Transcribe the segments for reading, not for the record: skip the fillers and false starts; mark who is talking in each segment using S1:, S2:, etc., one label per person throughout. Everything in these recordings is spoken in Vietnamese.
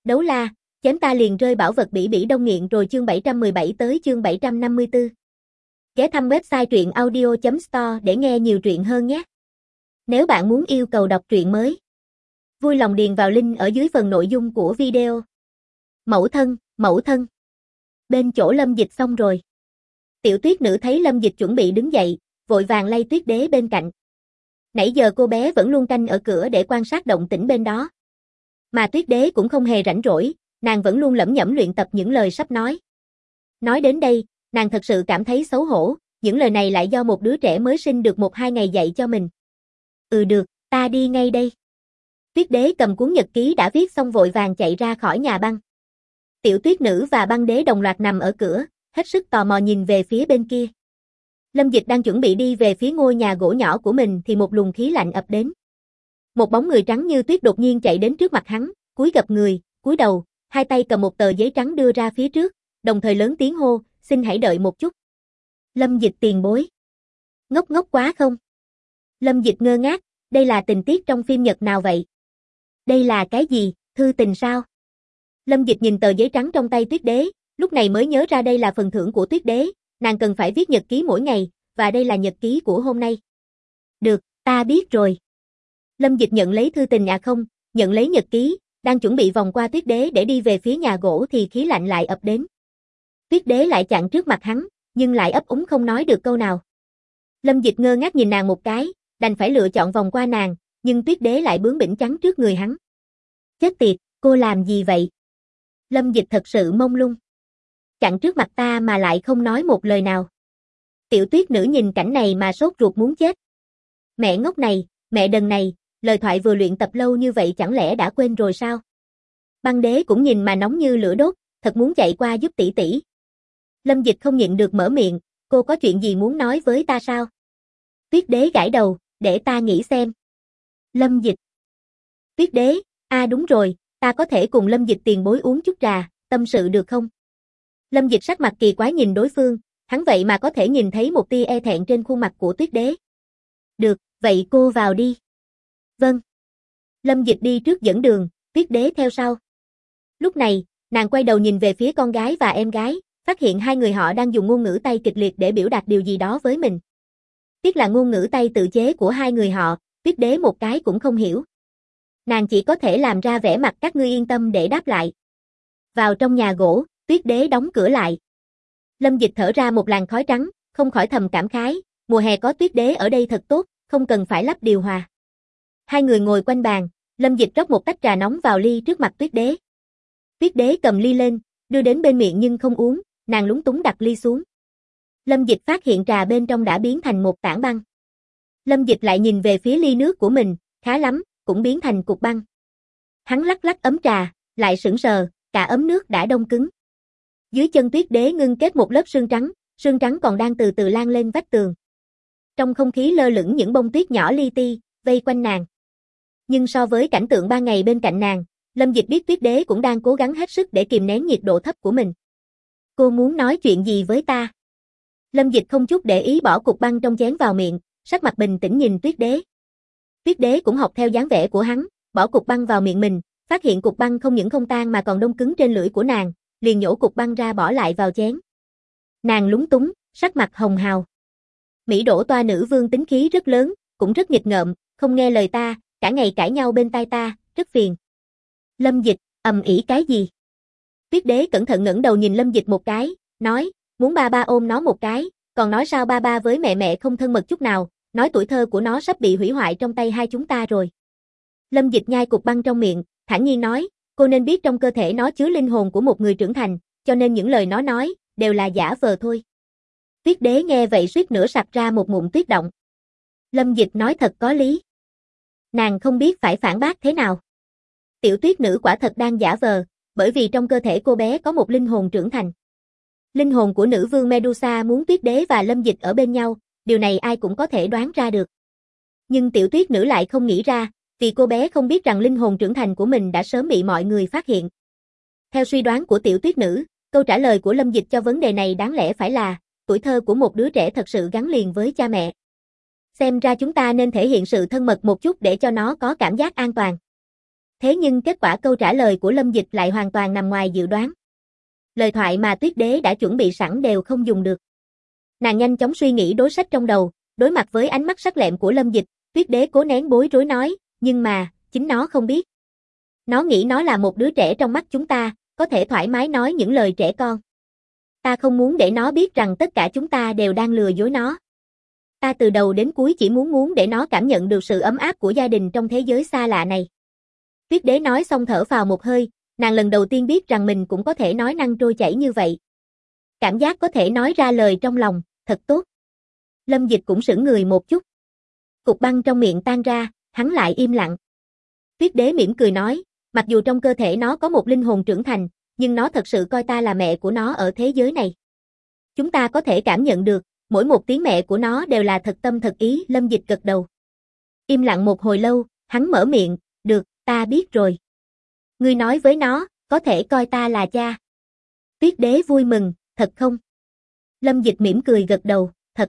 S1: Đấu la, chém ta liền rơi bảo vật bỉ bỉ đông nghiện rồi chương 717 tới chương 754. Ghé thăm website truyện audio.store để nghe nhiều truyện hơn nhé. Nếu bạn muốn yêu cầu đọc truyện mới, vui lòng điền vào link ở dưới phần nội dung của video. Mẫu thân. Bên chỗ Lâm Dịch xong rồi. Tiểu Tuyết nữ thấy Lâm Dịch chuẩn bị đứng dậy, vội vàng lay Tuyết Đế bên cạnh. Nãy giờ cô bé vẫn luôn canh ở cửa để quan sát động tĩnh bên đó. Mà Tuyết Đế cũng không hề rảnh rỗi, nàng vẫn luôn lẩm nhẩm luyện tập những lời sắp nói. Nói đến đây, nàng thật sự cảm thấy xấu hổ, những lời này lại do một đứa trẻ mới sinh được 1-2 ngày dạy cho mình. Được, ta đi ngay đây. Tuyết Đế cầm cuốn nhật ký đã viết xong vội vàng chạy ra khỏi nhà băng. Tiểu Tuyết nữ và băng đế đồng loạt nằm ở cửa, hết sức tò mò nhìn về phía bên kia. Lâm Dịch đang chuẩn bị đi về phía ngôi nhà gỗ nhỏ của mình thì một luồng khí lạnh ập đến. Một bóng người trắng như tuyết đột nhiên chạy đến trước mặt hắn, cúi gập người, cúi đầu, hai tay cầm một tờ giấy trắng đưa ra phía trước, đồng thời lớn tiếng hô, xin hãy đợi một chút. Lâm Dịch tiền bối. Ngốc quá không? Lâm Dịch ngơ ngác, đây là tình tiết trong phim Nhật nào vậy? Đây là cái gì, thư tình sao? Lâm Dịch nhìn tờ giấy trắng trong tay Tuyết Đế, lúc này mới nhớ ra đây là phần thưởng của Tuyết Đế, nàng cần phải viết nhật ký mỗi ngày, và đây là nhật ký của hôm nay. Được, ta biết rồi. Lâm Dịch nhận lấy thư tình nhận lấy nhật ký, đang chuẩn bị vòng qua Tuyết Đế để đi về phía nhà gỗ thì khí lạnh lại ập đến. Tuyết Đế lại chặn trước mặt hắn, nhưng lại ấp úng không nói được câu nào. Lâm Dịch ngơ ngác nhìn nàng một cái, đành phải lựa chọn vòng qua nàng, nhưng Tuyết Đế lại bướng bỉnh chắn trước người hắn. Chết tiệt, cô làm gì vậy? Lâm Dịch thật sự mông lung. Chặn trước mặt ta mà lại không nói một lời nào. Tiểu Tuyết nữ nhìn cảnh này mà sốt ruột muốn chết. Mẹ ngốc này, mẹ đần này, lời thoại vừa luyện tập lâu như vậy chẳng lẽ đã quên rồi sao? Băng đế cũng nhìn mà nóng như lửa đốt, thật muốn chạy qua giúp tỷ tỷ. Lâm Dịch không nhịn được mở miệng, cô có chuyện gì muốn nói với ta sao? Tuyết Đế gãi đầu, để ta nghĩ xem. Lâm Dịch. Tuyết Đế, đúng rồi, ta có thể cùng Lâm Dịch tiền bối uống chút trà, tâm sự được không? Lâm Dịch sắc mặt kỳ quái nhìn đối phương, hắn vậy mà có thể nhìn thấy một tia e thẹn trên khuôn mặt của Tuyết Đế. Được, vậy cô vào đi. Vâng. Lâm Dịch đi trước dẫn đường, Tuyết Đế theo sau. Lúc này, nàng quay đầu nhìn về phía con gái và em gái, phát hiện hai người họ đang dùng ngôn ngữ tay kịch liệt để biểu đạt điều gì đó với mình. Tiếc là ngôn ngữ tay tự chế của hai người họ, Tuyết Đế một cái cũng không hiểu. Nàng chỉ có thể làm ra vẻ mặt các ngươi yên tâm để đáp lại. Vào trong nhà gỗ, Tuyết Đế đóng cửa lại. Lâm Dịch thở ra một làn khói trắng, không khỏi thầm cảm khái, mùa hè có Tuyết Đế ở đây thật tốt, không cần phải lắp điều hòa. Hai người ngồi quanh bàn, Lâm Dịch rót một tách trà nóng vào ly trước mặt Tuyết Đế. Tuyết Đế cầm ly lên, đưa đến bên miệng nhưng không uống, nàng lúng túng đặt ly xuống. Lâm Dịch phát hiện trà bên trong đã biến thành một tảng băng. Lâm Dịch lại nhìn về phía ly nước của mình, khá lắm, cũng biến thành cục băng. Hắn lắc lắc ấm trà, lại sững sờ, cả ấm nước đã đông cứng. Dưới chân Tuyết Đế ngưng kết một lớp sương trắng còn đang từ từ lan lên vách tường. Trong không khí lơ lửng những bông tuyết nhỏ li ti, vây quanh nàng. Nhưng so với cảnh tượng ban ngày bên cạnh nàng, Lâm Dịch biết Tuyết Đế cũng đang cố gắng hết sức để kìm nén nhiệt độ thấp của mình. Cô muốn nói chuyện gì với ta? Lâm Dịch không chút để ý bỏ cục băng trong chén vào miệng, sắc mặt bình tĩnh nhìn Tuyết Đế. Tuyết Đế cũng học theo dáng vẻ của hắn, bỏ cục băng vào miệng mình, phát hiện cục băng không những không tan mà còn đông cứng trên lưỡi của nàng, liền nhổ cục băng ra bỏ lại vào chén. Nàng lúng túng, sắc mặt hồng hào. Mỹ Đỗ Toa nữ vương tính khí rất lớn, cũng rất nghịch ngợm, không nghe lời ta, cả ngày cãi nhau bên tai ta, rất phiền. Lâm Dịch, ầm ĩ cái gì? Tuyết Đế cẩn thận ngẩng đầu nhìn Lâm Dịch một cái, nói, muốn ba ba ôm nó một cái, còn nói sao ba ba với mẹ không thân mật chút nào, nói tuổi thơ của nó sắp bị hủy hoại trong tay hai chúng ta rồi. Lâm Dịch nhai cục băng trong miệng, thản nhiên nói, cô nên biết trong cơ thể nó chứa linh hồn của một người trưởng thành, cho nên những lời nó nói, đều là giả vờ thôi. Tuyết Đế nghe vậy suýt nữa sặc ra một ngụm tuyết động. Lâm Dịch nói thật có lý. Nàng không biết phải phản bác thế nào. Tiểu Tuyết nữ quả thật đang giả vờ, bởi vì trong cơ thể cô bé có một linh hồn trưởng thành. Linh hồn của nữ vương Medusa muốn Tuyết Đế và Lâm Dịch ở bên nhau, điều này ai cũng có thể đoán ra được. Nhưng Tiểu Tuyết nữ lại không nghĩ ra, vì cô bé không biết rằng linh hồn trưởng thành của mình đã sớm bị mọi người phát hiện. Theo suy đoán của Tiểu Tuyết nữ, câu trả lời của Lâm Dịch cho vấn đề này đáng lẽ phải là, tuổi thơ của một đứa trẻ thật sự gắn liền với cha mẹ. Xem ra chúng ta nên thể hiện sự thân mật một chút để cho nó có cảm giác an toàn. Thế nhưng kết quả câu trả lời của Lâm Dịch lại hoàn toàn nằm ngoài dự đoán. Lời thoại mà Tuyết Đế đã chuẩn bị sẵn đều không dùng được. Nàng nhanh chóng suy nghĩ đối sách trong đầu, đối mặt với ánh mắt sắc lẹm của Lâm Dịch, Tuyết Đế cố nén bối rối nói, nhưng mà, chính nó không biết. Nó nghĩ nó là một đứa trẻ trong mắt chúng ta, có thể thoải mái nói những lời trẻ con. Ta không muốn để nó biết rằng tất cả chúng ta đều đang lừa dối nó. Ta từ đầu đến cuối chỉ muốn để nó cảm nhận được sự ấm áp của gia đình trong thế giới xa lạ này. Tuyết Đế nói xong thở phào một hơi, nàng lần đầu tiên biết rằng mình cũng có thể nói năng trôi chảy như vậy. Cảm giác có thể nói ra lời trong lòng, thật tốt. Lâm Dịch cũng sững người một chút. Cục băng trong miệng tan ra, hắn lại im lặng. Tuyết Đế mỉm cười nói, mặc dù trong cơ thể nó có một linh hồn trưởng thành, nhưng nó thật sự coi ta là mẹ của nó ở thế giới này. Chúng ta có thể cảm nhận được, mỗi một tiếng mẹ của nó đều là thật tâm thật ý. Lâm Dịch gật đầu. Im lặng một hồi lâu, hắn mở miệng, được, ta biết rồi. Ngươi nói với nó, có thể coi ta là cha. Tuyết Đế vui mừng, thật không? Lâm Dịch mỉm cười gật đầu, thật.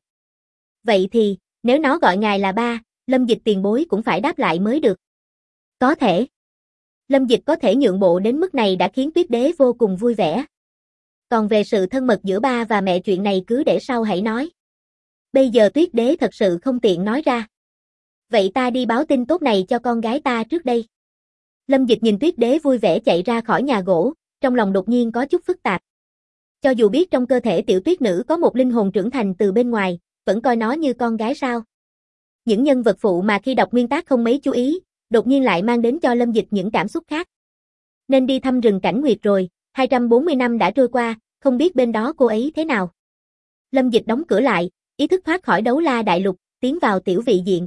S1: Vậy thì, nếu nó gọi ngài là ba, Lâm Dịch tiền bối cũng phải đáp lại mới được. Có thể. Lâm Dịch có thể nhượng bộ đến mức này đã khiến Tuyết Đế vô cùng vui vẻ. Còn về sự thân mật giữa ba và mẹ chuyện này cứ để sau hãy nói. Bây giờ Tuyết Đế thật sự không tiện nói ra. Vậy ta đi báo tin tốt này cho con gái ta trước đây. Lâm Dịch nhìn Tuyết Đế vui vẻ chạy ra khỏi nhà gỗ, trong lòng đột nhiên có chút phức tạp. Cho dù biết trong cơ thể tiểu tuyết nữ có một linh hồn trưởng thành từ bên ngoài, vẫn coi nó như con gái sao. Những nhân vật phụ mà khi đọc nguyên tác không mấy chú ý, đột nhiên lại mang đến cho Lâm Dịch những cảm xúc khác. Nên đi thăm rừng Cảnh Nguyệt rồi, 240 năm đã trôi qua, không biết bên đó cô ấy thế nào. Lâm Dịch đóng cửa lại, ý thức thoát khỏi Đấu La Đại Lục, tiến vào tiểu vị diện.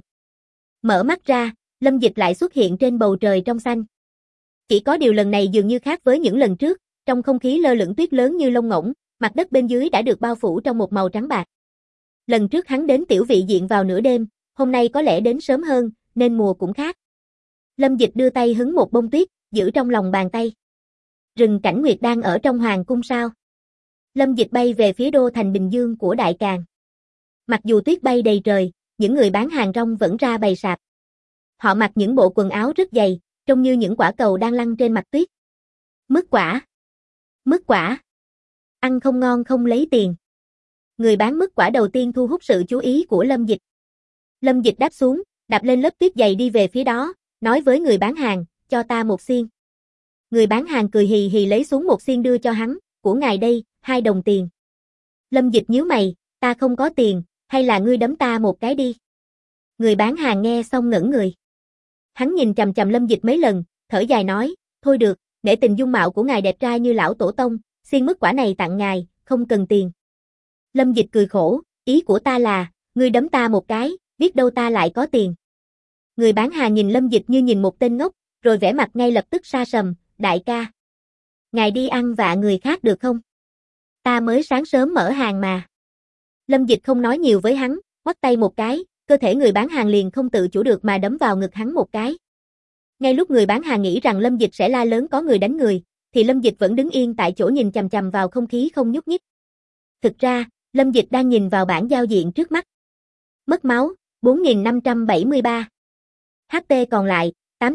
S1: Mở mắt ra, Lâm Dịch lại xuất hiện trên bầu trời trong xanh. Chỉ có điều lần này dường như khác với những lần trước, trong không khí lơ lửng tuyết lớn như lông ngỗng, mặt đất bên dưới đã được bao phủ trong một màu trắng bạc. Lần trước hắn đến tiểu vị diện vào nửa đêm, hôm nay có lẽ đến sớm hơn, nên mùa cũng khác. Lâm Dịch đưa tay hứng một bông tuyết, giữ trong lòng bàn tay. Rừng Cảnh Nguyệt đang ở trong hoàng cung sao? Lâm Dịch bay về phía đô thành Bình Dương của Đại Càn. Mặc dù tuyết bay đầy trời, những người bán hàng rong vẫn ra bày sạp. Họ mặc những bộ quần áo rất dày, trông như những quả cầu đang lăn trên mặt tuyết. Mứt quả. Mứt quả. Ăn không ngon không lấy tiền. Người bán mứt quả đầu tiên thu hút sự chú ý của Lâm Dịch. Lâm Dịch đáp xuống, đạp lên lớp tuyết dày đi về phía đó, nói với người bán hàng, cho ta một xiên. Người bán hàng cười hì hì lấy xuống một xiên đưa cho hắn, của ngài đây, 2 đồng tiền. Lâm Dịch nhíu mày, ta không có tiền, hay là ngươi đấm ta một cái đi. Người bán hàng nghe xong ngẩn người. Hắn nhìn chằm chằm Lâm Dịch mấy lần, thở dài nói, thôi được, nể tình dung mạo của ngài đẹp trai như lão tổ tông, xiên mứt quả này tặng ngài, không cần tiền. Lâm Dịch cười khổ, ý của ta là, ngươi đấm ta một cái, biết đâu ta lại có tiền. Người bán hàng nhìn Lâm Dịch như nhìn một tên ngốc, rồi vẻ mặt ngay lập tức sa sầm, đại ca. Ngài đi ăn vạ người khác được không? Ta mới sáng sớm mở hàng mà. Lâm Dịch không nói nhiều với hắn, ngoắc tay một cái, cơ thể người bán hàng liền không tự chủ được mà đấm vào ngực hắn một cái. Ngay lúc người bán hàng nghĩ rằng Lâm Dịch sẽ la lớn có người đánh người, thì Lâm Dịch vẫn đứng yên tại chỗ nhìn chằm chằm vào không khí không nhúc nhích. Thực ra, Lâm Dịch đang nhìn vào bảng giao diện trước mắt. Mất máu, 4.573. HP còn lại,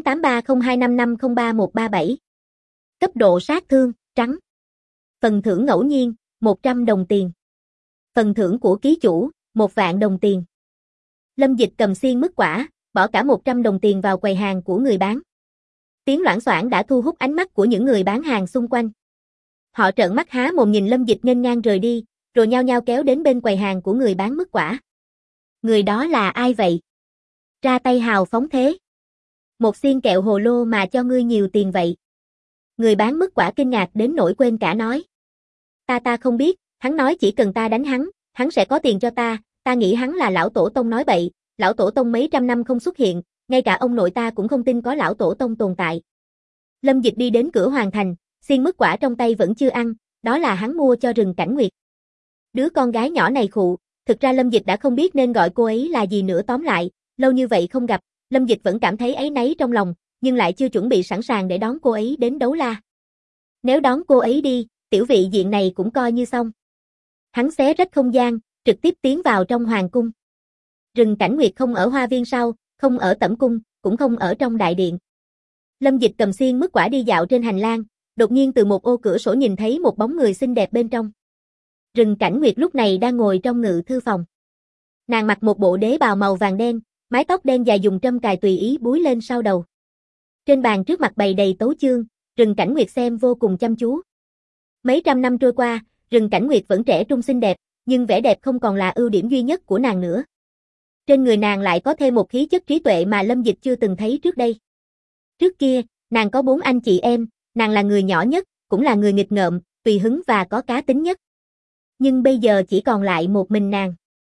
S1: 883025503137. Cấp độ sát thương, trắng. Phần thưởng ngẫu nhiên, 100 đồng tiền. Phần thưởng của ký chủ, 1.000.000 đồng tiền. Lâm Dịch cầm xiên mứt quả, bỏ cả 100 đồng tiền vào quầy hàng của người bán. Tiếng loảng xoảng đã thu hút ánh mắt của những người bán hàng xung quanh. Họ trợn mắt há mồm nhìn Lâm Dịch nghênh ngang rời đi, rồi nhao nhao kéo đến bên quầy hàng của người bán mứt quả. Người đó là ai vậy? Ra tay hào phóng thế. Một xiên kẹo hồ lô mà cho ngươi nhiều tiền vậy. Người bán mứt quả kinh ngạc đến nỗi quên cả nói. Ta không biết, hắn nói chỉ cần ta đánh hắn sẽ có tiền cho ta nghĩ hắn là lão tổ tông nói bậy, lão tổ tông mấy trăm năm không xuất hiện, ngay cả ông nội ta cũng không tin có lão tổ tông tồn tại. Lâm Dịch đi đến cửa hoàng thành, xiên mứt quả trong tay vẫn chưa ăn, đó là hắn mua cho rừng Cảnh Nguyệt. Đứa con gái nhỏ này khụ, thực ra Lâm Dịch đã không biết nên gọi cô ấy là gì nữa, tóm lại, lâu như vậy không gặp, Lâm Dịch vẫn cảm thấy áy náy trong lòng, nhưng lại chưa chuẩn bị sẵn sàng để đón cô ấy đến Đấu La. Nếu đón cô ấy đi, tiểu vị diện này cũng coi như xong. Hắn xé rách không gian, trực tiếp tiến vào trong hoàng cung. Rừng Cảnh Nguyệt không ở hoa viên sau, không ở tẩm cung, cũng không ở trong đại điện. Lâm Dịch cầm xiên mứt quả đi dạo trên hành lang, đột nhiên từ một ô cửa sổ nhìn thấy một bóng người xinh đẹp bên trong. Rừng Cảnh Nguyệt lúc này đang ngồi trong ngự thư phòng. Nàng mặc một bộ đế bào màu vàng đen, mái tóc đen dài dùng trâm cài tùy ý búi lên sau đầu. Trên bàn trước mặt bày đầy tấu chương, Rừng Cảnh Nguyệt xem vô cùng chăm chú. Mấy trăm năm trôi qua, Rừng Cảnh Nguyệt vẫn trẻ trung xinh đẹp, nhưng vẻ đẹp không còn là ưu điểm duy nhất của nàng nữa. Trên người nàng lại có thêm một khí chất trí tuệ mà Lâm Dịch chưa từng thấy trước đây. Trước kia, nàng có 4 anh chị em, nàng là người nhỏ nhất, cũng là người nghịch ngợm, tùy hứng và có cá tính nhất. Nhưng bây giờ chỉ còn lại một mình nàng.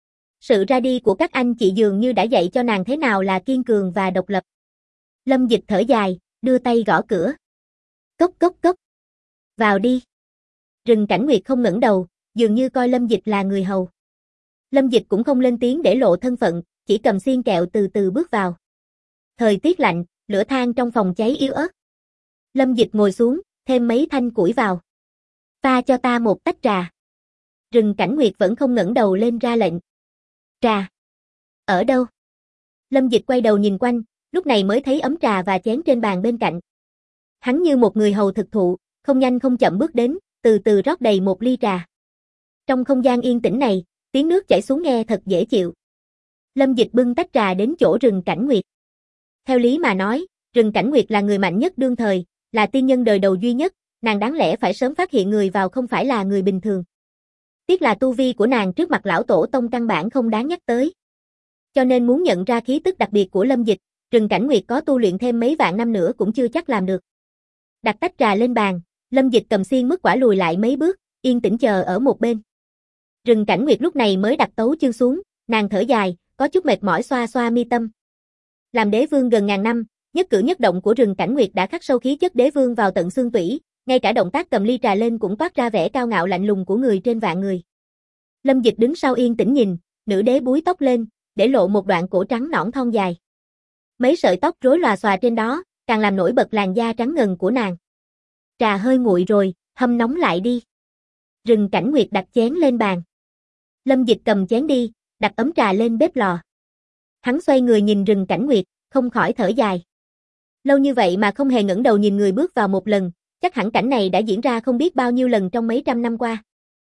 S1: Sự ra đi của các anh chị dường như đã dạy cho nàng thế nào là kiên cường và độc lập. Lâm Dịch thở dài, đưa tay gõ cửa. Cốc cốc cốc. Vào đi. Rừng Cảnh Nguyệt không ngẩng đầu, dường như coi Lâm Dịch là người hầu. Lâm Dịch cũng không lên tiếng để lộ thân phận, chỉ cầm xiên kẹo từ từ bước vào. Thời tiết lạnh, lửa than trong phòng cháy yếu ớt. Lâm Dịch ngồi xuống, thêm mấy thanh củi vào. Pha cho ta một tách trà. Rừng Cảnh Nguyệt vẫn không ngẩng đầu lên ra lệnh. Trà? Ở đâu? Lâm Dịch quay đầu nhìn quanh, lúc này mới thấy ấm trà và chén trên bàn bên cạnh. Hắn như một người hầu thực thụ, không nhanh không chậm bước đến, từ từ rót đầy một ly trà. Trong không gian yên tĩnh này, tiếng nước chảy xuống nghe thật dễ chịu. Lâm Dịch bưng tách trà đến chỗ Rừng Cảnh Nguyệt. Theo lý mà nói, Rừng Cảnh Nguyệt là người mạnh nhất đương thời, là tiên nhân đời đầu duy nhất, nàng đáng lẽ phải sớm phát hiện người vào không phải là người bình thường. Tiếc là tu vi của nàng trước mặt lão tổ tông căn bản không đáng nhắc tới. Cho nên muốn nhận ra khí tức đặc biệt của Lâm Dịch, Rừng Cảnh Nguyệt có tu luyện thêm mấy vạn năm nữa cũng chưa chắc làm được. Đặt tách trà lên bàn, Lâm Dịch cầm xiên mứt quả lùi lại mấy bước, yên tĩnh chờ ở một bên. Rừng Cảnh Nguyệt lúc này mới đặt tấu chương xuống, nàng thở dài, có chút mệt mỏi xoa xoa mi tâm. Làm đế vương gần ngàn năm, nhất cử nhất động của Rừng Cảnh Nguyệt đã khắc sâu khí chất đế vương vào tận xương tủy, ngay cả động tác cầm ly trà lên cũng toát ra vẻ cao ngạo lạnh lùng của người trên vạn người. Lâm Dịch đứng sau yên tĩnh nhìn, nữ đế búi tóc lên, để lộ một đoạn cổ trắng nõn thon dài. Mấy sợi tóc rối lòa xòa trên đó, càng làm nổi bật làn da trắng ngần của nàng. Trà hơi nguội rồi, hâm nóng lại đi. Rừng Cảnh Nguyệt đặt chén lên bàn. Lâm Dịch cầm chén đi, đặt ấm trà lên bếp lò. Hắn xoay người nhìn Rừng Cảnh Nguyệt, không khỏi thở dài. Lâu như vậy mà không hề ngẩng đầu nhìn người bước vào một lần, chắc hẳn cảnh này đã diễn ra không biết bao nhiêu lần trong mấy trăm năm qua.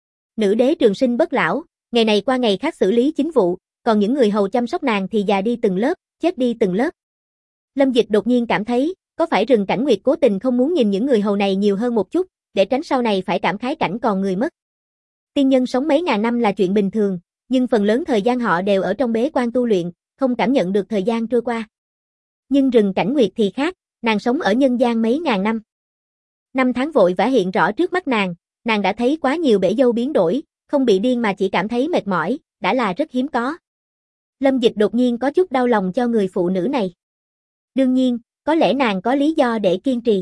S1: Nữ đế trường sinh bất lão, ngày này qua ngày khác xử lý chính vụ, còn những người hầu chăm sóc nàng thì già đi từng lớp, chết đi từng lớp. Lâm Dịch đột nhiên cảm thấy, có phải Rừng Cảnh Nguyệt cố tình không muốn nhìn những người hầu này nhiều hơn một chút, để tránh sau này phải cảm khái cảnh còn người mất. Tiên nhân sống mấy ngàn năm là chuyện bình thường, nhưng phần lớn thời gian họ đều ở trong bế quan tu luyện, không cảm nhận được thời gian trôi qua. Nhưng Rừng Cảnh Nguyệt thì khác, nàng sống ở nhân gian mấy ngàn năm. Năm tháng vội vã hiện rõ trước mắt nàng đã thấy quá nhiều bể dâu biến đổi, không bị điên mà chỉ cảm thấy mệt mỏi, đã là rất hiếm có. Lâm Dịch đột nhiên có chút đau lòng cho người phụ nữ này. Đương nhiên, có lẽ nàng có lý do để kiên trì.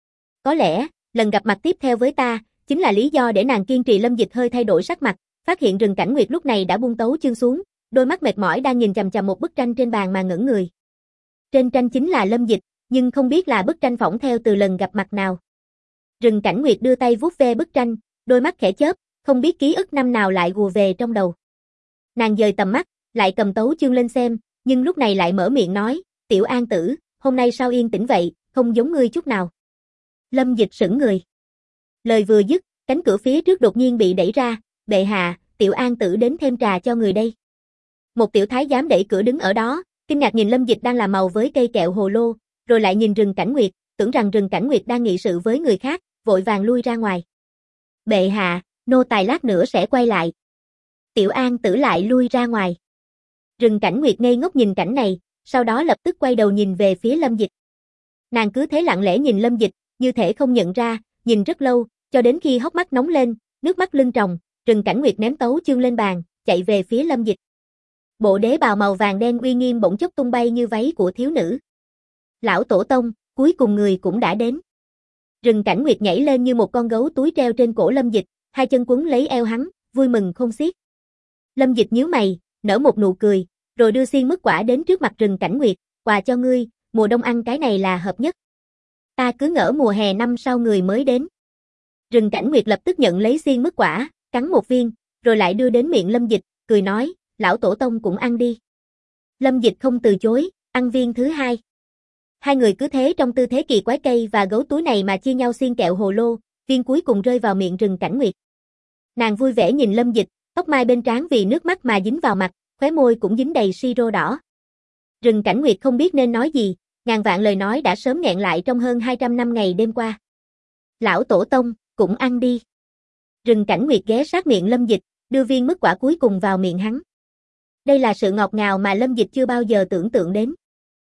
S1: Có lẽ, lần gặp mặt tiếp theo với ta, chính là lý do để nàng kiên trì. Lâm Dịch hơi thay đổi sắc mặt, phát hiện Rừng Cảnh Nguyệt lúc này đã buông tấu chương xuống, đôi mắt mệt mỏi đang nhìn chằm chằm một bức tranh trên bàn mà ngẩn người. Trên tranh chính là Lâm Dịch, nhưng không biết là bức tranh phỏng theo từ lần gặp mặt nào. Rừng Cảnh Nguyệt đưa tay vuốt ve bức tranh, đôi mắt khẽ chớp, không biết ký ức năm nào lại ùa về trong đầu. Nàng dời tầm mắt, lại cầm tấu chương lên xem, nhưng lúc này lại mở miệng nói, Tiểu An tử, hôm nay sao yên tĩnh vậy, không giống ngươi chút nào. Lâm Dịch sững người. Lời vừa dứt, cánh cửa phía trước đột nhiên bị đẩy ra, bệ hạ, Tiểu An tử đến thêm trà cho người đây. Một tiểu thái giám đẩy cửa đứng ở đó, kinh ngạc nhìn Lâm Dịch đang làm màu với cây kẹo hồ lô, rồi lại nhìn Rừng Cảnh Nguyệt, tưởng rằng Rừng Cảnh Nguyệt đang nghị sự với người khác, vội vàng lui ra ngoài. Bệ hạ, nô tài lát nữa sẽ quay lại. Tiểu An tử lại lui ra ngoài. Rừng Cảnh Nguyệt ngây ngốc nhìn cảnh này, sau đó lập tức quay đầu nhìn về phía Lâm Dịch. Nàng cứ thế lặng lẽ nhìn Lâm Dịch, như thể không nhận ra, nhìn rất lâu, cho đến khi hốc mắt nóng lên, nước mắt lưng tròng, Rừng Cảnh Nguyệt ném tấu chương lên bàn, chạy về phía Lâm Dịch. Bộ đế bào màu vàng đen uy nghiêm bỗng chốc tung bay như váy của thiếu nữ. Lão tổ tông, cuối cùng người cũng đã đến. Rừng Cảnh Nguyệt nhảy lên như một con gấu túi treo trên cổ Lâm Dịch, hai chân quấn lấy eo hắn, vui mừng không xiết. Lâm Dịch nhíu mày, nở một nụ cười, rồi đưa xiên mứt quả đến trước mặt Rừng Cảnh Nguyệt, quà cho ngươi, mùa đông ăn cái này là hợp nhất. Ta cứ ngỡ mùa hè năm sau người mới đến. Rừng Cảnh Nguyệt lập tức nhận lấy xiên mứt quả, cắn một viên, rồi lại đưa đến miệng Lâm Dịch, cười nói, lão tổ tông cũng ăn đi. Lâm Dịch không từ chối, ăn viên thứ hai. Hai người cứ thế trong tư thế kỳ quái cây và gấu túi này mà chia nhau xiên kẹo hồ lô, viên cuối cùng rơi vào miệng Rừng Cảnh Nguyệt. Nàng vui vẻ nhìn Lâm Dịch, tóc mai bên trán vì nước mắt mà dính vào mặt, khóe môi cũng dính đầy siro đỏ. Rừng Cảnh Nguyệt không biết nên nói gì, ngàn vạn lời nói đã sớm nghẹn lại trong hơn 200 năm ngày đêm qua. Lão tổ tông, cũng ăn đi. Rừng Cảnh Nguyệt ghé sát miệng Lâm Dịch, đưa viên mứt quả cuối cùng vào miệng hắn. Đây là sự ngọt ngào mà Lâm Dịch chưa bao giờ tưởng tượng đến.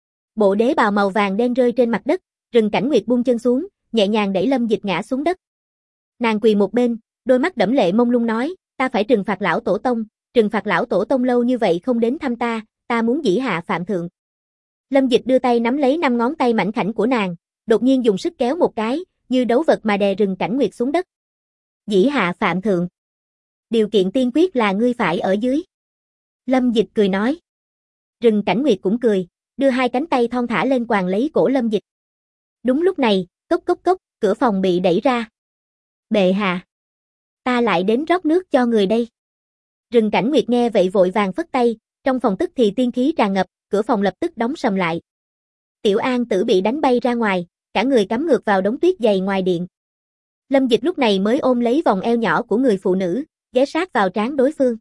S1: Bộ đế bào màu vàng đen rơi trên mặt đất, Rừng Cảnh Nguyệt buông chân xuống, nhẹ nhàng đẩy Lâm Dịch ngã xuống đất. Nàng quỳ một bên, đôi mắt đẫm lệ mông lung nói, ta phải trừng phạt lão tổ tông, trừng phạt lão tổ tông lâu như vậy không đến thăm ta muốn dĩ hạ phạm thượng. Lâm Dịch đưa tay nắm lấy 5 ngón tay mảnh khảnh của nàng, đột nhiên dùng sức kéo một cái, như đấu vật mà đè Rừng Cảnh Nguyệt xuống đất. Dĩ hạ phạm thượng. Điều kiện tiên quyết là ngươi phải ở dưới. Lâm Dịch cười nói. Rừng Cảnh Nguyệt cũng cười, đưa hai cánh tay thon thả lên quàng lấy cổ Lâm Dịch. Đúng lúc này, cốc cốc cốc, cửa phòng bị đẩy ra. Bệ hạ. Ta lại đến rót nước cho người đây. Rừng Cảnh Nguyệt nghe vậy vội vàng phất tay, trong phòng tức thì tiên khí tràn ngập, cửa phòng lập tức đóng sầm lại. Tiểu An Tử bị đánh bay ra ngoài, cả người cắm ngược vào đống tuyết dày ngoài điện. Lâm Dịch lúc này mới ôm lấy vòng eo nhỏ của người phụ nữ, ghé sát vào trán đối phương.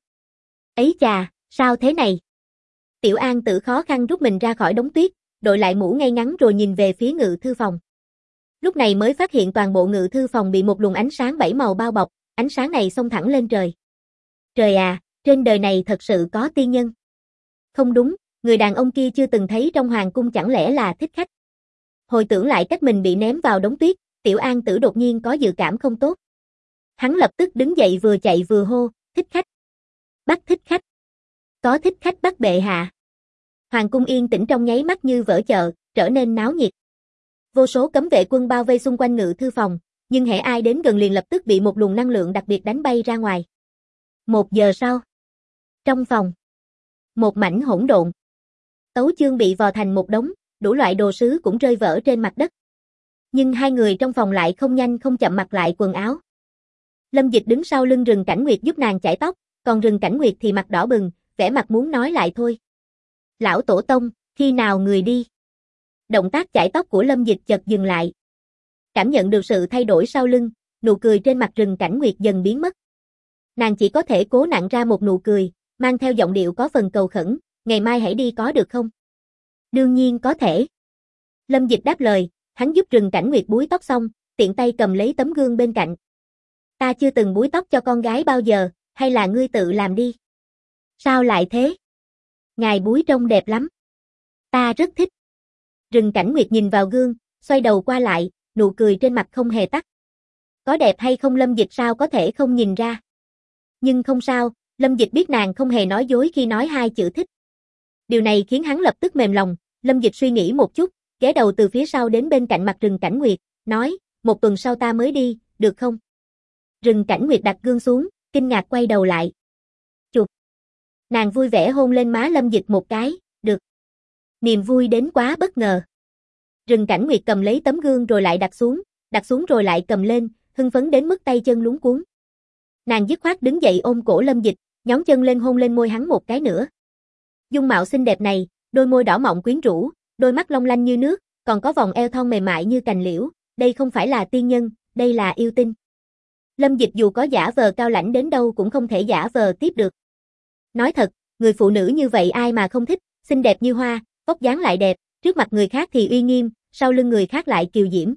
S1: Ấy chà, sao thế này? Tiểu An Tử khó khăn rút mình ra khỏi đống tuyết, đội lại mũ ngay ngắn rồi nhìn về phía ngự thư phòng. Lúc này mới phát hiện toàn bộ ngự thư phòng bị một luồng ánh sáng 7 màu bao bọc, ánh sáng này xông thẳng lên trời. Trời à, trên đời này thật sự có tiên nhân. Không đúng, người đàn ông kia chưa từng thấy trong hoàng cung chẳng lẽ là thích khách. Hồi tưởng lại cách mình bị ném vào đống tuyết, Tiểu An Tử đột nhiên có dự cảm không tốt. Hắn lập tức đứng dậy vừa chạy vừa hô, thích khách. Bắt thích khách. Có thích khách bắt bệ hạ. Hoàng cung yên tĩnh trong nháy mắt như vỡ chợ, trở nên náo nhiệt. Vô số cấm vệ quân bao vây xung quanh ngự thư phòng, nhưng hễ ai đến gần liền lập tức bị một luồng năng lượng đặc biệt đánh bay ra ngoài. 1 giờ sau. Trong phòng. Một mảnh hỗn độn. Tấu chương bị vò thành một đống, đủ loại đồ sứ cũng rơi vỡ trên mặt đất. Nhưng hai người trong phòng lại không nhanh không chậm mặc lại quần áo. Lâm Dịch đứng sau lưng Rừng Cảnh Nguyệt giúp nàng chải tóc, còn Rừng Cảnh Nguyệt thì mặt đỏ bừng, vẻ mặt muốn nói lại thôi. Lão tổ tông, khi nào người đi? Động tác chải tóc của Lâm Dịch chợt dừng lại. Cảm nhận được sự thay đổi sau lưng, nụ cười trên mặt Rừng Cảnh Nguyệt dần biến mất. Nàng chỉ có thể cố nặn ra một nụ cười, mang theo giọng điệu có phần cầu khẩn, ngày mai hãy đi có được không? Đương nhiên có thể. Lâm Dịch đáp lời, hắn giúp Rừng Cảnh Nguyệt búi tóc xong, tiện tay cầm lấy tấm gương bên cạnh. Ta chưa từng búi tóc cho con gái bao giờ, hay là ngươi tự làm đi? Sao lại thế? Ngài búi trông đẹp lắm. Ta rất thích. Rừng Cảnh Nguyệt nhìn vào gương, xoay đầu qua lại, nụ cười trên mặt không hề tắt. Có đẹp hay không Lâm Dịch sao có thể không nhìn ra. Nhưng không sao, Lâm Dịch biết nàng không hề nói dối khi nói 2 chữ thích. Điều này khiến hắn lập tức mềm lòng, Lâm Dịch suy nghĩ một chút, ghé đầu từ phía sau đến bên cạnh mặt Rừng Cảnh Nguyệt, nói, 1 tuần sau ta mới đi, được không? Rừng Cảnh Nguyệt đặt gương xuống, kinh ngạc quay đầu lại. Chụp. Nàng vui vẻ hôn lên má Lâm Dịch một cái, được. Niềm vui đến quá bất ngờ. Rừng Cảnh Nguyệt cầm lấy tấm gương rồi lại đặt xuống rồi lại cầm lên, hưng phấn đến mức tay chân luống cuống. Nàng dứt khoát đứng dậy ôm cổ Lâm Dịch, nhón chân lên hôn lên môi hắn một cái nữa. Dung mạo xinh đẹp này, đôi môi đỏ mọng quyến rũ, đôi mắt long lanh như nước, còn có vòng eo thon mềm mại như cành liễu, đây không phải là tiên nhân, đây là yêu tinh. Lâm Dịch dù có giả vờ cao lãnh đến đâu cũng không thể giả vờ tiếp được. Nói thật, người phụ nữ như vậy ai mà không thích, xinh đẹp như hoa, vóc dáng lại đẹp, trước mặt người khác thì uy nghiêm, sau lưng người khác lại kiều diễm.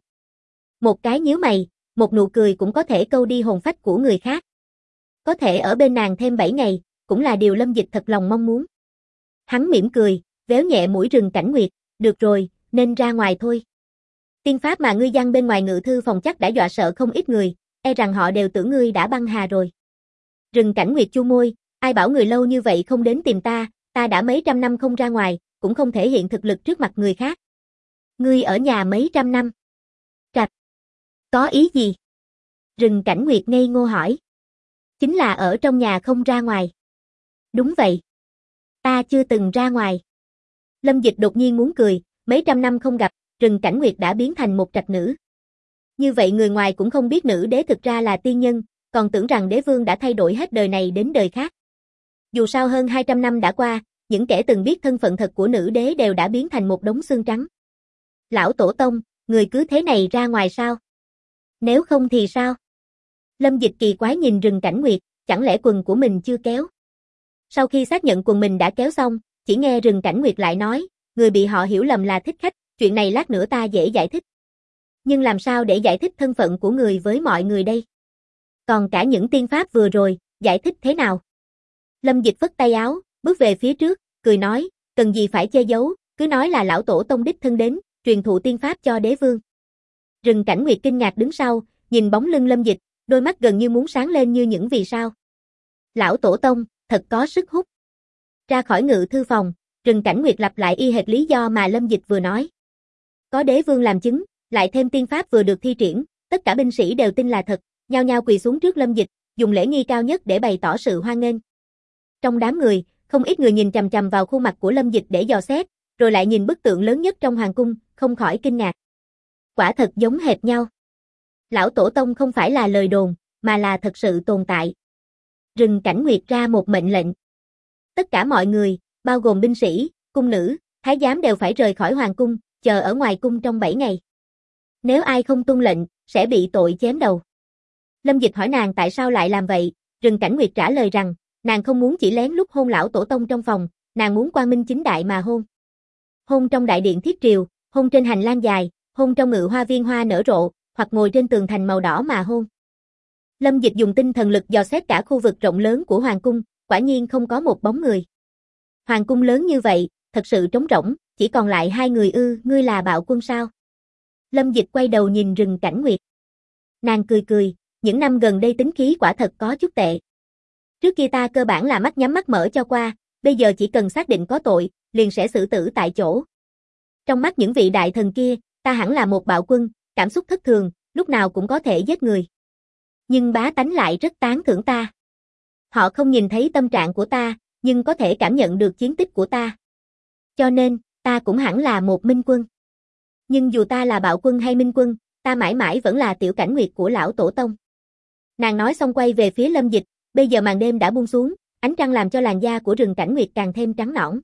S1: Một cái nhíu mày, một nụ cười cũng có thể câu đi hồn phách của người khác. Có thể ở bên nàng thêm 7 ngày, cũng là điều Lâm Dịch thật lòng mong muốn. Hắn mỉm cười, véo nhẹ mũi Rừng Cảnh Nguyệt, được rồi, nên ra ngoài thôi. Tiên pháp mà ngươi giăng bên ngoài ngự thư phòng chắc đã dọa sợ không ít người, e rằng họ đều tưởng ngươi đã băng hà rồi. Rừng Cảnh Nguyệt chu môi, ai bảo người lâu như vậy không đến tìm ta đã mấy trăm năm không ra ngoài, cũng không thể hiện thực lực trước mặt người khác. Ngươi ở nhà mấy trăm năm. Trạch. Có ý gì? Rừng Cảnh Nguyệt ngây ngô hỏi. Chính là ở trong nhà không ra ngoài. Đúng vậy. Ta chưa từng ra ngoài. Lâm Dịch đột nhiên muốn cười, mấy trăm năm không gặp, Rừng Cảnh Nguyệt đã biến thành một trạch nữ. Như vậy người ngoài cũng không biết nữ đế thực ra là tiên nhân, còn tưởng rằng đế vương đã thay đổi hết đời này đến đời khác. Dù sao hơn 200 năm đã qua, những kẻ từng biết thân phận thật của nữ đế đều đã biến thành một đống xương trắng. Lão Tổ Tông, người cứ thế này ra ngoài sao? Nếu không thì sao? Lâm Dịch kỳ quái nhìn Rừng Cảnh Nguyệt, chẳng lẽ quần của mình chưa kéo? Sau khi xác nhận quần mình đã kéo xong, chỉ nghe Rừng Cảnh Nguyệt lại nói, người bị họ hiểu lầm là thích khách, chuyện này lát nữa ta dễ giải thích. Nhưng làm sao để giải thích thân phận của người với mọi người đây? Còn cả những tiên pháp vừa rồi, giải thích thế nào? Lâm Dịch phất tay áo, bước về phía trước, cười nói, cần gì phải che giấu, cứ nói là lão tổ tông đích thân đến, truyền thụ tiên pháp cho đế vương. Rừng Cảnh Nguyệt kinh ngạc đứng sau, nhìn bóng lưng Lâm Dịch, đôi mắt gần như muốn sáng lên như những vì sao. Lão tổ tông, thật có sức hút. Ra khỏi ngự thư phòng, Rừng Cảnh Nguyệt lặp lại y hệt lý do mà Lâm Dịch vừa nói. Có đế vương làm chứng, lại thêm tiên pháp vừa được thi triển, tất cả binh sĩ đều tin là thật, nhao nhao quỳ xuống trước Lâm Dịch, dùng lễ nghi cao nhất để bày tỏ sự hoan nghênh. Trong đám người, không ít người nhìn chằm chằm vào khuôn mặt của Lâm Dịch để dò xét, rồi lại nhìn bức tượng lớn nhất trong hoàng cung, không khỏi kinh ngạc. Quả thật giống hệt nhau. Lão Tổ Tông không phải là lời đồn, mà là thật sự tồn tại. Rừng Cảnh Nguyệt ra một mệnh lệnh. Tất cả mọi người, bao gồm binh sĩ, cung nữ, thái giám đều phải rời khỏi hoàng cung, chờ ở ngoài cung trong 7 ngày. Nếu ai không tuân lệnh, sẽ bị tội chém đầu. Lâm Dịch hỏi nàng tại sao lại làm vậy, Rừng Cảnh Nguyệt trả lời rằng, nàng không muốn chỉ lén lút hôn lão tổ tông trong phòng, nàng muốn quang minh chính đại mà hôn. Hôn trong đại điện thiết triều, hôn trên hành lang dài, hôn trong ngự hoa viên hoa nở rộ, hoặc ngồi trên tường thành màu đỏ mà hôn. Lâm Dịch dùng tinh thần lực dò xét cả khu vực rộng lớn của hoàng cung, quả nhiên không có một bóng người. Hoàng cung lớn như vậy, thật sự trống rỗng, chỉ còn lại 2 người ư, ngươi là Bạo Quân sao? Lâm Dịch quay đầu nhìn Rừng Cảnh Nguyệt. Nàng cười cười, những năm gần đây tính khí quả thật có chút tệ. Trước kia ta cơ bản là mắt nhắm mắt mở cho qua, bây giờ chỉ cần xác định có tội, liền sẽ xử tử tại chỗ. Trong mắt những vị đại thần kia, ta hẳn là một bạo quân, cảm xúc thất thường, lúc nào cũng có thể giết người. Nhưng bá tánh lại rất tán thưởng ta. Họ không nhìn thấy tâm trạng của ta, nhưng có thể cảm nhận được chiến tích của ta. Cho nên, ta cũng hẳn là một minh quân. Nhưng dù ta là bạo quân hay minh quân, ta mãi mãi vẫn là Tiểu Cảnh Nguyệt của lão tổ tông. Nàng nói xong quay về phía Lâm Dịch, bây giờ màn đêm đã buông xuống, ánh trăng làm cho làn da của Rừng Cảnh Nguyệt càng thêm trắng nõn.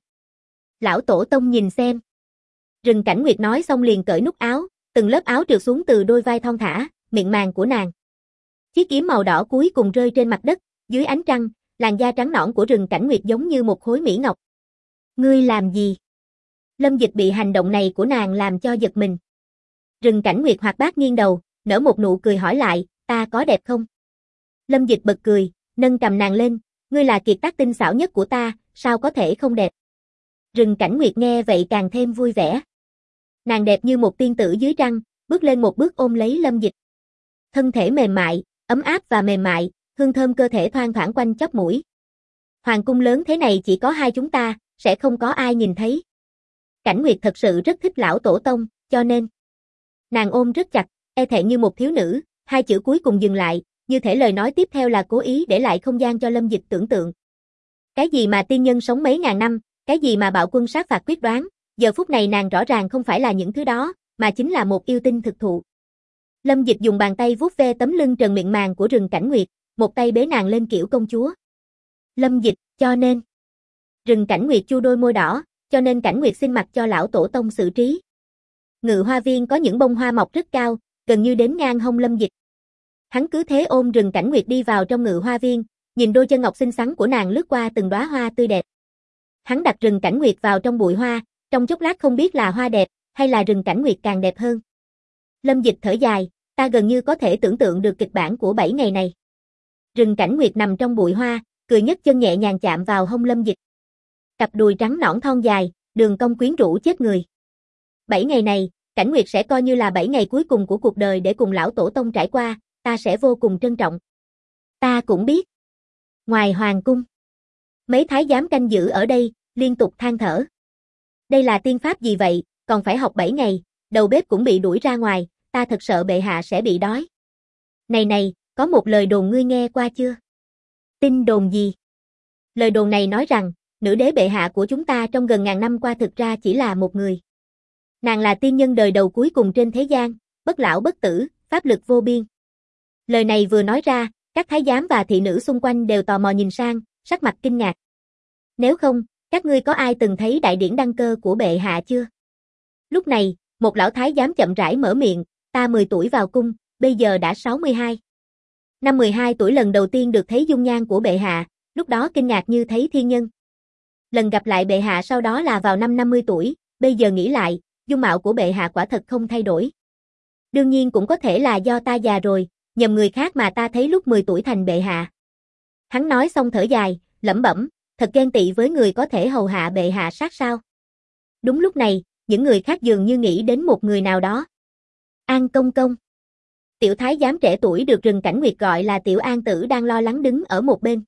S1: Lão tổ tông nhìn xem. Rừng Cảnh Nguyệt nói xong liền cởi nút áo, từng lớp áo trượt xuống từ đôi vai thon thả, miệng màng của nàng. Chiếc kiếm màu đỏ cuối cùng rơi trên mặt đất, dưới ánh trăng, làn da trắng nõn của Rừng Cảnh Nguyệt giống như một khối mỹ ngọc. Ngươi làm gì? Lâm Dịch bị hành động này của nàng làm cho giật mình. Rừng Cảnh Nguyệt hoạt bát nghiêng đầu, nở một nụ cười hỏi lại, ta có đẹp không? Lâm Dịch bật cười, nâng cầm nàng lên, ngươi là kiệt tác tinh xảo nhất của ta, sao có thể không đẹp? Rừng Cảnh Nguyệt nghe vậy càng thêm vui vẻ. Nàng đẹp như một tiên tử dưới trăng, bước lên một bước ôm lấy Lâm Dịch. Thân thể mềm mại, ấm áp và mềm mại, hương thơm cơ thể thoang thoảng quanh chóp mũi. Hoàng cung lớn thế này chỉ có 2 chúng ta, sẽ không có ai nhìn thấy. Cảnh Nguyệt thật sự rất thích lão tổ tông, cho nên nàng ôm rất chặt, e thẹn như một thiếu nữ, 2 chữ cuối cùng dừng lại, như thể lời nói tiếp theo là cố ý để lại không gian cho Lâm Dịch tưởng tượng. Cái gì mà tiên nhân sống mấy ngàn năm, cái gì mà bạo quân sát phạt quyết đoán, giờ phút này nàng rõ ràng không phải là những thứ đó, mà chính là một yêu tinh thực thụ. Lâm Dịch dùng bàn tay vuốt ve tấm lưng trần miệng màng của Rừng Cảnh Nguyệt, một tay bế nàng lên kiểu công chúa. Lâm Dịch, cho nên. Rừng Cảnh Nguyệt chu đôi môi đỏ, cho nên Cảnh Nguyệt xin mặc cho lão tổ tông xử trí. Ngự hoa viên có những bông hoa mọc rất cao, gần như đến ngang hông Lâm Dịch. Hắn cứ thế ôm Rừng Cảnh Nguyệt đi vào trong ngự hoa viên, nhìn đôi chân ngọc xinh xắn của nàng lướt qua từng đóa hoa tươi đẹp. Hắn đặt Rừng Cảnh Nguyệt vào trong bụi hoa, trong chốc lát không biết là hoa đẹp, hay là Rừng Cảnh Nguyệt càng đẹp hơn. Lâm Dịch thở dài, ta gần như có thể tưởng tượng được kịch bản của 7 ngày này. Rừng Cảnh Nguyệt nằm trong bụi hoa, cười nhấc chân nhẹ nhàng chạm vào hông Lâm Dịch. Cặp đùi trắng nõn thon dài, đường cong quyến rũ chết người. 7 ngày này, Cảnh Nguyệt sẽ coi như là 7 ngày cuối cùng của cuộc đời để cùng lão tổ tông trải qua, ta sẽ vô cùng trân trọng. Ta cũng biết. Ngoài hoàng cung, mấy thái giám canh giữ ở đây, liên tục than thở. Đây là tiên pháp gì vậy, còn phải học 7 ngày, đầu bếp cũng bị đuổi ra ngoài, ta thật sợ bệ hạ sẽ bị đói. Này này, có một lời đồn ngươi nghe qua chưa? Tin đồn gì? Lời đồn này nói rằng, nữ đế bệ hạ của chúng ta trong gần ngàn năm qua thực ra chỉ là một người. Nàng là tiên nhân đời đầu cuối cùng trên thế gian, bất lão bất tử, pháp lực vô biên. Lời này vừa nói ra, các thái giám và thị nữ xung quanh đều tò mò nhìn sang, sắc mặt kinh ngạc. Nếu không, các ngươi có ai từng thấy đại điển đăng cơ của bệ hạ chưa? Lúc này, Một lão thái giám chậm rãi mở miệng, ta 10 tuổi vào cung, bây giờ đã 62. Năm 12 tuổi lần đầu tiên được thấy dung nhan của bệ hạ, lúc đó kinh ngạc như thấy thiên nhân. Lần gặp lại bệ hạ sau đó là vào năm 50 tuổi, bây giờ nghĩ lại, dung mạo của bệ hạ quả thật không thay đổi. Đương nhiên cũng có thể là do ta già rồi, nhầm người khác mà ta thấy lúc 10 tuổi thành bệ hạ. Hắn nói xong thở dài, lẩm bẩm, thật ghen tị với người có thể hầu hạ bệ hạ sát sao. Đúng lúc này, những người khác dường như nghĩ đến một người nào đó. An công công. Tiểu thái giám trẻ tuổi được Rừng Cảnh Nguyệt gọi là Tiểu An Tử đang lo lắng đứng ở một bên.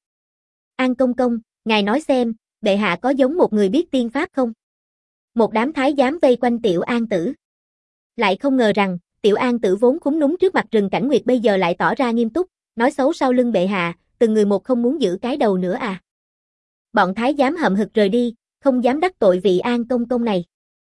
S1: An công công, ngài nói xem, bệ hạ có giống một người biết tiên pháp không? Một đám thái giám vây quanh Tiểu An Tử. Lại không ngờ rằng, Tiểu An Tử vốn khúm núm trước mặt Rừng Cảnh Nguyệt bây giờ lại tỏ ra nghiêm túc, nói xấu sau lưng bệ hạ, từng người một không muốn giữ cái đầu nữa à. Bọn thái giám hậm hực rời đi, không dám đắc tội vị An công công này.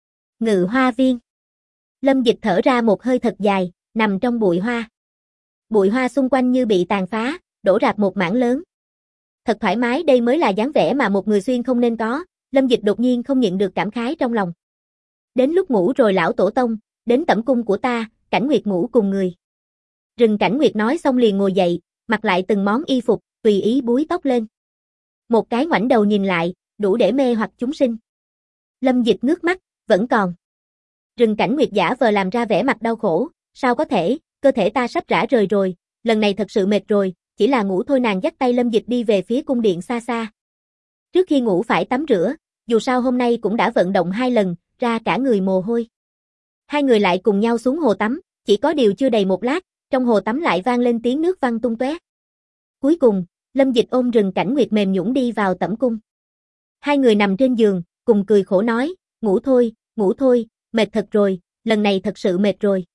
S1: Ngự hoa viên. Lâm Dịch thở ra một hơi thật dài, nằm trong bụi hoa. Bụi hoa xung quanh như bị tàn phá, đổ rạp một mảng lớn. Thật thoải mái, đây mới là dáng vẻ mà một người xuyên không nên có, Lâm Dịch đột nhiên không nhịn được cảm khái trong lòng. Đến lúc ngủ rồi lão tổ tông, đến tẩm cung của ta, Cảnh Nguyệt ngủ cùng người. Rừng Cảnh Nguyệt nói xong liền ngồi dậy, mặc lại từng món y phục, tùy ý búi tóc lên. Một cái ngoảnh đầu nhìn lại, đủ để mê hoặc chúng sinh. Lâm Dịch ngước mắt, vẫn còn. Rừng Cảnh Nguyệt giả vờ làm ra vẻ mặt đau khổ, sao có thể, cơ thể ta sắp rã rời rồi, lần này thật sự mệt rồi, chỉ là ngủ thôi. Nàng dắt tay Lâm Dịch đi về phía cung điện xa xa. Trước khi ngủ phải tắm rửa, dù sao hôm nay cũng đã vận động 2 lần, ra cả người mồ hôi. Hai người lại cùng nhau xuống hồ tắm, chỉ có điều chưa đầy một lát, trong hồ tắm lại vang lên tiếng nước văng tung tóe. Cuối cùng, Lâm Dịch ôm Rừng Cảnh Nguyệt mềm nhũn đi vào tẩm cung. Hai người nằm trên giường, cùng cười khổ nói, ngủ thôi, mệt thật rồi, lần này thật sự mệt rồi.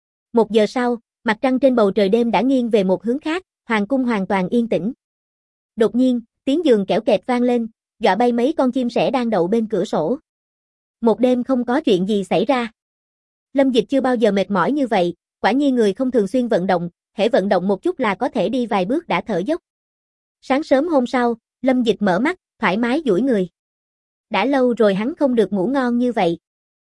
S1: 1 giờ sau, mặt trăng trên bầu trời đêm đã nghiêng về một hướng khác, hoàng cung hoàn toàn yên tĩnh. Đột nhiên, tiếng giường kẽo kẹt vang lên, dọa bay mấy con chim sẻ đang đậu bên cửa sổ. Một đêm không có chuyện gì xảy ra. Lâm Dịch chưa bao giờ mệt mỏi như vậy, quả nhiên người không thường xuyên vận động, hễ vận động một chút là có thể đi vài bước đã thở dốc. Sáng sớm hôm sau, Lâm Dịch mở mắt, thoải mái duỗi người. Đã lâu rồi hắn không được ngủ ngon như vậy.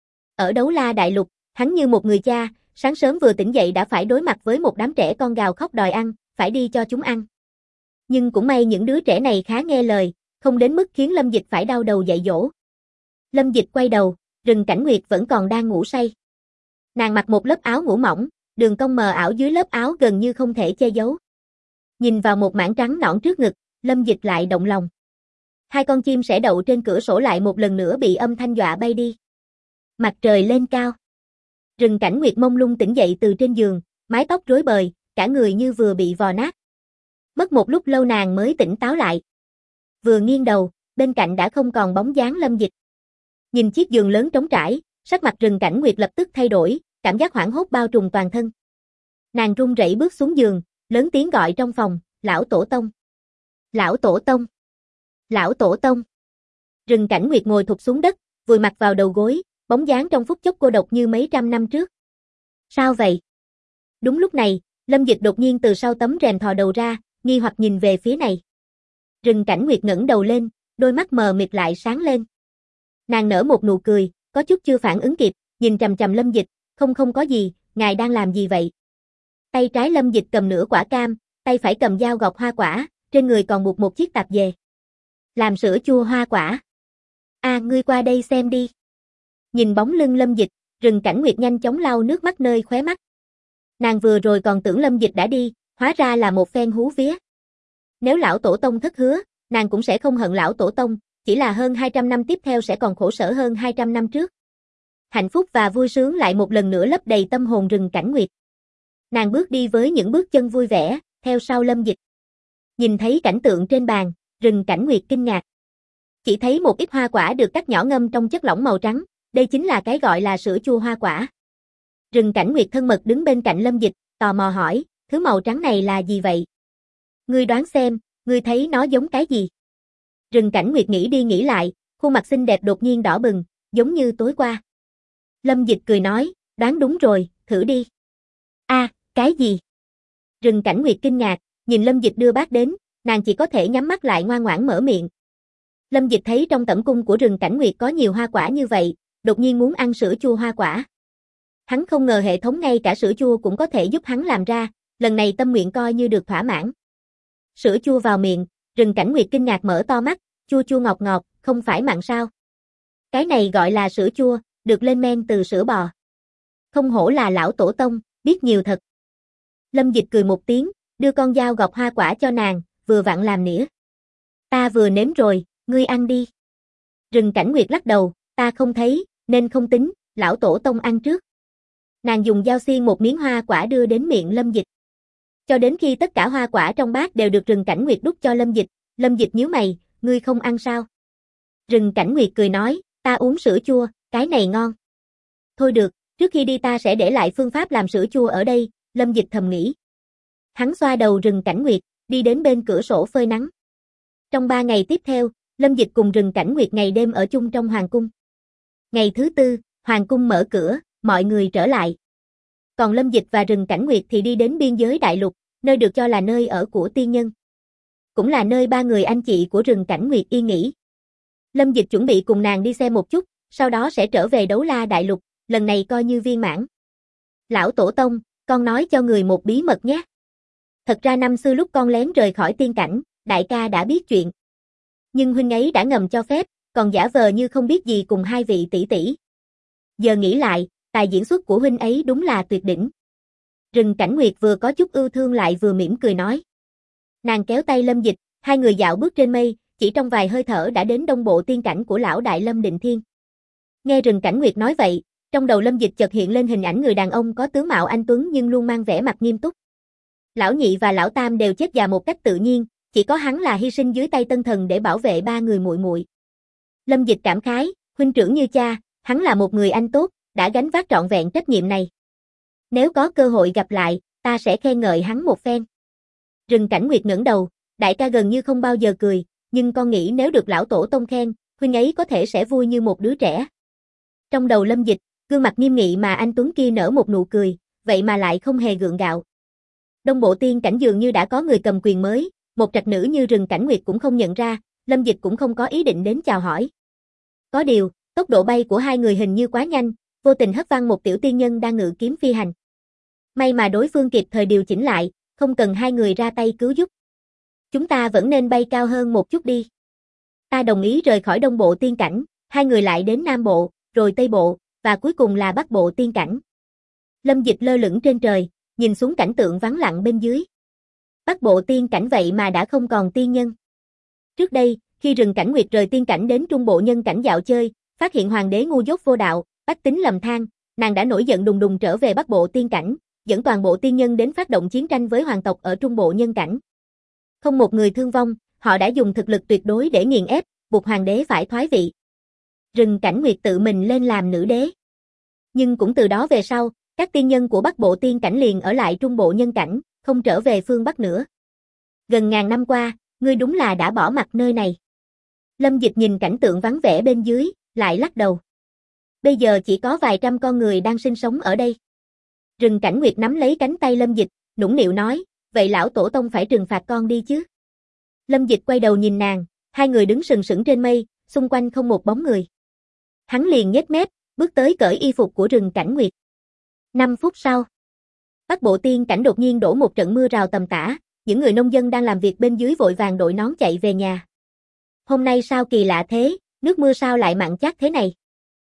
S1: Ở Đấu La Đại Lục, hắn như một người cha, sáng sớm vừa tỉnh dậy đã phải đối mặt với một đám trẻ con gào khóc đòi ăn, phải đi cho chúng ăn. Nhưng cũng may những đứa trẻ này khá nghe lời, không đến mức khiến Lâm Dịch phải đau đầu dạy dỗ. Lâm Dịch quay đầu, Rừng Cảnh Nguyệt vẫn còn đang ngủ say. Nàng mặc một lớp áo ngủ mỏng, đường cong mờ ảo dưới lớp áo gần như không thể che giấu. Nhìn vào một mảng trắng nõn trước ngực, Lâm Dịch lại động lòng. Hai con chim sẻ đậu trên cửa sổ lại một lần nữa bị âm thanh dọa bay đi. Mặt trời lên cao. Rừng Cảnh Nguyệt mông lung tỉnh dậy từ trên giường, mái tóc rối bời, cả người như vừa bị vò nát. Mất một lúc lâu nàng mới tỉnh táo lại. Vừa nghiêng đầu, bên cạnh đã không còn bóng dáng Lâm Dịch. Nhìn chiếc giường lớn trống trải, sắc mặt Rừng Cảnh Nguyệt lập tức thay đổi, cảm giác hoảng hốt bao trùm toàn thân. Nàng run rẩy bước xuống giường, lớn tiếng gọi trong phòng, lão tổ tông. Lão tổ tông. Lão tổ tông. Rừng Cảnh Nguyệt ngồi thụp xuống đất, vùi mặt vào đầu gối, bóng dáng trong phút chốc cô độc như mấy trăm năm trước. Sao vậy? Đúng lúc này, Lâm Dịch đột nhiên từ sau tấm rèm thò đầu ra, nghi hoặc nhìn về phía này. Rừng Cảnh Nguyệt ngẩng đầu lên, đôi mắt mờ mịt lại sáng lên. Nàng nở một nụ cười, có chút chưa phản ứng kịp, nhìn chằm chằm Lâm Dịch, không có gì, ngài đang làm gì vậy? Tay trái Lâm Dịch cầm nửa quả cam, tay phải cầm dao gọt hoa quả, trên người còn buộc một chiếc tạp dề. Làm sữa chua hoa quả. Ngươi qua đây xem đi. Nhìn bóng lưng Lâm Dịch, Rừng Cảnh Nguyệt nhanh chóng lau nước mắt nơi khóe mắt. Nàng vừa rồi còn tưởng Lâm Dịch đã đi, hóa ra là một phen hú vía. Nếu lão tổ tông thất hứa, nàng cũng sẽ không hận lão tổ tông, chỉ là hơn 200 năm tiếp theo sẽ còn khổ sở hơn 200 năm trước. Hạnh phúc và vui sướng lại một lần nữa lấp đầy tâm hồn Rừng Cảnh Nguyệt. Nàng bước đi với những bước chân vui vẻ, theo sau Lâm Dịch. Nhìn thấy cảnh tượng trên bàn, Rừng Cảnh Nguyệt kinh ngạc. Chỉ thấy một ít hoa quả được cắt nhỏ ngâm trong chất lỏng màu trắng, đây chính là cái gọi là sữa chua hoa quả. Rừng Cảnh Nguyệt thân mật đứng bên cạnh Lâm Dịch, tò mò hỏi, thứ màu trắng này là gì vậy? Ngươi đoán xem, ngươi thấy nó giống cái gì? Rừng Cảnh Nguyệt nghĩ đi nghĩ lại, khuôn mặt xinh đẹp đột nhiên đỏ bừng, giống như tối qua. Lâm Dịch cười nói, đoán đúng rồi, thử đi. Cái gì? Rừng Cảnh Nguyệt kinh ngạc, nhìn Lâm Dịch đưa bát đến, nàng chỉ có thể nhắm mắt lại ngoan ngoãn mở miệng. Lâm Dịch thấy trong tẩm cung của Rừng Cảnh Nguyệt có nhiều hoa quả như vậy, đột nhiên muốn ăn sữa chua hoa quả. Hắn không ngờ hệ thống ngay cả sữa chua cũng có thể giúp hắn làm ra, lần này tâm nguyện coi như được thỏa mãn. Sữa chua vào miệng, Rừng Cảnh Nguyệt kinh ngạc mở to mắt, chua chua ngọt ngọt, không phải mặn sao? Cái này gọi là sữa chua, được lên men từ sữa bò. Không hổ là lão tổ tông, biết nhiều thật. Lâm Dịch cười một tiếng, đưa con dao gọt hoa quả cho nàng, vừa vặn làm nĩa. Ta vừa nếm rồi, ngươi ăn đi. Rừng Cảnh Nguyệt lắc đầu, ta không thấy, nên không tính, lão tổ tông ăn trước. Nàng dùng dao xiên một miếng hoa quả đưa đến miệng Lâm Dịch. Cho đến khi tất cả hoa quả trong bát đều được Rừng Cảnh Nguyệt đút cho Lâm Dịch nhíu mày, ngươi không ăn sao? Rừng Cảnh Nguyệt cười nói, ta uống sữa chua, cái này ngon. Thôi được, trước khi đi ta sẽ để lại phương pháp làm sữa chua ở đây, Lâm Dịch thầm nghĩ. Hắn xoa đầu Rừng Cảnh Nguyệt, đi đến bên cửa sổ phơi nắng. Trong 3 ngày tiếp theo, Lâm Dịch cùng Rừng Cảnh Nguyệt ngày đêm ở chung trong hoàng cung. Ngày thứ 4, hoàng cung mở cửa, mọi người trở lại. Còn Lâm Dịch và Rừng Cảnh Nguyệt thì đi đến biên giới đại lục, nơi được cho là nơi ở của tiên nhân. Cũng là nơi 3 người anh chị của Rừng Cảnh Nguyệt yên nghỉ. Lâm Dịch chuẩn bị cùng nàng đi xem một chút, sau đó sẽ trở về Đấu La đại lục, lần này coi như viên mãn. Lão tổ tông, con nói cho người một bí mật nhé. Thật ra năm xưa lúc con lén rời khỏi tiên cảnh, đại ca đã biết chuyện. Nhưng huynh ấy đã ngầm cho phép, còn giả vờ như không biết gì cùng 2 vị tỷ tỷ. Giờ nghĩ lại, tài diễn xuất của huynh ấy đúng là tuyệt đỉnh. Rừng Cảnh Nguyệt vừa có chút ưu thương lại vừa mỉm cười nói. Nàng kéo tay Lâm Dịch, 2 người dạo bước trên mây, chỉ trong vài hơi thở đã đến đông bộ tiên cảnh của lão đại Lâm Định Thiên. Nghe Rừng Cảnh Nguyệt nói vậy, trong đầu Lâm Dịch chợt hiện lên hình ảnh người đàn ông có tướng mạo anh tuấn nhưng luôn mang vẻ mặt nghiêm túc. Lão nhị và lão tam đều chết già một cách tự nhiên, chỉ có hắn là hy sinh dưới tay tân thần để bảo vệ 3 người muội muội. Lâm Dịch cảm khái, huynh trưởng như cha, hắn là một người anh tốt, đã gánh vác trọn vẹn trách nhiệm này. Nếu có cơ hội gặp lại, ta sẽ khen ngợi hắn một phen. Rừng Cảnh Nguyệt ngẩng đầu, đại ca gần như không bao giờ cười, nhưng con nghĩ nếu được lão tổ tông khen, huynh ấy có thể sẽ vui như một đứa trẻ. Trong đầu Lâm Dịch, gương mặt nghiêm nghị mà anh tuấn kia nở một nụ cười, vậy mà lại không hề gượng gạo. Đông bộ tiên cảnh dường như đã có người cầm quyền mới, một trạch nữ như Rừng Cảnh Nguyệt cũng không nhận ra, Lâm Dịch cũng không có ý định đến chào hỏi. Có điều, tốc độ bay của 2 người hình như quá nhanh, vô tình hất văng một tiểu tiên nhân đang ngự kiếm phi hành. May mà đối phương kịp thời điều chỉnh lại, không cần 2 người ra tay cứu giúp. Chúng ta vẫn nên bay cao hơn một chút đi. Ta đồng ý rời khỏi đông bộ tiên cảnh, 2 người lại đến nam bộ, rồi tây bộ, và cuối cùng là bắc bộ tiên cảnh. Lâm Dịch lơ lửng trên trời, nhìn xuống cảnh tượng vắng lặng bên dưới. Bắc bộ tiên cảnh vậy mà đã không còn tiên nhân. Trước đây, khi Rừng Cảnh Nguyệt rời tiên cảnh đến trung bộ nhân cảnh dạo chơi, phát hiện hoàng đế ngu dốt vô đạo, bách tính lầm than, nàng đã nổi giận đùng đùng trở về bắc bộ tiên cảnh, dẫn toàn bộ tiên nhân đến phát động chiến tranh với hoàng tộc ở trung bộ nhân cảnh. Không một người thương vong, họ đã dùng thực lực tuyệt đối để nghiền ép, buộc hoàng đế phải thoái vị. Rừng Cảnh Nguyệt tự mình lên làm nữ đế. Nhưng cũng từ đó về sau, các tiên nhân của bắc bộ tiên cảnh liền ở lại trung bộ nhân cảnh, không trở về phương Bắc nữa. Gần ngàn năm qua, ngươi đúng là đã bỏ mặt nơi này. Lâm Dịch nhìn cảnh tượng vắng vẻ bên dưới, lại lắc đầu. Bây giờ chỉ có vài trăm con người đang sinh sống ở đây. Rừng Cảnh Nguyệt nắm lấy cánh tay Lâm Dịch, nũng nịu nói, vậy lão tổ tông phải trừng phạt con đi chứ. Lâm Dịch quay đầu nhìn nàng, 2 người đứng sừng sững trên mây, xung quanh không một bóng người. Hắn liền nhếch mép, bước tới cởi y phục của Rừng Cảnh Nguyệt. 5 phút sau, Bắc bộ tiên cảnh đột nhiên đổ một trận mưa rào tầm tã, những người nông dân đang làm việc bên dưới vội vàng đội nón chạy về nhà. Hôm nay sao kỳ lạ thế, nước mưa sao lại mặn chát thế này?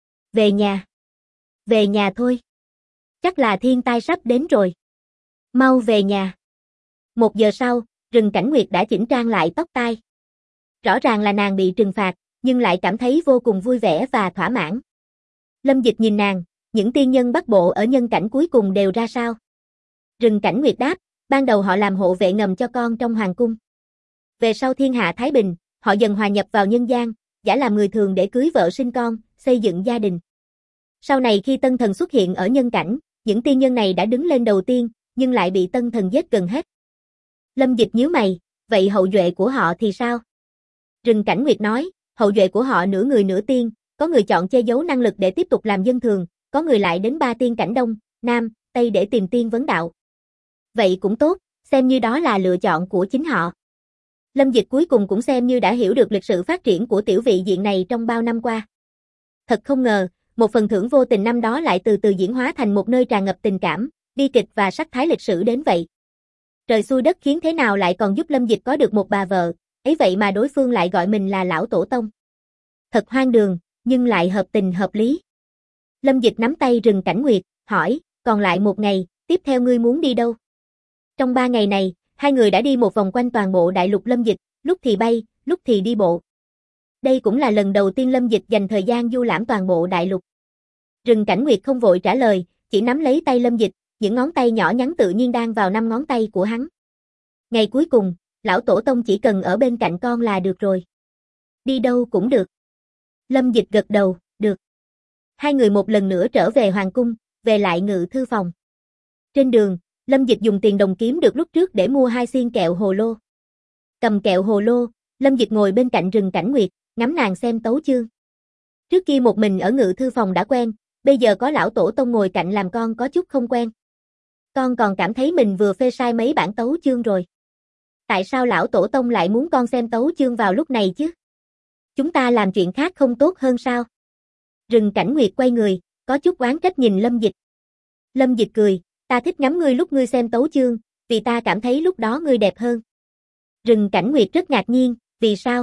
S1: Về nhà. Về nhà thôi. Chắc là thiên tai sắp đến rồi. Mau về nhà. 1 giờ sau, Rừng Cảnh Nguyệt đã chỉnh trang lại tóc tai. Rõ ràng là nàng bị trừng phạt, nhưng lại cảm thấy vô cùng vui vẻ và thỏa mãn. Lâm Dịch nhìn nàng, những tiên nhân Bắc bộ ở nhân cảnh cuối cùng đều ra sao? Rừng Cảnh Nguyệt đáp, ban đầu họ làm hộ vệ ngầm cho con trong hoàng cung. Về sau thiên hạ thái bình, họ dần hòa nhập vào nhân gian, giả làm người thường để cưới vợ sinh con, xây dựng gia đình. Sau này khi tân thần xuất hiện ở nhân cảnh, những tiên nhân này đã đứng lên đầu tiên, nhưng lại bị tân thần giết gần hết. Lâm Dịch nhíu mày, vậy hậu duệ của họ thì sao? Rừng Cảnh Nguyệt nói, hậu duệ của họ nửa người nửa tiên, có người chọn che giấu năng lực để tiếp tục làm dân thường, có người lại đến 3 tiên cảnh Đông, Nam, Tây để tìm tiên vấn đạo. Vậy cũng tốt, xem như đó là lựa chọn của chính họ. Lâm Dịch cuối cùng cũng xem như đã hiểu được lịch sử phát triển của tiểu vị diện này trong bao năm qua. Thật không ngờ, một phần thưởng vô tình năm đó lại từ từ diễn hóa thành một nơi tràn ngập tình cảm, bi kịch và sắc thái lịch sử đến vậy. Trời xui đất khiến thế nào lại còn giúp Lâm Dịch có được một bà vợ, ấy vậy mà đối phương lại gọi mình là lão tổ tông. Thật hoang đường, nhưng lại hợp tình hợp lý. Lâm Dịch nắm tay Rừng Cảnh Nguyệt, hỏi, còn lại một ngày, tiếp theo ngươi muốn đi đâu? Trong 3 ngày này, hai người đã đi một vòng quanh toàn bộ đại lục Lâm Dịch, lúc thì bay, lúc thì đi bộ. Đây cũng là lần đầu tiên Lâm Dịch dành thời gian du lãm toàn bộ đại lục. Rừng Cảnh Nguyệt không vội trả lời, chỉ nắm lấy tay Lâm Dịch, những ngón tay nhỏ nhắn tự nhiên đang vào 5 ngón tay của hắn. Ngày cuối cùng, lão tổ tông chỉ cần ở bên cạnh con là được rồi. Đi đâu cũng được. Lâm Dịch gật đầu, được. Hai người một lần nữa trở về hoàng cung, về lại ngự thư phòng. Trên đường, Lâm Dịch dùng tiền đồng kiếm được lúc trước để mua 2 xiên kẹo hồ lô. Cầm kẹo hồ lô, Lâm Dịch ngồi bên cạnh Rừng Cảnh Nguyệt, ngắm nàng xem tấu chương. Trước kia một mình ở ngự thư phòng đã quen, bây giờ có lão tổ tông ngồi cạnh làm con có chút không quen. Con còn cảm thấy mình vừa phê sai mấy bản tấu chương rồi. Tại sao lão tổ tông lại muốn con xem tấu chương vào lúc này chứ? Chúng ta làm chuyện khác không tốt hơn sao? Rừng Cảnh Nguyệt quay người, có chút oán trách nhìn Lâm Dịch. Lâm Dịch cười, ta thích ngắm ngươi lúc ngươi xem tấu chương, vì ta cảm thấy lúc đó ngươi đẹp hơn. Rừng Cảnh Nguyệt rất ngạc nhiên, vì sao?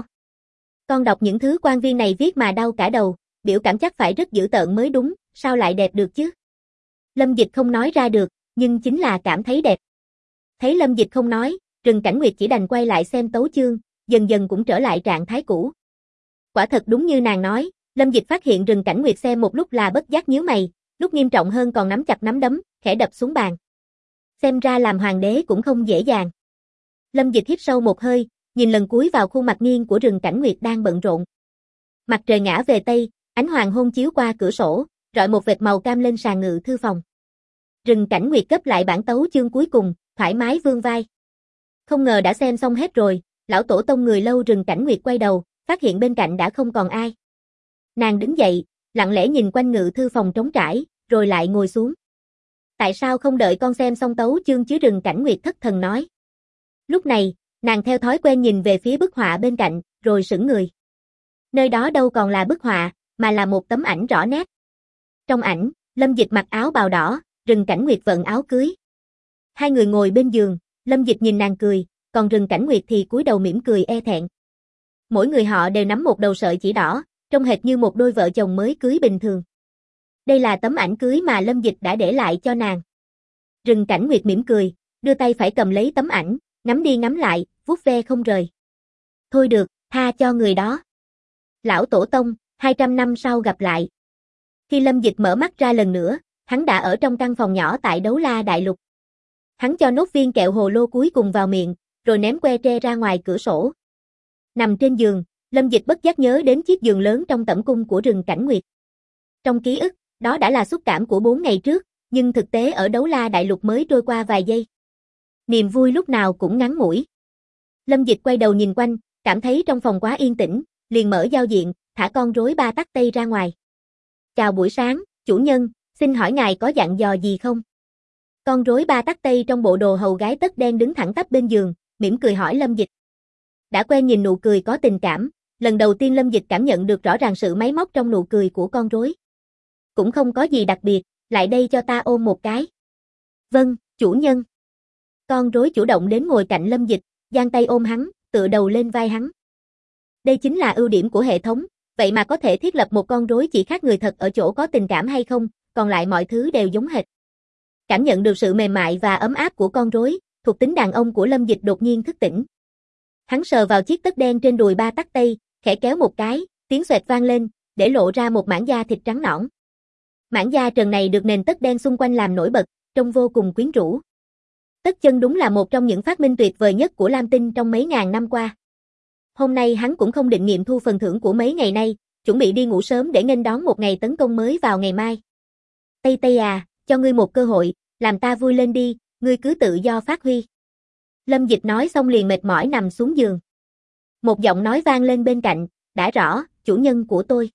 S1: Con đọc những thứ quan viên này viết mà đau cả đầu, biểu cảm chắc phải rất dữ tợn mới đúng, sao lại đẹp được chứ? Lâm Dịch không nói ra được, nhưng chính là cảm thấy đẹp. Thấy Lâm Dịch không nói, Rừng Cảnh Nguyệt chỉ đành quay lại xem tấu chương, dần dần cũng trở lại trạng thái cũ. Quả thật đúng như nàng nói, Lâm Dịch phát hiện Rừng Cảnh Nguyệt xem một lúc là bất giác nhíu mày, lúc nghiêm trọng hơn còn nắm chặt nắm đấm, khẽ đập xuống bàn. Xem ra làm hoàng đế cũng không dễ dàng. Lâm Dịch hít sâu một hơi, nhìn lần cuối vào khuôn mặt nghiêng của Rừng Cảnh Nguyệt đang bận rộn. Mặt trời ngã về tây, ánh hoàng hôn chiếu qua cửa sổ, rọi một vệt màu cam lên sàn ngự thư phòng. Rừng Cảnh Nguyệt gấp lại bản tấu chương cuối cùng, thoải mái vươn vai. Không ngờ đã xem xong hết rồi, lão tổ tông người lâu. Rừng Cảnh Nguyệt quay đầu, phát hiện bên cạnh đã không còn ai. Nàng đứng dậy, lặng lẽ nhìn quanh ngự thư phòng trống trải, rồi lại ngồi xuống. Tại sao không đợi con xem xong tấu chương chứ? Rừng Cảnh Nguyệt thất thần nói. Lúc này, nàng theo thói quen nhìn về phía bức họa bên cạnh, rồi sững người. Nơi đó đâu còn là bức họa, mà là một tấm ảnh rõ nét. Trong ảnh, Lâm Dịch mặc áo bào đỏ, Rừng Cảnh Nguyệt vận áo cưới. Hai người ngồi bên giường, Lâm Dịch nhìn nàng cười, còn Rừng Cảnh Nguyệt thì cúi đầu mỉm cười e thẹn. Mỗi người họ đều nắm một đầu sợi chỉ đỏ, trông hệt như một đôi vợ chồng mới cưới bình thường. Đây là tấm ảnh cưới mà Lâm Dịch đã để lại cho nàng. Rừng Cảnh Nguyệt mỉm cười, đưa tay phải cầm lấy tấm ảnh, ngắm đi ngắm lại, vuốt ve không rời. Thôi được, tha cho người đó. Lão tổ tông, 200 năm sau gặp lại. Khi Lâm Dịch mở mắt ra lần nữa, hắn đã ở trong căn phòng nhỏ tại Đấu La Đại Lục. Hắn cho nốt viên kẹo hồ lô cuối cùng vào miệng, rồi ném que tre ra ngoài cửa sổ. Nằm trên giường, Lâm Dịch bất giác nhớ đến chiếc giường lớn trong tẩm cung của Rừng Cảnh Nguyệt. Trong ký ức, đó đã là xúc cảm của 4 ngày trước, nhưng thực tế ở Đấu La Đại Lục mới trôi qua vài giây. Niềm vui lúc nào cũng ngắn ngủi. Lâm Dịch quay đầu nhìn quanh, cảm thấy trong phòng quá yên tĩnh, liền mở giao diện, thả con rối ba tắc Tây ra ngoài. Chào buổi sáng, chủ nhân, xin hỏi ngài có dặn dò gì không? Con rối ba tắc Tây trong bộ đồ hầu gái tất đen đứng thẳng tắp bên giường, mỉm cười hỏi Lâm Dịch. Đã quen nhìn nụ cười có tình cảm, lần đầu tiên Lâm Dịch cảm nhận được rõ ràng sự máy móc trong nụ cười của con rối. Cũng không có gì đặc biệt, lại đây cho ta ôm một cái. Vâng, chủ nhân. Con rối chủ động đến ngồi cạnh Lâm Dịch, giang tay ôm hắn, tựa đầu lên vai hắn. Đây chính là ưu điểm của hệ thống, vậy mà có thể thiết lập một con rối chỉ khác người thật ở chỗ có tình cảm hay không, còn lại mọi thứ đều giống hệt. Cảm nhận được sự mềm mại và ấm áp của con rối, thuộc tính đàn ông của Lâm Dịch đột nhiên thức tỉnh. Hắn sờ vào chiếc tất đen trên đùi ba tắc Tây, khẽ kéo một cái, tiếng xoẹt vang lên, để lộ ra một mảng da thịt trắng nõn. Mảng da trần này được nền tất đen xung quanh làm nổi bật, trông vô cùng quyến rũ. Tất chân đúng là một trong những phát minh tuyệt vời nhất của Lam Tinh trong mấy ngàn năm qua. Hôm nay hắn cũng không định nghiệm thu phần thưởng của mấy ngày nay, chuẩn bị đi ngủ sớm để nghênh đón một ngày tấn công mới vào ngày mai. Tây Tây à, cho ngươi một cơ hội, làm ta vui lên đi, ngươi cứ tự do phát huy. Lâm Dịch nói xong liền mệt mỏi nằm xuống giường. Một giọng nói vang lên bên cạnh, đã rõ, chủ nhân của tôi.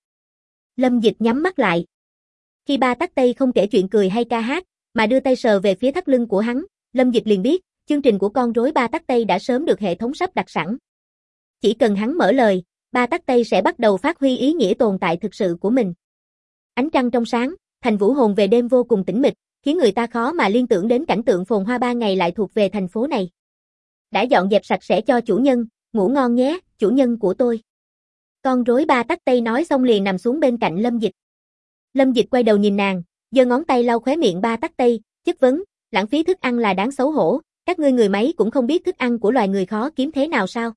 S1: Lâm Dịch nhắm mắt lại. Khi ba tắc Tây không kể chuyện cười hay ca hát, mà đưa tay sờ về phía thắt lưng của hắn, Lâm Dịch liền biết, chương trình của con rối ba tắc Tây đã sớm được hệ thống sắp đặt sẵn. Chỉ cần hắn mở lời, ba tắc Tây sẽ bắt đầu phát huy ý nghĩa tồn tại thực sự của mình. Ánh trăng trong sáng, thành vũ hồn về đêm vô cùng tĩnh mịch, khiến người ta khó mà liên tưởng đến cảnh tượng phồn hoa ban ngày lại thuộc về thành phố này. Đã dọn dẹp sạch sẽ cho chủ nhân, ngủ ngon nhé, chủ nhân của tôi. Con rối ba tắc tây nói xong liền nằm xuống bên cạnh Lâm Dịch. Lâm Dịch quay đầu nhìn nàng, giơ ngón tay lau khóe miệng ba tắc tây, chất vấn, lãng phí thức ăn là đáng xấu hổ, các ngươi người máy cũng không biết thức ăn của loài người khó kiếm thế nào sao?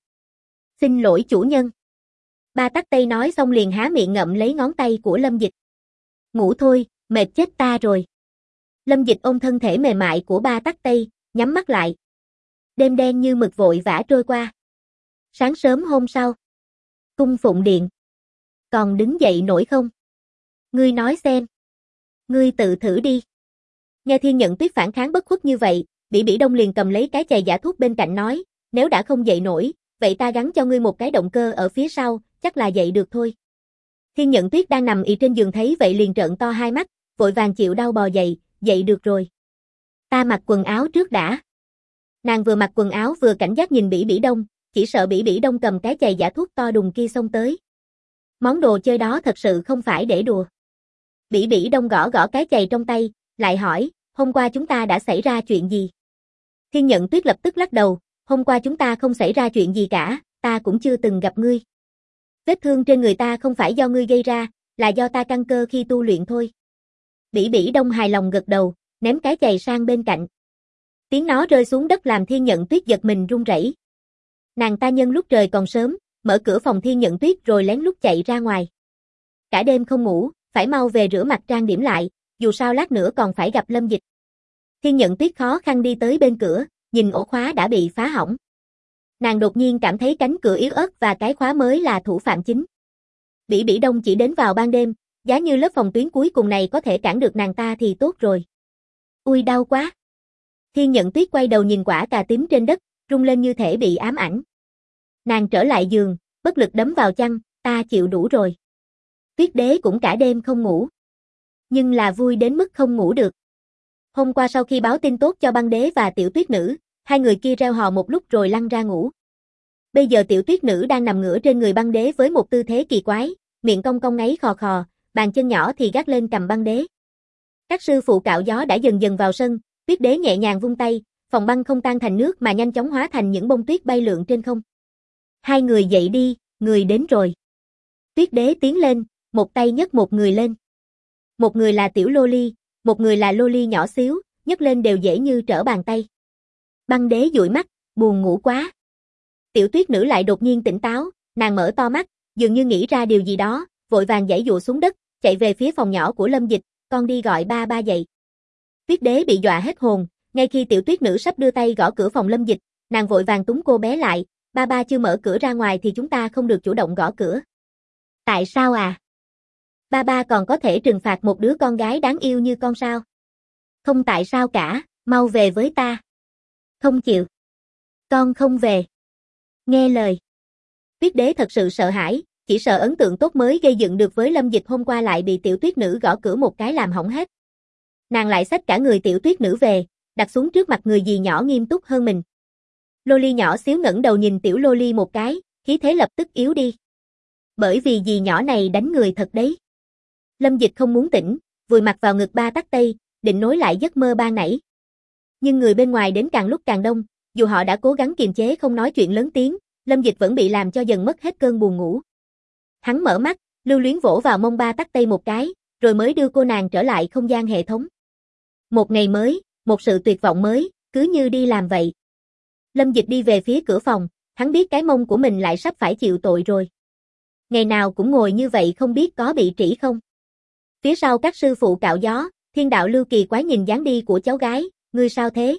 S1: Xin lỗi chủ nhân. Ba tắc tây nói xong liền há miệng ngậm lấy ngón tay của Lâm Dịch. Ngủ thôi, mệt chết ta rồi. Lâm Dịch ôm thân thể mềm mại của ba tắc tây, nhắm mắt lại. Đêm đen như mực vội vã trôi qua. Sáng sớm hôm sau. Cung phụng điện. Còn đứng dậy nổi không? Ngươi nói xem. Ngươi tự thử đi. Nghe Thiên Nhận Tuyết phản kháng bất khuất như vậy, Bỉ Bỉ Đông liền cầm lấy cái chày giả thuốc bên cạnh nói, nếu đã không dậy nổi, vậy ta gắn cho ngươi một cái động cơ ở phía sau, chắc là dậy được thôi. Thiên Nhận Tuyết đang nằm ì trên giường thấy vậy liền trợn to hai mắt, vội vàng chịu đau bò dậy, dậy được rồi. Ta mặc quần áo trước đã. Nàng vừa mặc quần áo vừa cảnh giác nhìn Bỉ Bỉ Đông, chỉ sợ Bỉ Bỉ Đông cầm cái chày giả thuốc to đùng kia xông tới. Món đồ chơi đó thật sự không phải để đùa. Bỉ Bỉ Đông gõ gõ cái chày trong tay, lại hỏi, hôm qua chúng ta đã xảy ra chuyện gì? Thiên Nhận Tuyết lập tức lắc đầu, hôm qua chúng ta không xảy ra chuyện gì cả, ta cũng chưa từng gặp ngươi. Vết thương trên người ta không phải do ngươi gây ra, là do ta căng cơ khi tu luyện thôi. Bỉ Bỉ Đông hài lòng gật đầu, ném cái chày sang bên cạnh. Tiếng nó rơi xuống đất làm Thiên Nhận Tuyết giật mình run rẩy. Nàng ta nhân lúc trời còn sớm, mở cửa phòng Thiên Nhận Tuyết rồi lén lút chạy ra ngoài. Cả đêm không ngủ, phải mau về rửa mặt trang điểm lại, dù sao lát nữa còn phải gặp Lâm Dịch. Thiên Nhận Tuyết khó khăn đi tới bên cửa, nhìn ổ khóa đã bị phá hỏng. Nàng đột nhiên cảm thấy cánh cửa yếu ớt và cái khóa mới là thủ phạm chính. Bỉ Bỉ Đông chỉ đến vào ban đêm, giá như lớp phòng tuyến cuối cùng này có thể cản được nàng ta thì tốt rồi. Ui đau quá. Thiên Nhận Tuyết quay đầu nhìn quả cà tím trên đất, rung lên như thể bị ám ảnh. Nàng trở lại giường, bất lực đấm vào chăn, ta chịu đủ rồi. Tuyết Đế cũng cả đêm không ngủ. Nhưng là vui đến mức không ngủ được. Hôm qua sau khi báo tin tốt cho Băng Đế và Tiểu Tuyết Nữ, hai người kia reo hò một lúc rồi lăn ra ngủ. Bây giờ Tiểu Tuyết Nữ đang nằm ngửa trên người Băng Đế với một tư thế kỳ quái, miệng cong cong ngáy khò khò, bàn chân nhỏ thì gác lên cầm Băng Đế. Các sư phụ cạo gió đã dần dần vào sân, Tuyết Đế nhẹ nhàng vung tay, phòng băng không tan thành nước mà nhanh chóng hóa thành những bông tuyết bay lượn trên không. Hai người dậy đi, người đến rồi. Tuyết Đế tiến lên, một tay nhấc một người lên. Một người là tiểu Loli, một người là Loli nhỏ xíu, nhấc lên đều dễ như trở bàn tay. Băng Đế dụi mắt, buồn ngủ quá. Tiểu Tuyết Nữ lại đột nhiên tỉnh táo, nàng mở to mắt, dường như nghĩ ra điều gì đó, vội vàng giãy giụa xuống đất, chạy về phía phòng nhỏ của Lâm Dịch, con đi gọi ba ba dậy. Tuyết Đế bị dọa hết hồn, ngay khi Tiểu Tuyết Nữ sắp đưa tay gõ cửa phòng Lâm Dịch, nàng vội vàng túm cô bé lại, ba ba chưa mở cửa ra ngoài thì chúng ta không được chủ động gõ cửa. Tại sao à? Ba ba còn có thể trừng phạt một đứa con gái đáng yêu như con sao? Không tại sao cả, mau về với ta. Không chịu. Con không về. Nghe lời. Tuyết Đế thật sự sợ hãi, chỉ sợ ấn tượng tốt mới gây dựng được với Lâm Dịch hôm qua lại bị Tiểu Tuyết Nữ gõ cửa một cái làm hỏng hết. Nàng lại xách cả người Tiểu Tuyết Nữ về, đặt xuống trước mặt người dì nhỏ nghiêm túc hơn mình. Loli nhỏ xíu ngẩng đầu nhìn tiểu Loli một cái, khí thế lập tức yếu đi. Bởi vì dì nhỏ này đánh người thật đấy. Lâm Dịch không muốn tỉnh, vùi mặt vào ngực ba tắc tây, định nối lại giấc mơ ban nãy. Nhưng người bên ngoài đến càng lúc càng đông, dù họ đã cố gắng kiềm chế không nói chuyện lớn tiếng, Lâm Dịch vẫn bị làm cho dần mất hết cơn buồn ngủ. Hắn mở mắt, lưu luyến vỗ vào mông ba tắc tây một cái, rồi mới đưa cô nàng trở lại không gian hệ thống. Một ngày mới, một sự tuyệt vọng mới, cứ như đi làm vậy. Lâm Dịch đi về phía cửa phòng, hắn biết cái mông của mình lại sắp phải chịu tội rồi. Ngày nào cũng ngồi như vậy không biết có bị trĩ không. Phía sau các sư phụ cạo gió, Thiên Đạo Lưu kỳ quái nhìn dáng đi của cháu gái, ngươi sao thế?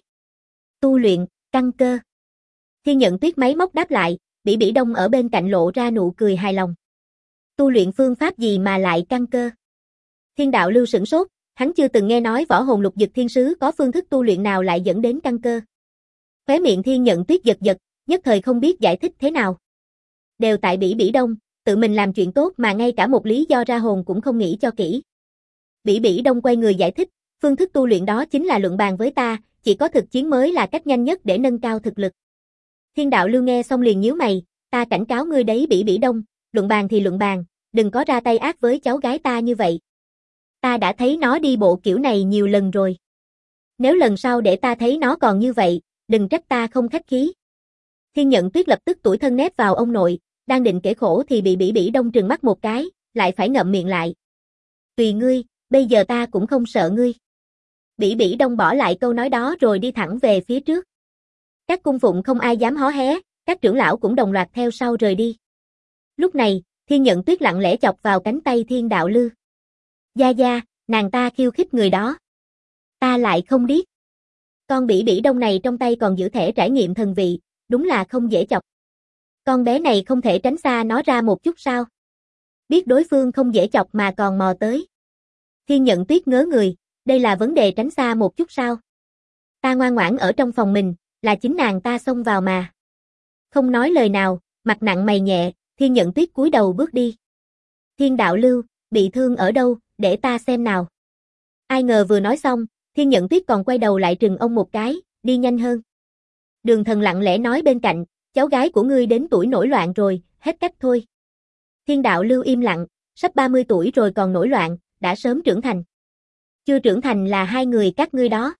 S1: Tu luyện, căng cơ. Thiên Nhận Tuyết máy móc đáp lại, Bỉ Bỉ Đông ở bên cạnh lộ ra nụ cười hài lòng. Tu luyện phương pháp gì mà lại căng cơ? Thiên Đạo Lưu sửng sốt, hắn chưa từng nghe nói võ hồn lục dực thiên sứ có phương thức tu luyện nào lại dẫn đến căng cơ. Khóe miệng Thiên Nhận Tuyết giật giật, nhất thời không biết giải thích thế nào. Đều tại Bỉ Bỉ Đông, tự mình làm chuyện tốt mà ngay cả một lý do ra hồn cũng không nghĩ cho kỹ. Bỉ Bỉ Đông quay người giải thích, phương thức tu luyện đó chính là luận bàn với ta, chỉ có thực chiến mới là cách nhanh nhất để nâng cao thực lực. Thiên Đạo Lưu nghe xong liền nhíu mày, ta cảnh cáo ngươi đấy Bỉ Bỉ Đông, luận bàn thì luận bàn, đừng có ra tay ác với cháu gái ta như vậy. Ta đã thấy nó đi bộ kiểu này nhiều lần rồi. Nếu lần sau để ta thấy nó còn như vậy, đừng trách ta không khách khí. Thiên Nhận Tuyết lập tức tủi thân nép vào ông nội, đang định kể khổ thì bị Bỉ Bỉ Đông trừng mắt một cái, lại phải ngậm miệng lại. Tùy ngươi, bây giờ ta cũng không sợ ngươi. Bỉ Bỉ Đông bỏ lại câu nói đó rồi đi thẳng về phía trước. Các cung phụng không ai dám hó hé, các trưởng lão cũng đồng loạt theo sau rời đi. Lúc này, Thiên Nhận Tuyết lặng lẽ chọc vào cánh tay Thiên Đạo Lư. Gia Gia, nàng ta khiêu khích người đó. Ta lại không biết. Con Bỉ Bỉ Đông này trong tay còn giữ thẻ trải nghiệm thần vị, đúng là không dễ chọc. Con bé này không thể tránh xa nó ra một chút sao? Biết đối phương không dễ chọc mà còn mò tới. Thiên Nhận Tuyết ngớ người, đây là vấn đề tránh xa một chút sao? Ta ngoan ngoãn ở trong phòng mình, là chính nàng ta xông vào mà. Không nói lời nào, mặt nặng mày nhẹ, Thiên Nhận Tuyết cúi đầu bước đi. Thiên Đạo Lưu, bị thương ở đâu, để ta xem nào. Ai ngờ vừa nói xong, Thiên Nhận Tuyết còn quay đầu lại trừng ông một cái, đi nhanh hơn. Đường Thần lặng lẽ nói bên cạnh, cháu gái của ngươi đến tuổi nổi loạn rồi, hết cách thôi. Thiên Đạo Lưu im lặng, sắp 30 tuổi rồi còn nổi loạn, đã sớm trưởng thành. Chưa trưởng thành là hai người các ngươi đó.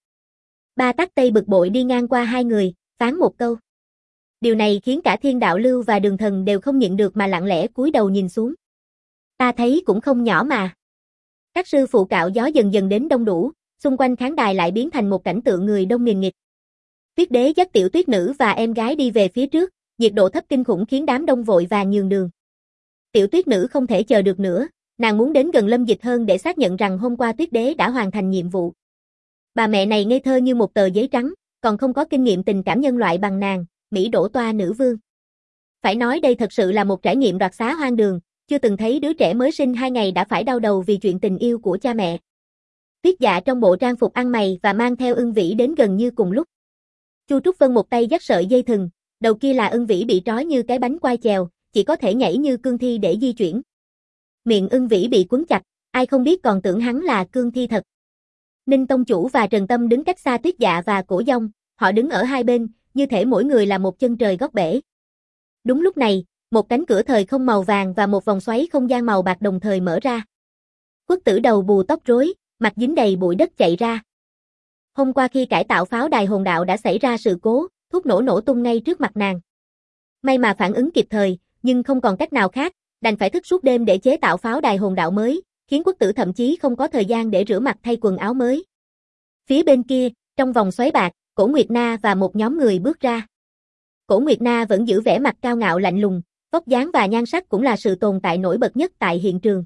S1: Ba Tắc Tây bực bội đi ngang qua hai người, phán một câu. Điều này khiến cả Thiên Đạo Lưu và Đường Thần đều không nhịn được mà lặng lẽ cúi đầu nhìn xuống. Ta thấy cũng không nhỏ mà. Các sư phụ cạo gió dần dần đến đông đủ, xung quanh khán đài lại biến thành một cảnh tượng người đông nghìn nghịt. Tuyết Đế dắt Tiểu Tuyết Nữ và em gái đi về phía trước, nhiệt độ thấp kinh khủng khiến đám đông vội vàng nhường đường. Tiểu Tuyết Nữ không thể chờ được nữa, nàng muốn đến gần Lâm Dịch hơn để xác nhận rằng hôm qua Tuyết Đế đã hoàn thành nhiệm vụ. Bà mẹ này ngây thơ như một tờ giấy trắng, còn không có kinh nghiệm tình cảm nhân loại bằng nàng, Mỹ Đỗ Toa nữ vương. Phải nói đây thật sự là một trải nghiệm đoạt xá hoang đường, chưa từng thấy đứa trẻ mới sinh 2 ngày đã phải đau đầu vì chuyện tình yêu của cha mẹ. Tuyết Dạ trong bộ trang phục ăn mày và mang theo Ưng Vĩ đến gần như cùng lúc. Chu Trúc Vân một tay dắt sợi dây thừng, đầu kia là Ưng Vĩ bị trói như cái bánh quai chèo, chỉ có thể nhảy như cương thi để di chuyển. Miệng Ưng Vĩ bị quấn chặt, ai không biết còn tưởng hắn là cương thi thật. Ninh Tông Chủ và Trần Tâm đứng cách xa Tuyết Dạ và Cổ Dông, họ đứng ở hai bên, như thể mỗi người là một chân trời góc bể. Đúng lúc này, một cánh cửa thời không màu vàng và một vòng xoáy không gian màu bạc đồng thời mở ra. Quất Tử đầu bù tóc rối, mặt dính đầy bụi đất chạy ra. Hôm qua khi cải tạo pháo đài hồn đạo đã xảy ra sự cố, thuốc nổ tung ngay trước mặt nàng. May mà phản ứng kịp thời, nhưng không còn cách nào khác, đành phải thức suốt đêm để chế tạo pháo đài hồn đạo mới, khiến Quất Tử thậm chí không có thời gian để rửa mặt thay quần áo mới. Phía bên kia, trong vòng xoáy bạc, Cổ Nguyệt Na và một nhóm người bước ra. Cổ Nguyệt Na vẫn giữ vẻ mặt cao ngạo lạnh lùng, vóc dáng và nhan sắc cũng là sự tồn tại nổi bật nhất tại hiện trường.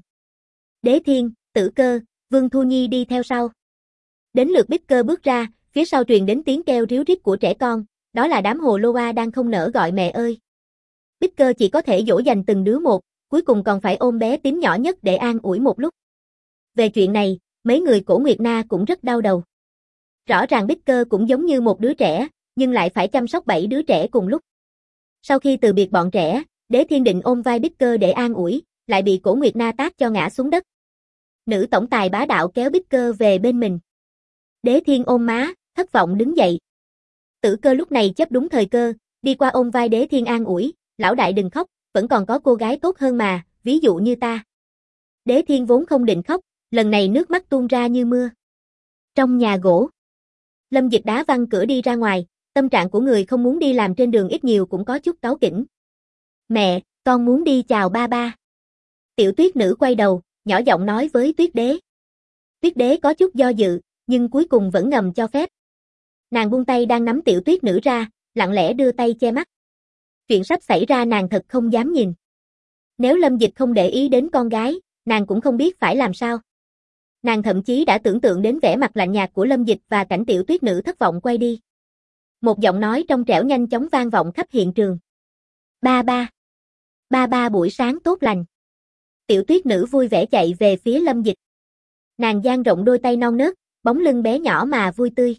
S1: Đế Thiên, Tử Cơ, Vương Thu Nhi đi theo sau. Đến lượt Bích Cơ bước ra, phía sau truyền đến tiếng kêu ríu rít của trẻ con, đó là đám hồ lô a đang không nỡ gọi mẹ ơi. Bích Cơ chỉ có thể dỗ dành từng đứa một, cuối cùng còn phải ôm bé tím nhỏ nhất để an ủi một lúc. Về chuyện này, mấy người Cổ Nguyệt Na cũng rất đau đầu. Rõ ràng Bích Cơ cũng giống như một đứa trẻ, nhưng lại phải chăm sóc 7 đứa trẻ cùng lúc. Sau khi từ biệt bọn trẻ, Đế Thiên định ôm vai Bích Cơ để an ủi, lại bị Cổ Nguyệt Na tát cho ngã xuống đất. Nữ tổng tài bá đạo kéo Bích Cơ về bên mình. Đế Thiên ôm má, thất vọng đứng dậy. Tử Cơ lúc này chấp đúng thời cơ, đi qua ôm vai Đế Thiên an ủi, lão đại đừng khóc, vẫn còn có cô gái tốt hơn mà, ví dụ như ta. Đế Thiên vốn không định khóc, lần này nước mắt tuôn ra như mưa. Trong nhà gỗ, Lâm Dịch đá văng cửa đi ra ngoài, tâm trạng của người không muốn đi làm trên đường ít nhiều cũng có chút cáu kỉnh. Mẹ, con muốn đi chào ba ba. Tiểu Tuyết Nữ quay đầu, nhỏ giọng nói với Tuyết Đế. Tuyết Đế có chút do dự, nhưng cuối cùng vẫn ngầm cho phép. Nàng buông tay đang nắm Tiểu Tuyết Nữ ra, lặng lẽ đưa tay che mắt. Chuyện sắp xảy ra nàng thật không dám nhìn. Nếu Lâm Dịch không để ý đến con gái, nàng cũng không biết phải làm sao. Nàng thậm chí đã tưởng tượng đến vẻ mặt lạnh nhạt của Lâm Dịch và cảnh Tiểu Tuyết Nữ thất vọng quay đi. Một giọng nói trong trẻo nhanh chóng vang vọng khắp hiện trường. Ba ba. Ba ba buổi sáng tốt lành. Tiểu Tuyết Nữ vui vẻ chạy về phía Lâm Dịch. Nàng dang rộng đôi tay non nớt, bóng lưng bé nhỏ mà vui tươi.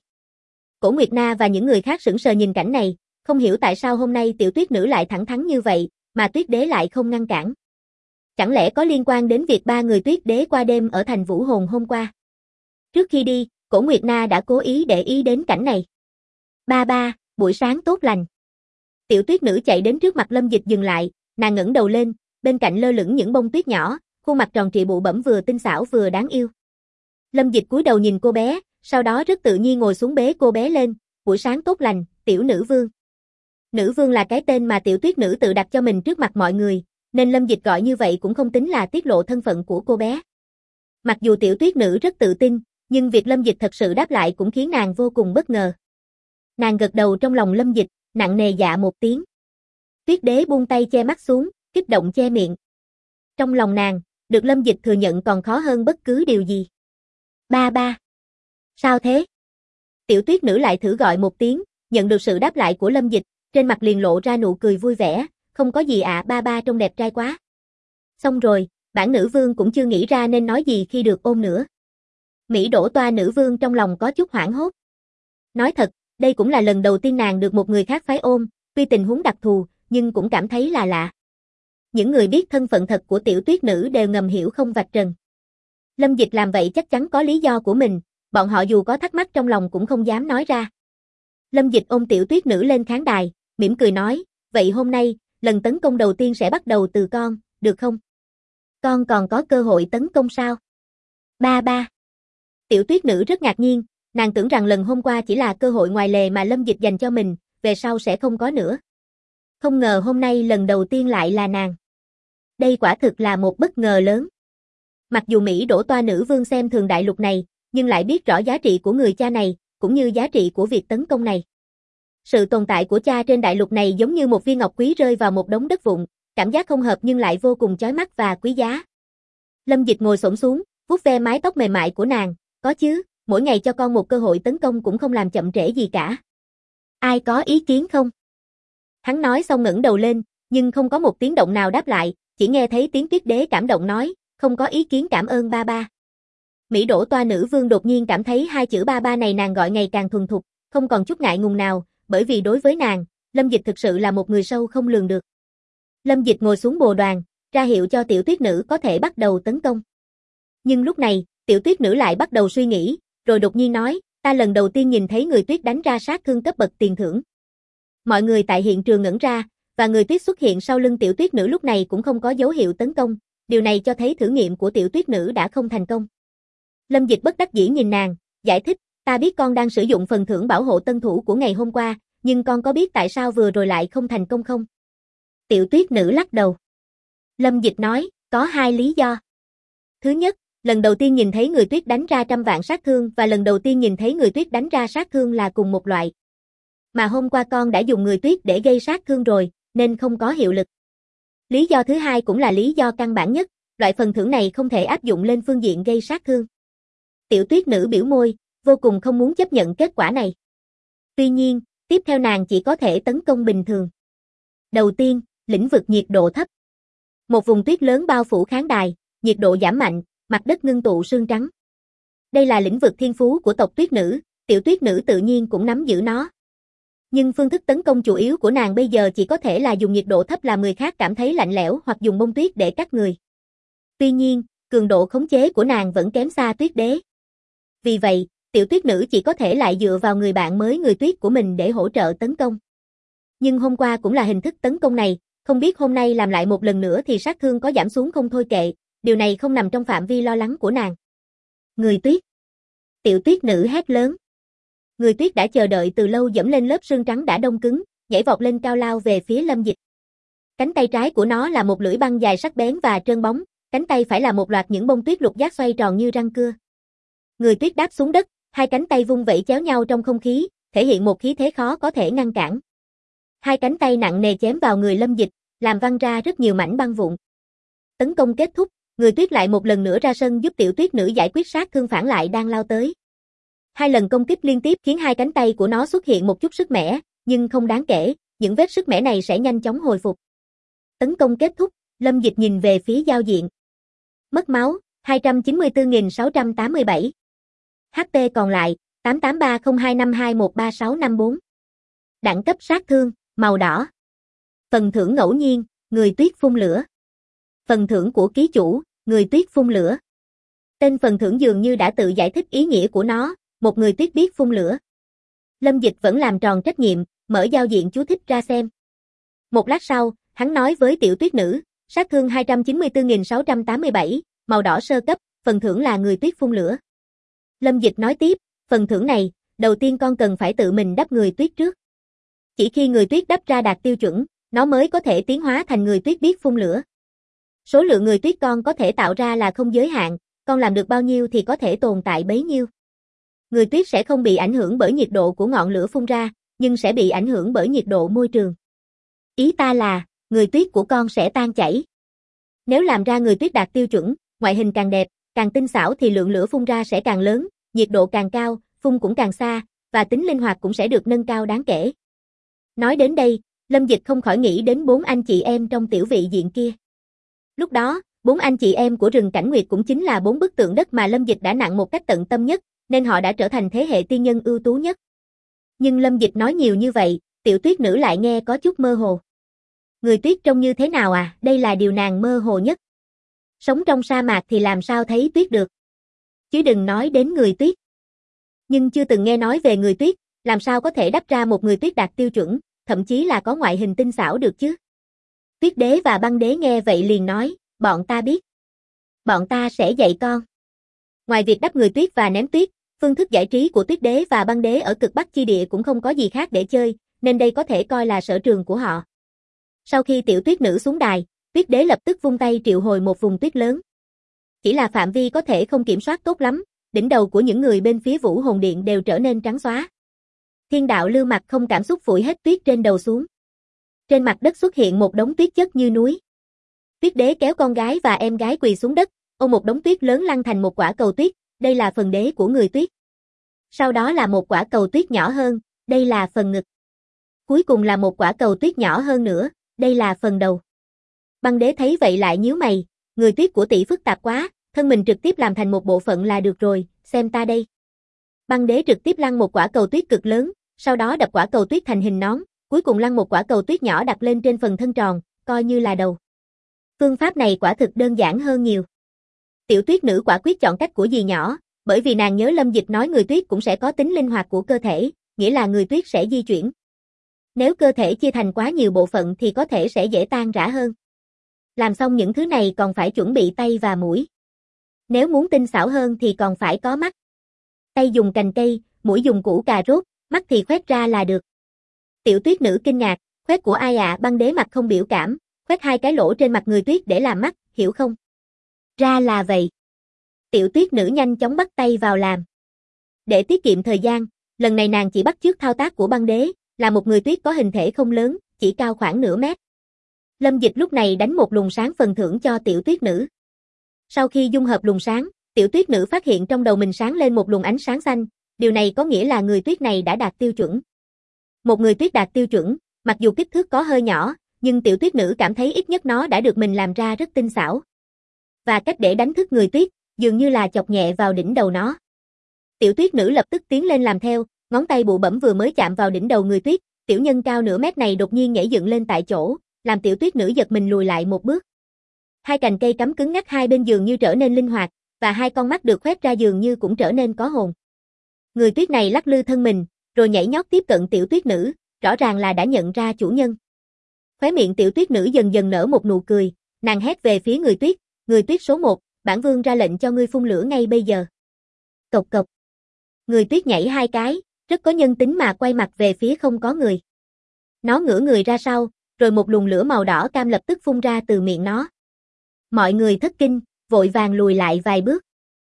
S1: Cổ Nguyệt Na và những người khác sững sờ nhìn cảnh này, không hiểu tại sao hôm nay Tiểu Tuyết Nữ lại thẳng thắn như vậy, mà Tuyết Đế lại không ngăn cản. Chẳng lẽ có liên quan đến việc ba người Tuyết Đế qua đêm ở thành Vũ Hồn hôm qua? Trước khi đi, Cổ Nguyệt Na đã cố ý để ý đến cảnh này. Ba ba, buổi sáng tốt lành. Tiểu Tuyết Nữ chạy đến trước mặt Lâm Dịch dừng lại, nàng ngẩng đầu lên, bên cạnh lơ lửng những bông tuyết nhỏ, khuôn mặt tròn trịa bụ bẫm vừa tinh xảo vừa đáng yêu. Lâm Dịch cúi đầu nhìn cô bé, sau đó rất tự nhiên ngồi xuống bế cô bé lên, buổi sáng tốt lành, tiểu nữ vương. Nữ vương là cái tên mà tiểu tuyết nữ tự đặt cho mình trước mặt mọi người, nên Lâm Dịch gọi như vậy cũng không tính là tiết lộ thân phận của cô bé. Mặc dù tiểu tuyết nữ rất tự tin, nhưng việc Lâm Dịch thật sự đáp lại cũng khiến nàng vô cùng bất ngờ. Nàng gật đầu trong lòng Lâm Dịch, nặng nề dạ một tiếng. Tuyết đế buông tay che mắt xuống, kích động che miệng. Trong lòng nàng, được Lâm Dịch thừa nhận còn khó hơn bất cứ điều gì. Ba ba. Sao thế? Tiểu tuyết nữ lại thử gọi một tiếng, nhận được sự đáp lại của Lâm Dịch, trên mặt liền lộ ra nụ cười vui vẻ, không có gì ạ, ba ba trông đẹp trai quá. Xong rồi, bản nữ vương cũng chưa nghĩ ra nên nói gì khi được ôm nữa. Mỹ đổ toa nữ vương trong lòng có chút hoảng hốt. Nói thật, đây cũng là lần đầu tiên nàng được một người khác phái ôm, tuy tình huống đặc thù, nhưng cũng cảm thấy là lạ. Những người biết thân phận thật của tiểu tuyết nữ đều ngầm hiểu không vạch trần. Lâm Dịch làm vậy chắc chắn có lý do của mình, bọn họ dù có thắc mắc trong lòng cũng không dám nói ra. Lâm Dịch ôm tiểu tuyết nữ lên khán đài, mỉm cười nói, vậy hôm nay, lần tấn công đầu tiên sẽ bắt đầu từ con, được không? Con còn có cơ hội tấn công sao? Ba ba. Tiểu tuyết nữ rất ngạc nhiên, nàng tưởng rằng lần hôm qua chỉ là cơ hội ngoài lề mà Lâm Dịch dành cho mình, về sau sẽ không có nữa. Không ngờ hôm nay lần đầu tiên lại là nàng. Đây quả thực là một bất ngờ lớn. Mặc dù Mỹ đổ toa nữ vương xem thường đại lục này, nhưng lại biết rõ giá trị của người cha này, cũng như giá trị của việc tấn công này. Sự tồn tại của cha trên đại lục này giống như một viên ngọc quý rơi vào một đống đất vụn, cảm giác không hợp nhưng lại vô cùng chói mắt và quý giá. Lâm Dịch ngồi xổm xuống, vuốt ve mái tóc mềm mại của nàng, có chứ, mỗi ngày cho con một cơ hội tấn công cũng không làm chậm trễ gì cả. Ai có ý kiến không? Hắn nói xong ngẩng đầu lên, nhưng không có một tiếng động nào đáp lại, chỉ nghe thấy tiếng tuyết đế cảm động nói, không có ý kiến, cảm ơn ba ba. Mỹ đổ toa nữ vương đột nhiên cảm thấy hai chữ ba ba này nàng gọi ngày càng thuần thục, không còn chút ngại ngùng nào, bởi vì đối với nàng, Lâm Dịch thực sự là một người sâu không lường được. Lâm Dịch ngồi xuống bồ đoàn, ra hiệu cho tiểu tuyết nữ có thể bắt đầu tấn công. Nhưng lúc này, tiểu tuyết nữ lại bắt đầu suy nghĩ, rồi đột nhiên nói, ta lần đầu tiên nhìn thấy người tuyết đánh ra sát thương cấp bậc tiền thưởng. Mọi người tại hiện trường ngẩn ra, và người tuyết xuất hiện sau lưng tiểu tuyết nữ lúc này cũng không có dấu hiệu tấn công, điều này cho thấy thử nghiệm của tiểu tuyết nữ đã không thành công. Lâm Dịch bất đắc dĩ nhìn nàng, giải thích, ta biết con đang sử dụng phần thưởng bảo hộ tân thủ của ngày hôm qua, nhưng con có biết tại sao vừa rồi lại không thành công không? Tiểu tuyết nữ lắc đầu. Lâm Dịch nói, có hai lý do. Thứ nhất, lần đầu tiên nhìn thấy người tuyết đánh ra trăm vạn sát thương và lần đầu tiên nhìn thấy người tuyết đánh ra sát thương là cùng một loại. Mà hôm qua con đã dùng người tuyết để gây sát thương rồi, nên không có hiệu lực. Lý do thứ hai cũng là lý do căn bản nhất, loại phần thưởng này không thể áp dụng lên phương diện gây sát thương. Tiểu tuyết nữ biểu môi, vô cùng không muốn chấp nhận kết quả này. Tuy nhiên, tiếp theo nàng chỉ có thể tấn công bình thường. Đầu tiên, lĩnh vực nhiệt độ thấp. Một vùng tuyết lớn bao phủ khán đài, nhiệt độ giảm mạnh, mặt đất ngưng tụ sương trắng. Đây là lĩnh vực thiên phú của tộc tuyết nữ, tiểu tuyết nữ tự nhiên cũng nắm giữ nó. Nhưng phương thức tấn công chủ yếu của nàng bây giờ chỉ có thể là dùng nhiệt độ thấp làm người khác cảm thấy lạnh lẽo hoặc dùng bông tuyết để cắt người. Tuy nhiên, cường độ khống chế của nàng vẫn kém xa tuyết đế. Vì vậy, tiểu tuyết nữ chỉ có thể lại dựa vào người bạn mới người tuyết của mình để hỗ trợ tấn công. Nhưng hôm qua cũng là hình thức tấn công này, không biết hôm nay làm lại một lần nữa thì sát thương có giảm xuống không thôi kệ, điều này không nằm trong phạm vi lo lắng của nàng. Người tuyết. Tiểu tuyết nữ hét lớn. Người tuyết đã chờ đợi từ lâu dẫm lên lớp sương trắng đã đông cứng, nhảy vọt lên cao lao về phía Lâm Dịch. Cánh tay trái của nó là một lưỡi băng dài sắc bén và trơn bóng, cánh tay phải là một loạt những bông tuyết lục giác xoay tròn như răng cưa. Người tuyết đáp xuống đất, hai cánh tay vung vẩy chéo nhau trong không khí, thể hiện một khí thế khó có thể ngăn cản. Hai cánh tay nặng nề chém vào người Lâm Dịch, làm văng ra rất nhiều mảnh băng vụn. Tấn công kết thúc, người tuyết lại một lần nữa ra sân giúp tiểu tuyết nữ giải quyết sát thương phản lại đang lao tới. Hai lần công kích liên tiếp khiến hai cánh tay của nó xuất hiện một chút sức mẻ, nhưng không đáng kể, những vết sức mẻ này sẽ nhanh chóng hồi phục. Tấn công kết thúc, Lâm Dịch nhìn về phía giao diện. Mất máu, 294.687. HP còn lại, 883025213654. Đẳng cấp sát thương, màu đỏ. Phần thưởng ngẫu nhiên, người tuyết phun lửa. Phần thưởng của ký chủ, người tuyết phun lửa. Tên phần thưởng dường như đã tự giải thích ý nghĩa của nó, một người tuyết biết phun lửa. Lâm Dịch vẫn làm tròn trách nhiệm, mở giao diện chú thích ra xem. Một lát sau, hắn nói với tiểu tuyết nữ, sát thương 294.687, màu đỏ sơ cấp, phần thưởng là người tuyết phun lửa. Lâm Dịch nói tiếp, phần thưởng này, đầu tiên con cần phải tự mình đắp người tuyết trước. Chỉ khi người tuyết đắp ra đạt tiêu chuẩn, nó mới có thể tiến hóa thành người tuyết biết phun lửa. Số lượng người tuyết con có thể tạo ra là không giới hạn, con làm được bao nhiêu thì có thể tồn tại bấy nhiêu. Người tuyết sẽ không bị ảnh hưởng bởi nhiệt độ của ngọn lửa phun ra, nhưng sẽ bị ảnh hưởng bởi nhiệt độ môi trường. Ý ta là, người tuyết của con sẽ tan chảy. Nếu làm ra người tuyết đạt tiêu chuẩn, ngoại hình càng đẹp, càng tinh xảo thì lượng lửa phun ra sẽ càng lớn, nhiệt độ càng cao, phun cũng càng xa, và tính linh hoạt cũng sẽ được nâng cao đáng kể. Nói đến đây, Lâm Dịch không khỏi nghĩ đến 4 anh chị em trong tiểu vị diện kia. Lúc đó, 4 anh chị em của rừng Cảnh Nguyệt cũng chính là 4 bức tượng đất mà Lâm Dịch đã nặng một cách tận tâm nhất, nên họ đã trở thành thế hệ tiên nhân ưu tú nhất. Nhưng Lâm Dịch nói nhiều như vậy, tiểu tuyết nữ lại nghe có chút mơ hồ. Người tuyết trông như thế nào à, đây là điều nàng mơ hồ nhất. Sống trong sa mạc thì làm sao thấy tuyết được. Chứ đừng nói đến người tuyết. Nhưng chưa từng nghe nói về người tuyết, làm sao có thể đắp ra một người tuyết đạt tiêu chuẩn, thậm chí là có ngoại hình tinh xảo được chứ. Tuyết đế và băng đế nghe vậy liền nói, bọn ta biết. Bọn ta sẽ dạy con. Ngoài việc đắp người tuyết và ném tuyết, phương thức giải trí của tuyết đế và băng đế ở cực Bắc chi địa cũng không có gì khác để chơi, nên đây có thể coi là sở trường của họ. Sau khi tiểu tuyết nữ xuống đài, tuyết đế lập tức vung tay triệu hồi một vùng tuyết lớn. Chỉ là phạm vi có thể không kiểm soát tốt lắm, đỉnh đầu của những người bên phía Vũ Hồn Điện đều trở nên trắng xóa. Thiên đạo Lưu mặt không cảm xúc phủi hết tuyết trên đầu xuống. Trên mặt đất xuất hiện một đống tuyết chất như núi. Tuyết đế kéo con gái và em gái quỳ xuống đất, ôm một đống tuyết lớn lăn thành một quả cầu tuyết, đây là phần đế của người tuyết. Sau đó là một quả cầu tuyết nhỏ hơn, đây là phần ngực. Cuối cùng là một quả cầu tuyết nhỏ hơn nữa, đây là phần đầu. Băng đế thấy vậy lại nhíu mày, người tuyết của tỷ phức tạp quá, thân mình trực tiếp làm thành một bộ phận là được rồi, xem ta đây. Băng đế trực tiếp lăn một quả cầu tuyết cực lớn, sau đó đập quả cầu tuyết thành hình nón, cuối cùng lăn một quả cầu tuyết nhỏ đặt lên trên phần thân tròn, coi như là đầu. Phương pháp này quả thực đơn giản hơn nhiều. Tiểu tuyết nữ quả quyết chọn cách của dì nhỏ, bởi vì nàng nhớ Lâm Dịch nói người tuyết cũng sẽ có tính linh hoạt của cơ thể, nghĩa là người tuyết sẽ di chuyển. Nếu cơ thể chia thành quá nhiều bộ phận thì có thể sẽ dễ tan rã hơn. Làm xong những thứ này còn phải chuẩn bị tay và mũi. Nếu muốn tinh xảo hơn thì còn phải có mắt. Tay dùng cành cây, mũi dùng củ cà rốt, mắt thì khoét ra là được. Tiểu tuyết nữ kinh ngạc, khoét của ai ạ? Băng đế mặt không biểu cảm, khoét 2 cái lỗ trên mặt người tuyết để làm mắt, hiểu không? Ra là vậy. Tiểu tuyết nữ nhanh chóng bắt tay vào làm. Để tiết kiệm thời gian, lần này nàng chỉ bắt chước thao tác của băng đế, là một người tuyết có hình thể không lớn, chỉ cao khoảng nửa mét. Lâm Dịch lúc này đánh một luồng sáng phần thưởng cho tiểu tuyết nữ. Sau khi dung hợp luồng sáng, tiểu tuyết nữ phát hiện trong đầu mình sáng lên một luồng ánh sáng xanh, điều này có nghĩa là người tuyết này đã đạt tiêu chuẩn. Một người tuyết đạt tiêu chuẩn, mặc dù kích thước có hơi nhỏ, nhưng tiểu tuyết nữ cảm thấy ít nhất nó đã được mình làm ra rất tinh xảo. Và cách để đánh thức người tuyết, dường như là chọc nhẹ vào đỉnh đầu nó. Tiểu tuyết nữ lập tức tiến lên làm theo, ngón tay bụ bẫm vừa mới chạm vào đỉnh đầu người tuyết, tiểu nhân cao nửa mét này đột nhiên nhảy dựng lên tại chỗ, làm tiểu tuyết nữ giật mình lùi lại một bước. 2 cành cây cắm cứng ngắc hai bên dường như trở nên linh hoạt, và 2 con mắt được khoét ra dường như cũng trở nên có hồn. Người tuyết này lắc lư thân mình, rồi nhảy nhót tiếp cận tiểu tuyết nữ, rõ ràng là đã nhận ra chủ nhân. Khóe miệng tiểu tuyết nữ dần dần nở một nụ cười, nàng hét về phía người tuyết số 1, bản vương ra lệnh cho ngươi phun lửa ngay bây giờ. Cộc cộc. Người tuyết nhảy 2 cái, rất có nhân tính mà quay mặt về phía không có người. Nó ngửa người ra sau, rồi một luồng lửa màu đỏ cam lập tức phun ra từ miệng nó. Mọi người thất kinh, vội vàng lùi lại vài bước.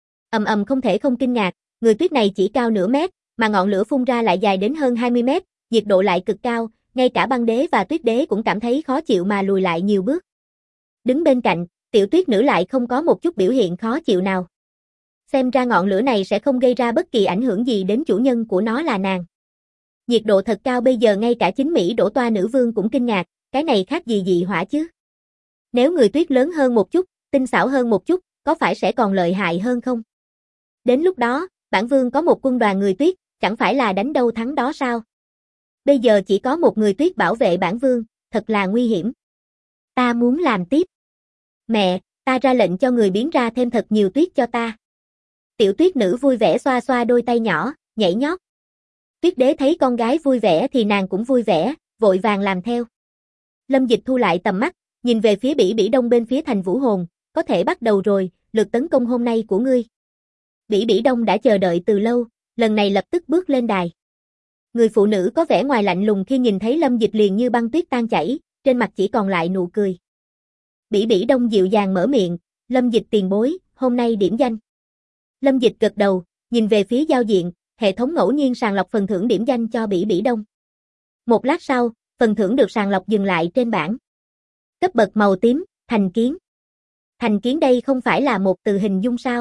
S1: Ầm không thể không kinh ngạc, người tuyết này chỉ cao nửa mét, mà ngọn lửa phun ra lại dài đến hơn 20 mét, nhiệt độ lại cực cao, ngay cả băng đế và tuyết đế cũng cảm thấy khó chịu mà lùi lại nhiều bước. Đứng bên cạnh, tiểu tuyết nữ lại không có một chút biểu hiện khó chịu nào. Xem ra ngọn lửa này sẽ không gây ra bất kỳ ảnh hưởng gì đến chủ nhân của nó là nàng. Nhiệt độ thật cao bây giờ ngay cả chính Mỹ Đỗ Toa nữ vương cũng kinh ngạc, cái này khác gì dị hỏa chứ? Nếu người tuyết lớn hơn một chút, tinh xảo hơn một chút, có phải sẽ còn lợi hại hơn không? Đến lúc đó, bản vương có một quân đoàn người tuyết, chẳng phải là đánh đâu thắng đó sao? Bây giờ chỉ có một người tuyết bảo vệ bản vương, thật là nguy hiểm. Ta muốn làm tiếp. Mẹ, ta ra lệnh cho người biến ra thêm thật nhiều tuyết cho ta. Tiểu tuyết nữ vui vẻ xoa xoa đôi tay nhỏ, nhảy nhót. Tuyết đế thấy con gái vui vẻ thì nàng cũng vui vẻ, vội vàng làm theo. Lâm Dịch thu lại tầm mắt, nhìn về phía Bỉ Bỉ Đông bên phía thành Vũ Hồn, có thể bắt đầu rồi, lượt tấn công hôm nay của ngươi. Bỉ Bỉ Đông đã chờ đợi từ lâu, lần này lập tức bước lên đài. Người phụ nữ có vẻ ngoài lạnh lùng khi nhìn thấy Lâm Dịch liền như băng tuyết tan chảy, trên mặt chỉ còn lại nụ cười. Bỉ Bỉ Đông dịu dàng mở miệng, Lâm Dịch tiền bối, hôm nay điểm danh. Lâm Dịch gật đầu, nhìn về phía giao diện, hệ thống ngẫu nhiên sàng lọc phần thưởng điểm danh cho Bỉ Bỉ Đông. Một lát sau, phần thưởng được sàng lọc dừng lại trên bảng. Cấp bậc màu tím, thành kiến. Thành kiến đây không phải là một từ hình dung sao?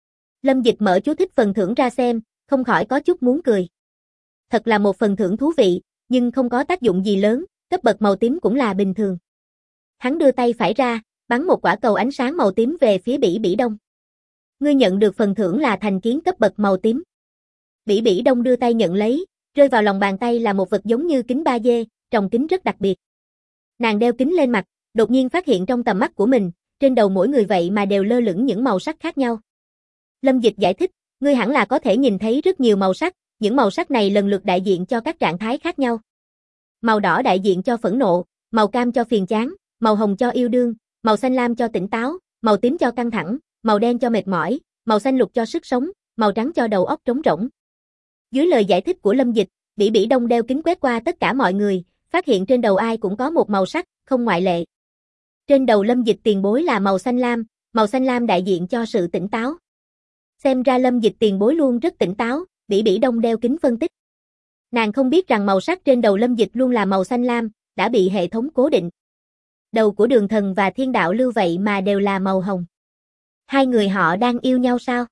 S1: Lâm Dịch mở chú thích phần thưởng ra xem, không khỏi có chút muốn cười. Thật là một phần thưởng thú vị, nhưng không có tác dụng gì lớn, cấp bậc màu tím cũng là bình thường. Hắn đưa tay phải ra, bắn một quả cầu ánh sáng màu tím về phía Bỉ Bỉ Đông. Ngươi nhận được phần thưởng là thành kiến cấp bậc màu tím. Bỉ Bỉ Đông đưa tay nhận lấy, rơi vào lòng bàn tay là một vật giống như kính 3D, tròng kính rất đặc biệt. Nàng đeo kính lên mặt, đột nhiên phát hiện trong tầm mắt của mình, trên đầu mỗi người vậy mà đều lơ lửng những màu sắc khác nhau. Lâm Dịch giải thích, ngươi hẳn là có thể nhìn thấy rất nhiều màu sắc, những màu sắc này lần lượt đại diện cho các trạng thái khác nhau. Màu đỏ đại diện cho phẫn nộ, màu cam cho phiền chán, màu hồng cho yêu đương, màu xanh lam cho tỉnh táo, màu tím cho căng thẳng, màu đen cho mệt mỏi, màu xanh lục cho sức sống, màu trắng cho đầu óc trống rỗng. Dưới lời giải thích của Lâm Dịch, Bỉ Bỉ Đông đeo kính quét qua tất cả mọi người, phát hiện trên đầu ai cũng có một màu sắc, không ngoại lệ. Trên đầu Lâm Dịch tiền bối là màu xanh lam đại diện cho sự tỉnh táo. Xem ra Lâm Dịch tiền bối luôn rất tỉnh táo, Bỉ Bỉ Đông đeo kính phân tích. Nàng không biết rằng màu sắc trên đầu Lâm Dịch luôn là màu xanh lam, đã bị hệ thống cố định. Đầu của Đường Thần và Thiên Đạo Lưu vậy mà đều là màu hồng. Hai người họ đang yêu nhau sao?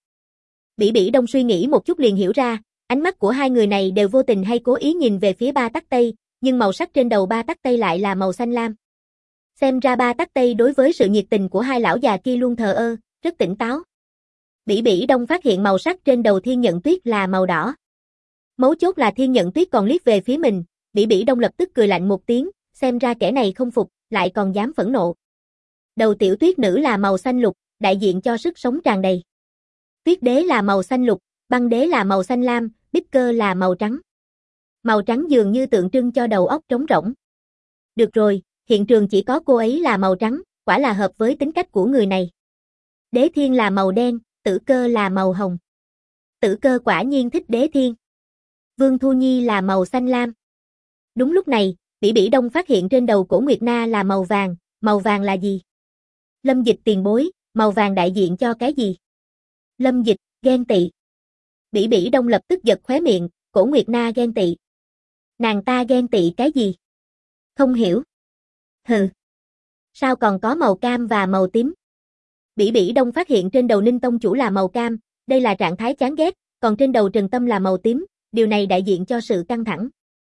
S1: Bỉ Bỉ Đông suy nghĩ một chút liền hiểu ra, ánh mắt của hai người này đều vô tình hay cố ý nhìn về phía Ba Tắc Tây, nhưng màu sắc trên đầu Ba Tắc Tây lại là màu xanh lam. Xem ra Ba Tắc Tây đối với sự nhiệt tình của hai lão già kia luôn thờ ơ, rất tỉnh táo. Bỉ Bỉ Đông phát hiện màu sắc trên đầu Thiên Nhận Tuyết là màu đỏ. Mấu chốt là Thiên Nhận Tuyết còn liếc về phía mình, Bỉ Bỉ Đông lập tức cười lạnh một tiếng, xem ra kẻ này không phục, lại còn dám phẫn nộ. Đầu Tiểu Tuyết nữ là màu xanh lục, đại diện cho sức sống tràn đầy. Tuyết Đế là màu xanh lục, Băng Đế là màu xanh lam, Bích Cơ là màu trắng. Màu trắng dường như tượng trưng cho đầu óc trống rỗng. Được rồi, hiện trường chỉ có cô ấy là màu trắng, quả là hợp với tính cách của người này. Đế Thiên là màu đen, Tử Cơ là màu hồng. Tử Cơ quả nhiên thích Đế Thiên. Vương Thu Nhi là màu xanh lam. Đúng lúc này, Bỉ Bỉ Đông phát hiện trên đầu Cổ Nguyệt Na là màu vàng là gì? Lâm Dịch tiền bối, màu vàng đại diện cho cái gì? Lâm Dịch, ghen tị. Bỉ Bỉ Đông lập tức giật khóe miệng, Cổ Nguyệt Na ghen tị. Nàng ta ghen tị cái gì? Không hiểu. Hừ. Sao còn có màu cam và màu tím? Bỉ Bỉ Đông phát hiện trên đầu Ninh Tông chủ là màu cam, đây là trạng thái chán ghét, còn trên đầu Trần Tâm là màu tím, điều này đại diện cho sự căng thẳng.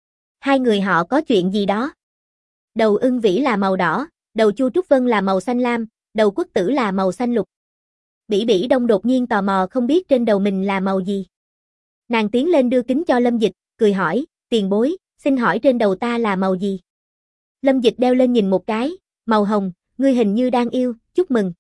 S1: Hai người họ có chuyện gì đó. Đầu Ưng Vĩ là màu đỏ, đầu Chu Trúc Vân là màu xanh lam, đầu Quốc Tử là màu xanh lục. Bỉ Bỉ Đông đột nhiên tò mò không biết trên đầu mình là màu gì. Nàng tiến lên đưa kính cho Lâm Dịch, cười hỏi, tiền bối, xin hỏi trên đầu ta là màu gì? Lâm Dịch đeo lên nhìn một cái, màu hồng, ngươi hình như đang yêu, chúc mừng.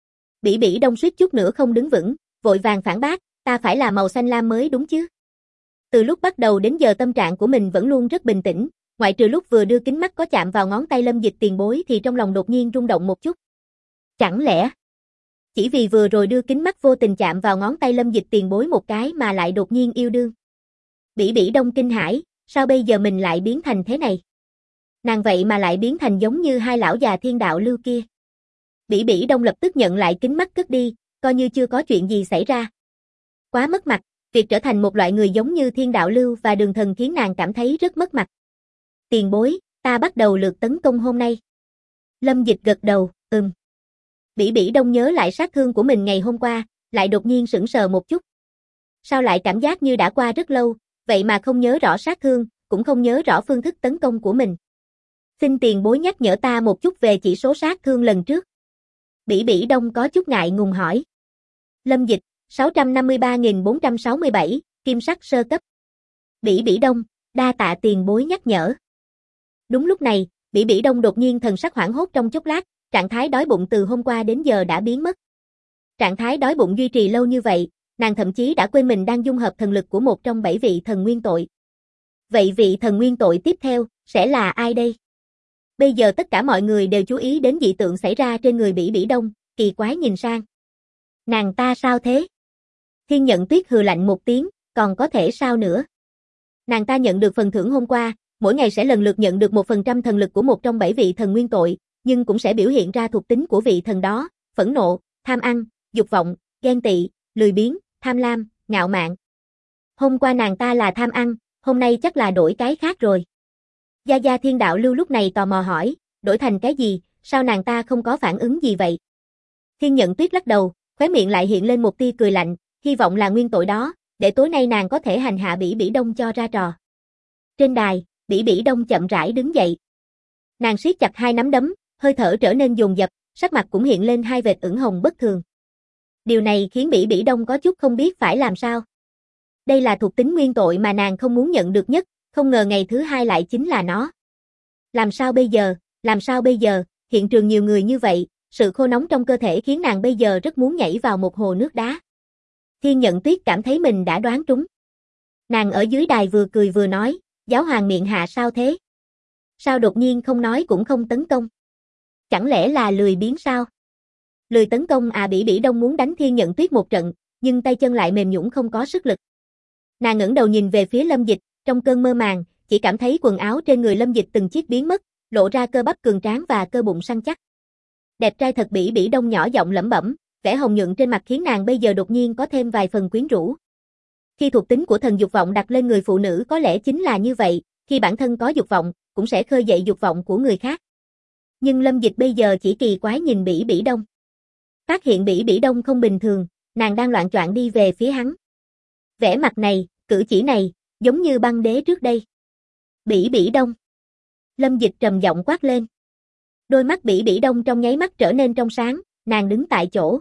S1: Bỉ Bỉ Đông suýt chút nữa không đứng vững, vội vàng phản bác, ta phải là màu xanh lam mới đúng chứ. Từ lúc bắt đầu đến giờ tâm trạng của mình vẫn luôn rất bình tĩnh, ngoại trừ lúc vừa đưa kính mắt có chạm vào ngón tay Lâm Dịch tiền bối thì trong lòng đột nhiên rung động một chút. Chẳng lẽ chỉ vì vừa rồi đưa kính mắt vô tình chạm vào ngón tay Lâm Dịch tiền bối một cái mà lại đột nhiên yêu đương? Bỉ Bỉ Đông kinh hãi, sao bây giờ mình lại biến thành thế này? Nàng vậy mà lại biến thành giống như hai lão già Thiên Đạo Lưu kia. Bỉ Bỉ Đông lập tức nhận lại kính mắt cất đi, coi như chưa có chuyện gì xảy ra. Quá mất mặt, việc trở thành một loại người giống như Thiên Đạo Lưu và Đường Thần khiến nàng cảm thấy rất mất mặt. Tiền bối, ta bắt đầu lượt tấn công hôm nay. Lâm Dịch gật đầu, Bỉ Bỉ Đông nhớ lại sát thương của mình ngày hôm qua, lại đột nhiên sững sờ một chút. Sao lại cảm giác như đã qua rất lâu, vậy mà không nhớ rõ sát thương, cũng không nhớ rõ phương thức tấn công của mình. Xin tiền bối nhắc nhở ta một chút về chỉ số sát thương lần trước. Bỉ Bỉ Đông có chút ngại ngùng hỏi. Lâm Dịch, 653.467, kim sắc sơ cấp. Bỉ Bỉ Đông, đa tạ tiền bối nhắc nhở. Đúng lúc này, Bỉ Bỉ Đông đột nhiên thần sắc hoảng hốt trong chốc lát, trạng thái đói bụng từ hôm qua đến giờ đã biến mất. Trạng thái đói bụng duy trì lâu như vậy, nàng thậm chí đã quên mình đang dung hợp thần lực của một trong 7 vị thần nguyên tội. Vậy vị thần nguyên tội tiếp theo, sẽ là ai đây? Bây giờ tất cả mọi người đều chú ý đến dị tượng xảy ra trên người Bỉ Bỉ Đông, kỳ quái nhìn sang. Nàng ta sao thế? Thiên Nhận Tuyết hừ lạnh một tiếng, còn có thể sao nữa? Nàng ta nhận được phần thưởng hôm qua, mỗi ngày sẽ lần lượt nhận được 1% thần lực của một trong 7 vị thần nguyên tội, nhưng cũng sẽ biểu hiện ra thuộc tính của vị thần đó, phẫn nộ, tham ăn, dục vọng, ghen tị, lười biếng, tham lam, ngạo mạn. Hôm qua nàng ta là tham ăn, hôm nay chắc là đổi cái khác rồi. Gia Gia Thiên Đạo Lưu lúc này tò mò hỏi, đổi thành cái gì, sao nàng ta không có phản ứng gì vậy? Thiên Nhận Tuyết lắc đầu, khóe miệng lại hiện lên một tia cười lạnh, hy vọng là nguyên tội đó, để tối nay nàng có thể hành hạ Bỉ Bỉ Đông cho ra trò. Trên đài, Bỉ Bỉ Đông chậm rãi đứng dậy. Nàng siết chặt hai nắm đấm, hơi thở trở nên dồn dập, sắc mặt cũng hiện lên hai vệt ửng hồng bất thường. Điều này khiến Bỉ Bỉ Đông có chút không biết phải làm sao. Đây là thuộc tính nguyên tội mà nàng không muốn nhận được nhất, không ngờ ngày thứ hai lại chính là nó. Làm sao bây giờ, hiện trường nhiều người như vậy, sự khô nóng trong cơ thể khiến nàng bây giờ rất muốn nhảy vào một hồ nước đá. Thiên Nhận Tuyết cảm thấy mình đã đoán trúng. Nàng ở dưới đài vừa cười vừa nói, giáo hoàng miệng hạ sao thế? Sao đột nhiên không nói cũng không tấn công? Chẳng lẽ là lười biếng sao? Lười tấn công à? Bỉ Bỉ Đông muốn đánh Thiên Nhận Tuyết một trận, nhưng tay chân lại mềm nhũn không có sức lực. Nàng ngẩng đầu nhìn về phía Lâm Dịch, trong cơn mơ màng, chỉ cảm thấy quần áo trên người Lâm Dịch từng chiếc biến mất, lộ ra cơ bắp cường tráng và cơ bụng săn chắc. Đẹp trai thật. Bỉ Bỉ Đông nhỏ giọng lẩm bẩm, vẻ hồng nhuận trên mặt khiến nàng bây giờ đột nhiên có thêm vài phần quyến rũ. Khi thuộc tính của thần dục vọng đặt lên người phụ nữ có lẽ chính là như vậy, khi bản thân có dục vọng, cũng sẽ khơi dậy dục vọng của người khác. Nhưng Lâm Dịch bây giờ chỉ kỳ quái nhìn Bỉ Bỉ Đông. Phát hiện Bỉ Bỉ Đông không bình thường, nàng đang loạng choạng đi về phía hắn. Vẻ mặt này, cử chỉ này, giống như băng đế trước đây. Bỉ Bỉ Đông. Lâm Dịch trầm giọng quát lên. Đôi mắt Bỉ Bỉ Đông trong nháy mắt trở nên trong sáng, nàng đứng tại chỗ.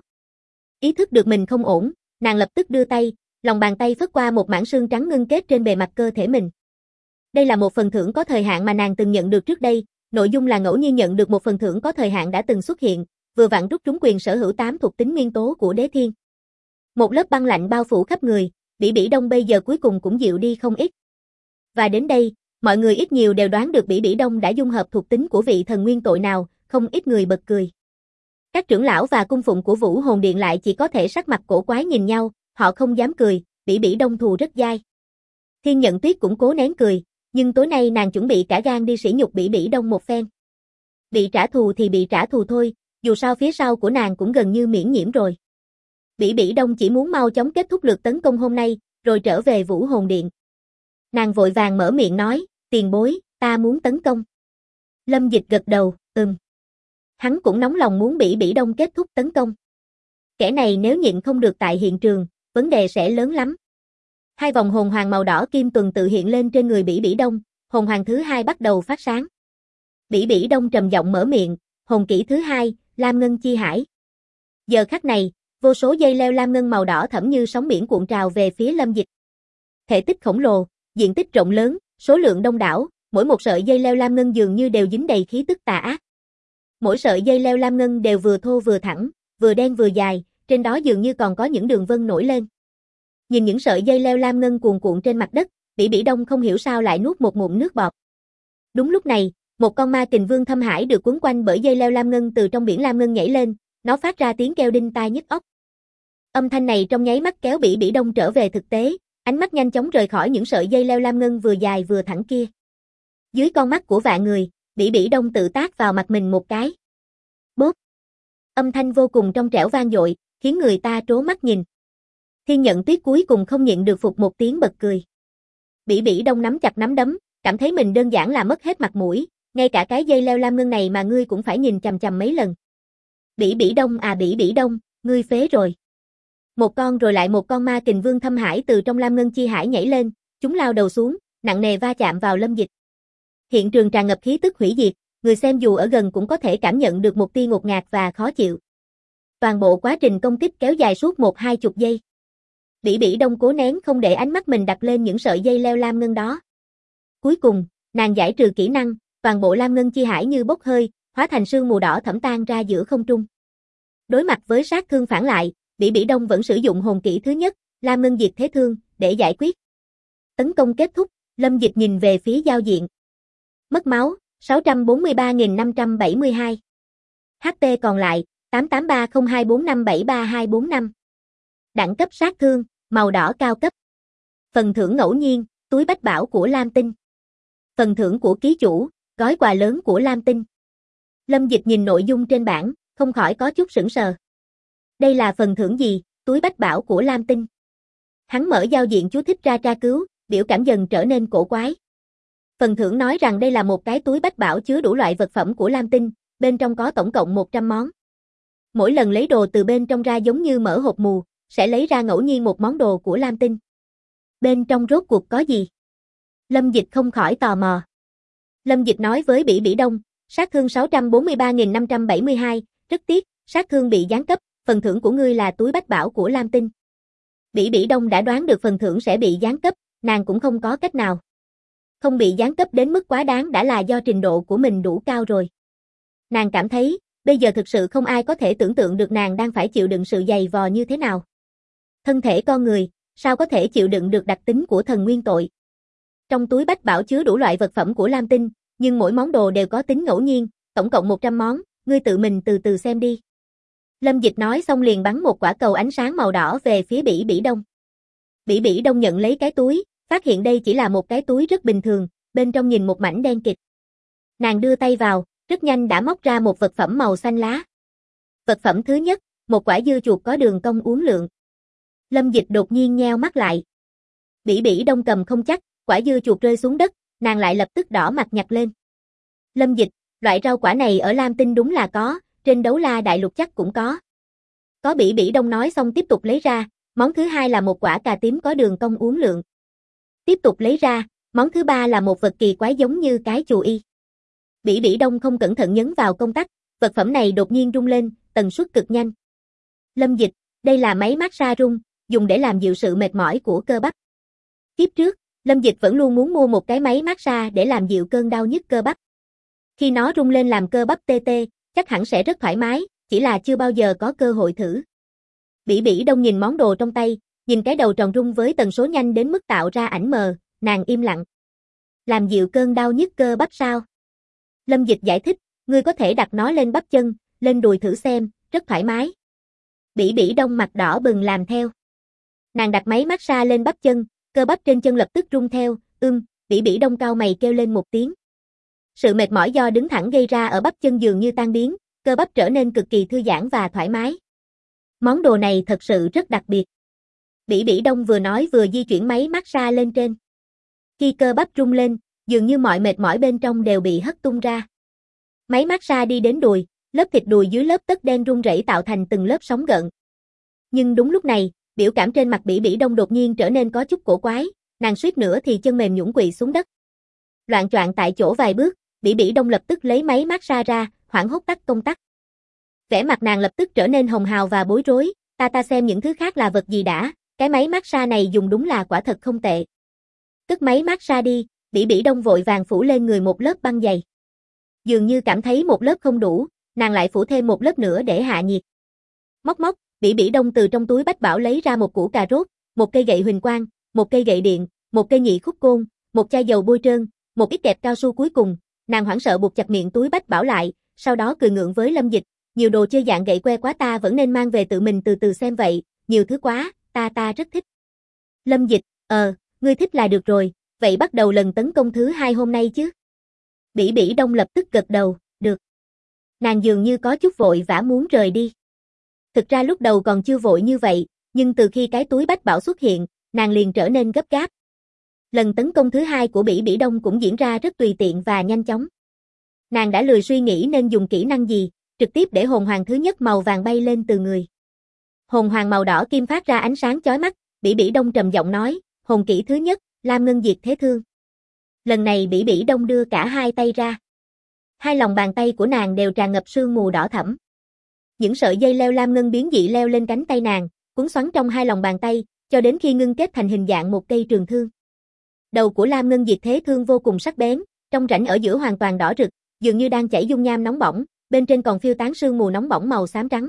S1: Ý thức được mình không ổn, nàng lập tức đưa tay, lòng bàn tay phất qua một mảng xương trắng ngưng kết trên bề mặt cơ thể mình. Đây là một phần thưởng có thời hạn mà nàng từng nhận được trước đây, nội dung là ngẫu nhiên nhận được một phần thưởng có thời hạn đã từng xuất hiện, vừa vặn rút trúng quyền sở hữu 8 thuộc tính nguyên tố của Đế Thiên. Một lớp băng lạnh bao phủ khắp người, Bỉ Bỉ Đông bây giờ cuối cùng cũng dịu đi không ít. Và đến đây, mọi người ít nhiều đều đoán được Bỉ Bỉ Đông đã dung hợp thuộc tính của vị thần nguyên tội nào, không ít người bật cười. Các trưởng lão và cung phụng của Vũ Hồn Điện lại chỉ có thể sắc mặt cổ quái nhìn nhau, họ không dám cười, Bỉ Bỉ Đông thù rất dai. Thiên Nhận Tuyết cũng cố nén cười, nhưng tối nay nàng chuẩn bị cả gan đi sỉ nhục Bỉ Bỉ Đông một phen. Bị trả thù thì bị trả thù thôi, dù sao phía sau của nàng cũng gần như miễn nhiễm rồi. Bỉ Bỉ Đông chỉ muốn mau chóng kết thúc lượt tấn công hôm nay, rồi trở về Vũ Hồn Điện. Nàng vội vàng mở miệng nói, tiền bối, ta muốn tấn công. Lâm Dịch gật đầu, Hắn cũng nóng lòng muốn Bỉ Bỉ Đông kết thúc tấn công. Kẻ này nếu nhịn không được tại hiện trường, vấn đề sẽ lớn lắm. Hai vòng hồn hoàng màu đỏ kim tuần tự hiện lên trên người Bỉ Bỉ Đông, hồn hoàng thứ hai bắt đầu phát sáng. Bỉ Bỉ Đông trầm giọng mở miệng, hồn kỹ thứ hai, Lam Ngân Chi Hải. Giờ khắc này, vô số dây leo lam ngân màu đỏ thẫm như sóng biển cuộn trào về phía Lâm Dịch. Thể tích khổng lồ, diện tích rộng lớn, số lượng đông đảo, mỗi một sợi dây leo lam ngân dường như đều dính đầy khí tức tà ác. Mỗi sợi dây leo lam ngân đều vừa thô vừa thẳng, vừa đen vừa dài, trên đó dường như còn có những đường vân nổi lên. Nhìn những sợi dây leo lam ngân cuồn cuộn trên mặt đất, Bỉ Bỉ Đông không hiểu sao lại nuốt một ngụm nước bọt. Đúng lúc này, một con ma kình vương thâm hải được quấn quanh bởi dây leo lam ngân từ trong biển lam ngân nhảy lên, nó phát ra tiếng kêu đinh tai nhức óc. Âm thanh này trong nháy mắt kéo Bỉ Bỉ Đông trở về thực tế, ánh mắt nhanh chóng rời khỏi những sợi dây leo lam ngân vừa dài vừa thẳng kia. Dưới con mắt của vạn người, Bỉ Bỉ Đông tự tát vào mặt mình một cái. Bốp. Âm thanh vô cùng trong trẻo vang dội, khiến người ta trố mắt nhìn. Thiên Nhận Tuyết cuối cùng không nhịn được phụt một tiếng bật cười. Bỉ Bỉ Đông nắm chặt nắm đấm, cảm thấy mình đơn giản là mất hết mặt mũi, ngay cả cái dây leo lam ngân này mà ngươi cũng phải nhìn chằm chằm mấy lần. Bỉ Bỉ Đông à, Bỉ Bỉ Đông, ngươi phế rồi. Một con rồi lại một con ma kình vương thâm hải từ trong lam ngân chi hải nhảy lên, chúng lao đầu xuống, nặng nề va chạm vào Lâm Dịch. Hiện trường tràn ngập khí tức hủy diệt, người xem dù ở gần cũng có thể cảm nhận được một tia ngột ngạt và khó chịu. Toàn bộ quá trình công kích kéo dài suốt 1-20 giây. Bỉ Bỉ Đông cố nén không để ánh mắt mình đặt lên những sợi dây leo lam ngân đó. Cuối cùng, nàng giải trừ kỹ năng, toàn bộ lam ngân chi hải như bốc hơi, hóa thành sương mù đỏ thẫm tan ra giữa không trung. Đối mặt với sát thương phản lại, Bỉ Bỉ Đông vẫn sử dụng hồn kỹ thứ nhất, Lam Ngân Diệt Thế Thương, để giải quyết. Tấn công kết thúc, Lâm Dịch nhìn về phía giao diện. Mất máu, 643.572. HP còn lại, 883024573245. Đẳng cấp sát thương, màu đỏ cao cấp. Phần thưởng ngẫu nhiên, túi bách bảo của Lam Tinh. Phần thưởng của ký chủ, gói quà lớn của Lam Tinh. Lâm Dịch nhìn nội dung trên bảng, không khỏi có chút sững sờ. Đây là phần thưởng gì, túi bách bảo của Lam Tinh? Hắn mở giao diện chú thích ra tra cứu, biểu cảm dần trở nên cổ quái. Phần thưởng nói rằng đây là một cái túi bách bảo chứa đủ loại vật phẩm của Lam Tinh, bên trong có tổng cộng 100 món. Mỗi lần lấy đồ từ bên trong ra giống như mở hộp mù, sẽ lấy ra ngẫu nhiên một món đồ của Lam Tinh. Bên trong rốt cuộc có gì? Lâm Dịch không khỏi tò mò. Lâm Dịch nói với Bỉ Bỉ Đông, sát thương 643.572, rất tiếc, sát thương bị giáng cấp, phần thưởng của ngươi là túi bách bảo của Lam Tinh. Bỉ Bỉ Đông đã đoán được phần thưởng sẽ bị giáng cấp, nàng cũng không có cách nào. Không bị giáng cấp đến mức quá đáng đã là do trình độ của mình đủ cao rồi. Nàng cảm thấy, bây giờ thực sự không ai có thể tưởng tượng được nàng đang phải chịu đựng sự dày vò như thế nào. Thân thể con người, sao có thể chịu đựng được đặc tính của thần nguyên tội. Trong túi bách bảo chứa đủ loại vật phẩm của Lam Tinh, nhưng mỗi món đồ đều có tính ngẫu nhiên, tổng cộng 100 món, ngươi tự mình từ từ xem đi. Lâm Dịch nói xong liền bắn một quả cầu ánh sáng màu đỏ về phía Bỉ Bỉ Đông. Bỉ Bỉ Đông nhận lấy cái túi, phát hiện đây chỉ là một cái túi rất bình thường, bên trong nhìn một mảnh đen kịt. Nàng đưa tay vào, rất nhanh đã móc ra một vật phẩm màu xanh lá. Vật phẩm thứ nhất, một quả dưa chuột có đường cong uốn lượn. Lâm Dịch đột nhiên nheo mắt lại. Bỉ Bỉ Đông cầm không chắc, quả dưa chuột rơi xuống đất, nàng lại lập tức đỏ mặt nhặt lên. Lâm Dịch, loại rau quả này ở Lam Tinh đúng là có, trên Đấu La Đại Lục chắc cũng có. Có Bỉ Bỉ Đông nói xong tiếp tục lấy ra, món thứ hai là một quả cà tím có đường cong uốn lượn. Tiếp tục lấy ra, món thứ ba là một vật kỳ quái giống như cái chù y. Bỉ Bỉ Đông không cẩn thận nhấn vào công tắc, vật phẩm này đột nhiên rung lên, tần suất cực nhanh. Lâm Dịch, đây là máy massage rung, dùng để làm dịu sự mệt mỏi của cơ bắp. Kiếp trước, Lâm Dịch vẫn luôn muốn mua một cái máy massage để làm dịu cơn đau nhức cơ bắp. Khi nó rung lên làm cơ bắp tê tê, chắc hẳn sẽ rất thoải mái, chỉ là chưa bao giờ có cơ hội thử. Bỉ Bỉ Đông nhìn món đồ trong tay, nhìn cái đầu tròn rung với tần số nhanh đến mức tạo ra ảnh mờ, nàng im lặng. Làm dịu cơn đau nhức cơ bắp sao? Lâm Dịch giải thích, ngươi có thể đặt nó lên bắp chân, lên đùi thử xem, rất thoải mái. Bỉ Bỉ Đông mặt đỏ bừng làm theo. Nàng đặt máy massage lên bắp chân, cơ bắp trên chân lập tức rung theo, Bỉ Bỉ Đông cau mày kêu lên một tiếng. Sự mệt mỏi do đứng thẳng gây ra ở bắp chân dường như tan biến, cơ bắp trở nên cực kỳ thư giãn và thoải mái. Món đồ này thật sự rất đặc biệt. Bỉ Bỉ Đông vừa nói vừa di chuyển máy massage lên trên. Khi cơ bắp rung lên, dường như mọi mệt mỏi bên trong đều bị hất tung ra. Máy massage đi đến đùi, lớp thịt đùi dưới lớp tất đen rung rẩy tạo thành từng lớp sóng gợn. Nhưng đúng lúc này, biểu cảm trên mặt Bỉ Bỉ Đông đột nhiên trở nên có chút cổ quái, nàng suýt nữa thì chân mềm nhũn quỵ xuống đất. Loạng choạng tại chỗ vài bước, Bỉ Bỉ Đông lập tức lấy máy massage ra, hoảng hốt tắt công tắc. Vẻ mặt nàng lập tức trở nên hồng hào và bối rối, ta xem những thứ khác là vật gì đã, cái máy massage này dùng đúng là quả thật không tệ. Cất máy massage đi, Bỉ Bỉ Đông vội vàng phủ lên người một lớp băng dày. Dường như cảm thấy một lớp không đủ, nàng lại phủ thêm một lớp nữa để hạ nhiệt. Móc, Bỉ Bỉ Đông từ trong túi bách bảo lấy ra một củ cà rốt, một cây gậy huỳnh quang, một cây gậy điện, một cây nhị khúc côn, một chai dầu bôi trơn, một ít kẹp cao su cuối cùng, nàng hoảng sợ buộc chặt miệng túi bách bảo lại, sau đó cười ngượng với Lâm Dịch, nhiều đồ chơi dạng gậy que quá ta vẫn nên mang về tự mình từ từ xem vậy, nhiều thứ quá, ta rất thích. Lâm Dịch, ngươi thích là được rồi, vậy bắt đầu lần tấn công thứ 2 hôm nay chứ? Bỉ Bỉ Đông lập tức gật đầu, được. Nàng dường như có chút vội vã muốn rời đi. Thực ra lúc đầu còn chưa vội như vậy, nhưng từ khi cái túi bách bảo xuất hiện, nàng liền trở nên gấp gáp. Lần tấn công thứ 2 của Bỉ Bỉ Đông cũng diễn ra rất tùy tiện và nhanh chóng. Nàng đã lười suy nghĩ nên dùng kỹ năng gì, trực tiếp để hồn hoàng thứ nhất màu vàng bay lên từ người. Hồn hoàng màu đỏ kim phát ra ánh sáng chói mắt, Bỉ Bỉ Đông trầm giọng nói, hồn kỹ thứ nhất, Lam Ngân Diệt Thế Thương. Lần này Bỉ Bỉ Đông đưa cả hai tay ra. Hai lòng bàn tay của nàng đều tràn ngập sương mù đỏ thẫm. Những sợi dây leo lam ngân biến dị leo lên cánh tay nàng, cuốn xoắn trong hai lòng bàn tay, cho đến khi ngưng kết thành hình dạng một cây trường thương. Đầu của Lam Ngân Diệt Thế Thương vô cùng sắc bén, trong rãnh ở giữa hoàn toàn đỏ rực, dường như đang chảy dung nham nóng bỏng, bên trên còn phiêu tán sương mù nóng bỏng màu xám trắng.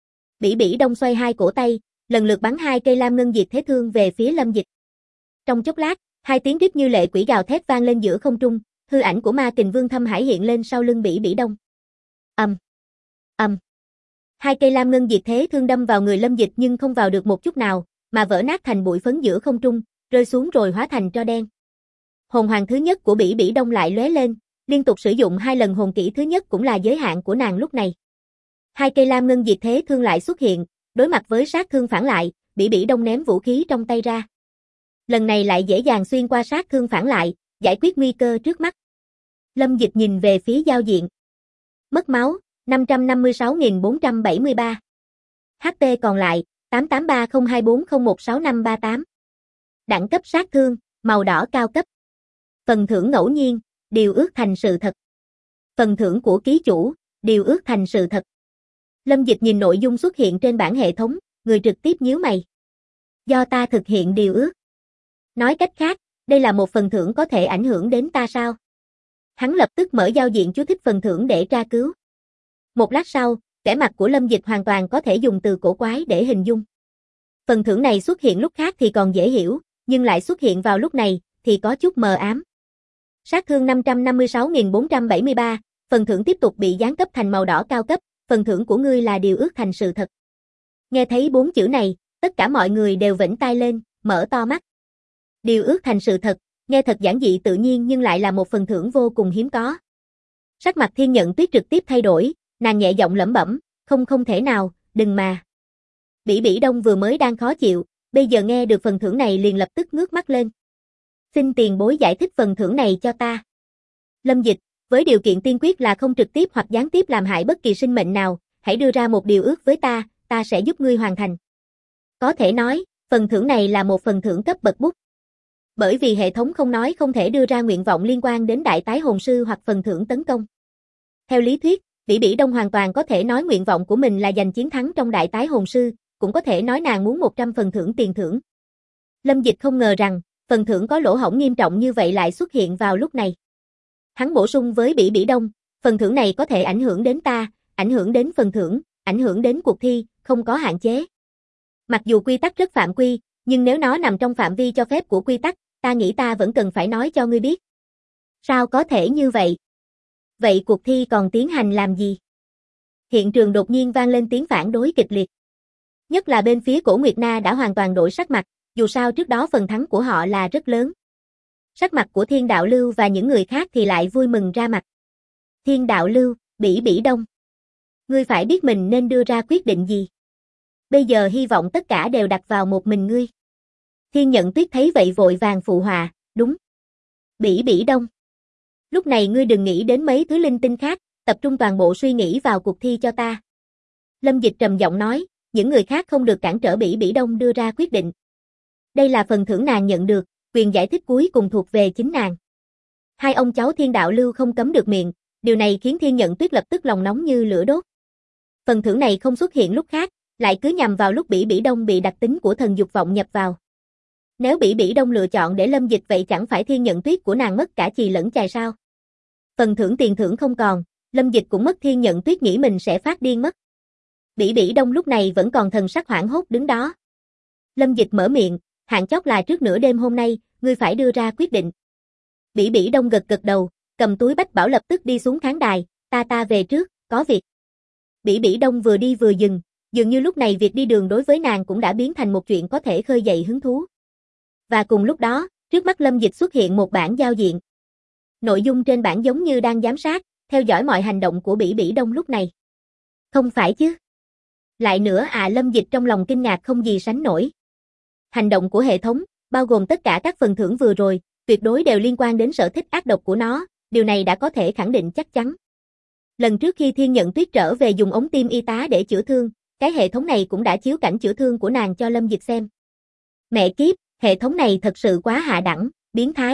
S1: Bỉ Bỉ Đông xoay hai cổ tay, lần lượt bắn hai cây Lam Ngân Diệt Thế Thương về phía Lâm Dịch. Trong chốc lát, hai tiếng rít như lệ quỷ gào thét vang lên giữa không trung, hư ảnh của Ma Kình Vương Thâm Hải hiện lên sau lưng Bỉ Bỉ Đông. Hai cây Lam Ngân Diệt Thế Thương đâm vào người Lâm Dịch nhưng không vào được một chút nào, mà vỡ nát thành bụi phấn giữa không trung, rơi xuống rồi hóa thành tro đen. Hồn hoàng thứ nhất của Bỉ Bỉ Đông lại lóe lên, liên tục sử dụng 2 lần hồn kỹ thứ nhất cũng là giới hạn của nàng lúc này. 2 cây lam ngân diệt thế thương lại xuất hiện, đối mặt với sát thương phản lại, Bỉ Bỉ Đông ném vũ khí trong tay ra. Lần này lại dễ dàng xuyên qua sát thương phản lại, giải quyết nguy cơ trước mắt. Lâm Dịch nhìn về phía giao diện. Mất máu, 556.473. HP còn lại, 883024016538. Đẳng cấp sát thương, màu đỏ cao cấp. Phần thưởng ngẫu nhiên, điều ước thành sự thật. Phần thưởng của ký chủ, điều ước thành sự thật. Lâm Dịch nhìn nội dung xuất hiện trên bảng hệ thống, người trực tiếp nhíu mày. Do ta thực hiện điều ước. Nói cách khác, đây là một phần thưởng có thể ảnh hưởng đến ta sao? Hắn lập tức mở giao diện chú thích phần thưởng để tra cứu. Một lát sau, vẻ mặt của Lâm Dịch hoàn toàn có thể dùng từ cổ quái để hình dung. Phần thưởng này xuất hiện lúc khác thì còn dễ hiểu, nhưng lại xuất hiện vào lúc này thì có chút mờ ám. Sát thương 556.473, phần thưởng tiếp tục bị giáng cấp thành màu đỏ cao cấp, phần thưởng của ngươi là điều ước thành sự thật. Nghe thấy 4 chữ này, tất cả mọi người đều vểnh tai lên, mở to mắt. Điều ước thành sự thật, nghe thật giản dị tự nhiên nhưng lại là một phần thưởng vô cùng hiếm có. Sắc mặt Thiên Nhận Tuyết trực tiếp thay đổi, nàng nhẹ giọng lẩm bẩm, không thể nào, đừng mà. Bỉ Bỉ Đông vừa mới đang khó chịu, bây giờ nghe được phần thưởng này liền lập tức ngước mắt lên. Xin tiền bối giải thích phần thưởng này cho ta. Lâm Dịch, với điều kiện tiên quyết là không trực tiếp hoặc gián tiếp làm hại bất kỳ sinh mệnh nào, hãy đưa ra một điều ước với ta sẽ giúp ngươi hoàn thành. Có thể nói, phần thưởng này là một phần thưởng cấp bậc bút. Bởi vì hệ thống không nói không thể đưa ra nguyện vọng liên quan đến đại tái hồn sư hoặc phần thưởng tấn công. Theo lý thuyết, Bỉ Bỉ Đông hoàn toàn có thể nói nguyện vọng của mình là giành chiến thắng trong đại tái hồn sư, cũng có thể nói nàng muốn 100 phần thưởng tiền thưởng. Lâm Dịch không ngờ rằng, phần thưởng có lỗ hổng nghiêm trọng như vậy lại xuất hiện vào lúc này. Hắn bổ sung với Bỉ Bỉ Đông, phần thưởng này có thể ảnh hưởng đến ta, ảnh hưởng đến phần thưởng, ảnh hưởng đến cuộc thi, không có hạn chế. Mặc dù quy tắc rất phạm quy, nhưng nếu nó nằm trong phạm vi cho phép của quy tắc, ta nghĩ ta vẫn cần phải nói cho ngươi biết. Sao có thể như vậy? Vậy cuộc thi còn tiến hành làm gì? Hiện trường đột nhiên vang lên tiếng phản đối kịch liệt. Nhất là bên phía Cổ Nguyệt Na đã hoàn toàn đổi sắc mặt, dù sao trước đó phần thắng của họ là rất lớn. Sắc mặt của Thiên Đạo Lưu và những người khác thì lại vui mừng ra mặt. Thiên Đạo Lưu, Bỉ Bỉ Đông. Ngươi phải biết mình nên đưa ra quyết định gì. Bây giờ hy vọng tất cả đều đặt vào một mình ngươi. Thiên Nhận Tuyết thấy vậy vội vàng phụ họa, đúng. Bỉ Bỉ Đông. Lúc này ngươi đừng nghĩ đến mấy thứ linh tinh khác, tập trung toàn bộ suy nghĩ vào cuộc thi cho ta. Lâm Dịch trầm giọng nói, những người khác không được cản trở Bỉ Bỉ Đông đưa ra quyết định. Đây là phần thưởng nàng nhận được, quyền giải thích cuối cùng thuộc về chính nàng. Hai ông cháu Thiên Đạo Lưu không cấm được miệng, điều này khiến Thiên Nhận Tuyết lập tức lòng nóng như lửa đốt. Phần thưởng này không xuất hiện lúc khác, lại cứ nhằm vào lúc Bỉ Bỉ Đông bị đặc tính của thần dục vọng nhập vào. Nếu Bỉ Bỉ Đông lựa chọn để Lâm Dịch vậy chẳng phải Thiên Nhận Tuyết của nàng mất cả chì lẫn chài sao? Phần thưởng tiền thưởng không còn, Lâm Dịch cũng mất Thiên Nhận Tuyết nghĩ mình sẽ phát điên mất. Bỉ Bỉ Đông lúc này vẫn còn thần sắc hoảng hốt đứng đó. Lâm Dịch mở miệng, hạn chót là trước nửa đêm hôm nay, ngươi phải đưa ra quyết định. Bỉ Bỉ Đông gật gật đầu, cầm túi bách bảo lập tức đi xuống khán đài, ta về trước, có việc. Bỉ Bỉ Đông vừa đi vừa dừng, dường như lúc này việc đi đường đối với nàng cũng đã biến thành một chuyện có thể khơi dậy hứng thú. Và cùng lúc đó, trước mắt Lâm Dịch xuất hiện một bảng giao diện. Nội dung trên bảng giống như đang giám sát, theo dõi mọi hành động của Bỉ Bỉ Đông lúc này. Không phải chứ? Lại nữa Lâm Dịch trong lòng kinh ngạc không gì sánh nổi. Hành động của hệ thống, bao gồm tất cả các phần thưởng vừa rồi, tuyệt đối đều liên quan đến sở thích ác độc của nó, điều này đã có thể khẳng định chắc chắn. Lần trước khi Thiên Nhận Tuyết trở về dùng ống tim y tá để chữa thương, cái hệ thống này cũng đã chiếu cảnh chữa thương của nàng cho Lâm Dịch xem. Mẹ kiếp, hệ thống này thật sự quá hạ đẳng, biến thái.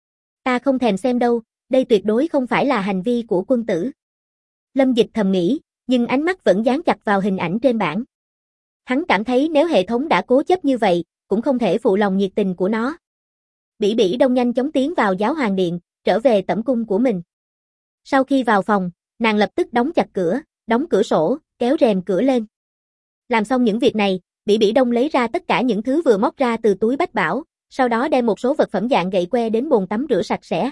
S1: Ta không thèm xem đâu, đây tuyệt đối không phải là hành vi của quân tử. Lâm Dịch thầm nghĩ, nhưng ánh mắt vẫn dán chặt vào hình ảnh trên bảng. Hắn cảm thấy nếu hệ thống đã cố chấp như vậy, cũng không thể phụ lòng nhiệt tình của nó. Bỉ Bỉ Đông nhanh chóng tiến vào giáo hoàng điện, trở về tẩm cung của mình. Sau khi vào phòng, nàng lập tức đóng chặt cửa, đóng cửa sổ, kéo rèm cửa lên. Làm xong những việc này, Bỉ Bỉ Đông lấy ra tất cả những thứ vừa móc ra từ túi bách bảo, sau đó đem một số vật phẩm dạng gậy que đến bồn tắm rửa sạch sẽ.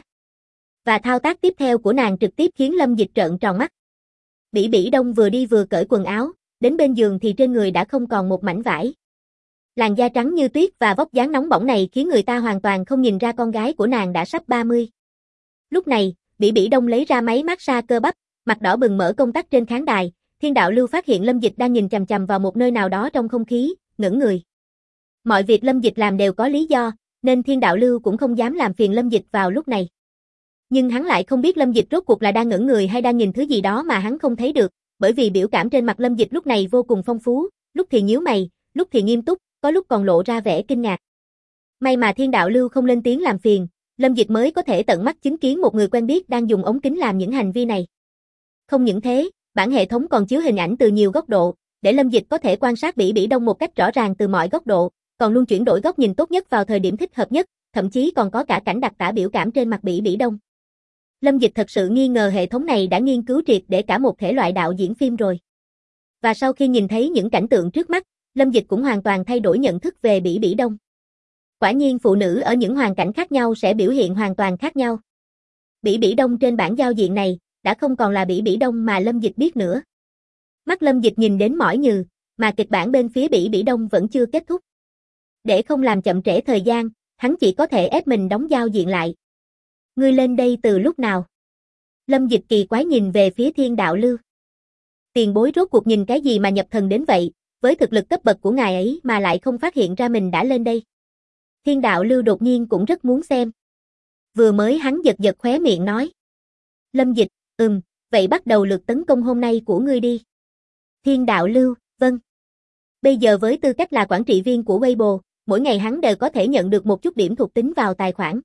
S1: Và thao tác tiếp theo của nàng trực tiếp khiến Lâm Dịch trợn tròn mắt. Bỉ Bỉ Đông vừa đi vừa cởi quần áo, đến bên giường thì trên người đã không còn một mảnh vải. Làn da trắng như tuyết và vóc dáng nóng bỏng này khiến người ta hoàn toàn không nhìn ra con gái của nàng đã sắp 30. Lúc này, Bỉ Bỉ Đông lấy ra máy massage cơ bắp, mặt đỏ bừng mở công tắc trên khán đài, Thiên Đạo Lưu phát hiện Lâm Dịch đang nhìn chằm chằm vào một nơi nào đó trong không khí, ngẩn người. Mọi việc Lâm Dịch làm đều có lý do, nên Thiên Đạo Lưu cũng không dám làm phiền Lâm Dịch vào lúc này. Nhưng hắn lại không biết Lâm Dịch rốt cuộc là đang ngẩn người hay đang nhìn thứ gì đó mà hắn không thấy được, bởi vì biểu cảm trên mặt Lâm Dịch lúc này vô cùng phong phú, lúc thì nhíu mày, lúc thì nghiêm túc, có lúc còn lộ ra vẻ kinh ngạc. May mà Thiên Đạo Lưu không lên tiếng làm phiền, Lâm Dịch mới có thể tận mắt chứng kiến một người quen biết đang dùng ống kính làm những hành vi này. Không những thế, bản hệ thống còn chiếu hình ảnh từ nhiều góc độ, để Lâm Dịch có thể quan sát Bỉ Bỉ Đông một cách rõ ràng từ mọi góc độ, còn luôn chuyển đổi góc nhìn tốt nhất vào thời điểm thích hợp nhất, thậm chí còn có cả cảnh đặc tả biểu cảm trên mặt Bỉ Bỉ Đông. Lâm Dịch thật sự nghi ngờ hệ thống này đã nghiên cứu triệt để cả một thể loại đạo diễn phim rồi. Và sau khi nhìn thấy những cảnh tượng trước mắt, Lâm Dịch cũng hoàn toàn thay đổi nhận thức về Bỉ Bỉ Đông. Quả nhiên phụ nữ ở những hoàn cảnh khác nhau sẽ biểu hiện hoàn toàn khác nhau. Bỉ Bỉ Đông trên bản giao diện này đã không còn là Bỉ Bỉ Đông mà Lâm Dịch biết nữa. Mắt Lâm Dịch nhìn đến mỏi nhừ, mà kịch bản bên phía Bỉ Bỉ Đông vẫn chưa kết thúc. Để không làm chậm trễ thời gian, hắn chỉ có thể ép mình đóng giao diện lại. Ngươi lên đây từ lúc nào? Lâm Dịch kỳ quái nhìn về phía Thiên Đạo Lưu. Tiền bối rốt cuộc nhìn cái gì mà nhập thần đến vậy, với thực lực cấp bậc của ngài ấy mà lại không phát hiện ra mình đã lên đây. Thiên Đạo Lưu đột nhiên cũng rất muốn xem. Vừa mới hắn giật giật khóe miệng nói. Lâm Dịch, vậy bắt đầu lượt tấn công hôm nay của ngươi đi. Thiên Đạo Lưu, vâng. Bây giờ với tư cách là quản trị viên của Weibo, mỗi ngày hắn đều có thể nhận được một chút điểm thuộc tính vào tài khoản.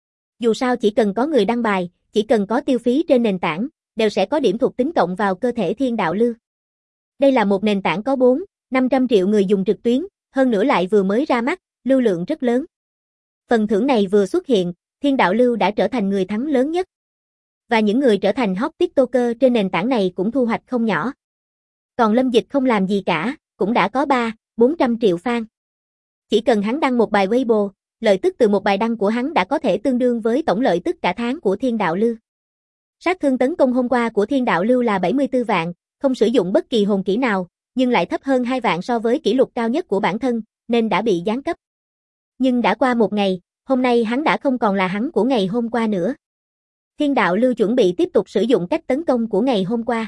S1: Dù sao chỉ cần có người đăng bài, chỉ cần có tiêu phí trên nền tảng, đều sẽ có điểm thuộc tính cộng vào cơ thể Thiên Đạo Lưu. Đây là một nền tảng có 400-500 triệu người dùng trực tuyến, hơn nữa lại vừa mới ra mắt, lưu lượng rất lớn. Phần thưởng này vừa xuất hiện, Thiên Đạo Lưu đã trở thành người thắng lớn nhất. Và những người trở thành hot TikToker trên nền tảng này cũng thu hoạch không nhỏ. Còn Lâm Dịch không làm gì cả, cũng đã có 300-400 triệu fan. Chỉ cần hắn đăng một bài Weibo, lợi tức từ một bài đăng của hắn đã có thể tương đương với tổng lợi tức cả tháng của Thiên Đạo Lưu. Sát thương tấn công hôm qua của Thiên Đạo Lưu là 74 vạn, không sử dụng bất kỳ hồn kỹ nào, nhưng lại thấp hơn 2 vạn so với kỷ lục cao nhất của bản thân, nên đã bị giáng cấp. Nhưng đã qua một ngày, hôm nay hắn đã không còn là hắn của ngày hôm qua nữa. Thiên Đạo Lưu chuẩn bị tiếp tục sử dụng cách tấn công của ngày hôm qua.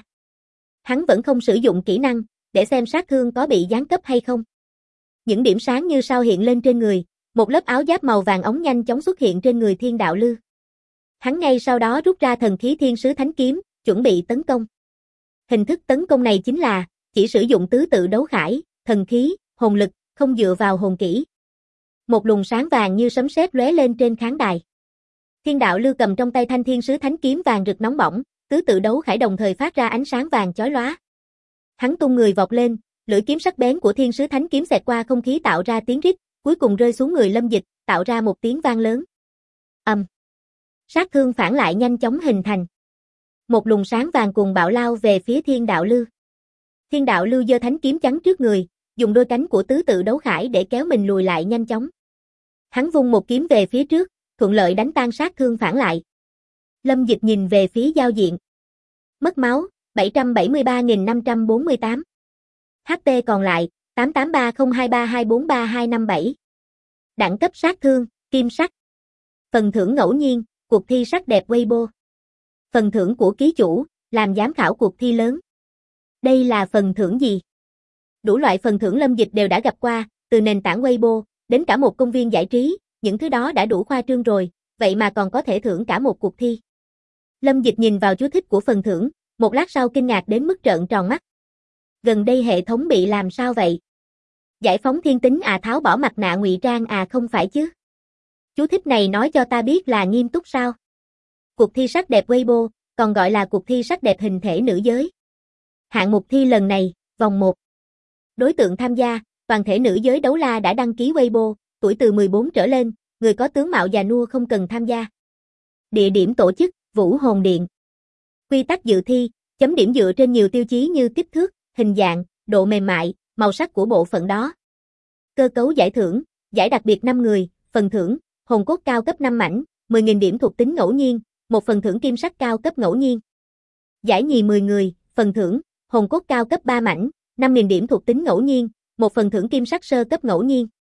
S1: Hắn vẫn không sử dụng kỹ năng, để xem sát thương có bị giáng cấp hay không. Những điểm sáng như sao hiện lên trên người, một lớp áo giáp màu vàng óng nhanh chóng xuất hiện trên người Thiên Đạo Lưu. Hắn ngay sau đó rút ra thần khí Thiên Sứ Thánh Kiếm, chuẩn bị tấn công. Hình thức tấn công này chính là chỉ sử dụng tứ tự đấu khải, thần khí, hồn lực, không dựa vào hồn kỹ. Một luồng sáng vàng như sấm sét lóe lên trên khán đài. Thiên Đạo Lưu cầm trong tay thanh Thiên Sứ Thánh Kiếm vàng rực nóng bỏng, tứ tự đấu khải đồng thời phát ra ánh sáng vàng chói lóa. Hắn tung người vọt lên, lưỡi kiếm sắc bén của Thiên Sứ Thánh Kiếm xẹt qua không khí tạo ra tiếng rít, cuối cùng rơi xuống người Lâm Dịch, tạo ra một tiếng vang lớn. Sát thương phản lại nhanh chóng hình thành. Một luồng sáng vàng cùng bạo lao về phía Thiên Đạo Lưu. Thiên Đạo Lưu giơ thánh kiếm chắn trước người, dùng đôi cánh của tứ tự đấu khải để kéo mình lùi lại nhanh chóng. Hắn vung một kiếm về phía trước, thuận lợi đánh tan sát thương phản lại. Lâm Dịch nhìn về phía giao diện. Mất máu, 773.548. HP còn lại, 883023243257. Đẳng cấp sát thương, kim sắc. Phần thưởng ngẫu nhiên, cuộc thi sắc đẹp Weibo. Phần thưởng của ký chủ, làm giám khảo cuộc thi lớn. Đây là phần thưởng gì? Đủ loại phần thưởng Lâm Dịch đều đã gặp qua, từ nền tảng Weibo, đến cả một công viên giải trí, những thứ đó đã đủ khoa trương rồi, vậy mà còn có thể thưởng cả một cuộc thi. Lâm Dịch nhìn vào chú thích của phần thưởng, một lát sau kinh ngạc đến mức trợn tròn mắt. Gần đây hệ thống bị làm sao vậy? Giải phóng thiên tính à, tháo bỏ mặt nạ ngụy trang à, không phải chứ? Chú thích này nói cho ta biết là nghiêm túc sao? Cuộc thi sắc đẹp Weibo, còn gọi là cuộc thi sắc đẹp hình thể nữ giới. Hạng mục thi lần này, vòng 1. Đối tượng tham gia, toàn thể nữ giới đấu la đã đăng ký Weibo, tuổi từ 14 trở lên, người có tướng mạo già nua không cần tham gia. Địa điểm tổ chức, Vũ Hồn Điện. Quy tắc dự thi, chấm điểm dựa trên nhiều tiêu chí như kích thước, hình dạng, độ mềm mại, màu sắc của bộ phận đó. Cơ cấu giải thưởng, giải đặc biệt 5 người, phần thưởng, hồn cốt cao cấp 5 mảnh, 10.000 điểm thuộc tính ngẫu nhiên, một phần thưởng kim sắc cao cấp ngẫu nhiên. Giải nhì 10 người, phần thưởng, hồn cốt cao cấp 3 mảnh, 5.000 điểm thuộc tính ngẫu nhiên, một phần thưởng kim sắc sơ cấp ngẫu nhiên.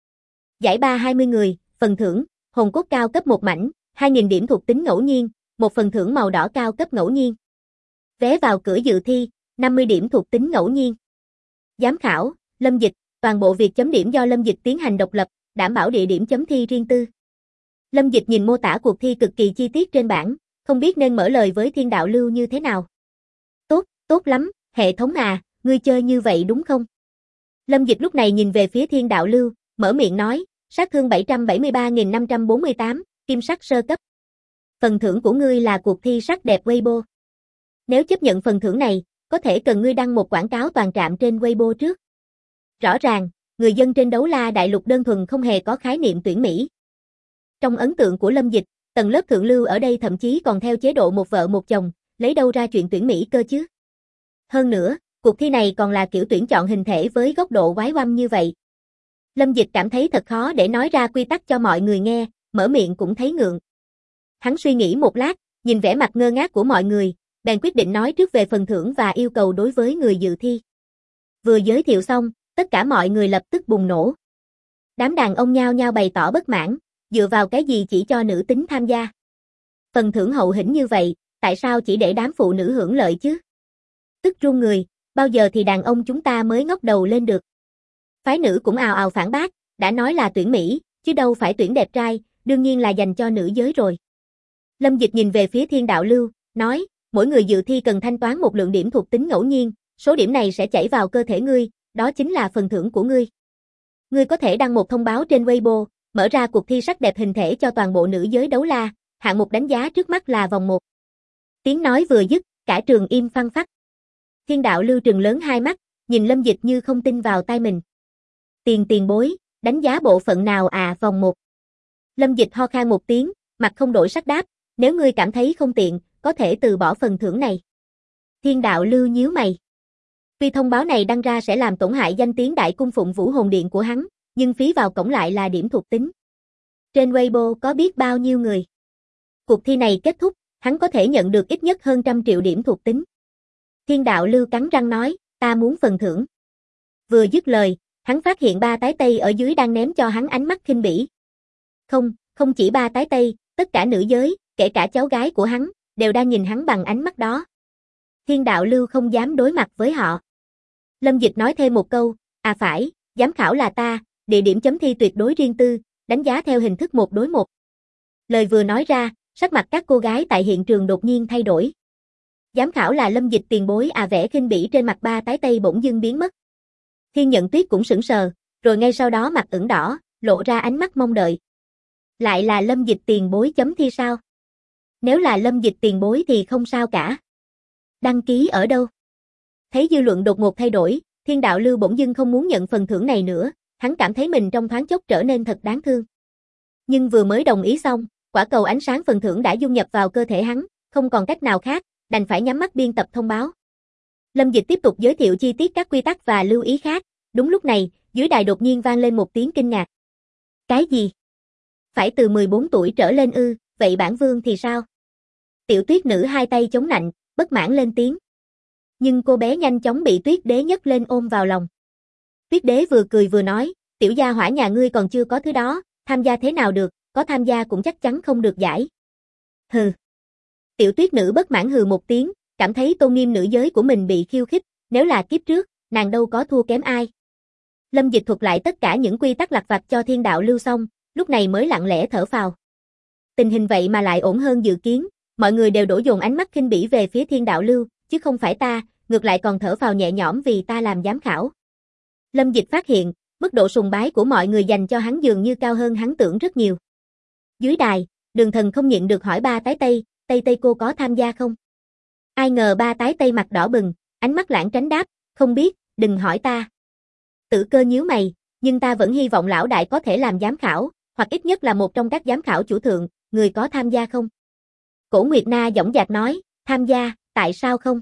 S1: Giải ba 20 người, phần thưởng, hồn cốt cao cấp 1 mảnh, 2.000 điểm thuộc tính ngẫu nhiên, một phần thưởng màu đỏ cao cấp ngẫu nhiên. Vé vào cửa dự thi, 50 điểm thuộc tính ngẫu nhiên. Giám khảo, Lâm Dịch, toàn bộ việc chấm điểm do Lâm Dịch tiến hành độc lập, đảm bảo địa điểm chấm thi riêng tư. Lâm Dịch nhìn mô tả cuộc thi cực kỳ chi tiết trên bảng, không biết nên mở lời với Thiên Đạo Lưu như thế nào. Tốt lắm, hệ thống à, ngươi chơi như vậy đúng không? Lâm Dịch lúc này nhìn về phía Thiên Đạo Lưu, mở miệng nói, sát thương 773.548, kim sắc sơ cấp. Phần thưởng của ngươi là cuộc thi sắc đẹp Weibo. Nếu chấp nhận phần thưởng này, có thể cần ngươi đăng một quảng cáo toàn trạm trên Weibo trước. Rõ ràng, người dân trên Đấu La Đại Lục đơn thuần không hề có khái niệm tuyển Mỹ. Trong ấn tượng của Lâm Dịch, tầng lớp thượng lưu ở đây thậm chí còn theo chế độ một vợ một chồng, lấy đâu ra chuyện tuyển Mỹ cơ chứ? Hơn nữa, cuộc thi này còn là kiểu tuyển chọn hình thể với góc độ quái oăm như vậy. Lâm Dịch cảm thấy thật khó để nói ra quy tắc cho mọi người nghe, mở miệng cũng thấy ngượng. Hắn suy nghĩ một lát, nhìn vẻ mặt ngơ ngác của mọi người, bèn quyết định nói trước về phần thưởng và yêu cầu đối với người dự thi. Vừa giới thiệu xong, tất cả mọi người lập tức bùng nổ. Đám đàn ông nhao nhao bày tỏ bất mãn, dựa vào cái gì chỉ cho nữ tính tham gia. Phần thưởng hậu hĩnh như vậy, tại sao chỉ để đám phụ nữ hưởng lợi chứ? Tức run người, bao giờ thì đàn ông chúng ta mới ngóc đầu lên được. Phái nữ cũng ào ào phản bác, đã nói là tuyển Mỹ, chứ đâu phải tuyển đẹp trai, đương nhiên là dành cho nữ giới rồi. Lâm Dịch nhìn về phía Thiên Đạo Lưu, nói, mỗi người dự thi cần thanh toán một lượng điểm thuộc tính ngẫu nhiên, số điểm này sẽ chảy vào cơ thể ngươi, đó chính là phần thưởng của ngươi. Ngươi có thể đăng một thông báo trên Weibo, mở ra cuộc thi sắc đẹp hình thể cho toàn bộ nữ giới Đấu La, hạng mục đánh giá trước mắt là vòng 1. Tiếng nói vừa dứt, cả trường im phăng phắc. Thiên Đạo Lưu trừng lớn hai mắt, nhìn Lâm Dịch như không tin vào tai mình. Tiền bối, đánh giá bộ phận nào à? Vòng 1. Lâm Dịch ho khan một tiếng, mặt không đổi sắc đáp, nếu ngươi cảm thấy không tiện, có thể từ bỏ phần thưởng này. Thiên Đạo Lưu nhíu mày. Tuy thông báo này đăng ra sẽ làm tổn hại danh tiếng Đại Cung Phụng Vũ Hồn Điện của hắn, nhưng phí vào cổng lại là điểm thuộc tính. Trên Weibo có biết bao nhiêu người. Cuộc thi này kết thúc, hắn có thể nhận được ít nhất hơn 100 triệu điểm thuộc tính. Thiên Đạo Lưu cắn răng nói, ta muốn phần thưởng. Vừa dứt lời, hắn phát hiện ba tái tây ở dưới đang ném cho hắn ánh mắt khinh bỉ. Không chỉ ba tái tây, tất cả nữ giới, kể cả cháu gái của hắn, đều đang nhìn hắn bằng ánh mắt đó. Thiên Đạo Lưu không dám đối mặt với họ. Lâm Dịch nói thêm một câu, à phải, giám khảo là ta, địa điểm chấm thi tuyệt đối riêng tư, đánh giá theo hình thức 1 đối 1. Lời vừa nói ra, sắc mặt các cô gái tại hiện trường đột nhiên thay đổi. Giám khảo là Lâm Dịch tiền bối à, vẻ khinh bỉ trên mặt ba tái tây bỗng dưng biến mất. Thiên Nhận Tuyết cũng sững sờ, rồi ngay sau đó mặt ửng đỏ, lộ ra ánh mắt mong đợi. Lại là Lâm Dịch tiền bối chấm thi sao? Nếu là Lâm Dịch tiền bối thì không sao cả. Đăng ký ở đâu? Thấy dư luận đột ngột thay đổi, Thiên Đạo Lưu bỗng dưng không muốn nhận phần thưởng này nữa, hắn cảm thấy mình trong thoáng chốc trở nên thật đáng thương. Nhưng vừa mới đồng ý xong, quả cầu ánh sáng phần thưởng đã dung nhập vào cơ thể hắn, không còn cách nào khác, đành phải nhắm mắt biên tập thông báo. Lâm Dịch tiếp tục giới thiệu chi tiết các quy tắc và lưu ý khác, đúng lúc này, dưới đài đột nhiên vang lên một tiếng kinh ngạc. Cái gì? Phải từ 14 tuổi trở lên ư, vậy bản vương thì sao? Tiểu Tuyết nữ hai tay chống nạnh, bất mãn lên tiếng. Nhưng cô bé nhanh chóng bị Tuyết Đế nhấc lên ôm vào lòng. Tuyết Đế vừa cười vừa nói, tiểu gia hỏa nhà ngươi còn chưa có thứ đó, tham gia thế nào được, có tham gia cũng chắc chắn không được giải. Hừ. Tiểu Tuyết nữ bất mãn hừ một tiếng, cảm thấy tôn nghiêm nữ giới của mình bị khiêu khích, nếu là kiếp trước, nàng đâu có thua kém ai. Lâm Dịch thuật lại tất cả những quy tắc lặt vặt cho Thiên Đạo Lưu xong, lúc này mới lặng lẽ thở phào. Tình hình vậy mà lại ổn hơn dự kiến, mọi người đều đổ dồn ánh mắt khinh bỉ về phía Thiên Đạo Lưu, chứ không phải ta, ngược lại còn thở phào nhẹ nhõm vì ta làm giám khảo. Lâm Dịch phát hiện, mức độ sùng bái của mọi người dành cho hắn dường như cao hơn hắn tưởng rất nhiều. Dưới đài, Đường Thần không nhịn được hỏi ba tái tây, Tây cô có tham gia không? Ai ngờ ba tái tây mặt đỏ bừng, ánh mắt lãng tránh đáp, không biết, đừng hỏi ta. Tử Cơ nhíu mày, nhưng ta vẫn hy vọng lão đại có thể làm giám khảo, hoặc ít nhất là một trong các giám khảo chủ thượng, người có tham gia không? Cổ Nguyệt Na dõng dạc nói, tham gia, tại sao không?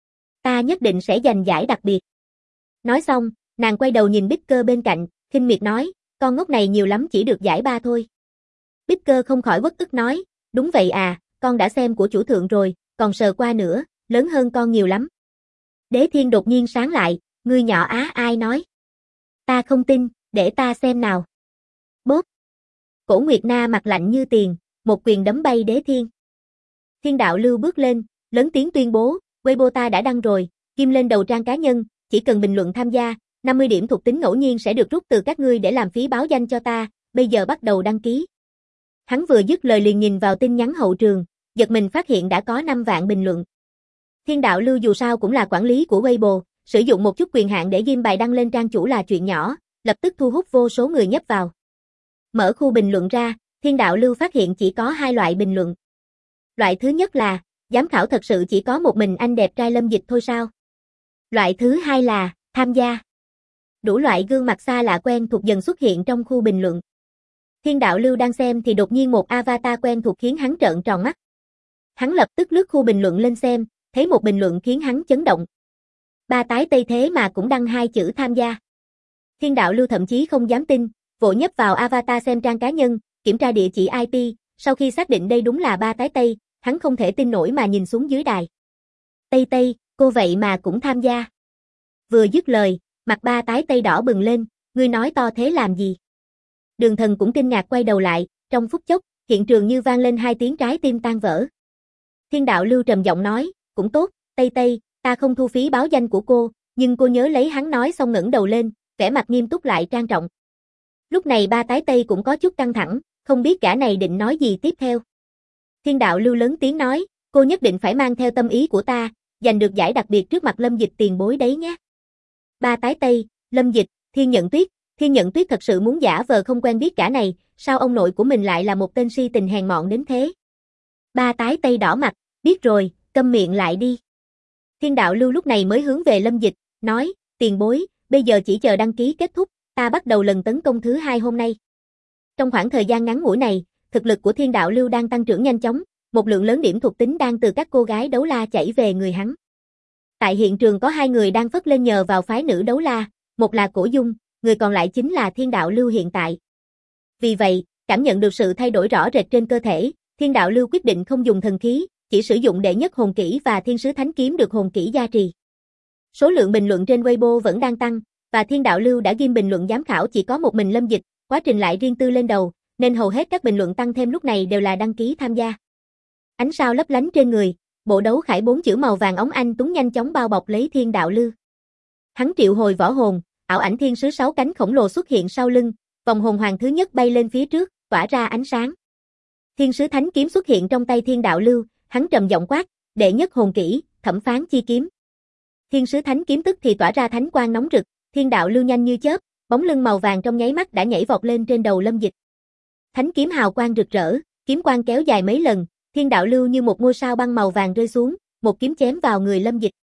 S1: Ta nhất định sẽ giành giải đặc biệt. Nói xong, nàng quay đầu nhìn Bích Cơ bên cạnh, khinh miệt nói, con ngốc này nhiều lắm chỉ được giải 3 thôi. Bích Cơ không khỏi uất ức nói, đúng vậy à, con đã xem của chủ thượng rồi, còn sờ qua nữa, lớn hơn con nhiều lắm. Đế Thiên đột nhiên sáng lại, ngươi nhỏ á ai nói? Ta không tin, để ta xem nào. Bốp. Cổ Nguyệt Na mặt lạnh như tiền, một quyền đấm bay Đế Thiên. Thiên đạo lưu bước lên, lớn tiếng tuyên bố, Weibo ta đã đăng rồi, kim lên đầu trang cá nhân, chỉ cần bình luận tham gia, 50 điểm thuộc tính ngẫu nhiên sẽ được rút từ các ngươi để làm phí báo danh cho ta, bây giờ bắt đầu đăng ký. Hắn vừa dứt lời liền nhìn vào tin nhắn hậu trường, giật mình phát hiện đã có 5 vạn bình luận. Thiên đạo lưu dù sao cũng là quản lý của Weibo, sử dụng một chút quyền hạn để ghim bài đăng lên trang chủ là chuyện nhỏ, lập tức thu hút vô số người nhấp vào. Mở khu bình luận ra, Thiên đạo lưu phát hiện chỉ có 2 loại bình luận. Loại thứ nhất là, giám khảo thật sự chỉ có một mình anh đẹp trai Lâm Dịch thôi sao? Loại thứ hai là, tham gia. Đủ loại gương mặt xa lạ quen thuộc dần xuất hiện trong khu bình luận. Thiên đạo lưu đang xem thì đột nhiên một avatar quen thuộc khiến hắn trợn tròn mắt. Hắn lập tức lướt khu bình luận lên xem, thấy một bình luận khiến hắn chấn động. Ba tái Tây thế mà cũng đăng 2 chữ tham gia. Thiên đạo lưu thậm chí không dám tin, vội nhấp vào avatar xem trang cá nhân, kiểm tra địa chỉ IP, sau khi xác định đây đúng là ba tái Tây, hắn không thể tin nổi mà nhìn xuống dưới đài. Tây Tây, cô vậy mà cũng tham gia. Vừa dứt lời, mặt ba tái Tây đỏ bừng lên, ngươi nói to thế làm gì? Đường Thần cũng kinh ngạc quay đầu lại, trong phút chốc, hiện trường như vang lên 2 tiếng trái tim tan vỡ. Thiên đạo lưu trầm giọng nói, cũng tốt, Tây Tây, ta không thu phí báo danh của cô, nhưng cô nhớ lấy hắn nói xong ngẩng đầu lên, vẻ mặt nghiêm túc lại trang trọng. Lúc này ba tái Tây cũng có chút căng thẳng, không biết gã này định nói gì tiếp theo. Thiên đạo lưu lớn tiếng nói, cô nhất định phải mang theo tâm ý của ta, giành được giải đặc biệt trước mặt Lâm Dịch tiền bối đấy nhé. Ba tái Tây, Lâm Dịch, Thiên Nhận Tuyết thật sự muốn giả vờ không quen biết gã này, sao ông nội của mình lại là một tên si tình hèn mọn đến thế? Ba tái Tây đỏ mặt, biết rồi, câm miệng lại đi. Thiên đạo lưu lúc này mới hướng về Lâm Dịch, nói, tiền bối, bây giờ chỉ chờ đăng ký kết thúc, ta bắt đầu lần tấn công thứ 2 hôm nay. Trong khoảng thời gian ngắn ngủi này, thực lực của Thiên đạo lưu đang tăng trưởng nhanh chóng, một lượng lớn điểm thuộc tính đang từ các cô gái đấu la chảy về người hắn. Tại hiện trường có 2 người đang phất lên nhờ vào phái nữ đấu la, một là Cổ Dung, người còn lại chính là Thiên đạo lưu hiện tại. Vì vậy, cảm nhận được sự thay đổi rõ rệt trên cơ thể, Thiên đạo lưu quyết định không dùng thần khí, chỉ sử dụng đệ nhất hồn kỹ và Thiên sứ thánh kiếm được hồn kỹ gia trì. Số lượng bình luận trên Weibo vẫn đang tăng, và Thiên đạo lưu đã ghim bình luận giám khảo chỉ có một mình Lâm Dịch, quá trình lại riêng tư lên đầu, nên hầu hết các bình luận tăng thêm lúc này đều là đăng ký tham gia. Ánh sao lấp lánh trên người, bộ đấu khải 4 chữ màu vàng óng anh tuấn nhanh chóng bao bọc lấy Thiên đạo lưu. Hắn triệu hồi võ hồn, ảo ảnh thiên sứ 6 cánh khổng lồ xuất hiện sau lưng, vòng hồn hoàng thứ nhất bay lên phía trước, tỏa ra ánh sáng. Thiên sứ thánh kiếm xuất hiện trong tay Thiên đạo lưu, hắn trầm giọng quát, đệ nhất hồn kỹ, thẩm phán chi kiếm. Thiên sứ thánh kiếm tức thì tỏa ra thánh quang nóng rực, Thiên đạo lưu nhanh như chớp, bóng lưng màu vàng trong nháy mắt đã nhảy vọt lên trên đầu Lâm Dịch. Thánh kiếm hào quang rực rỡ, kiếm quang kéo dài mấy lần, Thiên đạo lưu như một ngôi sao băng màu vàng rơi xuống, một kiếm chém vào người Lâm Dịch.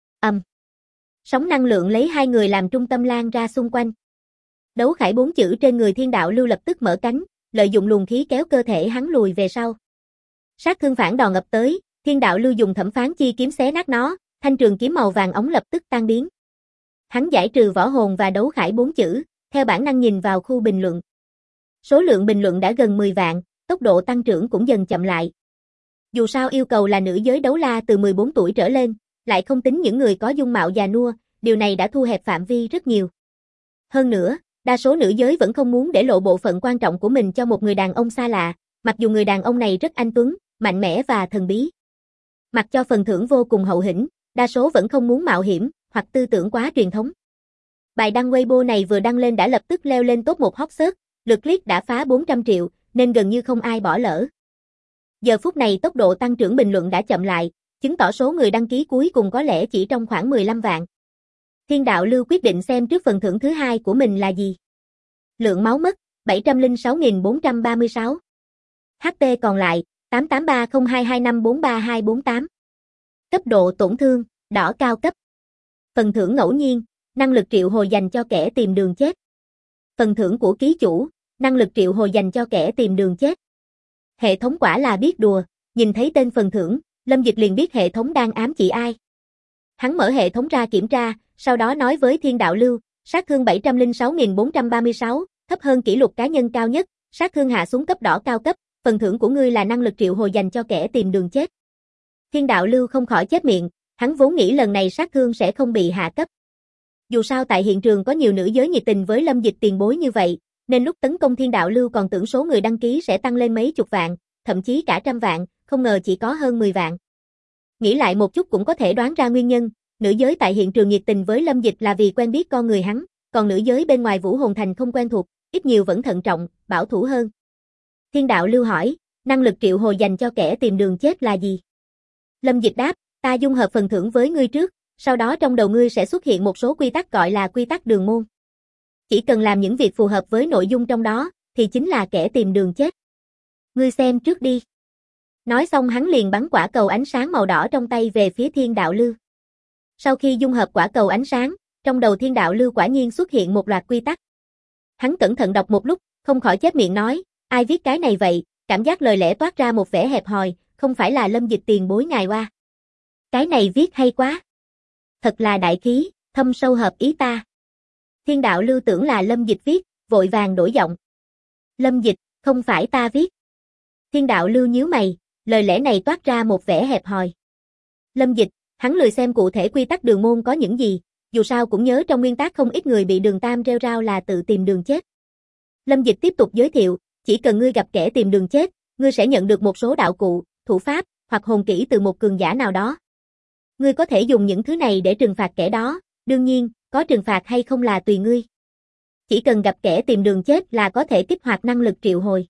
S1: Sóng năng lượng lấy 2 người làm trung tâm lan ra xung quanh. Đấu khải 4 chữ trên người Thiên đạo lưu lập tức mở cánh, lợi dụng luồng khí kéo cơ thể hắn lùi về sau. Sát thương phản đòn ập tới, Thiên đạo lưu dùng thẩm phán chi kiếm xé nát nó, thanh trường kiếm màu vàng ống lập tức tan biến. Hắn giải trừ võ hồn và đấu khải 4 chữ, theo bản năng nhìn vào khu bình luận. Số lượng bình luận đã gần 10 vạn, tốc độ tăng trưởng cũng dần chậm lại. Dù sao yêu cầu là nữ giới đấu la từ 14 tuổi trở lên, lại không tính những người có dung mạo già nua, điều này đã thu hẹp phạm vi rất nhiều. Hơn nữa, đa số nữ giới vẫn không muốn để lộ bộ phận quan trọng của mình cho một người đàn ông xa lạ, mặc dù người đàn ông này rất anh tuấn, mạnh mẽ và thần bí. Mặc cho phần thưởng vô cùng hậu hĩnh, đa số vẫn không muốn mạo hiểm, hoặc tư tưởng quá truyền thống. Bài đăng Weibo này vừa đăng lên đã lập tức leo lên top 1 hot search, lượt click đã phá 400 triệu, nên gần như không ai bỏ lỡ. Giờ phút này tốc độ tăng trưởng bình luận đã chậm lại, chứng tỏ số người đăng ký cuối cùng có lẽ chỉ trong khoảng 15 vạn. Thiên đạo lưu quyết định xem trước phần thưởng thứ 2 của mình là gì. Lượng máu mất, 706.436. HP còn lại, 883022543248. Cấp độ tổn thương, đỏ cao cấp. Phần thưởng ngẫu nhiên, năng lực triệu hồi dành cho kẻ tìm đường chết. Phần thưởng của ký chủ, năng lực triệu hồi dành cho kẻ tìm đường chết. Hệ thống quả là biết đùa, nhìn thấy tên phần thưởng, Lâm Dịch liền biết hệ thống đang ám chỉ ai. Hắn mở hệ thống ra kiểm tra, sau đó nói với Thiên đạo lưu, sát thương 706.436, thấp hơn kỷ lục cá nhân cao nhất, sát thương hạ xuống cấp đỏ cao cấp, phần thưởng của ngươi là năng lực triệu hồi dành cho kẻ tìm đường chết. Thiên đạo lưu không khỏi chép miệng, hắn vốn nghĩ lần này sát thương sẽ không bị hạ cấp. Dù sao tại hiện trường có nhiều nữ giới nhiệt tình với Lâm Dịch tiền bối như vậy, nên lúc tấn công Thiên Đạo Lưu còn tưởng số người đăng ký sẽ tăng lên mấy chục vạn, thậm chí cả trăm vạn, không ngờ chỉ có hơn 10 vạn. Nghĩ lại một chút cũng có thể đoán ra nguyên nhân, nữ giới tại hiện trường nhiệt tình với Lâm Dịch là vì quen biết con người hắn, còn nữ giới bên ngoài Vũ Hồn Thành không quen thuộc, ít nhiều vẫn thận trọng, bảo thủ hơn. Thiên Đạo Lưu hỏi, năng lực triệu hồi dành cho kẻ tìm đường chết là gì? Lâm Dịch đáp, ta dung hợp phần thưởng với ngươi trước, sau đó trong đầu ngươi sẽ xuất hiện một số quy tắc gọi là quy tắc đường môn. Chỉ cần làm những việc phù hợp với nội dung trong đó, thì chính là kẻ tìm đường chết. Ngươi xem trước đi. Nói xong hắn liền bắn quả cầu ánh sáng màu đỏ trong tay về phía Thiên Đạo Lưu. Sau khi dung hợp quả cầu ánh sáng, trong đầu Thiên Đạo Lưu quả nhiên xuất hiện một loạt quy tắc. Hắn cẩn thận đọc một lúc, không khỏi chép miệng nói, ai viết cái này vậy, cảm giác lời lẽ toát ra một vẻ hẹp hòi, không phải là Lâm Dịch tiền bối ngài oa. Cái này viết hay quá. Thật là đại khí, thâm sâu hợp ý ta. Thiên Đạo Lưu tưởng là Lâm Dịch viết, vội vàng đổi giọng. Lâm Dịch, không phải ta viết. Thiên Đạo Lưu nhíu mày, lời lẽ này toát ra một vẻ hẹp hòi. Lâm Dịch, hắn lười xem cụ thể quy tắc đường môn có những gì, dù sao cũng nhớ trong nguyên tắc không ít người bị Đường Tam rêu rao là tự tìm đường chết. Lâm Dịch tiếp tục giới thiệu, chỉ cần ngươi gặp kẻ tìm đường chết, ngươi sẽ nhận được một số đạo cụ, thủ pháp, hoặc hồn kỹ từ một cường giả nào đó. Ngươi có thể dùng những thứ này để trừng phạt kẻ đó, đương nhiên, có trừng phạt hay không là tùy ngươi. Chỉ cần gặp kẻ tìm đường chết là có thể kích hoạt năng lực triệu hồi.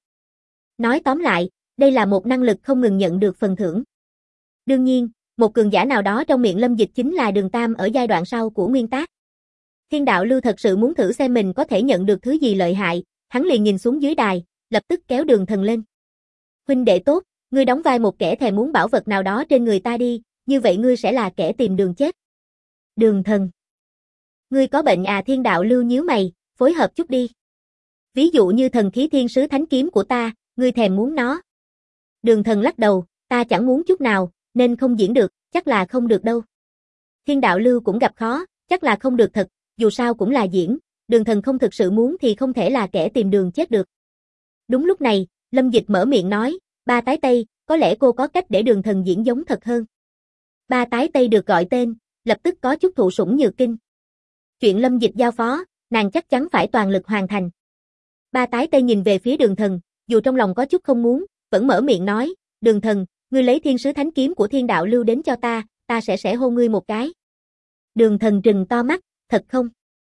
S1: Nói tóm lại, đây là một năng lực không ngừng nhận được phần thưởng. Đương nhiên, một cường giả nào đó trong miệng Lâm Dịch chính là Đường Tam ở giai đoạn sau của nguyên tác. Thiên Đạo Lưu thật sự muốn thử xem mình có thể nhận được thứ gì lợi hại, hắn liền nhìn xuống dưới đài, lập tức kéo Đường Thần lên. Huynh đệ tốt, ngươi đóng vai một kẻ thèm muốn bảo vật nào đó trên người ta đi, như vậy ngươi sẽ là kẻ tìm đường chết. Đường Thần. Ngươi có bệnh à? Thiên Đạo Lưu nhíu mày, phối hợp chút đi. Ví dụ như thần khí thiên sứ thánh kiếm của ta, ngươi thèm muốn nó. Đường Thần lắc đầu, ta chẳng muốn chút nào, nên không diễn được, chắc là không được đâu. Thiên Đạo Lưu cũng gặp khó, chắc là không được thật, dù sao cũng là diễn, Đường Thần không thực sự muốn thì không thể là kẻ tìm đường chết được. Đúng lúc này, Lâm Dịch mở miệng nói, Ba Tái Tây, có lẽ cô có cách để Đường Thần diễn giống thật hơn. Ba Tái Tây được gọi tên, lập tức có chút thụ sủng nhược kinh. Chuyện Lâm Dịch giao phó, nàng chắc chắn phải toàn lực hoàn thành. Ba Tái Tây nhìn về phía Đường Thần, dù trong lòng có chút không muốn, vẫn mở miệng nói, Đường Thần, ngươi lấy thiên sứ thánh kiếm của Thiên Đạo Lưu đến cho ta sẽ hôn ngươi một cái. Đường Thần trừng to mắt, thật không?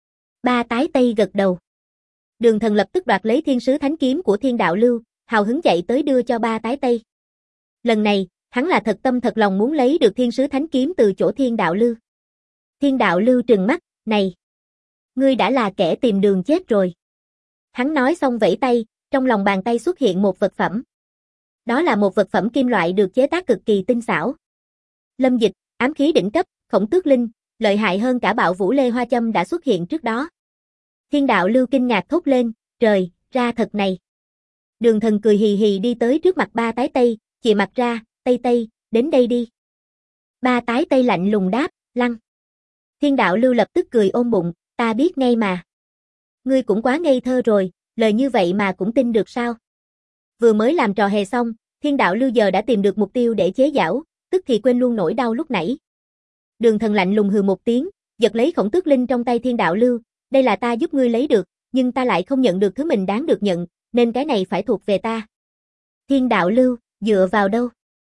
S1: Ba Tái Tây gật đầu. Đường Thần lập tức đoạt lấy thiên sứ thánh kiếm của Thiên Đạo Lưu, hào hứng chạy tới đưa cho Ba Tái Tây. Lần này, hắn là thật tâm thật lòng muốn lấy được thiên sứ thánh kiếm từ chỗ Thiên Đạo Lưu. Thiên Đạo Lưu trừng mắt, này, ngươi đã là kẻ tìm đường chết rồi. Hắn nói xong vẫy tay, trong lòng bàn tay xuất hiện một vật phẩm. Đó là một vật phẩm kim loại được chế tác cực kỳ tinh xảo. Lâm Dịch, ám khí đỉnh cấp, Khổng Tước Linh, lợi hại hơn cả Bạo Vũ Lê Hoa Châm đã xuất hiện trước đó. Thiên Đạo Lưu kinh ngạc thốt lên, trời, ra thật này. Đường Thần cười hì hì đi tới trước mặt Ba Tái Tây, chìa mặt ra, Tây Tây, đến đây đi. Ba Tái Tây lạnh lùng đáp, lăn. Thiên Đạo Lưu lập tức cười ôm bụng, ta biết ngay mà. Ngươi cũng quá ngây thơ rồi, lời như vậy mà cũng tin được sao? Vừa mới làm trò hề xong, Thiên Đạo Lưu giờ đã tìm được mục tiêu để chế giễu, tức thì quên luôn nỗi đau lúc nãy. Đường Thần lạnh lùng hừ một tiếng, giật lấy Khổng Tước Linh trong tay Thiên Đạo Lưu, đây là ta giúp ngươi lấy được, nhưng ta lại không nhận được thứ mình đáng được nhận, nên cái này phải thuộc về ta. Thiên Đạo Lưu, dựa vào đâu?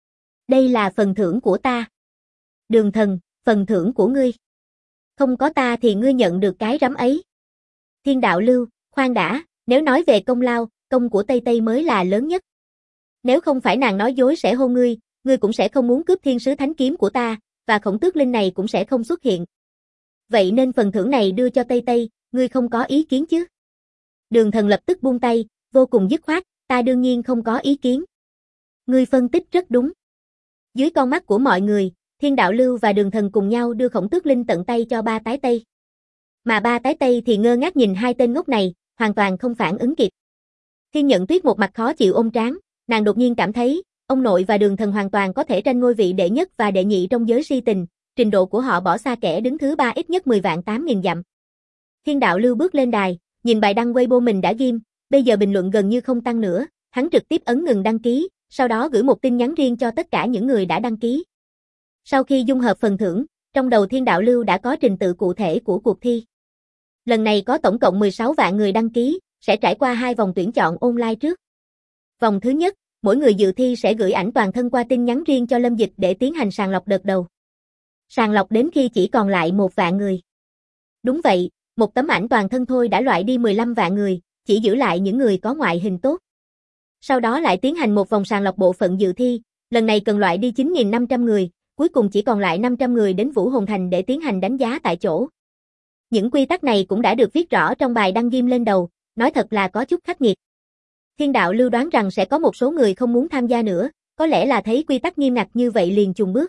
S1: Đây là phần thưởng của ta. Đường Thần, phần thưởng của ngươi. Không có ta thì ngươi nhận được cái rắm ấy. Thiên Đạo Lưu, khoan đã, nếu nói về công lao, công của Tây Tây mới là lớn nhất. Nếu không phải nàng nói dối sẽ hôn ngươi, ngươi cũng sẽ không muốn cướp thiên sứ thánh kiếm của ta, và Khổng Tước Linh này cũng sẽ không xuất hiện. Vậy nên phần thưởng này đưa cho Tây Tây, ngươi không có ý kiến chứ? Đường Thần lập tức buông tay, vô cùng dứt khoát, ta đương nhiên không có ý kiến. Ngươi phân tích rất đúng. Dưới con mắt của mọi người, Thiên Đạo Lưu và Đường Thần cùng nhau đưa Khổng Tước Linh tận tay cho Ba Tái Tây. Mà Ba Tái Tây thì ngơ ngác nhìn hai tên ngốc này, hoàn toàn không phản ứng kịp. Thiên Nhận Tuyết một mặt khó chịu ôm trán, nàng đột nhiên cảm thấy, ông nội và Đường Thần hoàn toàn có thể tranh ngôi vị đệ nhất và đệ nhị trong giới si tình, trình độ của họ bỏ xa kẻ đứng thứ ba ít nhất 10.800.000 dặm. Thiên Đạo Lưu bước lên đài, nhìn bài đăng Weibo mình đã ghim, bây giờ bình luận gần như không tăng nữa, hắn trực tiếp ấn ngừng đăng ký, sau đó gửi một tin nhắn riêng cho tất cả những người đã đăng ký. Sau khi dung hợp phần thưởng, trong đầu Thiên Đạo Lưu đã có trình tự cụ thể của cuộc thi. Lần này có tổng cộng 16 vạn người đăng ký, sẽ trải qua 2 vòng tuyển chọn online trước. Vòng thứ nhất, mỗi người dự thi sẽ gửi ảnh toàn thân qua tin nhắn riêng cho Lâm Dịch để tiến hành sàng lọc đợt đầu. Sàng lọc đến khi chỉ còn lại 1 vạn người. Đúng vậy, một tấm ảnh toàn thân thôi đã loại đi 15 vạn người, chỉ giữ lại những người có ngoại hình tốt. Sau đó lại tiến hành một vòng sàng lọc bộ phận dự thi, lần này cần loại đi 9.500 người, cuối cùng chỉ còn lại 500 người đến Vũ Hồn Thành để tiến hành đánh giá tại chỗ. Những quy tắc này cũng đã được viết rõ trong bài đăng ghim lên đầu, nói thật là có chút khắc nghiệt. Thiên đạo lưu đoán rằng sẽ có một số người không muốn tham gia nữa, có lẽ là thấy quy tắc nghiêm ngặt như vậy liền chùn bước.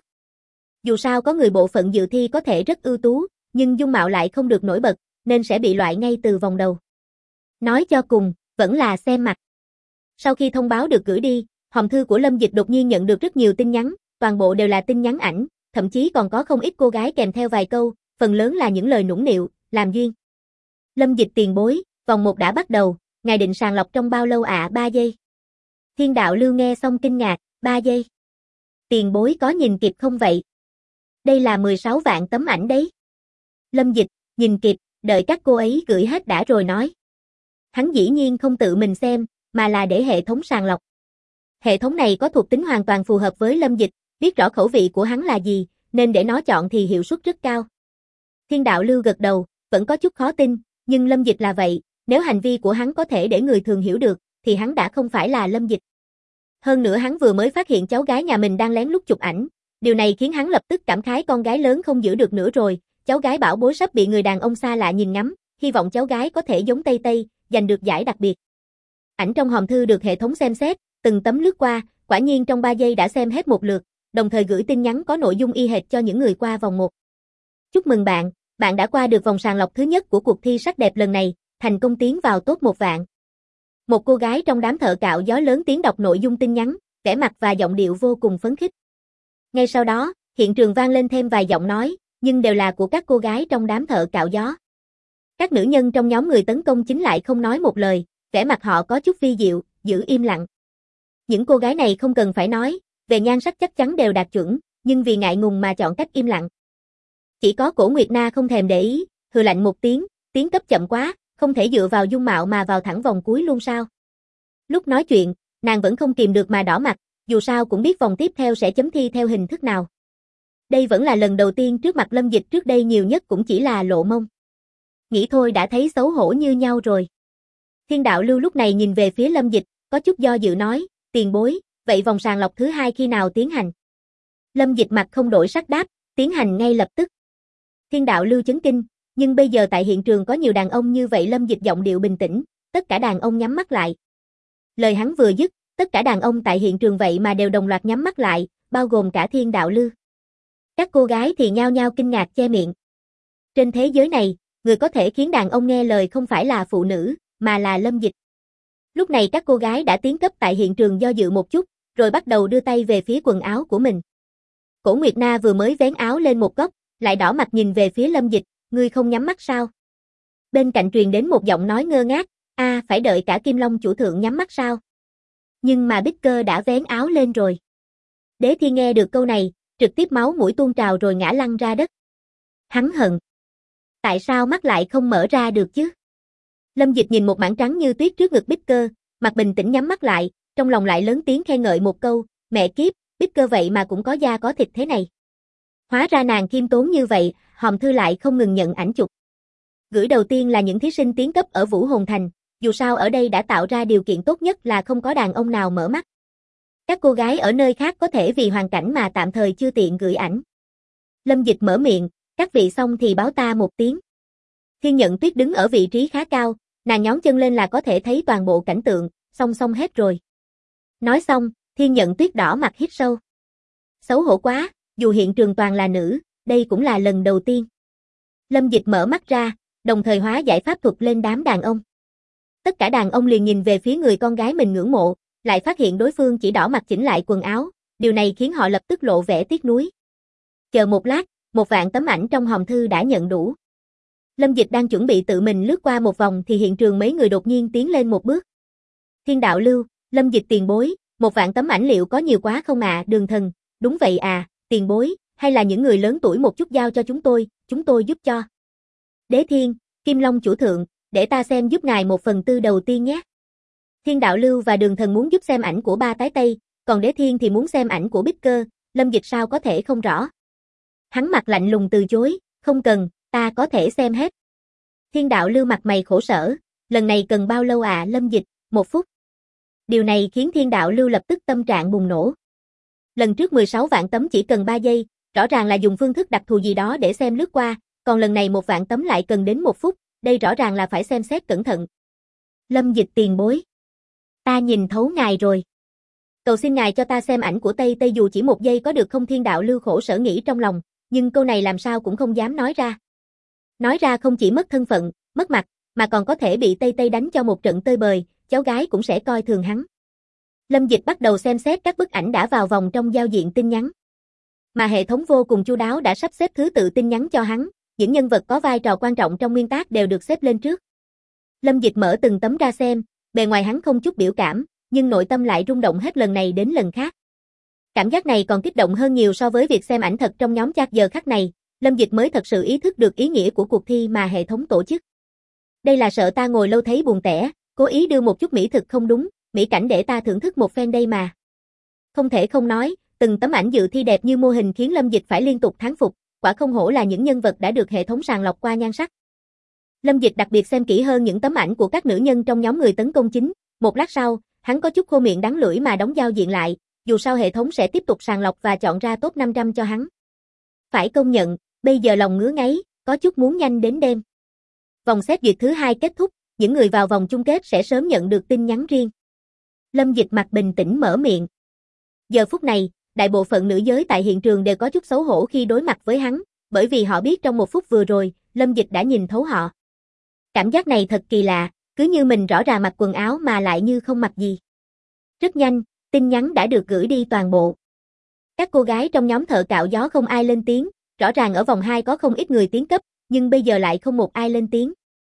S1: Dù sao có người bộ phận dự thi có thể rất ưu tú, nhưng dung mạo lại không được nổi bật, nên sẽ bị loại ngay từ vòng đầu. Nói cho cùng, vẫn là xem mặt. Sau khi thông báo được gửi đi, hòm thư của Lâm Dịch đột nhiên nhận được rất nhiều tin nhắn, toàn bộ đều là tin nhắn ảnh, thậm chí còn có không ít cô gái kèm theo vài câu, phần lớn là những lời nũng nịu, làm duyên. Lâm Dịch tiền bối, vòng 1 đã bắt đầu, ngài định sàng lọc trong bao lâu ạ? 3 giây. Thiên đạo lưu nghe xong kinh ngạc, 3 giây. Tiền bối có nhìn kịp không vậy? Đây là 16 vạn tấm ảnh đấy. Lâm Dịch, nhìn kịp, đợi các cô ấy gửi hết đã rồi nói. Hắn dĩ nhiên không tự mình xem, mà là để hệ thống sàng lọc. Hệ thống này có thuộc tính hoàn toàn phù hợp với Lâm Dịch, biết rõ khẩu vị của hắn là gì, nên để nó chọn thì hiệu suất rất cao. Thiên đạo lưu gật đầu, vẫn có chút khó tin, nhưng Lâm Dịch là vậy, nếu hành vi của hắn có thể để người thường hiểu được, thì hắn đã không phải là Lâm Dịch. Hơn nữa hắn vừa mới phát hiện cháu gái nhà mình đang lén lút chụp ảnh, điều này khiến hắn lập tức cảm khái con gái lớn không giữ được nữa rồi, cháu gái bảo bối sắp bị người đàn ông xa lạ nhìn ngắm, hy vọng cháu gái có thể giống Tây Tây, giành được giải đặc biệt. Ảnh trong hòm thư được hệ thống xem xét, từng tấm lướt qua, quả nhiên trong 3 giây đã xem hết một lượt, đồng thời gửi tin nhắn có nội dung y hệt cho những người qua vòng 1. Chúc mừng bạn, bạn đã qua được vòng sàng lọc thứ nhất của cuộc thi sắc đẹp lần này, thành công tiến vào top 1 vạn. Một cô gái trong đám thợ cạo gió lớn tiếng đọc nội dung tin nhắn, vẻ mặt và giọng điệu vô cùng phấn khích. Ngay sau đó, hiện trường vang lên thêm vài giọng nói, nhưng đều là của các cô gái trong đám thợ cạo gió. Các nữ nhân trong nhóm người tấn công chính lại không nói một lời, vẻ mặt họ có chút vi diệu, giữ im lặng. Những cô gái này không cần phải nói, về nhan sắc chắc chắn đều đạt chuẩn, nhưng vì ngại ngùng mà chọn cách im lặng. Chỉ có Cổ Nguyệt Na không thèm để ý, hừ lạnh một tiếng, tiến cấp chậm quá, không thể dựa vào dung mạo mà vào thẳng vòng cuối luôn sao? Lúc nói chuyện, nàng vẫn không kìm được mà đỏ mặt, dù sao cũng biết vòng tiếp theo sẽ chấm thi theo hình thức nào. Đây vẫn là lần đầu tiên trước mặt Lâm Dịch, trước đây nhiều nhất cũng chỉ là lộ mông. Nghĩ thôi đã thấy xấu hổ như nhau rồi. Thiên đạo lưu lúc này nhìn về phía Lâm Dịch, có chút do dự nói, tiền bối, vậy vòng sàng lọc thứ 2 khi nào tiến hành? Lâm Dịch mặt không đổi sắc đáp, tiến hành ngay lập tức. Thiên đạo lưu chấn kinh, nhưng bây giờ tại hiện trường có nhiều đàn ông như vậy. Lâm Dịch giọng điệu bình tĩnh, tất cả đàn ông nhắm mắt lại. Lời hắn vừa dứt, tất cả đàn ông tại hiện trường vậy mà đều đồng loạt nhắm mắt lại, bao gồm cả Thiên đạo lưu. Các cô gái thì nhao nhao kinh ngạc che miệng. Trên thế giới này, người có thể khiến đàn ông nghe lời không phải là phụ nữ, mà là Lâm Dịch. Lúc này các cô gái đã tiến cấp tại hiện trường do dự một chút, rồi bắt đầu đưa tay về phía quần áo của mình. Cổ Nguyệt Na vừa mới vén áo lên một góc, lại đỏ mặt nhìn về phía Lâm Dịch, ngươi không nhắm mắt sao? Bên cạnh truyền đến một giọng nói ngơ ngác, phải đợi cả Kim Long chủ thượng nhắm mắt sao? Nhưng mà Bích Cơ đã vén áo lên rồi. Đế Thi nghe được câu này, trực tiếp máu mũi tuôn trào rồi ngã lăn ra đất. Hắn hận. Tại sao mắt lại không mở ra được chứ? Lâm Dịch nhìn một mảng trắng như tuyết trước ngực Bích Cơ, mặt bình tĩnh nhắm mắt lại, trong lòng lại lớn tiếng khen ngợi một câu, mẹ kiếp, Bích Cơ vậy mà cũng có da có thịt thế này. Hóa ra nàng khiêm tốn như vậy, hòm thư lại không ngừng nhận ảnh chụp. Gửi đầu tiên là những thí sinh tiến cấp ở Vũ Hồn Thành, dù sao ở đây đã tạo ra điều kiện tốt nhất là không có đàn ông nào mở mắt. Các cô gái ở nơi khác có thể vì hoàn cảnh mà tạm thời chưa tiện gửi ảnh. Lâm Dịch mở miệng, các vị xong thì báo ta một tiếng. Thiên Nhận Tuyết đứng ở vị trí khá cao, nàng nhón chân lên là có thể thấy toàn bộ cảnh tượng, xong hết rồi. Nói xong, Thiên Nhận Tuyết đỏ mặt hít sâu. Xấu hổ quá, dù hiện trường toàn là nữ, đây cũng là lần đầu tiên. Lâm Dịch mở mắt ra, đồng thời hóa giải pháp thuật lên đám đàn ông. Tất cả đàn ông liền nhìn về phía người con gái mình ngưỡng mộ, lại phát hiện đối phương chỉ đỏ mặt chỉnh lại quần áo, điều này khiến họ lập tức lộ vẻ tiếc nuối. Chờ một lát, 1 vạn tấm ảnh trong hòm thư đã nhận đủ. Lâm Dịch đang chuẩn bị tự mình lướt qua một vòng thì hiện trường mấy người đột nhiên tiến lên một bước. Thiên đạo lưu, Lâm Dịch tiền bối, 1 vạn tấm ảnh liệu có nhiều quá không ạ? Đường Thần, đúng vậy à, tiền bối, hay là những người lớn tuổi một chút giao cho chúng tôi giúp cho. Đế Thiên, Kim Long chủ thượng, để ta xem giúp ngài 1/4 đầu tiên nhé. Thiên Đạo Lưu và Đường Thần muốn giúp xem ảnh của ba tái Tây, còn Đế Thiên thì muốn xem ảnh của Bích Cơ, Lâm Dịch sao có thể không rõ. Hắn mặt lạnh lùng từ chối, không cần, ta có thể xem hết. Thiên Đạo Lưu mặt mày khổ sở, lần này cần bao lâu à Lâm Dịch, 1 phút. Điều này khiến Thiên Đạo Lưu lập tức tâm trạng bùng nổ. Lần trước 16 vạn tấm chỉ cần 3 giây, rõ ràng là dùng phương thức đặc thù gì đó để xem lướt qua, còn lần này 1 vạn tấm lại cần đến 1 phút, đây rõ ràng là phải xem xét cẩn thận. Lâm Dịch tiền bối. Ta nhìn thấu ngài rồi. Cầu xin ngài cho ta xem ảnh của Tây Tây dù chỉ 1 giây có được không? Thiên Đạo Lưu khổ sở nghĩ trong lòng, nhưng câu này làm sao cũng không dám nói ra. Nói ra không chỉ mất thân phận, mất mặt, mà còn có thể bị Tây Tây đánh cho một trận tơi bời, cháu gái cũng sẽ coi thường hắn. Lâm Dịch bắt đầu xem xét các bức ảnh đã vào vòng trong giao diện tin nhắn. Mà hệ thống vô cùng chu đáo đã sắp xếp thứ tự tin nhắn cho hắn, những nhân vật có vai trò quan trọng trong nguyên tác đều được xếp lên trước. Lâm Dịch mở từng tấm ra xem, bề ngoài hắn không chút biểu cảm, nhưng nội tâm lại rung động hết lần này đến lần khác. Cảm giác này còn kích động hơn nhiều so với việc xem ảnh thật trong nhóm chat giờ khắc này, Lâm Dịch mới thật sự ý thức được ý nghĩa của cuộc thi mà hệ thống tổ chức. Đây là sợ ta ngồi lâu thấy buồn tẻ, cố ý đưa một chút mỹ thực không đúng, mỹ cảnh để ta thưởng thức một phen đây mà. Không thể không nói, từng tấm ảnh dự thi đẹp như mô hình khiến Lâm Dịch phải liên tục thán phục, quả không hổ là những nhân vật đã được hệ thống sàng lọc qua nhan sắc. Lâm Dịch đặc biệt xem kỹ hơn những tấm ảnh của các nữ nhân trong nhóm người tấn công chính, một lát sau, hắn có chút khô miệng đắng lưỡi mà đóng giao diện lại, dù sao hệ thống sẽ tiếp tục sàng lọc và chọn ra top 500 cho hắn. Phải công nhận, bây giờ lòng ngứa ngáy, có chút muốn nhanh đến đêm. Vòng xét duyệt thứ 2 kết thúc, những người vào vòng chung kết sẽ sớm nhận được tin nhắn riêng. Lâm Dịch mặt bình tĩnh mở miệng. Giờ phút này, đại bộ phận nữ giới tại hiện trường đều có chút xấu hổ khi đối mặt với hắn, bởi vì họ biết trong 1 phút vừa rồi, Lâm Dịch đã nhìn thấu họ. Cảm giác này thật kỳ lạ, cứ như mình rõ ràng mặc quần áo mà lại như không mặc gì. Rất nhanh, tin nhắn đã được gửi đi toàn bộ. Các cô gái trong nhóm thợ cạo gió không ai lên tiếng, rõ ràng ở vòng 2 có không ít người tiến cấp, nhưng bây giờ lại không một ai lên tiếng.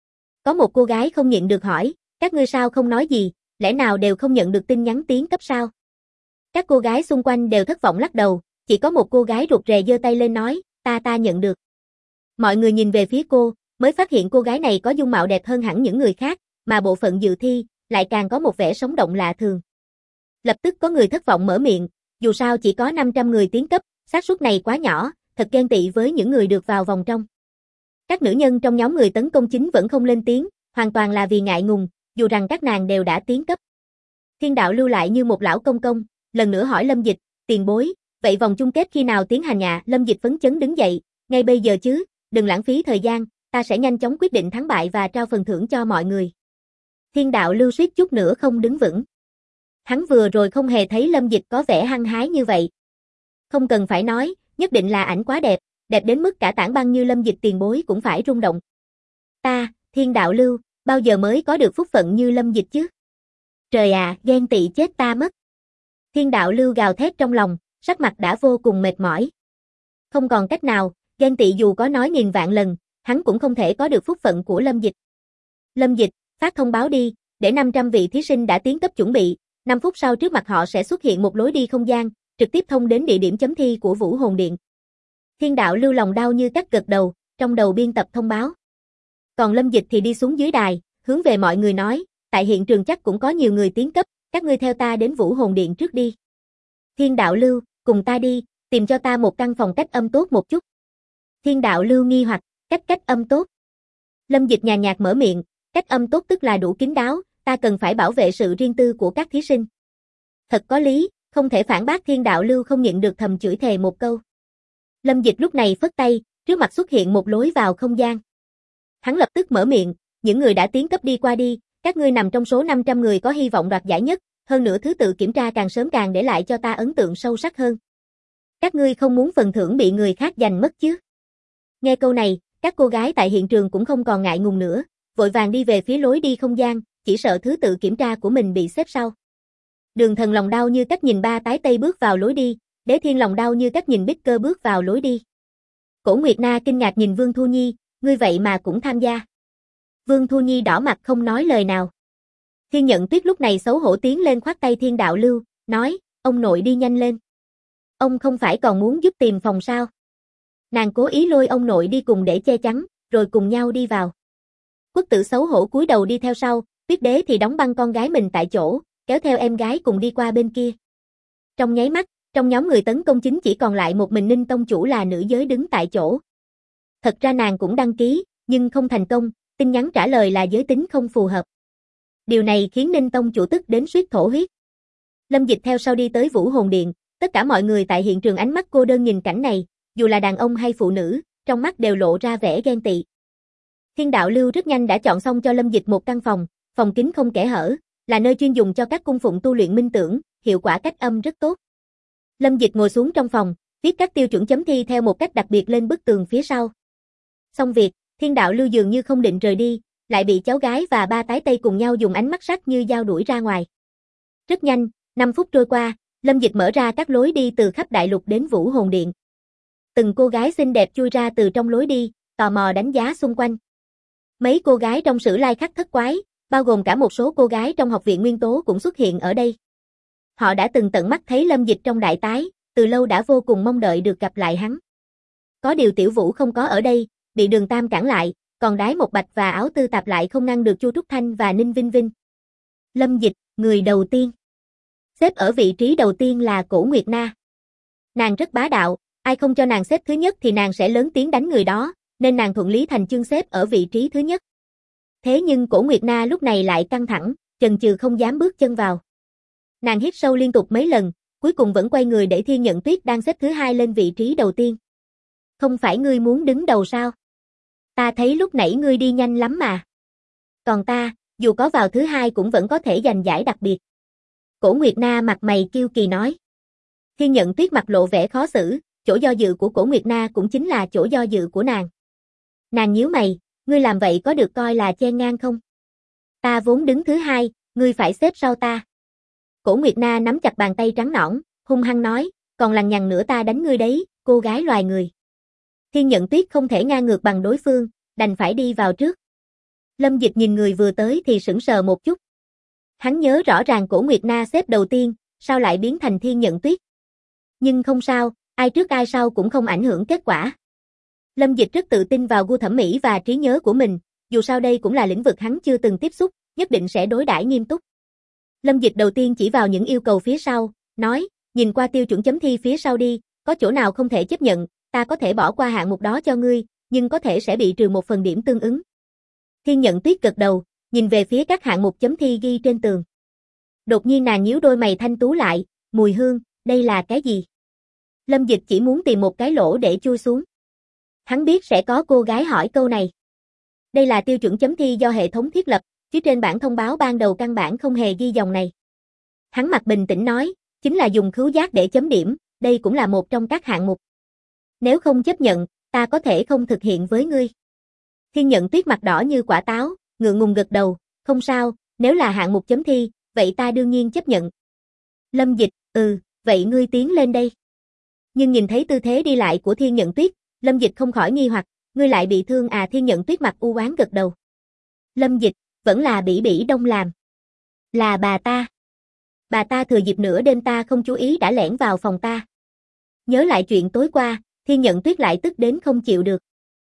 S1: Có một cô gái không nhịn được hỏi, các ngươi sao không nói gì, lẽ nào đều không nhận được tin nhắn tiến cấp sao? Các cô gái xung quanh đều thất vọng lắc đầu, chỉ có một cô gái rụt rè giơ tay lên nói, ta nhận được. Mọi người nhìn về phía cô, mới phát hiện cô gái này có dung mạo đẹp hơn hẳn những người khác, mà bộ phận dự thi lại càng có một vẻ sống động lạ thường. Lập tức có người thất vọng mở miệng, dù sao chỉ có 500 người tiến cấp, xác suất này quá nhỏ, thật ghen tị với những người được vào vòng trong. Các nữ nhân trong nhóm người tấn công chính vẫn không lên tiếng, hoàn toàn là vì ngại ngùng, dù rằng các nàng đều đã tiến cấp. Thiên Đạo Lưu lại như một lão công công, lần nữa hỏi Lâm Dịch, tiền bối, vậy vòng chung kết khi nào tiến hành ạ? Lâm Dịch phấn chấn đứng dậy, ngay bây giờ chứ, đừng lãng phí thời gian, ta sẽ nhanh chóng quyết định thắng bại và trao phần thưởng cho mọi người. Thiên Đạo Lưu suýt chút nữa không đứng vững. Hắn vừa rồi không hề thấy Lâm Dịch có vẻ hăng hái như vậy. Không cần phải nói, nhất định là ảnh quá đẹp, đẹp đến mức cả tảng băng như Lâm Dịch tiền bối cũng phải rung động. Ta, Thiên Đạo Lưu, bao giờ mới có được phúc phận như Lâm Dịch chứ? Trời à, ghen tị chết ta mất. Thiên Đạo Lưu gào thét trong lòng, sắc mặt đã vô cùng mệt mỏi. Không còn cách nào, ghen tị dù có nói nghìn vạn lần, hắn cũng không thể có được phúc phận của Lâm Dịch. Lâm Dịch, phát thông báo đi, để 500 vị thí sinh đã tiến cấp chuẩn bị, 5 phút sau trước mặt họ sẽ xuất hiện một lối đi không gian, trực tiếp thông đến địa điểm chấm thi của Vũ Hồn Điện. Thiên Đạo Lưu lòng đau như cắt gật đầu, trong đầu biên tập thông báo. Còn Lâm Dịch thì đi xuống dưới đài, hướng về mọi người nói, tại hiện trường chắc cũng có nhiều người tiến cấp, các ngươi theo ta đến Vũ Hồn Điện trước đi. Thiên Đạo Lưu, cùng ta đi, tìm cho ta một căn phòng cách âm tốt một chút. Thiên Đạo Lưu nghi hoặc, cách âm tốt. Lâm Dịch nhàn nhạt mở miệng, cách âm tốt tức là đủ kín đáo, ta cần phải bảo vệ sự riêng tư của các thí sinh. Thật có lý, không thể phản bác. Thiên Đạo Lưu không nhịn được thầm chửi thề một câu. Lâm Dịch lúc này phất tay, trước mặt xuất hiện một lối vào không gian. Hắn lập tức mở miệng, những người đã tiến cấp đi qua đi, các ngươi nằm trong số 500 người có hy vọng đoạt giải nhất, hơn nữa thứ tự kiểm tra càng sớm càng để lại cho ta ấn tượng sâu sắc hơn. Các ngươi không muốn phần thưởng bị người khác giành mất chứ? Nghe câu này, các cô gái tại hiện trường cũng không còn ngại ngùng nữa, vội vàng đi về phía lối đi không gian, chỉ sợ thứ tự kiểm tra của mình bị xếp sau. Đường Thần lòng đau như cách nhìn ba tái Tây bước vào lối đi, Đế Thiên lòng đau như cách nhìn Bích Cơ bước vào lối đi. Cổ Nguyệt Na kinh ngạc nhìn Vương Thu Nhi, ngươi vậy mà cũng tham gia. Vương Thu Nhi đỏ mặt không nói lời nào. Thiên Nhận Tuyết lúc này xấu hổ tiến lên khoát tay Thiên Đạo Lưu, nói, ông nội đi nhanh lên. Ông không phải còn muốn giúp tìm phòng sao? Nàng cố ý lôi ông nội đi cùng để che chắn, rồi cùng nhau đi vào. Quốc tử xấu hổ cúi đầu đi theo sau, Tuyết đế thì đóng băng con gái mình tại chỗ, kéo theo em gái cùng đi qua bên kia. Trong nháy mắt, trong nhóm người tấn công chính chỉ còn lại một mình Ninh tông chủ là nữ giới đứng tại chỗ. Thật ra nàng cũng đăng ký, nhưng không thành công, tin nhắn trả lời là giới tính không phù hợp. Điều này khiến Ninh tông chủ tức đến suýt thổ huyết. Lâm Dịch theo sau đi tới Vũ Hồn Điện, tất cả mọi người tại hiện trường ánh mắt cô đơn nhìn cảnh này, dù là đàn ông hay phụ nữ, trong mắt đều lộ ra vẻ ghen tị. Thiên đạo lưu rất nhanh đã chọn xong cho Lâm Dịch một căn phòng, phòng kín không kẽ hở, là nơi chuyên dùng cho các cung phụng tu luyện minh tưởng, hiệu quả cách âm rất tốt. Lâm Dịch ngồi xuống trong phòng, viết các tiêu chuẩn chấm thi theo một cách đặc biệt lên bức tường phía sau. Xong việc, Thiên đạo lưu dường như không định rời đi, lại bị cháu gái và ba tái tây cùng nhau dùng ánh mắt sắc như dao đuổi ra ngoài. Rất nhanh, 5 phút trôi qua, Lâm Dịch mở ra các lối đi từ khắp đại lục đến Vũ Hồn Điện. Từng cô gái xinh đẹp chui ra từ trong lối đi, tò mò đánh giá xung quanh. Mấy cô gái trong Sử Lai Khắc thất quái, bao gồm cả một số cô gái trong học viện Nguyên Tố cũng xuất hiện ở đây. Họ đã từng tận mắt thấy Lâm Dịch trong đại tái, từ lâu đã vô cùng mong đợi được gặp lại hắn. Có điều Tiểu Vũ không có ở đây, bị Đường Tam cản lại, còn Đái Một Bạch và Áo Tư Tạp lại không ngăn được Chu Trúc Thanh và Ninh Vinh Vinh. Lâm Dịch, người đầu tiên. Xếp ở vị trí đầu tiên là Cổ Nguyệt Na. Nàng rất bá đạo, ai không cho nàng xếp thứ nhất thì nàng sẽ lớn tiếng đánh người đó, nên nàng thuận lý thành chương xếp ở vị trí thứ nhất. Thế nhưng Cổ Nguyệt Na lúc này lại căng thẳng, chần chừ không dám bước chân vào. Nàng hít sâu liên tục mấy lần, cuối cùng vẫn quay người để Thiên Nhận Tuyết đang xếp thứ hai lên vị trí đầu tiên. Không phải ngươi muốn đứng đầu sao? Ta thấy lúc nãy ngươi đi nhanh lắm mà. Còn ta, dù có vào thứ hai cũng vẫn có thể giành giải đặc biệt. Cổ Nguyệt Na mặt mày kiêu kỳ nói. Thiên Nhận Tuyết mặt lộ vẻ khó xử, chỗ do dự của Cổ Nguyệt Na cũng chính là chỗ do dự của nàng. Nàng nhíu mày, ngươi làm vậy có được coi là chen ngang không? Ta vốn đứng thứ hai, ngươi phải xếp sau ta. Cổ Nguyệt Na nắm chặt bàn tay trắng nõn, hung hăng nói, còn lằng nhằng nữa ta đánh ngươi đấy, cô gái loài người. Thiên Nhận Tuyết không thể ngang ngược bằng đối phương, đành phải đi vào trước. Lâm Dịch nhìn người vừa tới thì sững sờ một chút. Hắn nhớ rõ ràng Cổ Nguyệt Na xếp đầu tiên, sao lại biến thành Thiên Nhận Tuyết. Nhưng không sao, ai trước ai sau cũng không ảnh hưởng kết quả. Lâm Dịch rất tự tin vào gu thẩm mỹ và trí nhớ của mình, dù sao đây cũng là lĩnh vực hắn chưa từng tiếp xúc, nhất định sẽ đối đãi nghiêm túc. Lâm Dịch đầu tiên chỉ vào những yêu cầu phía sau, nói, nhìn qua tiêu chuẩn chấm thi phía sau đi, có chỗ nào không thể chấp nhận, ta có thể bỏ qua hạng mục đó cho ngươi, nhưng có thể sẽ bị trừ một phần điểm tương ứng. Thiên Nhận Tuyết gật đầu, nhìn về phía các hạng mục chấm thi ghi trên tường. Đột nhiên nàng nhíu đôi mày thanh tú lại, mùi hương, đây là cái gì? Lâm Dịch chỉ muốn tìm một cái lỗ để chui xuống. Hắn biết sẽ có cô gái hỏi câu này. Đây là tiêu chuẩn chấm thi do hệ thống thiết lập, phía trên bảng thông báo ban đầu căn bản không hề ghi dòng này. Hắn mặt bình tĩnh nói, chính là dùng khứu giác để chấm điểm, đây cũng là một trong các hạng mục. Nếu không chấp nhận, ta có thể không thực hiện với ngươi. Thiên Nhận Tuyết mặt đỏ như quả táo, ngượng ngùng gật đầu, không sao, nếu là hạng mục chấm thi, vậy ta đương nhiên chấp nhận. Lâm Dịch, vậy ngươi tiến lên đây. Nhưng nhìn thấy tư thế đi lại của Thiên Nhận Tuyết, Lâm Dịch không khỏi nghi hoặc, ngươi lại bị thương à? Thiên Nhận Tuyết mặt u oán gật đầu. Lâm Dịch, vẫn là Bỉ Bỉ Đông làm. Là bà ta. Bà ta thừa dịp nửa đêm ta không chú ý đã lẻn vào phòng ta. Nhớ lại chuyện tối qua, Thiên Nhận Tuyết lại tức đến không chịu được.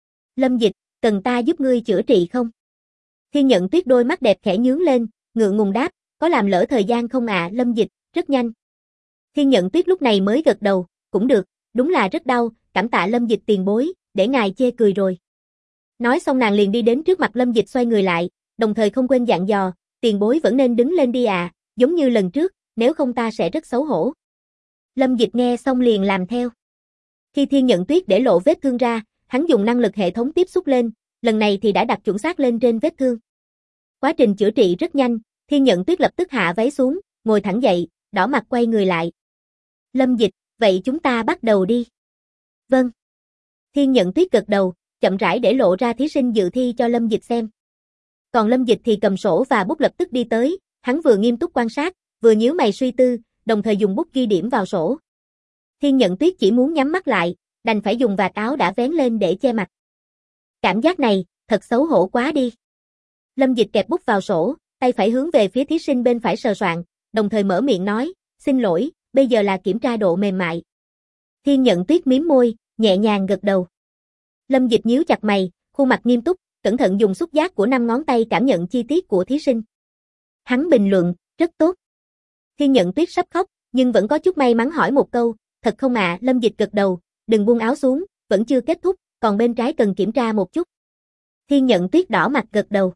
S1: Lâm Dịch, cần ta giúp ngươi chữa trị không? Thiên Nhận Tuyết đôi mắt đẹp khẽ nhướng lên, ngượng ngùng đáp, có làm lỡ thời gian không ạ? Lâm Dịch, rất nhanh. Thiên Nhận Tuyết lúc này mới gật đầu, cũng được, đúng là rất đau, cảm tạ Lâm Dịch tiền bối, để ngài chê cười rồi. Nói xong nàng liền đi đến trước mặt Lâm Dịch xoay người lại, đồng thời không quên dặn dò, tiền bối vẫn nên đứng lên đi à, giống như lần trước, nếu không ta sẽ rất xấu hổ. Lâm Dịch nghe xong liền làm theo. Khi Thiên Nhận Tuyết để lộ vết thương ra, hắn dùng năng lực hệ thống tiếp xúc lên, lần này thì đã đặt chuẩn xác lên trên vết thương. Quá trình chữa trị rất nhanh, Thiên Nhận Tuyết lập tức hạ váy xuống, ngồi thẳng dậy, đỏ mặt quay người lại. Lâm Dịch, vậy chúng ta bắt đầu đi. Vâng. Thiên Nhận Tuyết gật đầu, chậm rãi để lộ ra thí sinh dự thi cho Lâm Dịch xem. Còn Lâm Dịch thì cầm sổ và bút lập tức đi tới, hắn vừa nghiêm túc quan sát, vừa nhíu mày suy tư, đồng thời dùng bút ghi điểm vào sổ. Thiên Nhận Tuyết chỉ muốn nhắm mắt lại, đành phải dùng vạt áo đã vén lên để che mặt. Cảm giác này, thật xấu hổ quá đi. Lâm Dịch kẹp bút vào sổ, tay phải hướng về phía thí sinh bên phải sờ soạn, đồng thời mở miệng nói, xin lỗi, bây giờ là kiểm tra độ mềm mại. Thiên Nhận Tuyết mím môi, nhẹ nhàng gật đầu. Lâm Dịch nhíu chặt mày, khuôn mặt nghiêm túc, cẩn thận dùng xúc giác của 5 ngón tay cảm nhận chi tiết của thí sinh. Hắn bình luận, rất tốt. Thiên Nhận Tuyết sắp khóc, nhưng vẫn có chút may mắn hỏi một câu, thật không ạ? Lâm Dịch gật đầu, đừng buông áo xuống, vẫn chưa kết thúc, còn bên trái cần kiểm tra một chút. Thiên Nhận Tuyết đỏ mặt gật đầu.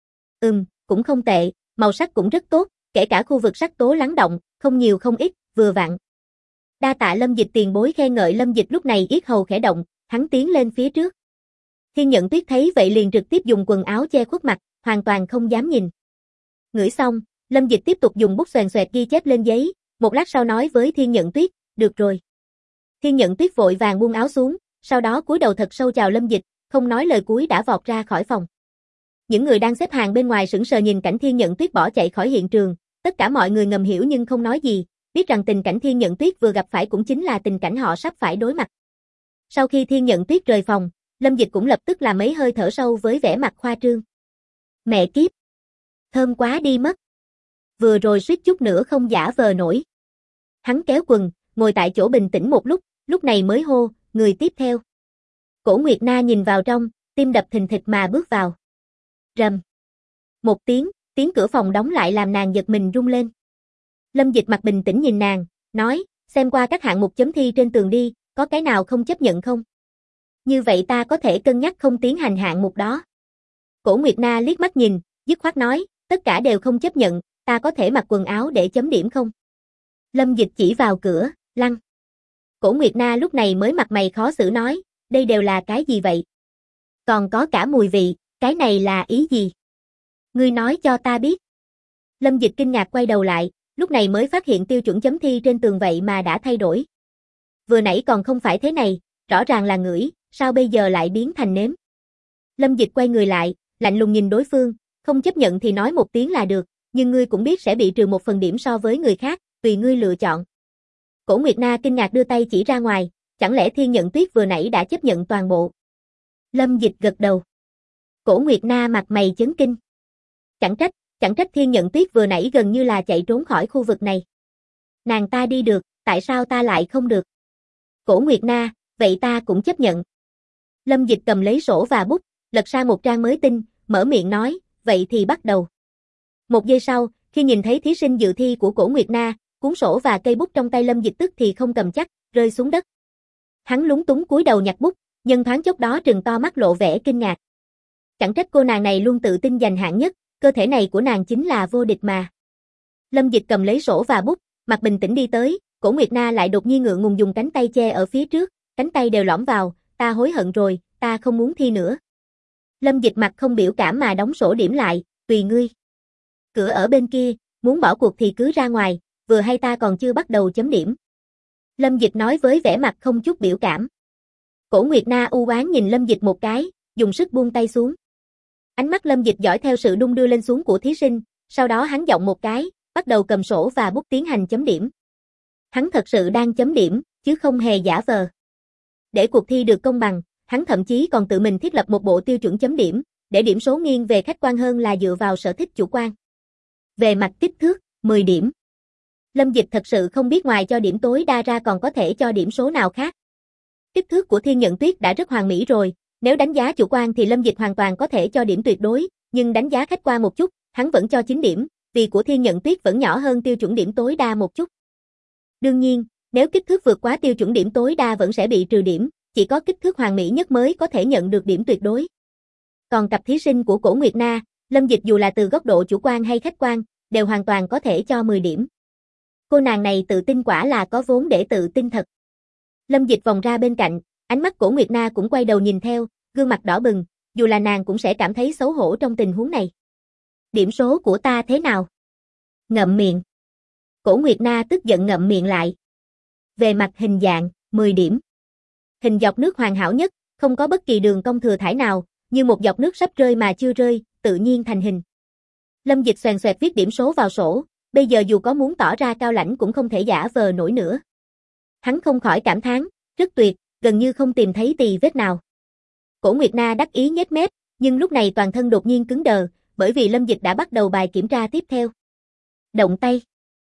S1: Cũng không tệ, màu sắc cũng rất tốt, kể cả khu vực sắc tố lắng động, không nhiều không ít, vừa vặn. Đa tạ Lâm Dịch tiền bối khen ngợi. Lâm Dịch lúc này yết hầu khẽ động, hắn tiến lên phía trước. Thiên Nhận Tuyết thấy vậy liền trực tiếp dùng quần áo che khuất mặt, hoàn toàn không dám nhìn. Ngửi xong, Lâm Dịch tiếp tục dùng bút xoèn xoẹt ghi chép lên giấy, một lát sau nói với Thiên Nhận Tuyết, được rồi. Thiên Nhận Tuyết vội vàng buông áo xuống, sau đó cúi đầu thật sâu chào Lâm Dịch, không nói lời cuối đã vọt ra khỏi phòng. Những người đang xếp hàng bên ngoài sững sờ nhìn cảnh Thiên Nhận Tuyết bỏ chạy khỏi hiện trường, tất cả mọi người ngầm hiểu nhưng không nói gì, biết rằng tình cảnh Thiên Nhận Tuyết vừa gặp phải cũng chính là tình cảnh họ sắp phải đối mặt. Sau khi Thiên Nhận Tuyết rời phòng, Lâm Dịch cũng lập tức làm mấy hơi thở sâu với vẻ mặt khoa trương. Mẹ kiếp! Thơm quá đi mất! Vừa rồi suýt chút nữa không giả vờ nổi. Hắn kéo quần, ngồi tại chỗ bình tĩnh một lúc này mới hô, người tiếp theo. Cổ Nguyệt Na nhìn vào trong, tim đập thình thịch mà bước vào. Rầm. Một tiếng cửa phòng đóng lại làm nàng giật mình rung lên. Lâm Dịch mặt bình tĩnh nhìn nàng, nói, xem qua các hạng mục chấm thi trên tường đi, có cái nào không chấp nhận không? Như vậy ta có thể cân nhắc không tiến hành hạng mục đó. Cổ Nguyệt Na liếc mắt nhìn, dứt khoát nói, tất cả đều không chấp nhận, ta có thể mặc quần áo để chấm điểm không? Lâm Dịch chỉ vào cửa, lăng. Cổ Nguyệt Na lúc này mới mặt mày khó xử nói, đây đều là cái gì vậy? Còn có cả mùi vị, cái này là ý gì? Ngươi nói cho ta biết. Lâm Dịch kinh ngạc quay đầu lại, lúc này mới phát hiện tiêu chuẩn chấm thi trên tường vậy mà đã thay đổi. Vừa nãy còn không phải thế này, rõ ràng là ngửi, sao bây giờ lại biến thành nếm? Lâm Dịch quay người lại, lạnh lùng nhìn đối phương, không chấp nhận thì nói một tiếng là được, nhưng ngươi cũng biết sẽ bị trừ một phần điểm so với người khác, tùy ngươi lựa chọn. Cổ Nguyệt Na kinh ngạc đưa tay chỉ ra ngoài, chẳng lẽ Thiên Nhận Tuyết vừa nãy đã chấp nhận toàn bộ? Lâm Dịch gật đầu. Cổ Nguyệt Na mặt mày chấn kinh. Chẳng trách Thiên Nhận Tuyết vừa nãy gần như là chạy trốn khỏi khu vực này. Nàng ta đi được, tại sao ta lại không được? Cổ Nguyệt Na, vậy ta cũng chấp nhận. Lâm Dịch cầm lấy sổ và bút, lật sang một trang mới tinh, mở miệng nói, vậy thì bắt đầu. Một giây sau, khi nhìn thấy thí sinh dự thi của Cổ Nguyệt Na, cuốn sổ và cây bút trong tay Lâm Dịch tức thì không cầm chắc, rơi xuống đất. Hắn lúng túng cúi đầu nhặt bút, nhân thoáng chốc đó trừng to mắt lộ vẻ kinh ngạc. Chẳng trách cô nàng này luôn tự tin giành hạng nhất, cơ thể này của nàng chính là vô địch mà. Lâm Dịch cầm lấy sổ và bút, mặt bình tĩnh đi tới, Cổ Nguyệt Na lại đột nhiên ngượng ngùng dùng cánh tay che ở phía trước, cánh tay đều lõm vào, ta hối hận rồi, ta không muốn thi nữa. Lâm Dịch mặt không biểu cảm mà đóng sổ điểm lại, tùy ngươi. Cửa ở bên kia, muốn bỏ cuộc thì cứ ra ngoài, vừa hay ta còn chưa bắt đầu chấm điểm. Lâm Dịch nói với vẻ mặt không chút biểu cảm. Cổ Nguyệt Na u oán nhìn Lâm Dịch một cái, dùng sức buông tay xuống. Ánh mắt Lâm Dịch dõi theo sự đung đưa lên xuống của thí sinh, sau đó hắn giọng một cái, bắt đầu cầm sổ và bút tiến hành chấm điểm. Hắn thật sự đang chấm điểm, chứ không hề giả vờ. Để cuộc thi được công bằng, hắn thậm chí còn tự mình thiết lập một bộ tiêu chuẩn chấm điểm, để điểm số nghiêng về khách quan hơn là dựa vào sở thích chủ quan. Về mặt kích thước, 10 điểm. Lâm Dịch thật sự không biết ngoài cho điểm tối đa ra còn có thể cho điểm số nào khác. Kích thước của Thiên Nhận Tuyết đã rất hoàn mỹ rồi, nếu đánh giá chủ quan thì Lâm Dịch hoàn toàn có thể cho điểm tuyệt đối, nhưng đánh giá khách quan một chút, hắn vẫn cho 9 điểm, vì của Thiên Nhận Tuyết vẫn nhỏ hơn tiêu chuẩn điểm tối đa một chút. Đương nhiên, nếu kích thước vượt quá tiêu chuẩn điểm tối đa vẫn sẽ bị trừ điểm, chỉ có kích thước hoàn mỹ nhất mới có thể nhận được điểm tuyệt đối. Còn cặp thí sinh của Cổ Nguyệt Na, Lâm Dịch dù là từ góc độ chủ quan hay khách quan, đều hoàn toàn có thể cho 10 điểm. Cô nàng này tự tin quả là có vốn để tự tin thật. Lâm Dịch vòng ra bên cạnh, ánh mắt Cổ Nguyệt Na cũng quay đầu nhìn theo, gương mặt đỏ bừng, dù là nàng cũng sẽ cảm thấy xấu hổ trong tình huống này. Điểm số của ta thế nào? Ngậm miệng. Cổ Nguyệt Na tức giận ngậm miệng lại. Về mặt hình dạng, 10 điểm. Hình giọt nước hoàn hảo nhất, không có bất kỳ đường cong thừa thãi nào, như một giọt nước sắp rơi mà chưa rơi, tự nhiên thành hình. Lâm Dịch xoèn xoẹt viết điểm số vào sổ, bây giờ dù có muốn tỏ ra cao lãnh cũng không thể giả vờ nổi nữa. Hắn không khỏi cảm thán, rất tuyệt, gần như không tìm thấy tì vết nào. Cổ Nguyệt Na đắc ý nhếch mép, nhưng lúc này toàn thân đột nhiên cứng đờ, bởi vì Lâm Dịch đã bắt đầu bài kiểm tra tiếp theo. Động tay.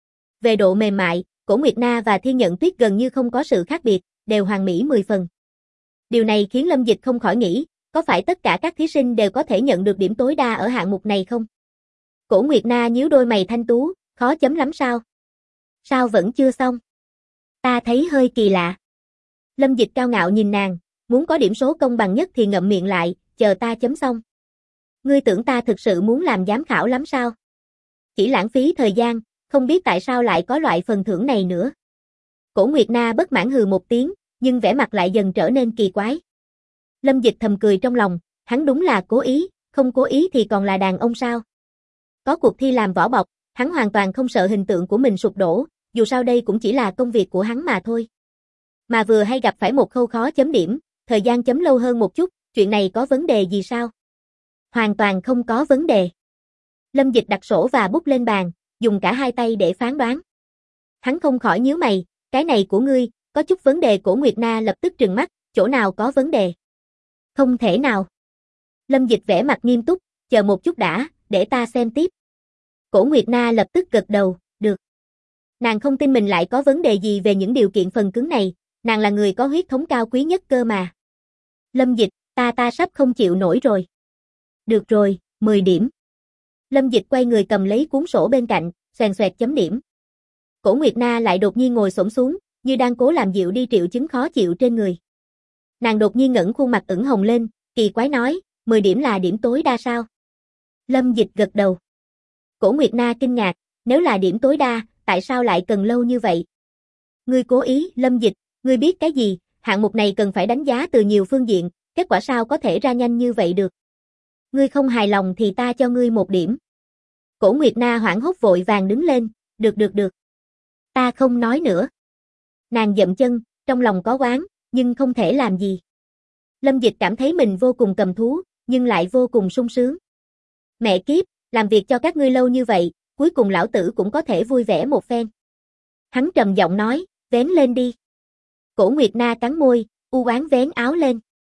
S1: Về độ mềm mại, Cổ Nguyệt Na và Thiên Nhận Tuyết gần như không có sự khác biệt, đều hoàn mỹ 10 phần. Điều này khiến Lâm Dịch không khỏi nghĩ, có phải tất cả các thí sinh đều có thể nhận được điểm tối đa ở hạng mục này không? Cổ Nguyệt Na nhíu đôi mày thanh tú, khó chấm lắm sao? Sao vẫn chưa xong? Ta thấy hơi kỳ lạ. Lâm Dịch cao ngạo nhìn nàng, muốn có điểm số công bằng nhất thì ngậm miệng lại, chờ ta chấm xong. Ngươi tưởng ta thực sự muốn làm giám khảo lắm sao? Chỉ lãng phí thời gian, không biết tại sao lại có loại phần thưởng này nữa. Cổ Nguyệt Na bất mãn hừ một tiếng, nhưng vẻ mặt lại dần trở nên kỳ quái. Lâm Dịch thầm cười trong lòng, hắn đúng là cố ý, không cố ý thì còn là đàn ông sao? Có cuộc thi làm vỏ bọc, hắn hoàn toàn không sợ hình tượng của mình sụp đổ, dù sao đây cũng chỉ là công việc của hắn mà thôi. Mà vừa hay gặp phải một khâu khó chấm điểm, thời gian chấm lâu hơn một chút, chuyện này có vấn đề gì sao? Hoàn toàn không có vấn đề. Lâm Dịch đặt sổ và bút lên bàn, dùng cả hai tay để phán đoán. Hắn không khỏi nhíu mày, cái này của ngươi, có chút vấn đề. Cổ Nguyệt Na lập tức trừng mắt, chỗ nào có vấn đề? Không thể nào. Lâm Dịch vẻ mặt nghiêm túc, chờ một chút đã, để ta xem tiếp. Cổ Nguyệt Na lập tức gật đầu, được. Nàng không tin mình lại có vấn đề gì về những điều kiện phần cứng này, nàng là người có huyết thống cao quý nhất cơ mà. Lâm Dịch, ta sắp không chịu nổi rồi. Được rồi, 10 điểm. Lâm Dịch quay người cầm lấy cuốn sổ bên cạnh, xoèn xoẹt chấm điểm. Cổ Nguyệt Na lại đột nhiên ngồi xổm xuống, như đang cố làm dịu đi triệu chứng khó chịu trên người. Nàng đột nhiên ngẩng khuôn mặt ửng hồng lên, kỳ quái nói, 10 điểm là điểm tối đa sao? Lâm Dịch gật đầu. Cổ Nguyệt Na kinh ngạc, nếu là điểm tối đa, tại sao lại cần lâu như vậy? Ngươi cố ý, Lâm Dịch, ngươi biết cái gì, hạng mục này cần phải đánh giá từ nhiều phương diện, kết quả sao có thể ra nhanh như vậy được? Ngươi không hài lòng thì ta cho ngươi 1 điểm. Cổ Nguyệt Na hoảng hốt vội vàng đứng lên, được. Ta không nói nữa. Nàng dậm chân, trong lòng có oán, nhưng không thể làm gì. Lâm Dịch cảm thấy mình vô cùng cầm thú, nhưng lại vô cùng sung sướng. Mẹ kiếp, làm việc cho các ngươi lâu như vậy, cuối cùng lão tử cũng có thể vui vẻ một phen. Hắn trầm giọng nói, vén lên đi. Cổ Nguyệt Na cắn môi, u oán vén áo lên.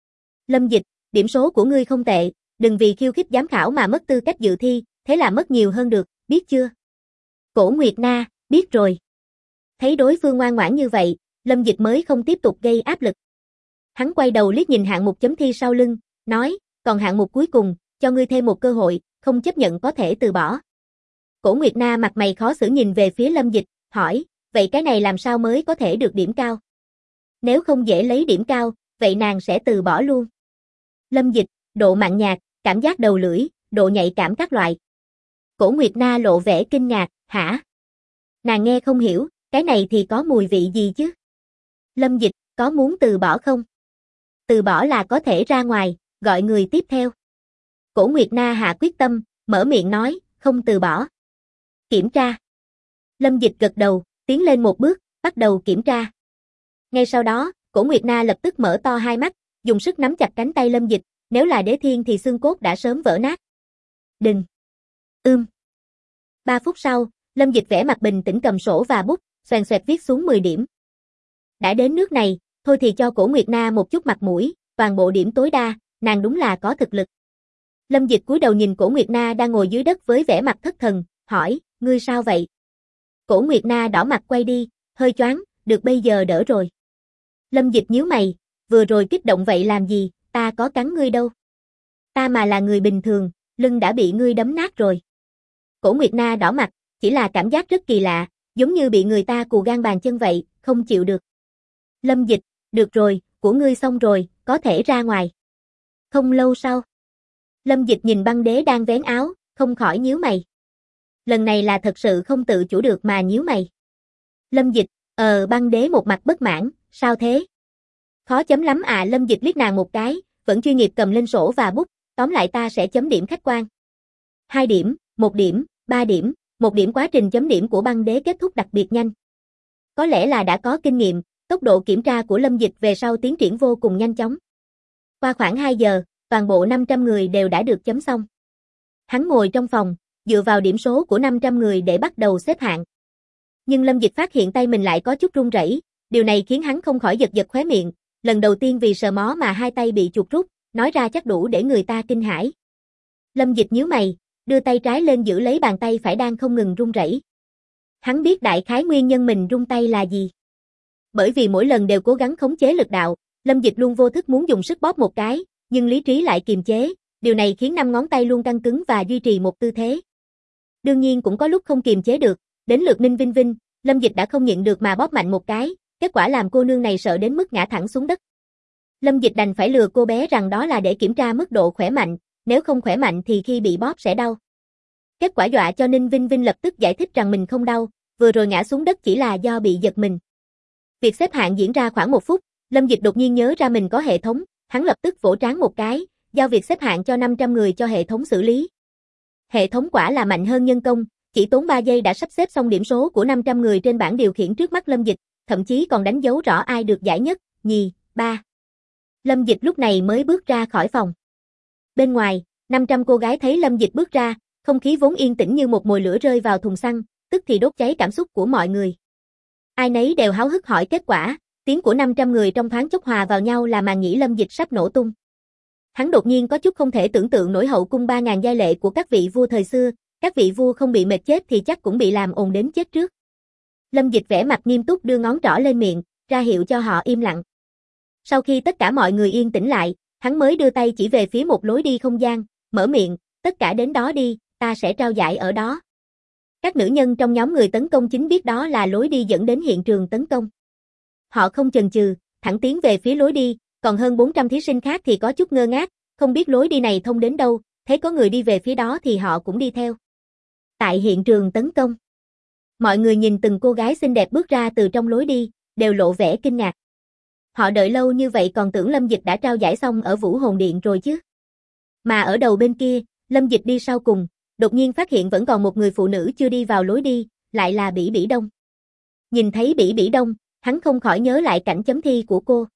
S1: Lâm Dịch, điểm số của ngươi không tệ, đừng vì khiêu khích giám khảo mà mất tư cách dự thi, thế là mất nhiều hơn được, biết chưa? Cổ Nguyệt Na, biết rồi. Thấy đối phương ngoan ngoãn như vậy, Lâm Dịch mới không tiếp tục gây áp lực. Hắn quay đầu liếc nhìn hạng mục chấm thi sau lưng, nói, còn hạng mục cuối cùng, cho ngươi thêm một cơ hội, không chấp nhận có thể từ bỏ. Cổ Nguyệt Na mặt mày khó xử nhìn về phía Lâm Dịch, hỏi, vậy cái này làm sao mới có thể được điểm cao? Nếu không dễ lấy điểm cao, vậy nàng sẽ từ bỏ luôn. Lâm Dịch, độ mặn nhạt, cảm giác đầu lưỡi, độ nhạy cảm các loại. Cổ Nguyệt Na lộ vẻ kinh ngạc, hả? Nàng nghe không hiểu, cái này thì có mùi vị gì chứ? Lâm Dịch, có muốn từ bỏ không? Từ bỏ là có thể ra ngoài, gọi người tiếp theo. Cổ Nguyệt Na hạ quyết tâm, mở miệng nói, không từ bỏ. Kiểm tra. Lâm Dịch gật đầu, tiến lên một bước, bắt đầu kiểm tra. Ngay sau đó, Cổ Nguyệt Na lập tức mở to hai mắt, dùng sức nắm chặt cánh tay Lâm Dịch, nếu là Đế Thiên thì xương cốt đã sớm vỡ nát. Đừng. 3 phút sau, Lâm Dịch vẻ mặt bình tĩnh cầm sổ và bút, xoèn xoẹt viết xuống 10 điểm. Đã đến nước này, thôi thì cho Cổ Nguyệt Na một chút mặt mũi, toàn bộ điểm tối đa, nàng đúng là có thực lực. Lâm Dịch cúi đầu nhìn Cổ Nguyệt Na đang ngồi dưới đất với vẻ mặt thất thần, hỏi, ngươi sao vậy? Cổ Nguyệt Na đỏ mặt quay đi, hơi choáng, được bây giờ đỡ rồi. Lâm Dịch nhíu mày, vừa rồi kích động vậy làm gì, ta có cắn ngươi đâu. Ta mà là người bình thường, lưng đã bị ngươi đấm nát rồi. Cổ Nguyệt Na đỏ mặt, chỉ là cảm giác rất kỳ lạ, giống như bị người ta cù gan bàn chân vậy, không chịu được. Lâm Dịch, được rồi, của ngươi xong rồi, có thể ra ngoài. Không lâu sau, Lâm Dịch nhìn băng đế đang vén áo, không khỏi nhíu mày. Lần này là thật sự không tự chủ được mà nhíu mày. Lâm Dịch, băng đế một mặt bất mãn, sao thế? Khó chấm lắm à? Lâm Dịch liếc nàng một cái, vẫn chuyên nghiệp cầm lên sổ và bút, tóm lại ta sẽ chấm điểm khách quan. 2 điểm, 1 điểm, 3 điểm, 1 điểm. Quá trình chấm điểm của băng đế kết thúc đặc biệt nhanh. Có lẽ là đã có kinh nghiệm, tốc độ kiểm tra của Lâm Dịch về sau tiến triển vô cùng nhanh chóng. Qua khoảng 2 giờ, toàn bộ 500 người đều đã được chấm xong. Hắn ngồi trong phòng, dựa vào điểm số của 500 người để bắt đầu xếp hạng. Nhưng Lâm Dịch phát hiện tay mình lại có chút run rẩy, điều này khiến hắn không khỏi giật giật khóe miệng, lần đầu tiên vì sờ mó mà hai tay bị chuột rút, nói ra chắc đủ để người ta kinh hãi. Lâm Dịch nhíu mày, đưa tay trái lên giữ lấy bàn tay phải đang không ngừng run rẩy. Hắn biết đại khái nguyên nhân mình run tay là gì. Bởi vì mỗi lần đều cố gắng khống chế lực đạo, Lâm Dịch luôn vô thức muốn dùng sức bóp một cái, nhưng lý trí lại kiềm chế, điều này khiến 5 ngón tay luôn căng cứng và duy trì một tư thế. Đương nhiên cũng có lúc không kiềm chế được, đến lượt Ninh Vinh Vinh, Lâm Dịch đã không nhịn được mà bóp mạnh một cái, kết quả làm cô nương này sợ đến mức ngã thẳng xuống đất. Lâm Dịch đành phải lừa cô bé rằng đó là để kiểm tra mức độ khỏe mạnh, nếu không khỏe mạnh thì khi bị bóp sẽ đau. Kết quả dọa cho Ninh Vinh Vinh lập tức giải thích rằng mình không đau, vừa rồi ngã xuống đất chỉ là do bị giật mình. Việc xếp hạng diễn ra khoảng 1 phút, Lâm Dịch đột nhiên nhớ ra mình có hệ thống, hắn lập tức vỗ trán một cái, giao việc xếp hạng cho 500 người cho hệ thống xử lý. Hệ thống quả là mạnh hơn nhân công, chỉ tốn 3 giây đã sắp xếp xong điểm số của 500 người trên bảng điều khiển trước mắt Lâm Dịch, thậm chí còn đánh dấu rõ ai được giải nhất, nhì, ba. Lâm Dịch lúc này mới bước ra khỏi phòng. Bên ngoài, 500 cô gái thấy Lâm Dịch bước ra, không khí vốn yên tĩnh như một mồi lửa rơi vào thùng xăng, tức thì đốt cháy cảm xúc của mọi người. Ai nấy đều háo hức hỏi kết quả, tiếng của 500 người trong thoáng chốc hòa vào nhau là màn nghĩ Lâm Dịch sắp nổ tung. Hắn đột nhiên có chút không thể tưởng tượng nổi hậu cung 3000 giai lệ của các vị vua thời xưa, các vị vua không bị mệt chết thì chắc cũng bị làm ồn đến chết trước. Lâm Dịch vẻ mặt nghiêm túc đưa ngón trỏ lên miệng, ra hiệu cho họ im lặng. Sau khi tất cả mọi người yên tĩnh lại, hắn mới đưa tay chỉ về phía một lối đi không gian, mở miệng, tất cả đến đó đi, ta sẽ trao giải ở đó. Các nữ nhân trong nhóm người tấn công chính biết đó là lối đi dẫn đến hiện trường tấn công. Họ không chần chừ, thẳng tiến về phía lối đi, còn hơn 400 thí sinh khác thì có chút ngơ ngác, không biết lối đi này thông đến đâu, thấy có người đi về phía đó thì họ cũng đi theo. Tại hiện trường tấn công, mọi người nhìn từng cô gái xinh đẹp bước ra từ trong lối đi, đều lộ vẻ kinh ngạc. Họ đợi lâu như vậy còn tưởng Lâm Dịch đã trao giải xong ở Vũ Hồn Điện rồi chứ. Mà ở đầu bên kia, Lâm Dịch đi sau cùng, đột nhiên phát hiện vẫn còn một người phụ nữ chưa đi vào lối đi, lại là Bỉ Bỉ Đông. Nhìn thấy Bỉ Bỉ Đông, hắn không khỏi nhớ lại cảnh chấm thi của cô.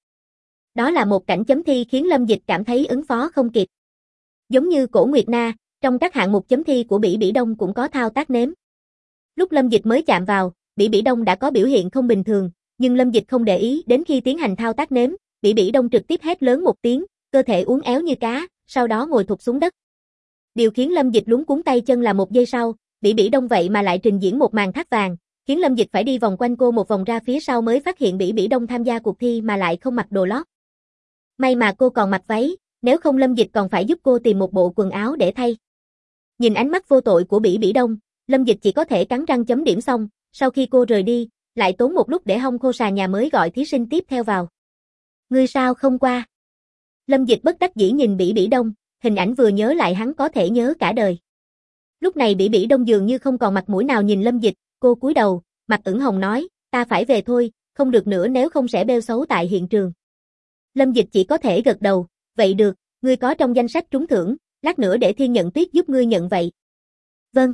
S1: Đó là một cảnh chấm thi khiến Lâm Dịch cảm thấy ứng phó không kịp. Giống như Cổ Nguyệt Na, trong các hạng mục chấm thi của Bỉ Bỉ Đông cũng có thao tác nếm. Lúc Lâm Dịch mới chạm vào, Bỉ Bỉ Đông đã có biểu hiện không bình thường, nhưng Lâm Dịch không để ý đến khi tiến hành thao tác nếm, Bỉ Bỉ Đông trực tiếp hét lớn một tiếng, cơ thể uốn éo như cá, sau đó ngồi thụp xuống đất. Điều khiến Lâm Dịch luống cuống tay chân là một giây sau, Bỉ Bỉ Đông vậy mà lại trình diễn một màn thác vàng, khiến Lâm Dịch phải đi vòng quanh cô một vòng ra phía sau mới phát hiện Bỉ Bỉ Đông tham gia cuộc thi mà lại không mặc đồ lót. May mà cô còn mặc váy, nếu không Lâm Dịch còn phải giúp cô tìm một bộ quần áo để thay. Nhìn ánh mắt vô tội của Bỉ Bỉ Đông, Lâm Dịch chỉ có thể cắn răng chấm điểm xong, sau khi cô rời đi, lại tốn một lúc để hong khô sàn nhà mới gọi thí sinh tiếp theo vào. Ngươi sao không qua? Lâm Dịch bất đắc dĩ nhìn Bỉ Bỉ Đông, hình ảnh vừa nhớ lại hắn có thể nhớ cả đời. Lúc này Bỉ Bỉ Đông dường như không còn mặt mũi nào nhìn Lâm Dịch, cô cúi đầu, mặt ửng hồng nói, ta phải về thôi, không được nữa nếu không sẽ bêu xấu tại hiện trường. Lâm Dịch chỉ có thể gật đầu, vậy được, ngươi có trong danh sách trúng thưởng, lát nữa để Thiên Nhận Tuyết giúp ngươi nhận vậy. Vâng.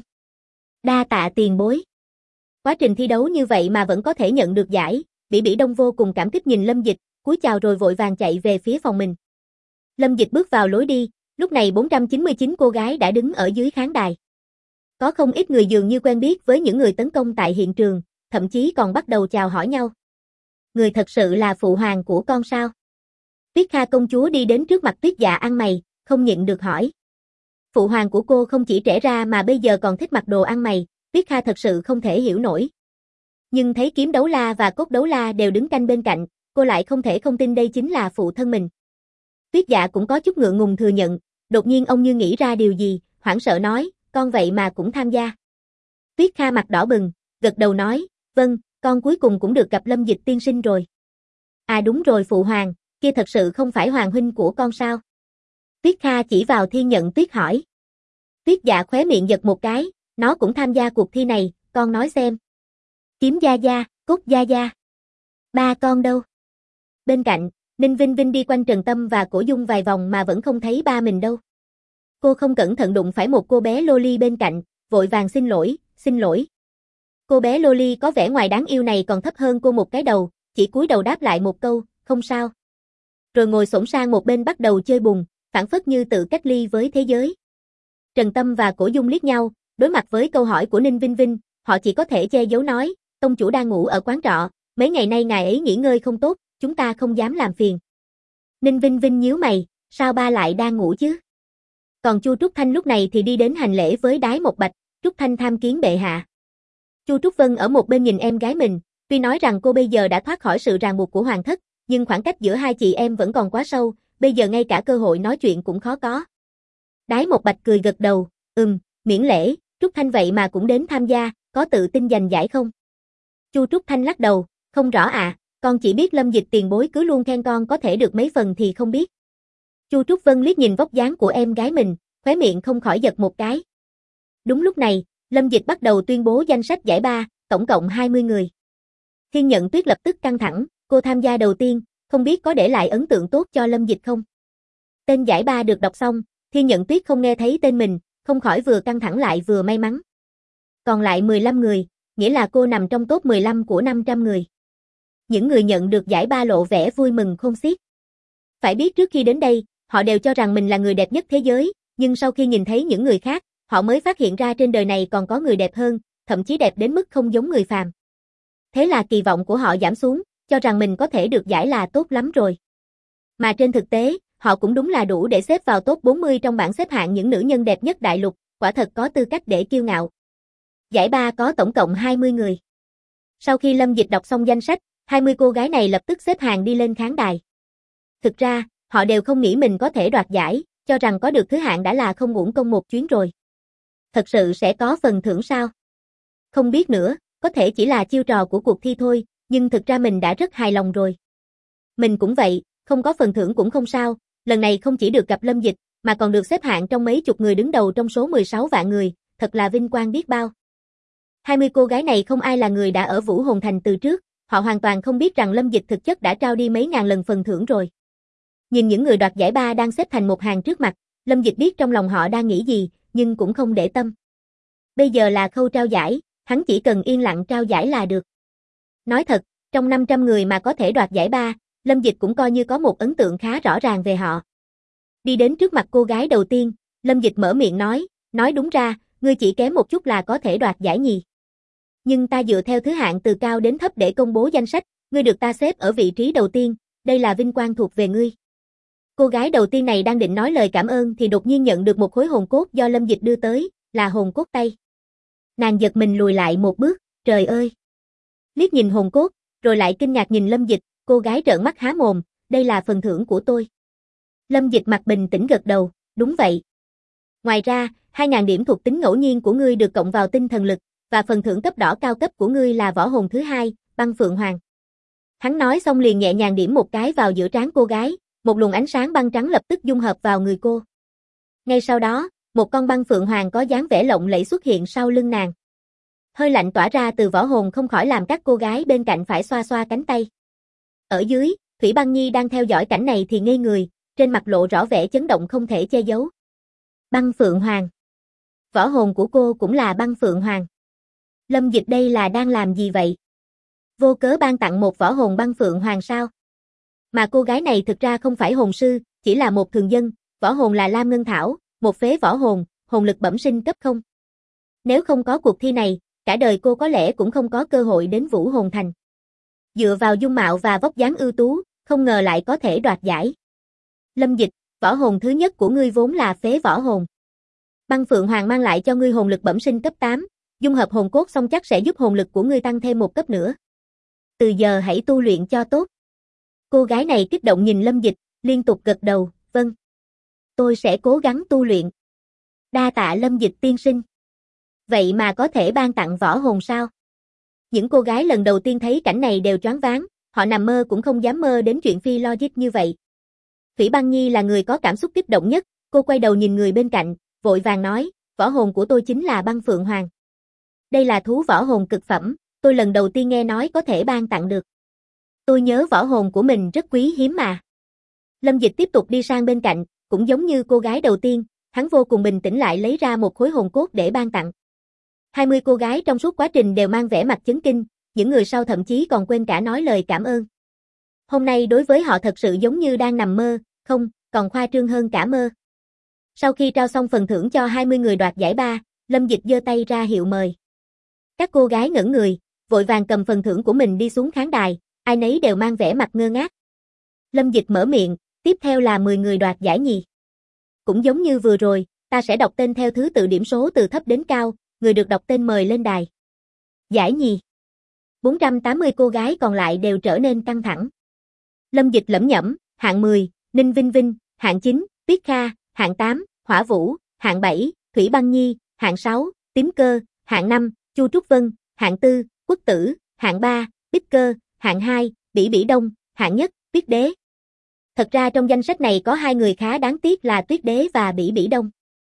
S1: Đa tạ tiền bối. Quá trình thi đấu như vậy mà vẫn có thể nhận được giải, Bỉ Bỉ Đông vô cùng cảm kích nhìn Lâm Dịch, cúi chào rồi vội vàng chạy về phía phòng mình. Lâm Dịch bước vào lối đi, lúc này 499 cô gái đã đứng ở dưới khán đài. Có không ít người dường như quen biết với những người tấn công tại hiện trường, thậm chí còn bắt đầu chào hỏi nhau. Người thật sự là phụ hoàng của con sao? Tuyết Kha công chúa đi đến trước mặt Tuyết Dạ ăn mày, không nhịn được hỏi. Phụ hoàng của cô không chỉ trẻ ra mà bây giờ còn thích mặc đồ ăn mày, Tuyết Kha thật sự không thể hiểu nổi. Nhưng thấy Kiếm Đấu La và Cốt Đấu La đều đứng canh bên cạnh, cô lại không thể không tin đây chính là phụ thân mình. Tuyết Dạ cũng có chút ngượng ngùng thừa nhận, đột nhiên ông như nghĩ ra điều gì, hoảng sợ nói, con vậy mà cũng tham gia. Tuyết Kha mặt đỏ bừng, gật đầu nói, vâng, con cuối cùng cũng được gặp Lâm Dịch tiên sinh rồi. À đúng rồi phụ hoàng, kia thật sự không phải hoàng huynh của con sao? Tuyết Kha chỉ vào Thiên Nhận Tuyết hỏi. Tuyết Dạ khóe miệng giật một cái, nó cũng tham gia cuộc thi này, con nói xem. Kiếm Gia Gia, Cốt Gia Gia. Ba con đâu? Bên cạnh, Ninh Vinh Vinh đi quanh Trần Tâm và Cổ Dung vài vòng mà vẫn không thấy ba mình đâu. Cô không cẩn thận đụng phải một cô bé Loli bên cạnh, vội vàng xin lỗi, xin lỗi. Cô bé Loli có vẻ ngoài đáng yêu này còn thấp hơn cô một cái đầu, chỉ cúi đầu đáp lại một câu, không sao. Rồi ngồi xổm sang một bên bắt đầu chơi bùn, phảng phất như tự cách ly với thế giới. Trần Tâm và Cổ Dung liếc nhau, đối mặt với câu hỏi của Ninh Vinh Vinh, họ chỉ có thể che giấu nói, tông chủ đang ngủ ở quán trọ, mấy ngày nay ngài ấy nghỉ ngơi không tốt, chúng ta không dám làm phiền. Ninh Vinh Vinh nhíu mày, sao ba lại đang ngủ chứ? Còn Chu Trúc Thanh lúc này thì đi đến hành lễ với Đái Một Bạch, Trúc Thanh tham kiến bệ hạ. Chu Trúc Vân ở một bên nhìn em gái mình, tuy nói rằng cô bây giờ đã thoát khỏi sự ràng buộc của hoàng thất, nhưng khoảng cách giữa hai chị em vẫn còn quá sâu, bây giờ ngay cả cơ hội nói chuyện cũng khó có. Đái Một Bạch cười gật đầu, miễn lễ, Trúc Thanh vậy mà cũng đến tham gia, có tự tin giành giải không? Chu Trúc Thanh lắc đầu, không rõ ạ, con chỉ biết Lâm Dịch tiền bối cứ luôn khen con có thể được mấy phần thì không biết. Chu Trúc Vân liếc nhìn vóc dáng của em gái mình, khóe miệng không khỏi giật một cái. Đúng lúc này, Lâm Dịch bắt đầu tuyên bố danh sách giải ba, tổng cộng 20 người. Thiên Nhận Tuyết lập tức căng thẳng, cô tham gia đầu tiên, không biết có để lại ấn tượng tốt cho Lâm Dịch không? Tên giải ba được đọc xong, Thiên Nhận Tuyết không nghe thấy tên mình, không khỏi vừa căng thẳng lại vừa may mắn. Còn lại 15 người, nghĩa là cô nằm trong top 15 của 500 người. Những người nhận được giải ba lộ vẻ vui mừng khôn xiết. Phải biết trước khi đến đây, họ đều cho rằng mình là người đẹp nhất thế giới, nhưng sau khi nhìn thấy những người khác, họ mới phát hiện ra trên đời này còn có người đẹp hơn, thậm chí đẹp đến mức không giống người phàm. Thế là kỳ vọng của họ giảm xuống, cho rằng mình có thể được giải là tốt lắm rồi. Mà trên thực tế, họ cũng đúng là đủ để xếp vào top 40 trong bảng xếp hạng những nữ nhân đẹp nhất đại lục, quả thật có tư cách để kiêu ngạo. Giải ba có tổng cộng 20 người. Sau khi Lâm Dịch đọc xong danh sách, 20 cô gái này lập tức xếp hàng đi lên khán đài. Thực ra, họ đều không nghĩ mình có thể đoạt giải, cho rằng có được thứ hạng đã là không uổng công một chuyến rồi. Thật sự sẽ có phần thưởng sao? Không biết nữa, có thể chỉ là chiêu trò của cuộc thi thôi, nhưng thực ra mình đã rất hài lòng rồi. Mình cũng vậy, không có phần thưởng cũng không sao, lần này không chỉ được gặp Lâm Dịch, mà còn được xếp hạng trong mấy chục người đứng đầu trong số 16 vạn người, thật là vinh quang biết bao. 20 cô gái này không ai là người đã ở Vũ Hồn Thành từ trước, họ hoàn toàn không biết rằng Lâm Dịch thực chất đã trao đi mấy ngàn lần phần thưởng rồi. Nhìn những người đoạt giải ba đang xếp thành một hàng trước mặt, Lâm Dịch biết trong lòng họ đang nghĩ gì, nhưng cũng không để tâm. Bây giờ là khâu trao giải, hắn chỉ cần yên lặng trao giải là được. Nói thật, trong 500 người mà có thể đoạt giải ba, Lâm Dịch cũng coi như có một ấn tượng khá rõ ràng về họ. Đi đến trước mặt cô gái đầu tiên, Lâm Dịch mở miệng nói đúng ra, ngươi chỉ kém một chút là có thể đoạt giải nhì. Nhưng ta dựa theo thứ hạng từ cao đến thấp để công bố danh sách, ngươi được ta xếp ở vị trí đầu tiên, đây là vinh quang thuộc về ngươi. Cô gái đầu tiên này đang định nói lời cảm ơn thì đột nhiên nhận được một khối hồn cốt do Lâm Dịch đưa tới, là hồn cốt tay. Nàng giật mình lùi lại một bước, trời ơi! Liếc nhìn hồn cốt, rồi lại kinh ngạc nhìn Lâm Dịch, cô gái trợn mắt há mồm, đây là phần thưởng của tôi. Lâm Dịch mặt bình tĩnh gật đầu, đúng vậy. Ngoài ra, 2.000 điểm thuộc tính ngẫu nhiên của ngươi được cộng vào tinh thần lực, và phần thưởng cấp đỏ cao cấp của ngươi là võ hồn thứ hai, băng phượng hoàng. Hắn nói xong liền nhẹ nhàng điểm một cái vào giữa trán cô gái, một luồng ánh sáng băng trắng lập tức dung hợp vào người cô. Ngay sau đó, một con băng phượng hoàng có dáng vẻ lộng lẫy xuất hiện sau lưng nàng. Hơi lạnh tỏa ra từ võ hồn không khỏi làm các cô gái bên cạnh phải xoa xoa cánh tay. Ở dưới, Thủy Băng Nhi đang theo dõi cảnh này thì ngây người, trên mặt lộ rõ vẻ chấn động không thể che giấu. Băng phượng hoàng. Võ hồn của cô cũng là băng phượng hoàng. Lâm Dịch đây là đang làm gì vậy? Vô cớ ban tặng một võ hồn băng phượng hoàng sao? Mà cô gái này thực ra không phải hồn sư, chỉ là một thường dân, võ hồn là Lam Ngân Thảo, một phế võ hồn, hồn lực bẩm sinh cấp 0. Nếu không có cuộc thi này, cả đời cô có lẽ cũng không có cơ hội đến Vũ Hồn Thành. Dựa vào dung mạo và vóc dáng ưu tú, không ngờ lại có thể đoạt giải. Lâm Dịch, võ hồn thứ nhất của ngươi vốn là phế võ hồn. Băng Phượng Hoàng mang lại cho ngươi hồn lực bẩm sinh cấp 8, dung hợp hồn cốt xong chắc sẽ giúp hồn lực của ngươi tăng thêm một cấp nữa. Từ giờ hãy tu luyện cho tốt. Cô gái này kích động nhìn Lâm Dịch, liên tục gật đầu, vâng. Tôi sẽ cố gắng tu luyện. Đa tạ Lâm Dịch tiên sinh. Vậy mà có thể ban tặng võ hồn sao? Những cô gái lần đầu tiên thấy cảnh này đều choáng váng, họ nằm mơ cũng không dám mơ đến chuyện phi logic như vậy. Thủy Băng Nhi là người có cảm xúc kích động nhất, cô quay đầu nhìn người bên cạnh, vội vàng nói, võ hồn của tôi chính là băng phượng hoàng. Đây là thú võ hồn cực phẩm, tôi lần đầu tiên nghe nói có thể ban tặng được. Tôi nhớ võ hồn của mình rất quý hiếm mà. Lâm Dịch tiếp tục đi sang bên cạnh, cũng giống như cô gái đầu tiên, hắn vô cùng bình tĩnh lại lấy ra một khối hồn cốt để ban tặng. 20 cô gái trong suốt quá trình đều mang vẻ mặt chấn kinh, những người sau thậm chí còn quên cả nói lời cảm ơn. Hôm nay đối với họ thật sự giống như đang nằm mơ, không, còn khoa trương hơn cả mơ. Sau khi trao xong phần thưởng cho 20 người đoạt giải ba, Lâm Dịch giơ tay ra hiệu mời. Các cô gái ngẩn người, vội vàng cầm phần thưởng của mình đi xuống khán đài, ai nấy đều mang vẻ mặt ngơ ngác. Lâm Dịch mở miệng, tiếp theo là 10 người đoạt giải nhì. Cũng giống như vừa rồi, ta sẽ đọc tên theo thứ tự điểm số từ thấp đến cao, người được đọc tên mời lên đài. Giải nhì. 480 cô gái còn lại đều trở nên căng thẳng. Lâm Dịch lẩm nhẩm, hạng 10, Ninh Vinh Vinh, hạng 9, Tuyết Kha, hạng 8, Hỏa Vũ, hạng 7, Thủy Băng Nhi, hạng 6, Tím Cơ, hạng 5, Chu Trúc Vân, hạng 4, Quốc Tử, hạng 3, Bích Cơ, hạng 2, Bỉ Bỉ Đông, hạng nhất, Tuyết Đế. Thật ra trong danh sách này có hai người khá đáng tiếc là Tuyết Đế và Bỉ Bỉ Đông.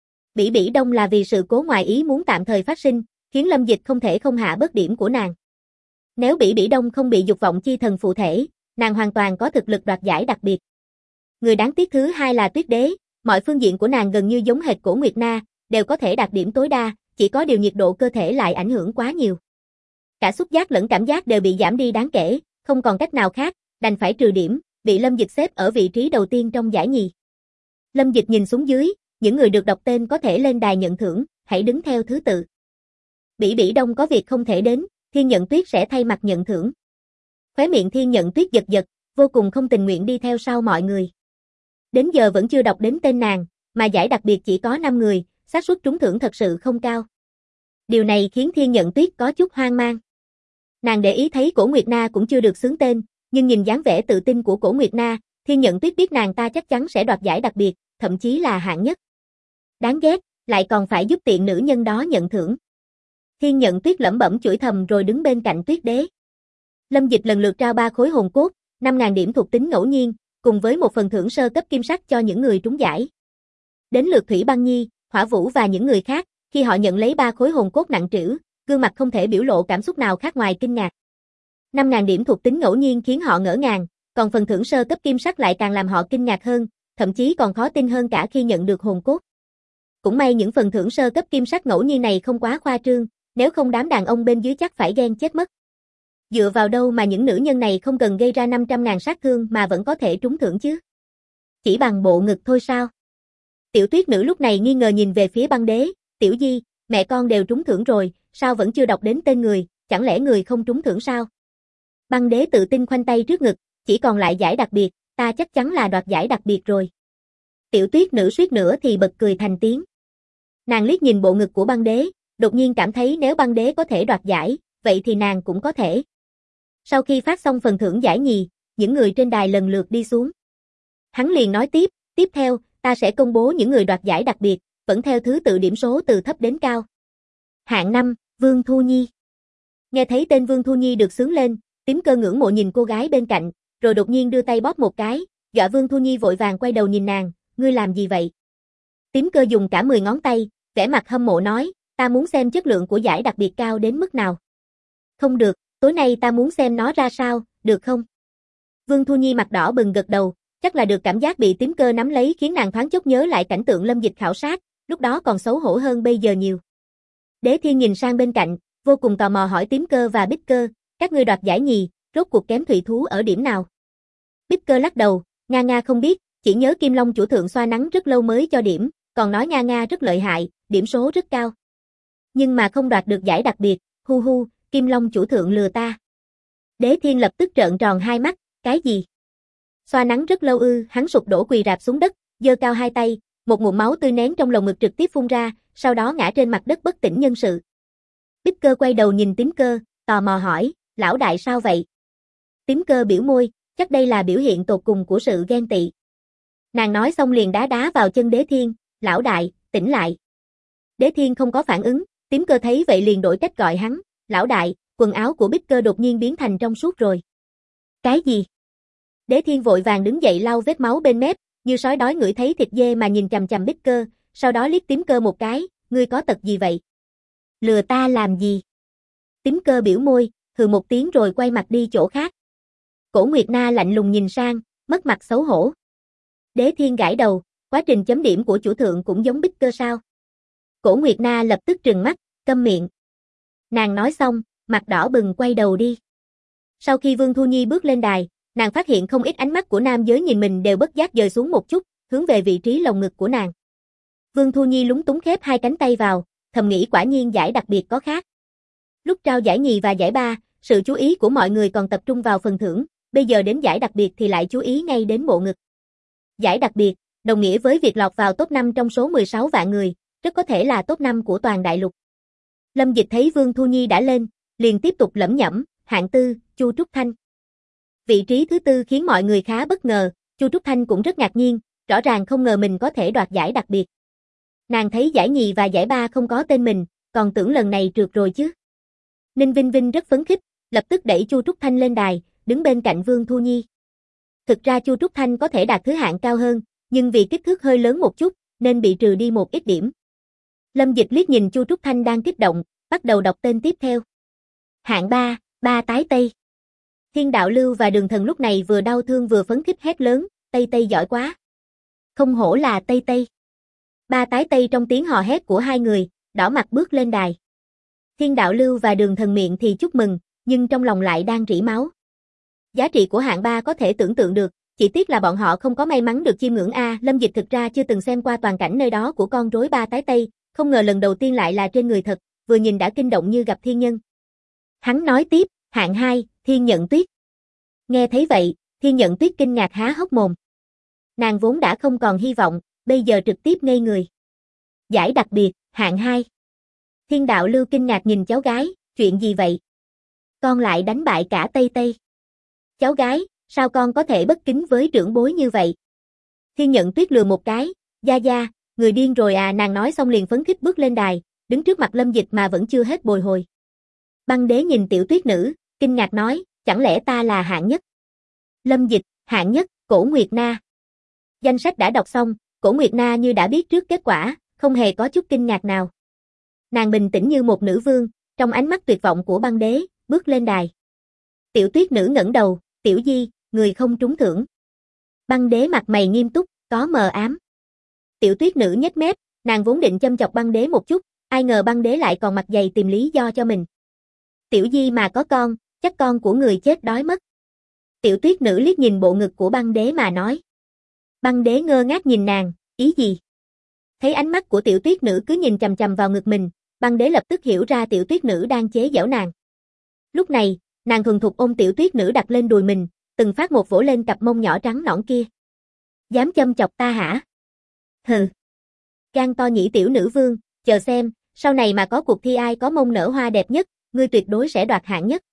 S1: Bỉ Bỉ Đông là vì sự cố ngoài ý muốn tạm thời phát sinh, khiến Lâm Dịch không thể không hạ bớt điểm của nàng. Nếu Bỉ Bỉ Đông không bị dục vọng chi thần phụ thể, nàng hoàn toàn có thực lực đoạt giải đặc biệt. Người đáng tiếc thứ hai là Tuyết Đế, mọi phương diện của nàng gần như giống hệt Cổ Nguyệt Na, đều có thể đạt điểm tối đa, chỉ có điều nhiệt độ cơ thể lại ảnh hưởng quá nhiều. Cả xúc giác lẫn cảm giác đều bị giảm đi đáng kể, không còn cách nào khác, đành phải trừ điểm, bị Lâm Dịch xếp ở vị trí đầu tiên trong giải nhì. Lâm Dịch nhìn xuống dưới, những người được đọc tên có thể lên đài nhận thưởng, hãy đứng theo thứ tự. Bỉ Bỉ Đông có việc không thể đến, Thiên Nhận Tuyết sẽ thay mặt nhận thưởng. Khóe miệng Thiên Nhận Tuyết giật giật, vô cùng không tình nguyện đi theo sau mọi người. Đến giờ vẫn chưa đọc đến tên nàng, mà giải đặc biệt chỉ có 5 người, xác suất trúng thưởng thật sự không cao. Điều này khiến Thiên Nhận Tuyết có chút hoang mang. Nàng để ý thấy Cổ Nguyệt Na cũng chưa được xướng tên, nhưng nhìn dáng vẻ tự tin của Cổ Nguyệt Na, Thiên Nhận Tuyết biết nàng ta chắc chắn sẽ đoạt giải đặc biệt, thậm chí là hạng nhất. Đáng ghét, lại còn phải giúp tiện nữ nhân đó nhận thưởng. Thiên Nhận Tuyết lẩm bẩm chửi thầm rồi đứng bên cạnh Tuyết Đế. Lâm Dịch lần lượt trao 3 khối hồn cốt, 5.000 điểm thuộc tính ngẫu nhiên, cùng với một phần thưởng sơ cấp kim sắc cho những người trúng giải. Đến lượt Thủy Băng Nhi, Hỏa Vũ và những người khác, khi họ nhận lấy 3 khối hồn cốt nặng trĩu, gương mặt không thể biểu lộ cảm xúc nào khác ngoài kinh ngạc. 5.000 điểm thuộc tính ngẫu nhiên khiến họ ngỡ ngàng, còn phần thưởng sơ cấp kim sắc lại càng làm họ kinh ngạc hơn, thậm chí còn khó tin hơn cả khi nhận được hồn cốt. Cũng may những phần thưởng sơ cấp kim sắc ngẫu nhiên này không quá khoa trương, nếu không đám đàn ông bên dưới chắc phải ghen chết mất. Dựa vào đâu mà những nữ nhân này không cần gây ra 500.000 sát thương mà vẫn có thể trúng thưởng chứ? Chỉ bằng bộ ngực thôi sao? Tiểu Tuyết Nữ lúc này nghi ngờ nhìn về phía Băng Đế, Tiểu Di, mẹ con đều trúng thưởng rồi, sao vẫn chưa đọc đến tên người, chẳng lẽ người không trúng thưởng sao? Băng Đế tự tin khoanh tay trước ngực, chỉ còn lại giải đặc biệt, ta chắc chắn là đoạt giải đặc biệt rồi. Tiểu Tuyết Nữ suýt nữa thì bật cười thành tiếng. Nàng liếc nhìn bộ ngực của Băng Đế, đột nhiên cảm thấy nếu Băng Đế có thể đoạt giải, vậy thì nàng cũng có thể. Sau khi phát xong phần thưởng giải nhì, những người trên đài lần lượt đi xuống. Hắn liền nói tiếp theo, ta sẽ công bố những người đoạt giải đặc biệt, vẫn theo thứ tự điểm số từ thấp đến cao. Hạng 5, Vương Thu Nhi. Nghe thấy tên Vương Thu Nhi được xướng lên, Tím Cơ ngưỡng mộ nhìn cô gái bên cạnh, rồi đột nhiên đưa tay bóp một cái, dọa Vương Thu Nhi vội vàng quay đầu nhìn nàng, ngươi làm gì vậy? Tím Cơ dùng cả 10 ngón tay, vẻ mặt hâm mộ nói, ta muốn xem chất lượng của giải đặc biệt cao đến mức nào. Không được, tối nay ta muốn xem nó ra sao, được không? Vương Thu Nhi mặt đỏ bừng gật đầu, chắc là được cảm giác bị Tím Cơ nắm lấy khiến nàng thoáng chốc nhớ lại cảnh tượng Lâm Dịch khảo sát, lúc đó còn xấu hổ hơn bây giờ nhiều. Đế Thiên nhìn sang bên cạnh, vô cùng tò mò hỏi Tím Cơ và Bích Cơ, các ngươi đoạt giải nhì, rốt cuộc kém Thủy Thú ở điểm nào? Bích Cơ lắc đầu, Nga không biết, chỉ nhớ Kim Long chủ thượng xoa nắng rất lâu mới cho điểm, còn nói Nga rất lợi hại, điểm số rất cao. Nhưng mà không đoạt được giải đặc biệt, hu, Kim Long chủ thượng lừa ta. Đế Thiên lập tức trợn tròn hai mắt, cái gì? Xoa nắng rất lâu ư? Hắn sụp đổ quỳ rạp xuống đất, giơ cao hai tay, một ngụm máu tươi nén trong lồng ngực trực tiếp phun ra, sau đó ngã trên mặt đất bất tỉnh nhân sự. Bích Cơ quay đầu nhìn Tím Cơ, tò mò hỏi, lão đại sao vậy? Tím Cơ biểu môi, chắc đây là biểu hiện tột cùng của sự ghen tị. Nàng nói xong liền đá vào chân Đế Thiên, lão đại, tỉnh lại. Đế Thiên không có phản ứng, Tím Cơ thấy vậy liền đổi cách gọi hắn, lão đại, quần áo của Bích Cơ đột nhiên biến thành trong suốt rồi. Cái gì? Đế Thiên vội vàng đứng dậy lau vết máu bên mép, như sói đói ngửi thấy thịt dê mà nhìn chằm chằm Bích Cơ, sau đó liếc Tím Cơ một cái, ngươi có tật gì vậy? Lừa ta làm gì? Tím Cơ biểu môi, hừ một tiếng rồi quay mặt đi chỗ khác. Cổ Nguyệt Na lạnh lùng nhìn sang, mất mặt xấu hổ. Đế Thiên gãi đầu, quá trình chấm điểm của chủ thượng cũng giống Bích Cơ sao? Cổ Nguyệt Na lập tức trừng mắt, câm miệng. Nàng nói xong, mặt đỏ bừng quay đầu đi. Sau khi Vương Thu Nhi bước lên đài, nàng phát hiện không ít ánh mắt của nam giới nhìn mình đều bất giác dời xuống một chút, hướng về vị trí lồng ngực của nàng. Vương Thu Nhi lúng túng khép hai cánh tay vào, thầm nghĩ quả nhiên giải đặc biệt có khác. Lúc trao giải nhì và giải ba, sự chú ý của mọi người còn tập trung vào phần thưởng, bây giờ đến giải đặc biệt thì lại chú ý ngay đến bộ ngực. Giải đặc biệt, đồng nghĩa với việc lọt vào top 5 trong số 16 vạn người, rất có thể là top 5 của toàn đại lục. Lâm Dịch thấy Vương Thu Nhi đã lên, liền tiếp tục lẩm nhẩm, hạng 4, Chu Trúc Thanh. Vị trí thứ tư khiến mọi người khá bất ngờ, Chu Trúc Thanh cũng rất ngạc nhiên, rõ ràng không ngờ mình có thể đoạt giải đặc biệt. Nàng thấy giải nhì và giải ba không có tên mình, còn tưởng lần này trượt rồi chứ. Ninh Vinh Vinh rất phấn khích, lập tức đẩy Chu Trúc Thanh lên đài, đứng bên cạnh Vương Thu Nhi. Thực ra Chu Trúc Thanh có thể đạt thứ hạng cao hơn, nhưng vì kích thước hơi lớn một chút, nên bị trừ đi một ít điểm. Lâm Dịch liếc nhìn Chu Trúc Thanh đang kích động, bắt đầu đọc tên tiếp theo. Hạng 3, Ba Tái Tây. Thiên Đạo Lưu và Đường Thần lúc này vừa đau thương vừa phấn khích hét lớn, Tây Tây giỏi quá. Không hổ là Tây Tây. Ba Tái Tây trong tiếng hò hét của hai người, đỏ mặt bước lên đài. Thiên Đạo Lưu và Đường Thần miệng thì chúc mừng, nhưng trong lòng lại đang rỉ máu. Giá trị của hạng 3 có thể tưởng tượng được, chỉ tiếc là bọn họ không có may mắn được chiêm ngưỡng Lâm Dịch thực ra chưa từng xem qua toàn cảnh nơi đó của con rối Ba Tái Tây, không ngờ lần đầu tiên lại là trên người thật, vừa nhìn đã kinh động như gặp thiên nhân. Hắn nói tiếp, hạng 2, Thiên Nhận Tuyết. Nghe thấy vậy, Thiên Nhận Tuyết kinh ngạc há hốc mồm. Nàng vốn đã không còn hy vọng, bây giờ trực tiếp ngây người. Giải đặc biệt, hạng 2. Thiên Đạo Lưu kinh ngạc nhìn cháu gái, chuyện gì vậy? Con lại đánh bại cả Tây Tây. Cháu gái, sao con có thể bất kính với trưởng bối như vậy? Thiên Nhận Tuyết lừa một cái, gia, người điên rồi à, nàng nói xong liền phấn khích bước lên đài, đứng trước mặt Lâm Dịch mà vẫn chưa hết bồi hồi. Băng Đế nhìn Tiểu Tuyết nữ, kinh ngạc nói, chẳng lẽ ta là hạng nhất? Lâm Dịch, hạng nhất, Cổ Nguyệt Na. Danh sách đã đọc xong, Cổ Nguyệt Na như đã biết trước kết quả, không hề có chút kinh ngạc nào. Nàng bình tĩnh như một nữ vương, trong ánh mắt tuyệt vọng của Băng Đế, bước lên đài. Tiểu Tuyết nữ ngẩng đầu, Tiểu Di, người không trúng thưởng. Băng Đế mặt mày nghiêm túc, có mờ ám. Tiểu Tuyết nữ nhếch mép, nàng vốn định châm chọc Băng Đế một chút, ai ngờ Băng Đế lại còn mặt dày tìm lý do cho mình. Tiểu Di mà có con, chắc con của người chết đói mất. Tiểu Tuyết nữ liếc nhìn bộ ngực của Băng Đế mà nói. Băng Đế ngơ ngác nhìn nàng, ý gì? Thấy ánh mắt của Tiểu Tuyết nữ cứ nhìn chằm chằm vào ngực mình, Băng Đế lập tức hiểu ra Tiểu Tuyết nữ đang chế giễu nàng. Lúc này, nàng thuần thục ôm Tiểu Tuyết nữ đặt lên đùi mình, từng phát một vỗ lên cặp mông nhỏ trắng nõn kia. Dám châm chọc ta hả? Hừ. Gan to nhĩ tiểu nữ vương, chờ xem, sau này mà có cuộc thi ai có mông nở hoa đẹp nhất, ngươi tuyệt đối sẽ đoạt hạng nhất.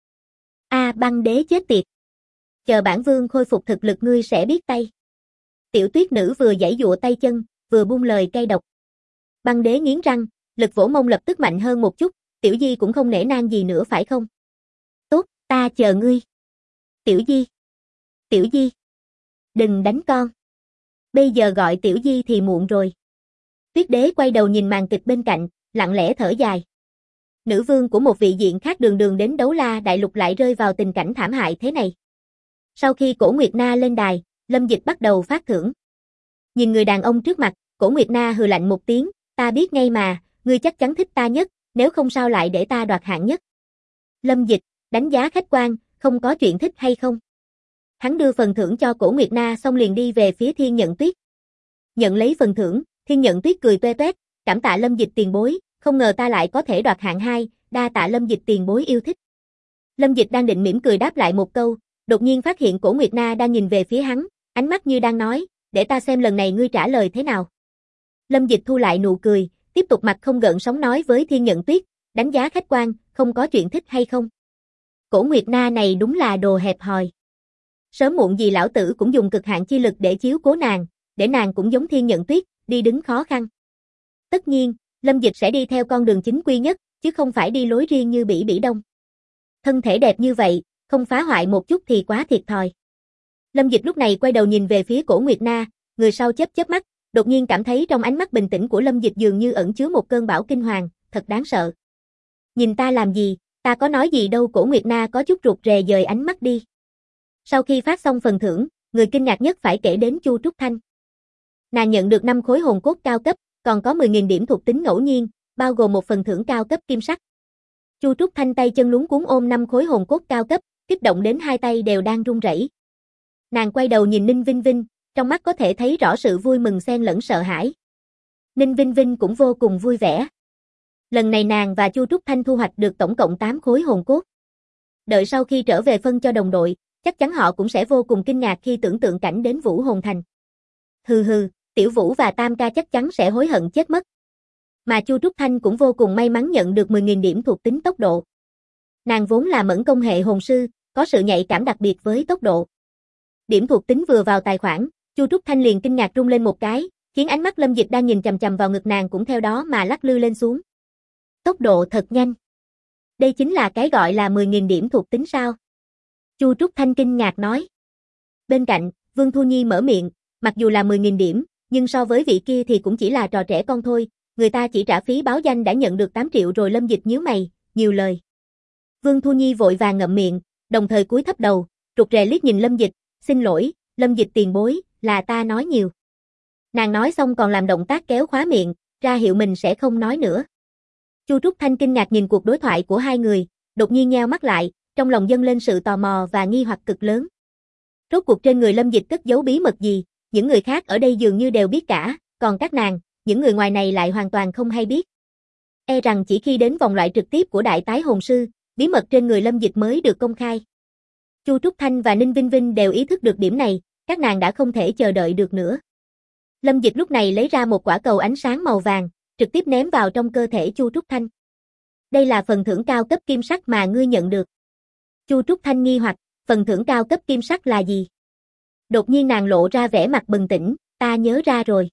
S1: Băng Đế chết tiệt. Chờ bản vương khôi phục thực lực ngươi sẽ biết tay. Tiểu Tuyết nữ vừa giãy giụa tay chân, vừa buông lời cay độc. Băng Đế nghiến răng, lực vỗ mông lập tức mạnh hơn một chút, Tiểu Di cũng không nể nang gì nữa phải không? Tốt, ta chờ ngươi. Tiểu Di. Tiểu Di. Đừng đánh con. Bây giờ gọi Tiểu Di thì muộn rồi. Tuyết Đế quay đầu nhìn màn kịch bên cạnh, lặng lẽ thở dài. Nữ vương của một vị diện khác đường đường đến Đấu La Đại Lục lại rơi vào tình cảnh thảm hại thế này. Sau khi Cổ Nguyệt Na lên đài, Lâm Dịch bắt đầu phát thưởng. Nhìn người đàn ông trước mặt, Cổ Nguyệt Na hừ lạnh một tiếng, ta biết ngay mà, ngươi chắc chắn thích ta nhất, nếu không sao lại để ta đoạt hạng nhất. Lâm Dịch, đánh giá khách quan, không có chuyện thích hay không. Hắn đưa phần thưởng cho Cổ Nguyệt Na xong liền đi về phía Thiên Nhận Tuyết. Nhận lấy phần thưởng, Thiên Nhận Tuyết cười toe toét, cảm tạ Lâm Dịch tiền bối, không ngờ ta lại có thể đoạt hạng 2, đa tạ Lâm Dịch tiền bối yêu thích. Lâm Dịch đang định mỉm cười đáp lại một câu, đột nhiên phát hiện Cổ Nguyệt Na đang nhìn về phía hắn, ánh mắt như đang nói, để ta xem lần này ngươi trả lời thế nào. Lâm Dịch thu lại nụ cười, tiếp tục mặt không gợn sóng nói với Thiên Nhận Tuyết, đánh giá khách quan, không có chuyện thích hay không. Cổ Nguyệt Na này đúng là đồ hẹp hòi. Sớm muộn gì lão tử cũng dùng cực hạn chi lực để chiếu cố nàng, để nàng cũng giống Thiên Nhận Tuyết, đi đứng khó khăn. Tất nhiên, Lâm Dịch sẽ đi theo con đường chính quy nhất, chứ không phải đi lối riêng như Bỉ Bỉ Đông. Thân thể đẹp như vậy, không phá hoại một chút thì quá thiệt thòi. Lâm Dịch lúc này quay đầu nhìn về phía Cổ Nguyệt Na, người sau chớp chớp mắt, đột nhiên cảm thấy trong ánh mắt bình tĩnh của Lâm Dịch dường như ẩn chứa một cơn bão kinh hoàng, thật đáng sợ. Nhìn ta làm gì, ta có nói gì đâu. Cổ Nguyệt Na có chút rụt rè dời ánh mắt đi. Sau khi phát xong phần thưởng, người kinh ngạc nhất phải kể đến Chu Trúc Thanh. Nàng nhận được 5 khối hồn cốt cao cấp, còn có 10.000 điểm thuộc tính ngẫu nhiên, bao gồm một phần thưởng cao cấp kim sắc. Chu Trúc Thanh tay chân luống cuống ôm 5 khối hồn cốt cao cấp, kích động đến hai tay đều đang run rẩy. Nàng quay đầu nhìn Ninh Vinh Vinh, trong mắt có thể thấy rõ sự vui mừng xen lẫn sợ hãi. Ninh Vinh Vinh cũng vô cùng vui vẻ. Lần này nàng và Chu Trúc Thanh thu hoạch được tổng cộng 8 khối hồn cốt. Đợi sau khi trở về phân cho đồng đội, chắc chắn họ cũng sẽ vô cùng kinh ngạc khi tưởng tượng cảnh đến Vũ Hồn Thành. Hừ, Tiểu Vũ và Tam Ca chắc chắn sẽ hối hận chết mất. Mà Chu Trúc Thanh cũng vô cùng may mắn nhận được 10.000 điểm thuộc tính tốc độ. Nàng vốn là mẫn công hệ hồn sư, có sự nhạy cảm đặc biệt với tốc độ. Điểm thuộc tính vừa vào tài khoản, Chu Trúc Thanh liền kinh ngạc rung lên một cái, khiến ánh mắt Lâm Dịch đang nhìn chằm chằm vào ngực nàng cũng theo đó mà lắc lư lên xuống. Tốc độ thật nhanh. Đây chính là cái gọi là 10.000 điểm thuộc tính sao? Chu Trúc Thanh kinh ngạc nói. Bên cạnh, Vương Thu Nhi mở miệng, mặc dù là 10.000 điểm, nhưng so với vị kia thì cũng chỉ là trò trẻ con thôi, người ta chỉ trả phí báo danh đã nhận được 8 triệu rồi. Lâm Dịch nhíu mày, nhiều lời. Vương Thu Nhi vội vàng ngậm miệng, đồng thời cúi thấp đầu, rụt rè liếc nhìn Lâm Dịch, xin lỗi, Lâm Dịch tiền bối, là ta nói nhiều. Nàng nói xong còn làm động tác kéo khóa miệng, ra hiệu mình sẽ không nói nữa. Chu Trúc Thanh kinh ngạc nhìn cuộc đối thoại của hai người, đột nhiên nheo mắt lại, trong lòng dâng lên sự tò mò và nghi hoặc cực lớn. Rốt cuộc trên người Lâm Dịch cất giấu bí mật gì, những người khác ở đây dường như đều biết cả, còn các nàng, những người ngoài này lại hoàn toàn không hay biết. E rằng chỉ khi đến vòng loại trực tiếp của Đại Tái Hồn Sư, bí mật trên người Lâm Dịch mới được công khai. Chu Trúc Thanh và Ninh Vinh Vinh đều ý thức được điểm này, các nàng đã không thể chờ đợi được nữa. Lâm Dịch lúc này lấy ra một quả cầu ánh sáng màu vàng, trực tiếp ném vào trong cơ thể Chu Trúc Thanh. Đây là phần thưởng cao cấp kim sắc mà ngươi nhận được. Chu Trúc Thanh nghi hoặc, phần thưởng cao cấp kim sắc là gì? Đột nhiên nàng lộ ra vẻ mặt bừng tỉnh, ta nhớ ra rồi.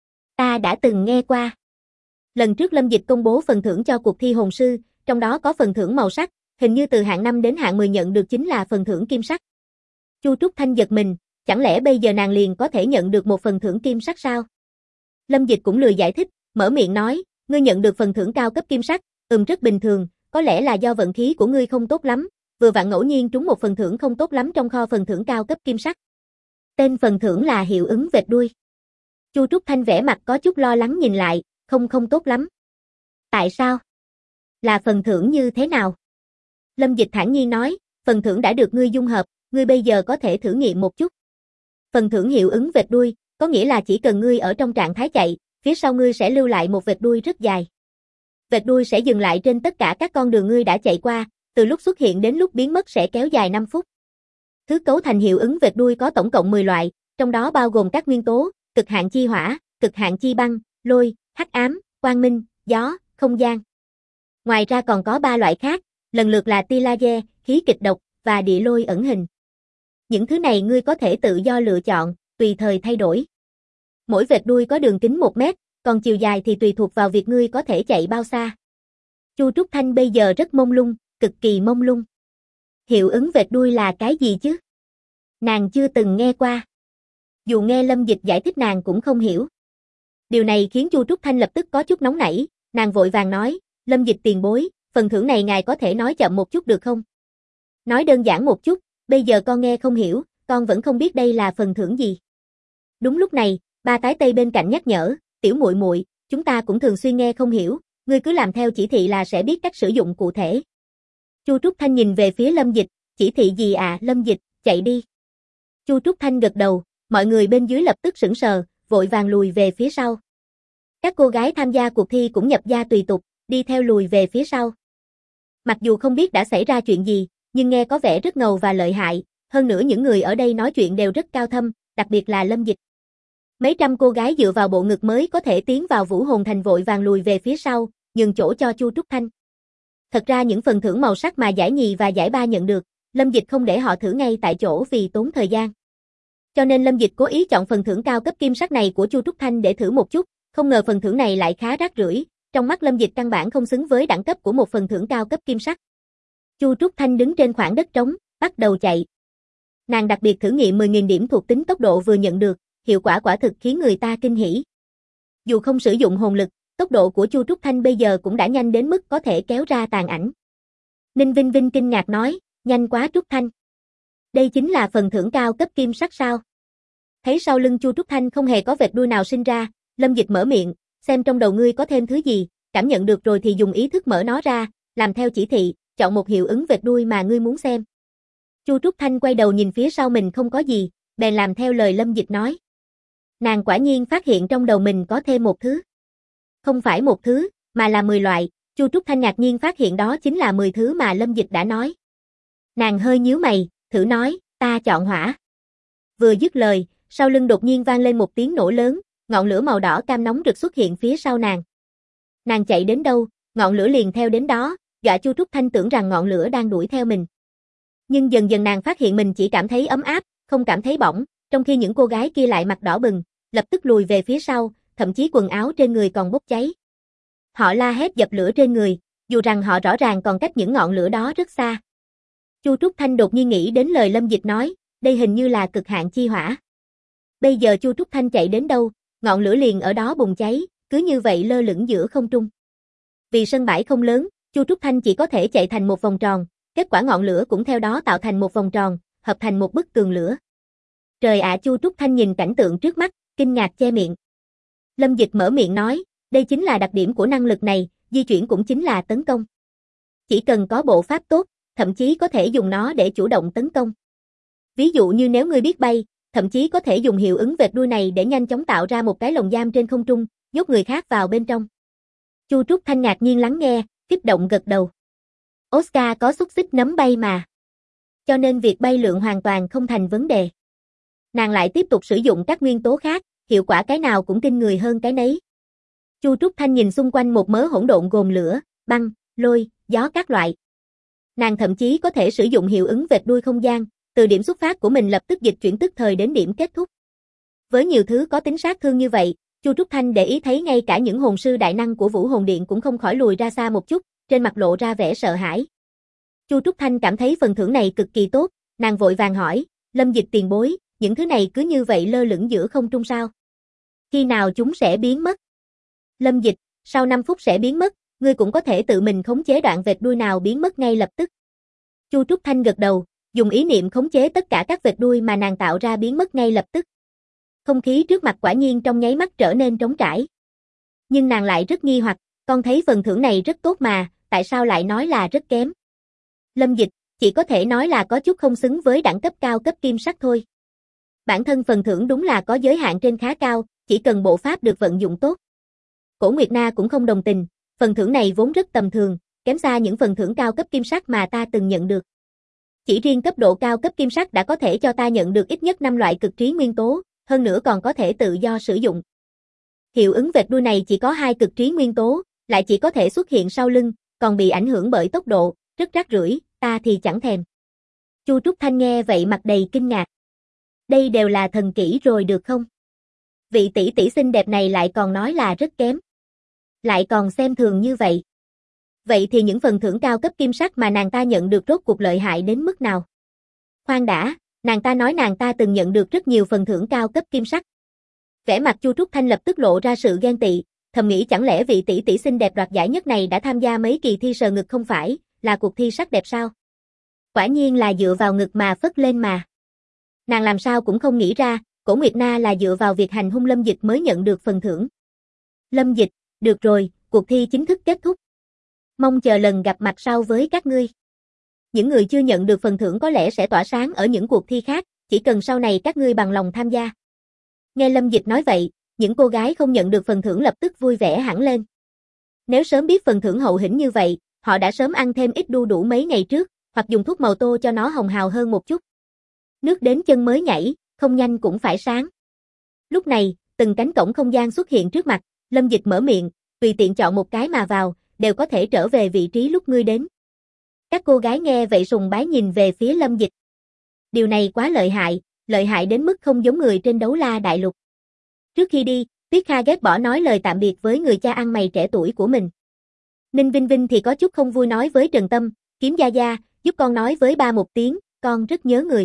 S1: Ta đã từng nghe qua. Lần trước Lâm Dịch công bố phần thưởng cho cuộc thi hồn sư, trong đó có phần thưởng màu sắc, hình như từ hạng 5 đến hạng 10 nhận được chính là phần thưởng kim sắc. Chu Trúc Thanh giật mình, chẳng lẽ bây giờ nàng liền có thể nhận được một phần thưởng kim sắc sao? Lâm Dịch cũng lười giải thích, mở miệng nói, ngươi nhận được phần thưởng cao cấp kim sắc, rất bình thường, có lẽ là do vận khí của ngươi không tốt lắm, vừa vặn ngẫu nhiên trúng một phần thưởng không tốt lắm trong kho phần thưởng cao cấp kim sắc. Tên phần thưởng là hiệu ứng vệt đuôi. Chu Trúc Thanh vẻ mặt có chút lo lắng nhìn lại, không tốt lắm. Tại sao? Là phần thưởng như thế nào? Lâm Dịch thản nhiên nói, phần thưởng đã được ngươi dung hợp, ngươi bây giờ có thể thử nghiệm một chút. Phần thưởng hiệu ứng vệt đuôi, có nghĩa là chỉ cần ngươi ở trong trạng thái chạy, phía sau ngươi sẽ lưu lại một vệt đuôi rất dài. Vệt đuôi sẽ dừng lại trên tất cả các con đường ngươi đã chạy qua, từ lúc xuất hiện đến lúc biến mất sẽ kéo dài 5 phút. Thứ cấu thành hiệu ứng vệt đuôi có tổng cộng 10 loại, trong đó bao gồm các nguyên tố, cực hạn chi hỏa, cực hạn chi băng, lôi, hắc ám, quang minh, gió, không gian. Ngoài ra còn có 3 loại khác, lần lượt là tia laser, khí kịch độc và địa lôi ẩn hình. Những thứ này ngươi có thể tự do lựa chọn, tùy thời thay đổi. Mỗi vệt đuôi có đường kính 1 mét, còn chiều dài thì tùy thuộc vào việc ngươi có thể chạy bao xa. Chu Trúc Thanh bây giờ rất mông lung, cực kỳ mông lung. Hiệu ứng vệt đuôi là cái gì chứ? Nàng chưa từng nghe qua. Dù nghe Lâm Dịch giải thích nàng cũng không hiểu. Điều này khiến Chu Trúc Thanh lập tức có chút nóng nảy, nàng vội vàng nói, Lâm Dịch tiền bối, phần thưởng này ngài có thể nói chậm một chút được không? Nói đơn giản một chút, bây giờ con nghe không hiểu, con vẫn không biết đây là phần thưởng gì. Đúng lúc này, ba tái tây bên cạnh nhắc nhở, tiểu muội muội, chúng ta cũng thường xuyên nghe không hiểu, ngươi cứ làm theo chỉ thị là sẽ biết cách sử dụng cụ thể. Chu Trúc Thanh nhìn về phía Lâm Dịch, chỉ thị gì à? Lâm Dịch, chạy đi. Chu Trúc Thanh gật đầu, mọi người bên dưới lập tức sững sờ, vội vàng lùi về phía sau. Các cô gái tham gia cuộc thi cũng nhập gia tùy tục, đi theo lùi về phía sau. Mặc dù không biết đã xảy ra chuyện gì, nhưng nghe có vẻ rất ngầu và lợi hại, hơn nữa những người ở đây nói chuyện đều rất cao thâm, đặc biệt là Lâm Dịch. Mấy trăm cô gái dựa vào bộ ngực mới có thể tiến vào Vũ Hồn Thành vội vàng lùi về phía sau, nhường chỗ cho Chu Trúc Thanh. Thật ra những phần thưởng màu sắc mà giải nhì và giải ba nhận được, Lâm Dịch không để họ thử ngay tại chỗ vì tốn thời gian. Cho nên Lâm Dịch cố ý chọn phần thưởng cao cấp kim sắc này của Chu Trúc Thanh để thử một chút, không ngờ phần thưởng này lại khá rác rưởi, trong mắt Lâm Dịch căn bản không xứng với đẳng cấp của một phần thưởng cao cấp kim sắc. Chu Trúc Thanh đứng trên khoảng đất trống, bắt đầu chạy. Nàng đặc biệt thử nghiệm 10.000 điểm thuộc tính tốc độ vừa nhận được, hiệu quả quả thực khiến người ta kinh hỉ. Dù không sử dụng hồn lực, tốc độ của Chu Trúc Thanh bây giờ cũng đã nhanh đến mức có thể kéo ra tàn ảnh. Ninh Vinh Vinh kinh ngạc nói, nhanh quá Trúc Thanh. Đây chính là phần thưởng cao cấp kim sắc sao? Thấy sau lưng Chu Trúc Thanh không hề có vệt đuôi nào sinh ra, Lâm Dịch mở miệng, xem trong đầu ngươi có thêm thứ gì, cảm nhận được rồi thì dùng ý thức mở nó ra, làm theo chỉ thị, chọn một hiệu ứng vệt đuôi mà ngươi muốn xem. Chu Trúc Thanh quay đầu nhìn phía sau mình không có gì, bèn làm theo lời Lâm Dịch nói. Nàng quả nhiên phát hiện trong đầu mình có thêm một thứ. Không phải một thứ, mà là 10 loại, Chu Trúc Thanh ngạc nhiên phát hiện đó chính là 10 thứ mà Lâm Dịch đã nói. Nàng hơi nhíu mày, thử nói, ta chọn hỏa. Vừa dứt lời, sau lưng đột nhiên vang lên một tiếng nổ lớn, ngọn lửa màu đỏ cam nóng rực xuất hiện phía sau nàng. Nàng chạy đến đâu, ngọn lửa liền theo đến đó, dọa Chu Trúc Thanh tưởng rằng ngọn lửa đang đuổi theo mình. Nhưng dần dần nàng phát hiện mình chỉ cảm thấy ấm áp, không cảm thấy bỏng, Trong khi những cô gái kia lại mặt đỏ bừng, lập tức lùi về phía sau, thậm chí quần áo trên người còn bốc cháy. Họ la hét dập lửa trên người, dù rằng họ rõ ràng còn cách những ngọn lửa đó rất xa. Chu Trúc Thanh đột nhiên nghĩ đến lời Lâm Dịch nói, đây hình như là cực hạn chi hỏa. Bây giờ Chu Trúc Thanh chạy đến đâu, ngọn lửa liền ở đó bùng cháy, cứ như vậy lơ lửng giữa không trung. Vì sân bãi không lớn, Chu Trúc Thanh chỉ có thể chạy thành một vòng tròn, kết quả ngọn lửa cũng theo đó tạo thành một vòng tròn, hợp thành một bức tường lửa. Trời ạ, Chu Trúc Thanh nhìn cảnh tượng trước mắt, kinh ngạc che miệng. Lâm Dịch mở miệng nói, đây chính là đặc điểm của năng lực này, di chuyển cũng chính là tấn công. Chỉ cần có bộ pháp tốt, thậm chí có thể dùng nó để chủ động tấn công. Ví dụ như nếu ngươi biết bay, thậm chí có thể dùng hiệu ứng vệt đuôi này để nhanh chóng tạo ra một cái lồng giam trên không trung, nhốt người khác vào bên trong. Chu Trúc Thanh ngạc nhiên lắng nghe, kích động gật đầu. Oscar có xúc xích nấm bay mà. Cho nên việc bay lượn hoàn toàn không thành vấn đề. Nàng lại tiếp tục sử dụng các nguyên tố khác, hiệu quả cái nào cũng kinh người hơn cái nấy. Chu Trúc Thanh nhìn xung quanh một mớ hỗn độn gồm lửa, băng, lôi, gió các loại. Nàng thậm chí có thể sử dụng hiệu ứng vệt đuôi không gian, từ điểm xuất phát của mình lập tức dịch chuyển tức thời đến điểm kết thúc. Với nhiều thứ có tính sát thương như vậy, Chu Trúc Thanh để ý thấy ngay cả những hồn sư đại năng của Vũ Hồn Điện cũng không khỏi lùi ra xa một chút, trên mặt lộ ra vẻ sợ hãi. Chu Trúc Thanh cảm thấy phần thưởng này cực kỳ tốt, nàng vội vàng hỏi, Lâm Dịch tiền bối, những thứ này cứ như vậy lơ lửng giữa không trung sao? Khi nào chúng sẽ biến mất? Lâm Dịch, sau 5 phút sẽ biến mất, ngươi cũng có thể tự mình khống chế đoạn vệt đuôi nào biến mất ngay lập tức. Chu Trúc Thanh gật đầu, dùng ý niệm khống chế tất cả các vệt đuôi mà nàng tạo ra biến mất ngay lập tức. Không khí trước mặt quả nhiên trong nháy mắt trở nên trống trải. Nhưng nàng lại rất nghi hoặc, con thấy phần thưởng này rất tốt mà, tại sao lại nói là rất kém? Lâm Dịch, chỉ có thể nói là có chút không xứng với đẳng cấp cao cấp kim sắc thôi. Bản thân phần thưởng đúng là có giới hạn trên khá cao, chỉ cần bộ pháp được vận dụng tốt. Cổ Nguyệt Na cũng không đồng tình, phần thưởng này vốn rất tầm thường, kém xa những phần thưởng cao cấp kim sắc mà ta từng nhận được. Chỉ riêng cấp độ cao cấp kim sắc đã có thể cho ta nhận được ít nhất 5 loại cực trí nguyên tố, hơn nữa còn có thể tự do sử dụng. Hiệu ứng vệt đuôi này chỉ có 2 cực trí nguyên tố, lại chỉ có thể xuất hiện sau lưng, còn bị ảnh hưởng bởi tốc độ, rất rác rưởi, ta thì chẳng thèm. Chu Trúc Thanh nghe vậy mặt đầy kinh ngạc. Đây đều là thần kỹ rồi được không? Vị tỷ tỷ xinh đẹp này lại còn nói là rất kém. Lại còn xem thường như vậy. Vậy thì những phần thưởng cao cấp kim sắc mà nàng ta nhận được rốt cuộc lợi hại đến mức nào? Khoan đã, nàng ta nói nàng ta từng nhận được rất nhiều phần thưởng cao cấp kim sắc. Vẻ mặt Chu Trúc Thanh lập tức lộ ra sự ghen tị, thầm nghĩ chẳng lẽ vị tỷ tỷ xinh đẹp đoạt giải nhất này đã tham gia mấy kỳ thi sờ ngực không phải, là cuộc thi sắc đẹp sao? Quả nhiên là dựa vào ngực mà phất lên mà. Nàng làm sao cũng không nghĩ ra, Cổ Nguyệt Na là dựa vào việc hành hung Lâm Dịch mới nhận được phần thưởng. Lâm Dịch, được rồi, cuộc thi chính thức kết thúc. Mong chờ lần gặp mặt sau với các ngươi. Những người chưa nhận được phần thưởng có lẽ sẽ tỏa sáng ở những cuộc thi khác, chỉ cần sau này các ngươi bằng lòng tham gia. Nghe Lâm Dịch nói vậy, những cô gái không nhận được phần thưởng lập tức vui vẻ hẳn lên. Nếu sớm biết phần thưởng hậu hĩnh như vậy, họ đã sớm ăn thêm ít đu đủ mấy ngày trước, hoặc dùng thuốc màu tô cho nó hồng hào hơn một chút. Nước đến chân mới nhảy, không nhanh cũng phải sáng. Lúc này, từng cánh cổng không gian xuất hiện trước mặt, Lâm Dịch mở miệng, tùy tiện chọn một cái mà vào, đều có thể trở về vị trí lúc ngươi đến. Các cô gái nghe vậy sùng bái nhìn về phía Lâm Dịch. Điều này quá lợi hại đến mức không giống người trên Đấu La Đại Lục. Trước khi đi, Tuyết Kha ghét bỏ nói lời tạm biệt với người cha ăn mày trẻ tuổi của mình. Ninh Vinh Vinh thì có chút không vui nói với Trần Tâm, Kiếm Gia Gia, giúp con nói với ba một tiếng, con rất nhớ người.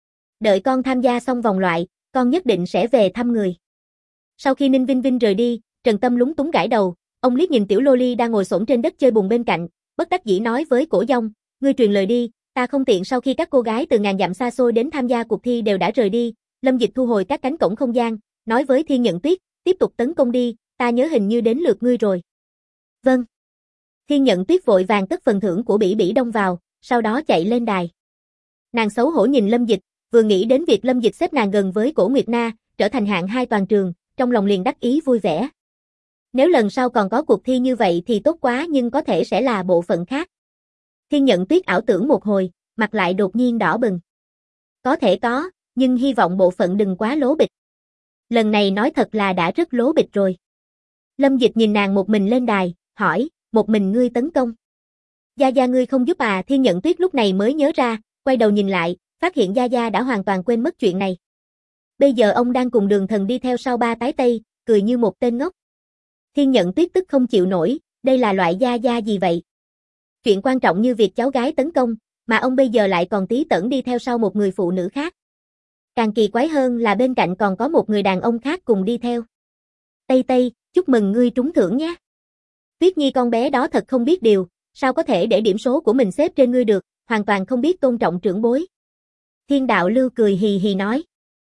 S1: Đợi con tham gia xong vòng loại, con nhất định sẽ về thăm người. Sau khi Ninh Vinh Vinh rời đi, Trần Tâm lúng túng gãi đầu, ông liếc nhìn tiểu loli đang ngồi xổm trên đất chơi bùn bên cạnh, bất đắc dĩ nói với Cổ Dông, ngươi truyền lời đi, ta không tiện sau khi các cô gái từ ngàn dặm xa xôi đến tham gia cuộc thi đều đã rời đi. Lâm Dịch thu hồi các cánh cổng không gian, nói với Thiên Nhận Tuyết, tiếp tục tấn công đi, ta nhớ hình như đến lượt ngươi rồi. Vâng. Thiên Nhận Tuyết vội vàng cất phần thưởng của Bỉ Bỉ Đông vào, sau đó chạy lên đài. Nàng xấu hổ nhìn Lâm Dịch, vừa nghĩ đến việc Lâm Dịch xếp nàng gần với Cổ Nguyệt Na, trở thành hạng 2 toàn trường, trong lòng liền đắc ý vui vẻ. Nếu lần sau còn có cuộc thi như vậy thì tốt quá, nhưng có thể sẽ là bộ phận khác. Thiên Nhận Tuyết ảo tưởng một hồi, mặt lại đột nhiên đỏ bừng. Có thể có, nhưng hy vọng bộ phận đừng quá lố bịch. Lần này nói thật là đã rất lố bịch rồi. Lâm Dịch nhìn nàng một mình lên đài, hỏi, một mình ngươi tấn công. Gia Gia ngươi không giúp à? Thiên Nhận Tuyết lúc này mới nhớ ra, quay đầu nhìn lại, phát hiện Gia Gia đã hoàn toàn quên mất chuyện này. Bây giờ ông đang cùng Đường Thần đi theo sau ba tái tây, cười như một tên ngốc. Thiên Nhận Tuyết tức không chịu nổi, đây là loại gia gia gì vậy? Chuyện quan trọng như việc cháu gái tấn công, mà ông bây giờ lại còn tí tởn đi theo sau một người phụ nữ khác. Càng kỳ quái hơn là bên cạnh còn có một người đàn ông khác cùng đi theo. Tây Tây, chúc mừng ngươi trúng thưởng nhé. Tuyết Nhi con bé đó thật không biết điều, sao có thể để điểm số của mình xếp trên ngươi được, hoàn toàn không biết tôn trọng trưởng bối. Thiên Đạo Lưu cười hì hì nói.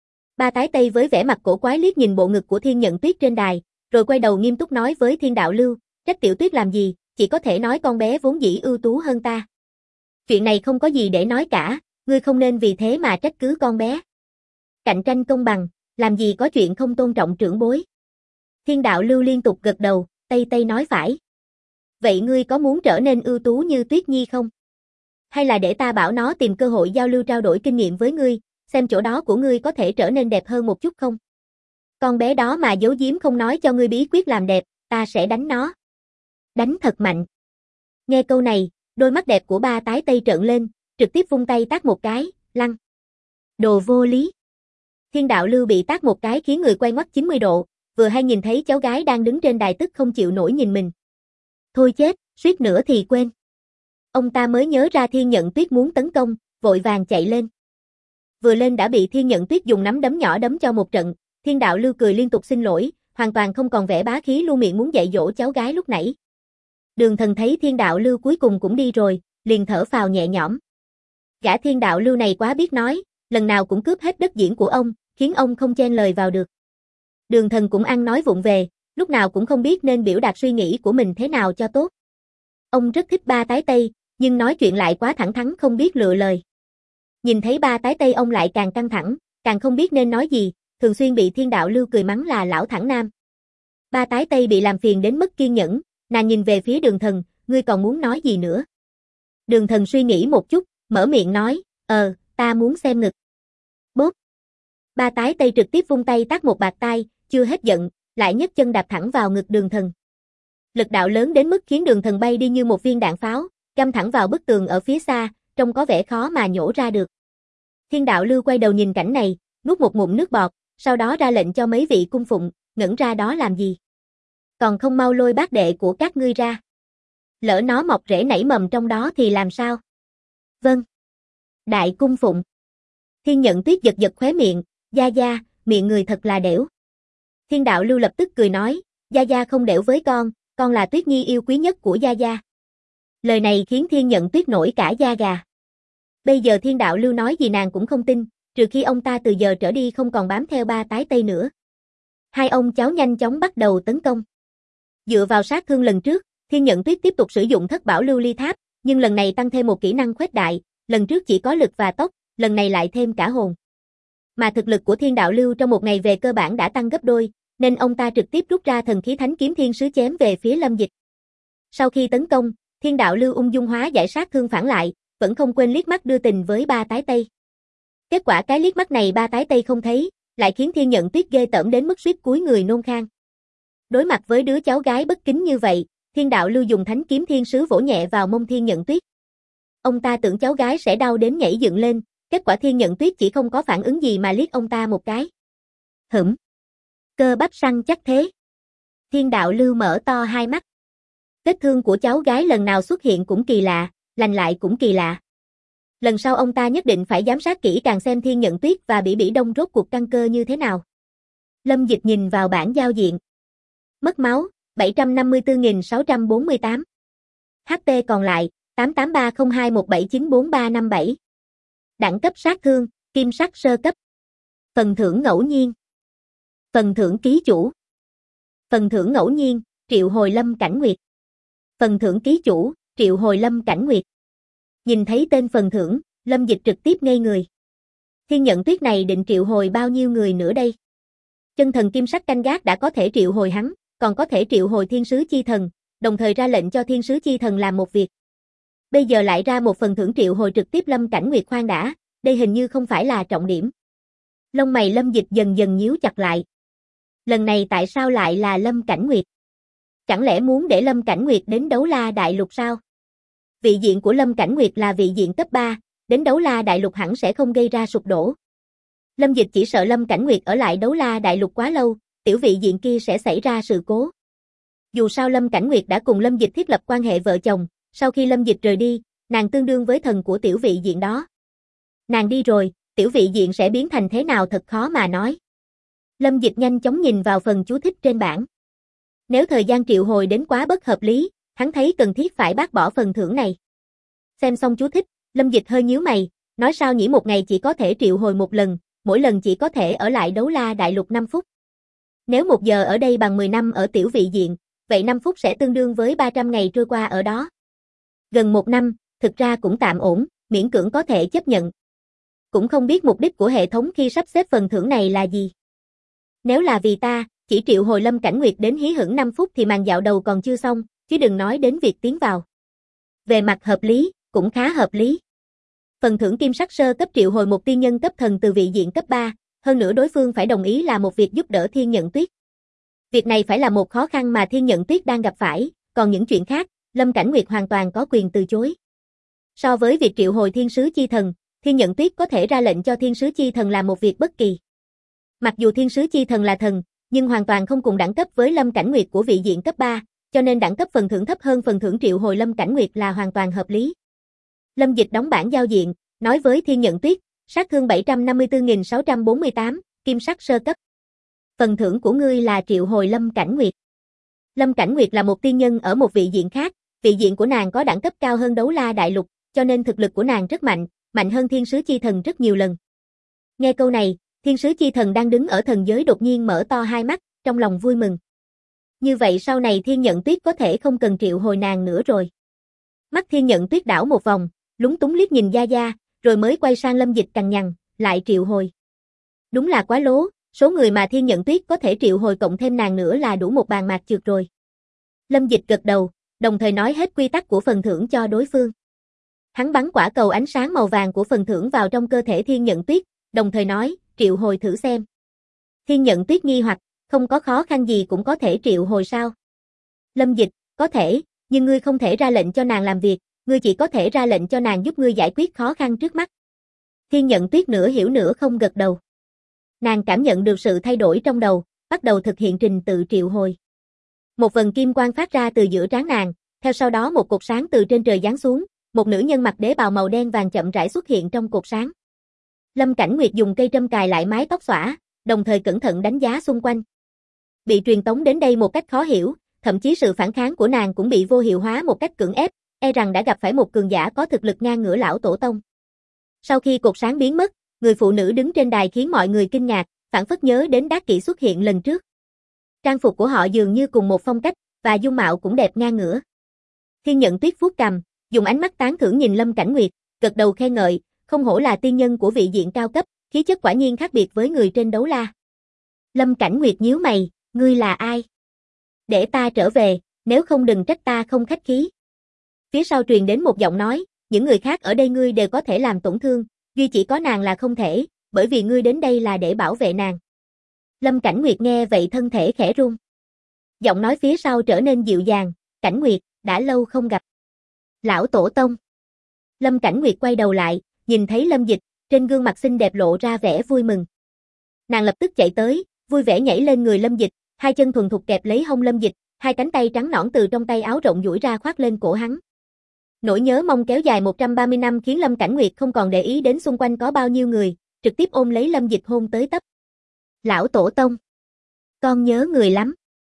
S1: Ba tái tây với vẻ mặt cổ quái liếc nhìn bộ ngực của Thiên Nhận Tuyết trên đài, rồi quay đầu nghiêm túc nói với Thiên Đạo Lưu, trách Tiểu Tuyết làm gì, chỉ có thể nói con bé vốn dĩ ưu tú hơn ta. Chuyện này không có gì để nói cả, ngươi không nên vì thế mà trách cứ con bé. Cạnh tranh công bằng, làm gì có chuyện không tôn trọng trưởng bối. Thiên Đạo Lưu liên tục gật đầu, Tây Tây nói phải. Vậy ngươi có muốn trở nên ưu tú như Tuyết Nhi không? Hay là để ta bảo nó tìm cơ hội giao lưu trao đổi kinh nghiệm với ngươi, xem chỗ đó của ngươi có thể trở nên đẹp hơn một chút không? Con bé đó mà giấu giếm không nói cho ngươi bí quyết làm đẹp, ta sẽ đánh nó. Đánh thật mạnh. Nghe câu này, đôi mắt đẹp của ba tái tây trợn lên, trực tiếp vung tay tát một cái, lăn. Đồ vô lý. Thiên Đạo Lưu bị tát một cái khiến người quay ngoắt 90 độ, vừa hay nhìn thấy cháu gái đang đứng trên đài tức không chịu nổi nhìn mình. Thôi chết, suýt nữa thì quên. Ông ta mới nhớ ra Thiên Nhận Tuyết muốn tấn công, vội vàng chạy lên. Vừa lên đã bị Thiên Nhận Tuyết dùng nắm đấm nhỏ đấm cho một trận, Thiên Đạo Lưu cười liên tục xin lỗi, hoàn toàn không còn vẻ bá khí luôn miệng muốn dạy dỗ cháu gái lúc nãy. Đường Thần thấy Thiên Đạo Lưu cuối cùng cũng đi rồi, liền thở phào nhẹ nhõm. Gã Thiên Đạo Lưu này quá biết nói, lần nào cũng cướp hết đất diễn của ông, khiến ông không chen lời vào được. Đường Thần cũng ăn nói vụng về, lúc nào cũng không biết nên biểu đạt suy nghĩ của mình thế nào cho tốt. Ông rất thích ba tái tây, nhưng nói chuyện lại quá thẳng thắn không biết lựa lời. Nhìn thấy ba tái tây ông lại càng căng thẳng, càng không biết nên nói gì, thường xuyên bị Thiên Đạo Lưu cười mắng là lão thẳng nam. Ba tái tây bị làm phiền đến mất kiên nhẫn, nàng nhìn về phía Đường Thần, ngươi còn muốn nói gì nữa? Đường Thần suy nghĩ một chút, mở miệng nói, ta muốn xem ngực. Bốp. Ba tái tây trực tiếp vung tay tát một bạt tai, chưa hết giận, lại nhấc chân đạp thẳng vào ngực Đường Thần. Lực đạo lớn đến mức khiến Đường Thần bay đi như một viên đạn pháo, găm thẳng vào bức tường ở phía xa, trông có vẻ khó mà nhổ ra được. Thiên Đạo Lưu quay đầu nhìn cảnh này, nuốt một ngụm nước bọt, sau đó ra lệnh cho mấy vị cung phụng, ngẩn ra đó làm gì? Còn không mau lôi bác đệ của các ngươi ra. Lỡ nó mọc rễ nảy mầm trong đó thì làm sao? Vâng. Đại cung phụng. Thiên Nhận Tuyết giật giật khóe miệng, gia gia, miệng người thật là đểu. Thiên Đạo Lưu lập tức cười nói, gia gia không đểu với con là Tuyết Nhi yêu quý nhất của gia gia. Lời này khiến Thiên Nhận Tuyết nổi cả da gà. Bây giờ Thiên Đạo Lưu nói gì nàng cũng không tin, trừ khi ông ta từ giờ trở đi không còn bám theo ba tái tây nữa. Hai ông cháu nhanh chóng bắt đầu tấn công. Dựa vào sát thương lần trước, Thiên Nhận Tuyết tiếp tục sử dụng thất bảo lưu ly tháp, nhưng lần này tăng thêm một kỹ năng khuếch đại, lần trước chỉ có lực và tốc, lần này lại thêm cả hồn. Mà thực lực của Thiên Đạo Lưu trong một ngày về cơ bản đã tăng gấp đôi, nên ông ta trực tiếp rút ra thần khí thánh kiếm thiên sứ chém về phía Lâm Dịch. Sau khi tấn công, Thiên Đạo Lưu ung dung hóa giải sát thương phản lại, vẫn không quên liếc mắt đưa tình với ba tái tây. Kết quả cái liếc mắt này ba tái tây không thấy, lại khiến Thiên Nhận Tuyết ghê tởm đến mức suýt cúi người nôn khan. Đối mặt với đứa cháu gái bất kính như vậy, Thiên Đạo Lưu dùng thánh kiếm thiên sứ vỗ nhẹ vào mông Thiên Nhận Tuyết. Ông ta tưởng cháu gái sẽ đau đến nhảy dựng lên, kết quả Thiên Nhận Tuyết chỉ không có phản ứng gì mà liếc ông ta một cái. Cơ bắp săn chắc thế. Thiên Đạo Lưu mở to hai mắt. Vết thương của cháu gái lần nào xuất hiện cũng kỳ lạ, lành lại cũng kỳ lạ. Lần sau ông ta nhất định phải giám sát kỹ càng xem Thiên Nhận Tuyết và Bỉ Bỉ Đông rốt cuộc căn cơ như thế nào. Lâm Dịch nhìn vào bảng giao diện. Mất máu, 754.648. HP còn lại, 883021794357. Đẳng cấp sát thương, kim sắc sơ cấp. Phần thưởng ngẫu nhiên. Phần thưởng ký chủ. Phần thưởng ngẫu nhiên, triệu hồi Lâm Cảnh Nguyệt. Phần thưởng ký chủ, triệu hồi Lâm Cảnh Nguyệt. Nhìn thấy tên phần thưởng, Lâm Dịch trực tiếp ngây người. Thiên Nhận Tuyết này định triệu hồi bao nhiêu người nữa đây? Chân thần kim sắc canh gác đã có thể triệu hồi hắn, còn có thể triệu hồi thiên sứ chi thần, đồng thời ra lệnh cho thiên sứ chi thần làm một việc. Bây giờ lại ra một phần thưởng triệu hồi trực tiếp Lâm Cảnh Nguyệt, khoan đã, đây hình như không phải là trọng điểm. Lông mày Lâm Dịch dần dần nhíu chặt lại. Lần này tại sao lại là Lâm Cảnh Nguyệt? Chẳng lẽ muốn để Lâm Cảnh Nguyệt đến Đấu La Đại Lục sao? Vị diện của Lâm Cảnh Nguyệt là vị diện cấp 3, đến Đấu La Đại Lục hẳn sẽ không gây ra sụp đổ. Lâm Dịch chỉ sợ Lâm Cảnh Nguyệt ở lại Đấu La Đại Lục quá lâu, tiểu vị diện kia sẽ xảy ra sự cố. Dù sao Lâm Cảnh Nguyệt đã cùng Lâm Dịch thiết lập quan hệ vợ chồng, sau khi Lâm Dịch rời đi, nàng tương đương với thần của tiểu vị diện đó. Nàng đi rồi, tiểu vị diện sẽ biến thành thế nào thật khó mà nói. Lâm Dịch nhanh chóng nhìn vào phần chú thích trên bảng. Nếu thời gian triệu hồi đến quá bất hợp lý, hắn thấy cần thiết phải bác bỏ phần thưởng này. Xem xong chú thích, Lâm Dịch hơi nhíu mày, nói sao nhỉ, một ngày chỉ có thể triệu hồi một lần, mỗi lần chỉ có thể ở lại Đấu La Đại Lục 5 phút. Nếu 1 giờ ở đây bằng 10 năm ở tiểu vị diện, vậy 5 phút sẽ tương đương với 300 ngày trôi qua ở đó. Gần 1 năm, thực ra cũng tạm ổn, miễn cưỡng có thể chấp nhận. Cũng không biết mục đích của hệ thống khi sắp xếp phần thưởng này là gì. Nếu là vì ta, chỉ triệu hồi Lâm Cảnh Nguyệt đến hí hửng 5 phút thì màn dạo đầu còn chưa xong, chứ đừng nói đến việc tiến vào. Về mặt hợp lý, cũng khá hợp lý. Phần thưởng kim sắc sơ cấp triệu hồi một tiên nhân cấp thần từ vị diện cấp 3, hơn nữa đối phương phải đồng ý là một việc giúp đỡ Thiên Nhận Tuyết. Việc này phải là một khó khăn mà Thiên Nhận Tuyết đang gặp phải, còn những chuyện khác, Lâm Cảnh Nguyệt hoàn toàn có quyền từ chối. So với việc triệu hồi Thiên Sứ Chi Thần, Thiên Nhận Tuyết có thể ra lệnh cho Thiên Sứ Chi Thần làm một việc bất kỳ. Mặc dù Thiên Sứ Chi Thần là thần, nhưng hoàn toàn không cùng đẳng cấp với Lâm Cảnh Nguyệt của vị diện cấp 3, cho nên đẳng cấp phần thưởng thấp hơn phần thưởng triệu hồi Lâm Cảnh Nguyệt là hoàn toàn hợp lý. Lâm Dịch đóng bảng giao diện, nói với Thiên Nhận Tuyết, sát thương 754.648, kim sắc sơ cấp. Phần thưởng của ngươi là triệu hồi Lâm Cảnh Nguyệt. Lâm Cảnh Nguyệt là một tiên nhân ở một vị diện khác, vị diện của nàng có đẳng cấp cao hơn Đấu La Đại Lục, cho nên thực lực của nàng rất mạnh, mạnh hơn Thiên Sứ Chi Thần rất nhiều lần. Nghe câu này, Thiên Sứ Chi Thần đang đứng ở thần giới đột nhiên mở to hai mắt, trong lòng vui mừng. Như vậy sau này Thiên Nhận Tuyết có thể không cần triệu hồi nàng nữa rồi. Mắt Thiên Nhận Tuyết đảo một vòng, lúng túng liếc nhìn Gia Gia, rồi mới quay sang Lâm Dịch cằn nhằn, lại triệu hồi. Đúng là quá lố, số người mà Thiên Nhận Tuyết có thể triệu hồi cộng thêm nàng nữa là đủ một bàn mạc trượt rồi. Lâm Dịch gật đầu, đồng thời nói hết quy tắc của phần thưởng cho đối phương. Hắn bắn quả cầu ánh sáng màu vàng của phần thưởng vào trong cơ thể Thiên Nhận Tuyết, đồng thời nói, triệu hồi thử xem. Thiên Nhận Tuyết nghi hoặc, không có khó khăn gì cũng có thể triệu hồi sao? Lâm Dịch, có thể, nhưng ngươi không thể ra lệnh cho nàng làm việc, ngươi chỉ có thể ra lệnh cho nàng giúp ngươi giải quyết khó khăn trước mắt. Thiên Nhận Tuyết nửa hiểu nửa không gật đầu. Nàng cảm nhận được sự thay đổi trong đầu, bắt đầu thực hiện trình tự triệu hồi. Một vần kim quang phát ra từ giữa trán nàng, theo sau đó một cột sáng từ trên trời giáng xuống, một nữ nhân mặc đế bào màu đen vàng chậm rãi xuất hiện trong cột sáng. Lâm Cảnh Nguyệt dùng cây trâm cài lại mái tóc xõa, đồng thời cẩn thận đánh giá xung quanh. Bị truyền tống đến đây một cách khó hiểu, thậm chí sự phản kháng của nàng cũng bị vô hiệu hóa một cách cưỡng ép, e rằng đã gặp phải một cường giả có thực lực ngang ngửa lão tổ tông. Sau khi cột sáng biến mất, người phụ nữ đứng trên đài khiến mọi người kinh ngạc, phảng phất nhớ đến Đát Kỷ xuất hiện lần trước. Trang phục của họ dường như cùng một phong cách, và dung mạo cũng đẹp ngang ngửa. Thiên Nhận Tuyết vuốt cằm, dùng ánh mắt tán thưởng nhìn Lâm Cảnh Nguyệt, gật đầu khen ngợi, không hổ là tiên nhân của vị diện cao cấp, khí chất quả nhiên khác biệt với người trên Đấu La. Lâm Cảnh Nguyệt nhíu mày, ngươi là ai? Để ta trở về, nếu không đừng trách ta không khách khí. Phía sau truyền đến một giọng nói, những người khác ở đây ngươi đều có thể làm tổn thương, duy chỉ có nàng là không thể, bởi vì ngươi đến đây là để bảo vệ nàng. Lâm Cảnh Nguyệt nghe vậy thân thể khẽ run. Giọng nói phía sau trở nên dịu dàng, Cảnh Nguyệt, đã lâu không gặp. Lão tổ tông. Lâm Cảnh Nguyệt quay đầu lại, nhìn thấy Lâm Dịch, trên gương mặt xinh đẹp lộ ra vẻ vui mừng. Nàng lập tức chạy tới, vui vẻ nhảy lên người Lâm Dịch, hai chân thuần thục kẹp lấy hông Lâm Dịch, hai cánh tay trắng nõn từ trong tay áo rộng duỗi ra khoác lên cổ hắn. Nỗi nhớ mong kéo dài 130 năm khiến Lâm Cảnh Nguyệt không còn để ý đến xung quanh có bao nhiêu người, trực tiếp ôm lấy Lâm Dịch hôn tới tấp. Lão tổ tông, con nhớ người lắm.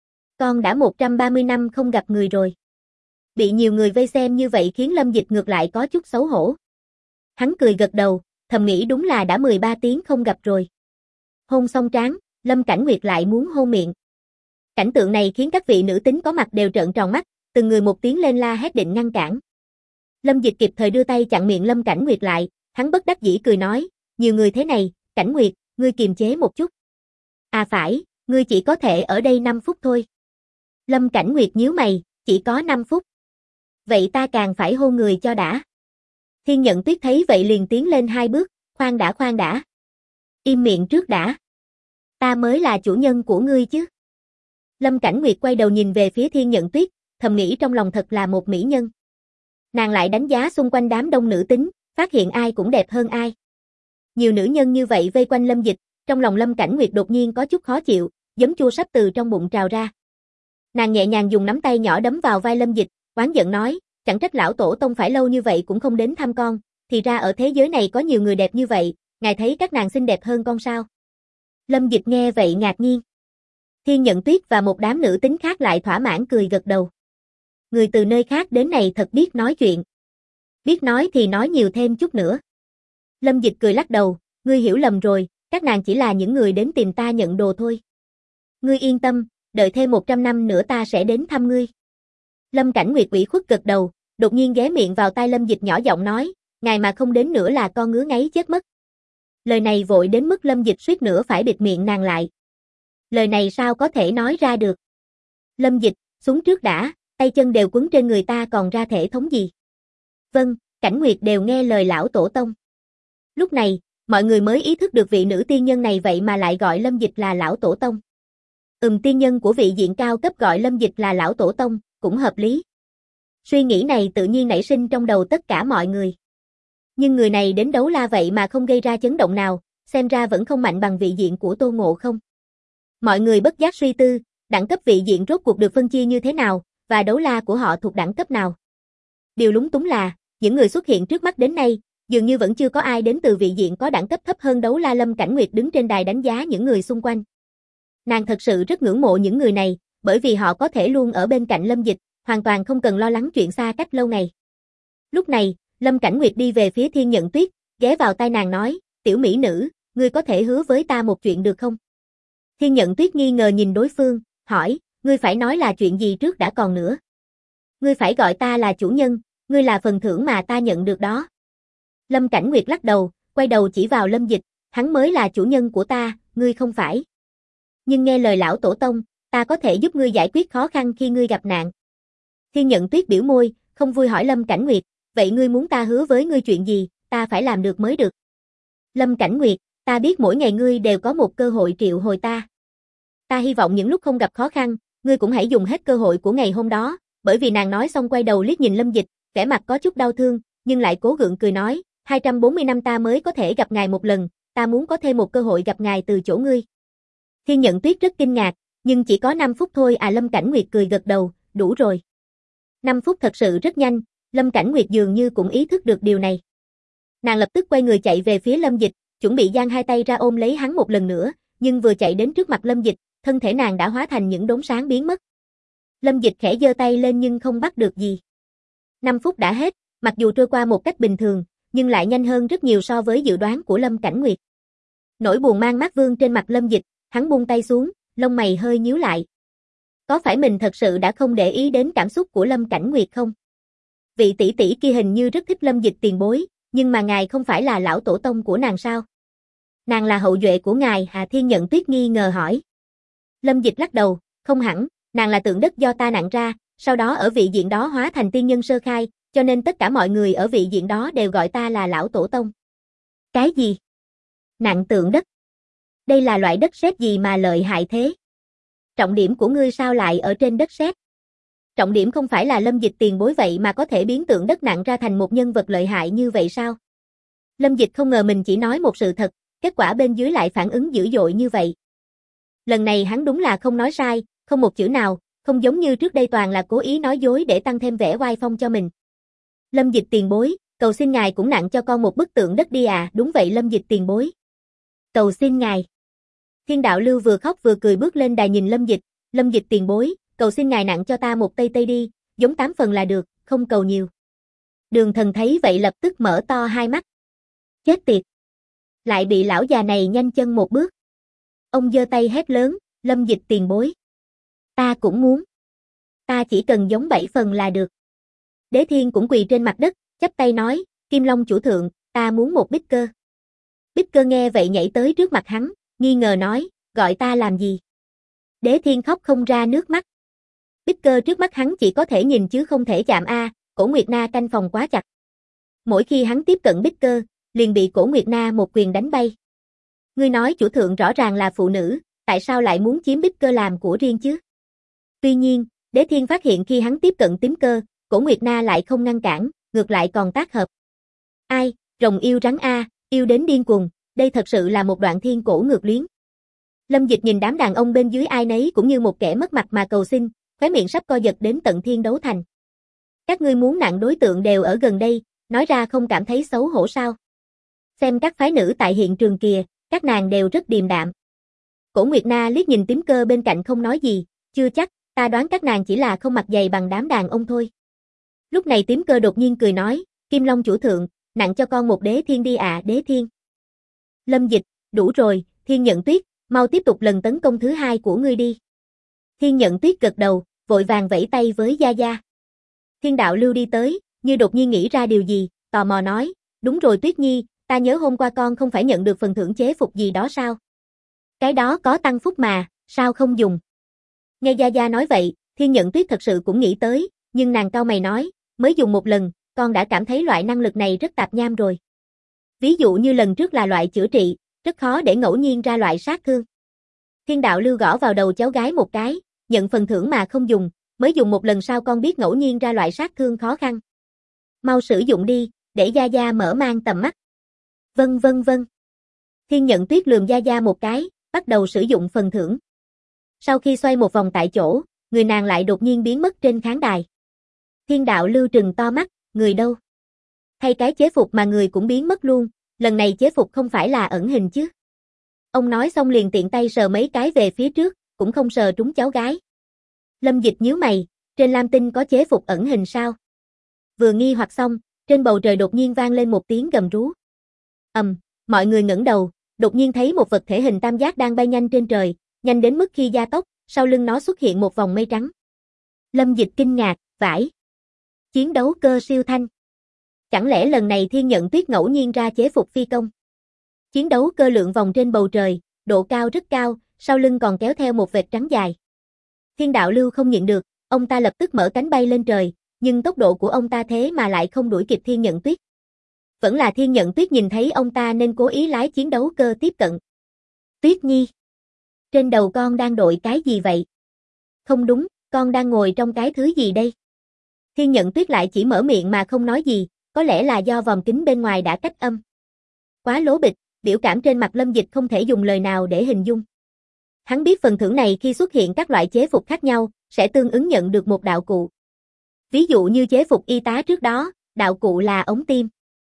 S1: Con đã 130 năm không gặp người rồi. Bị nhiều người vây xem như vậy khiến Lâm Dịch ngược lại có chút xấu hổ. Hắn cười gật đầu, thầm nghĩ đúng là đã 13 tiếng không gặp rồi. Hôn xong trán, Lâm Cảnh Nguyệt lại muốn hôn miệng. Cảnh tượng này khiến các vị nữ tính có mặt đều trợn tròn mắt, từng người một tiếng lên la hét định ngăn cản. Lâm Dịch kịp thời đưa tay chặn miệng Lâm Cảnh Nguyệt lại, hắn bất đắc dĩ cười nói, nhiều người thế này, Cảnh Nguyệt, ngươi kiềm chế một chút. À phải, ngươi chỉ có thể ở đây 5 phút thôi. Lâm Cảnh Nguyệt nhíu mày, chỉ có 5 phút. Vậy ta càng phải hôn người cho đã. Thiên Nhận Tuyết thấy vậy liền tiến lên 2 bước, khoan đã. Im miệng trước đã. Ta mới là chủ nhân của ngươi chứ. Lâm Cảnh Nguyệt quay đầu nhìn về phía Thiên Nhận Tuyết, thầm nghĩ trong lòng thật là một mỹ nhân. Nàng lại đánh giá xung quanh đám đông nữ tính, phát hiện ai cũng đẹp hơn ai. Nhiều nữ nhân như vậy vây quanh Lâm Dịch, trong lòng Lâm Cảnh Nguyệt đột nhiên có chút khó chịu, giấm chua sắp từ trong bụng trào ra. Nàng nhẹ nhàng dùng nắm tay nhỏ đấm vào vai Lâm Dịch, oán giận nói, chẳng trách lão tổ tông phải lâu như vậy cũng không đến thăm con, thì ra ở thế giới này có nhiều người đẹp như vậy, ngài thấy các nàng xinh đẹp hơn con sao? Lâm Dịch nghe vậy ngạc nhiên. Thiên Nhận Tuyết và một đám nữ tính khác lại thỏa mãn cười gật đầu. Người từ nơi khác đến này thật biết nói chuyện. Biết nói thì nói nhiều thêm chút nữa. Lâm Dịch cười lắc đầu, ngươi hiểu lầm rồi, các nàng chỉ là những người đến tìm ta nhận đồ thôi. Ngươi yên tâm, đợi thêm 100 năm nữa ta sẽ đến thăm ngươi. Lâm Cảnh Nguyệt ủy khuất gật đầu, đột nhiên ghé miệng vào tai Lâm Dịch nhỏ giọng nói, ngài mà không đến nữa là con ngứa ngáy chết mất. Lời này vội đến mức Lâm Dịch suýt nữa phải bịt miệng nàng lại. Lời này sao có thể nói ra được? Lâm Dịch, xuống trước đã, tay chân đều quấn trên người ta còn ra thể thống gì? Vâng, Cảnh Nguyệt đều nghe lời lão tổ tông. Lúc này, mọi người mới ý thức được vị nữ tiên nhân này vậy mà lại gọi Lâm Dịch là lão tổ tông. Tiên nhân của vị diện cao cấp gọi Lâm Dịch là lão tổ tông, cũng hợp lý. Suy nghĩ này tự nhiên nảy sinh trong đầu tất cả mọi người. Nhưng người này đến đấu la vậy mà không gây ra chấn động nào, xem ra vẫn không mạnh bằng vị diện của Tô Ngộ Không. Mọi người bất giác suy tư, đẳng cấp vị diện rốt cuộc được phân chia như thế nào, và đấu la của họ thuộc đẳng cấp nào. Điều lúng túng là, những người xuất hiện trước mắt đến nay, dường như vẫn chưa có ai đến từ vị diện có đẳng cấp thấp hơn đấu la. Lâm Cảnh Nguyệt đứng trên đài đánh giá những người xung quanh. Nàng thật sự rất ngưỡng mộ những người này, bởi vì họ có thể luôn ở bên cạnh Lâm Dịch, hoàn toàn không cần lo lắng chuyện xa cách lâu ngày. Lúc này, Lâm Cảnh Nguyệt đi về phía Thiên Nhận Tuyết, ghé vào tai nàng nói, tiểu mỹ nữ, ngươi có thể hứa với ta một chuyện được không? Thiên Nhận Tuyết nghi ngờ nhìn đối phương, hỏi, ngươi phải nói là chuyện gì trước đã còn nữa. Ngươi phải gọi ta là chủ nhân, ngươi là phần thưởng mà ta nhận được đó. Lâm Cảnh Nguyệt lắc đầu, quay đầu chỉ vào Lâm Dịch, hắn mới là chủ nhân của ta, ngươi không phải. Nhưng nghe lời lão tổ tông, ta có thể giúp ngươi giải quyết khó khăn khi ngươi gặp nạn. Thiên Nhận Tuyết biểu môi, không vui hỏi Lâm Cảnh Nguyệt, vậy ngươi muốn ta hứa với ngươi chuyện gì, ta phải làm được mới được. Lâm Cảnh Nguyệt, ta biết mỗi ngày ngươi đều có một cơ hội triệu hồi ta. Ta hy vọng những lúc không gặp khó khăn, ngươi cũng hãy dùng hết cơ hội của ngày hôm đó, bởi vì nàng nói xong quay đầu liếc nhìn Lâm Dịch, vẻ mặt có chút đau thương, nhưng lại cố gượng cười nói, 240 năm ta mới có thể gặp ngài một lần, ta muốn có thêm một cơ hội gặp ngài từ chỗ ngươi. Thiên Nhận Tuyết rất kinh ngạc, nhưng chỉ có 5 phút thôi à. Lâm Cảnh Nguyệt cười gật đầu, đủ rồi. 5 phút thật sự rất nhanh, Lâm Cảnh Nguyệt dường như cũng ý thức được điều này. Nàng lập tức quay người chạy về phía Lâm Dịch, chuẩn bị giang hai tay ra ôm lấy hắn một lần nữa, nhưng vừa chạy đến trước mặt Lâm Dịch, thân thể nàng đã hóa thành những đốm sáng biến mất. Lâm Dịch khẽ giơ tay lên nhưng không bắt được gì. 5 phút đã hết, mặc dù trôi qua một cách bình thường, nhưng lại nhanh hơn rất nhiều so với dự đoán của Lâm Cảnh Nguyệt. Nỗi buồn mang mát vương trên mặt Lâm Dịch, hắn buông tay xuống, lông mày hơi nhíu lại. Có phải mình thật sự đã không để ý đến cảm xúc của Lâm Cảnh Nguyệt không? Vị tỷ tỷ kia hình như rất thích Lâm Dịch tiền bối, nhưng mà ngài không phải là lão tổ tông của nàng sao? Nàng là hậu duệ của ngài à? Thiên Nhận Tuyết nghi ngờ hỏi. Lâm Dịch lắc đầu, không hẳn, nàng là tượng đất do ta nặn ra, sau đó ở vị diện đó hóa thành tiên nhân sơ khai, cho nên tất cả mọi người ở vị diện đó đều gọi ta là lão tổ tông. Cái gì? Nặn tượng đất? Đây là loại đất sét gì mà lợi hại thế? Trọng điểm của ngươi sao lại ở trên đất sét? Trọng điểm không phải là Lâm Dịch tiền bối vậy mà có thể biến tượng đất nặn ra thành một nhân vật lợi hại như vậy sao? Lâm Dịch không ngờ mình chỉ nói một sự thật, kết quả bên dưới lại phản ứng dữ dội như vậy. Lần này hắn đúng là không nói sai, không một chữ nào, không giống như trước đây toàn là cố ý nói dối để tăng thêm vẻ oai phong cho mình. Lâm Dịch tiền bối, cầu xin ngài cũng nặn cho con một bức tượng đất đi à? Đúng vậy Lâm Dịch tiền bối. Cầu xin ngài. Thiên Đạo Lưu vừa khóc vừa cười bước lên đài nhìn Lâm Dịch tiền bối, cầu xin ngài nặn cho ta một tây tây đi, giống 8 phần là được, không cầu nhiều. Đường Thần thấy vậy lập tức mở to hai mắt. Chết tiệt. Lại bị lão già này nhanh chân một bước. Ông giơ tay hét lớn, Lâm Dịch tiền bối. Ta cũng muốn. Ta chỉ cần giống 7 phần là được. Đế Thiên cũng quỳ trên mặt đất, chắp tay nói, Kim Long chủ thượng, ta muốn một Bích Cơ. Bích Cơ nghe vậy nhảy tới trước mặt hắn, nghi ngờ nói, gọi ta làm gì? Đế Thiên khóc không ra nước mắt. Bích Cơ trước mắt hắn chỉ có thể nhìn chứ không thể chạm a, Cổ Nguyệt Na canh phòng quá chặt. Mỗi khi hắn tiếp cận Bích Cơ, liền bị Cổ Nguyệt Na một quyền đánh bay. Ngươi nói chủ thượng rõ ràng là phụ nữ, tại sao lại muốn chiếm Bích Cơ làm của riêng chứ? Tuy nhiên, Đế Thiên phát hiện khi hắn tiếp cận Tím Cơ, Cổ Nguyệt Na lại không ngăn cản, ngược lại còn tác hợp. Ai, rồng yêu rắn a, yêu đến điên cuồng, đây thật sự là một đoạn thiên cổ ngược luyến. Lâm Dịch nhìn đám đàn ông bên dưới ai nấy cũng như một kẻ mất mặt mà cầu xin, khóe miệng sắp co giật đến tận thiên đấu thành. Các ngươi muốn nặng đối tượng đều ở gần đây, nói ra không cảm thấy xấu hổ sao? Xem các phái nữ tại hiện trường kìa, các nàng đều rất điềm đạm. Cổ Nguyệt Na liếc nhìn Tím Cơ bên cạnh không nói gì, chưa chắc, ta đoán các nàng chỉ là không mặc giày bằng đám đàn ông thôi. Lúc này Tím Cơ đột nhiên cười nói, Kim Long chủ thượng, nặng cho con một đế thiên đi ạ, Đế thiên. Lâm Dịch, đủ rồi, Thiên Nhận Tuyết, mau tiếp tục lần tấn công thứ hai của ngươi đi. Thiên Nhận Tuyết gật đầu, vội vàng vẫy tay với Gia Gia. Thiên Đạo Lưu đi tới, như đột nhiên nghĩ ra điều gì, tò mò nói, đúng rồi Tuyết Nhi, ta nhớ hôm qua con không phải nhận được phần thưởng chế phục gì đó sao? Cái đó có tăng phúc mà, sao không dùng? Nghe Gia Gia nói vậy, Thiên Nhận Tuyết thật sự cũng nghĩ tới, nhưng nàng cau mày nói, mới dùng một lần, con đã cảm thấy loại năng lực này rất tạp nham rồi. Ví dụ như lần trước là loại chữa trị, rất khó để ngẫu nhiên ra loại sát thương. Thiên Đạo Lưu gõ vào đầu cháu gái một cái, nhận phần thưởng mà không dùng, mới dùng một lần sao con biết ngẫu nhiên ra loại sát thương khó khăn. Mau sử dụng đi, để Gia Gia mở mang tầm mắt. Vâng vâng vâng. Thiên Nhận Tuyết lườm Gia Gia một cái, bắt đầu sử dụng phần thưởng. Sau khi xoay một vòng tại chỗ, người nàng lại đột nhiên biến mất trên khán đài. Thiên Đạo Lưu trừng to mắt, người đâu? Thay cái chế phục mà người cũng biến mất luôn, lần này chế phục không phải là ẩn hình chứ? Ông nói xong liền tiện tay sờ mấy cái về phía trước, cũng không sờ trúng cháu gái. Lâm Dịch nhíu mày, trên lam tinh có chế phục ẩn hình sao? Vừa nghi hoặc xong, trên bầu trời đột nhiên vang lên một tiếng gầm rú. Mọi người ngẩng đầu, đột nhiên thấy một vật thể hình tam giác đang bay nhanh trên trời, nhanh đến mức khi gia tốc, sau lưng nó xuất hiện một vòng mây trắng. Lâm Dịch kinh ngạc, vãi. Chiến đấu cơ siêu thanh. Chẳng lẽ lần này Thiên Nhận Tuyết ngẫu nhiên ra chế phục phi công? Chiến đấu cơ lượn vòng trên bầu trời, độ cao rất cao, sau lưng còn kéo theo một vệt trắng dài. Thiên Đạo Lưu không nhịn được, ông ta lập tức mở cánh bay lên trời, nhưng tốc độ của ông ta thế mà lại không đuổi kịp Thiên Nhận Tuyết. Vẫn là Thiên Nhận Tuyết nhìn thấy ông ta nên cố ý lái chiến đấu cơ tiếp cận. Tuyết Nhi, trên đầu con đang đội cái gì vậy? Không đúng, con đang ngồi trong cái thứ gì đây? Thiên Nhận Tuyết lại chỉ mở miệng mà không nói gì, có lẽ là do vòm kính bên ngoài đã cách âm. Quá lố bịch, biểu cảm trên mặt Lâm Dịch không thể dùng lời nào để hình dung. Hắn biết phần thưởng này khi xuất hiện các loại chế phục khác nhau, sẽ tương ứng nhận được một đạo cụ. Ví dụ như chế phục y tá trước đó, đạo cụ là ống tim.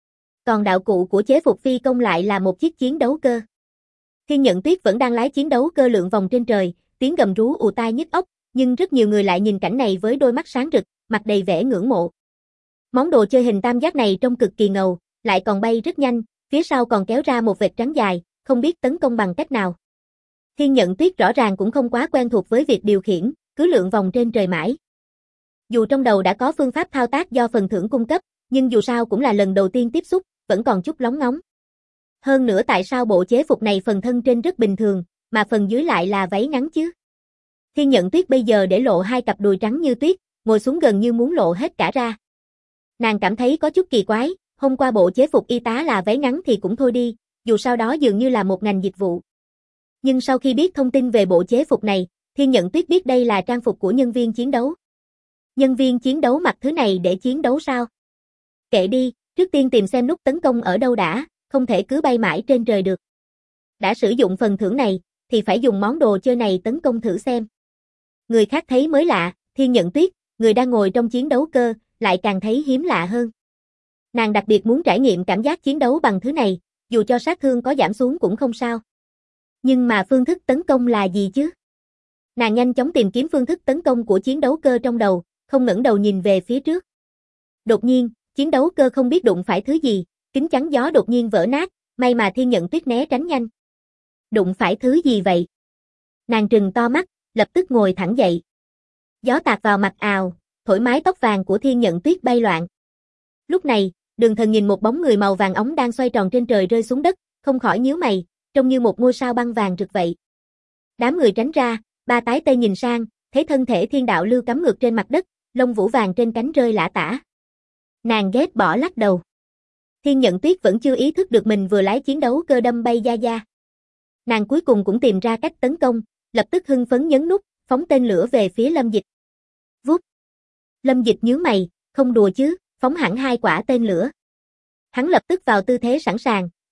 S1: Còn đạo cụ của chế phục phi công lại là một chiếc chiến đấu cơ. Thiên Nhận Tuyết vẫn đang lái chiến đấu cơ lượn vòng trên trời, tiếng gầm rú ù tai nhức óc, nhưng rất nhiều người lại nhìn cảnh này với đôi mắt sáng rực, mặt đầy vẻ ngưỡng mộ. Món đồ chơi hình tam giác này trông cực kỳ ngầu, lại còn bay rất nhanh, phía sau còn kéo ra một vệt trắng dài, không biết tấn công bằng cách nào. Thiên Nhận Tuyết rõ ràng cũng không quá quen thuộc với việc điều khiển, cứ lượn vòng trên trời mãi. Dù trong đầu đã có phương pháp thao tác do phần thưởng cung cấp, nhưng dù sao cũng là lần đầu tiên tiếp xúc, vẫn còn chút lóng ngóng. Hơn nữa tại sao bộ chế phục này phần thân trên rất bình thường, mà phần dưới lại là váy ngắn chứ? Thiên Nhận Tuyết bây giờ để lộ hai cặp đùi trắng như tuyết, ngồi xuống gần như muốn lộ hết cả ra. Nàng cảm thấy có chút kỳ quái, hôm qua bộ chế phục y tá là váy ngắn thì cũng thôi đi, dù sao đó dường như là một ngành dịch vụ. Nhưng sau khi biết thông tin về bộ chế phục này, Thiên Nhận Tuyết biết đây là trang phục của nhân viên chiến đấu. Nhân viên chiến đấu mặc thứ này để chiến đấu sao? Kệ đi, trước tiên tìm xem nút tấn công ở đâu đã, không thể cứ bay mãi trên trời được. Đã sử dụng phần thưởng này, thì phải dùng món đồ chơi này tấn công thử xem. Người khác thấy mới lạ, Thiên Nhận Tuyết, người đang ngồi trong chiến đấu cơ, lại càng thấy hiếm lạ hơn. Nàng đặc biệt muốn trải nghiệm cảm giác chiến đấu bằng thứ này, dù cho sát thương có giảm xuống cũng không sao. Nhưng mà phương thức tấn công là gì chứ? Nàng nhanh chóng tìm kiếm phương thức tấn công của chiến đấu cơ trong đầu, không ngẩng đầu nhìn về phía trước. Đột nhiên, chiến đấu cơ không biết đụng phải thứ gì, kính chắn gió đột nhiên vỡ nát, may mà Thiên Nhận Tuyết né tránh nhanh. Đụng phải thứ gì vậy? Nàng trừng to mắt, lập tức ngồi thẳng dậy. Gió tạt vào mặt ào, thổi mái tóc vàng của Thiên Nhận Tuyết bay loạn. Lúc này, Đường Thần nhìn một bóng người màu vàng óng đang xoay tròn trên trời rơi xuống đất, không khỏi nhíu mày, trông như một ngôi sao băng vàng rực vậy. Đám người tránh ra, ba tái tây nhìn sang, thấy thân thể Thiên Đạo Lưu cắm ngược trên mặt đất, lông vũ vàng trên cánh rơi lả tả. Nàng ghét bỏ lắc đầu. Thiên Nhận Tuyết vẫn chưa ý thức được mình vừa lái chiến đấu cơ đâm bay Gia Gia. Nàng cuối cùng cũng tìm ra cách tấn công, lập tức hưng phấn nhấn nút, phóng tên lửa về phía Lâm Dịch. Vút. Lâm Dịch nhướng mày, không đùa chứ, phóng hẳn 2 quả tên lửa. Hắn lập tức vào tư thế sẵn sàng,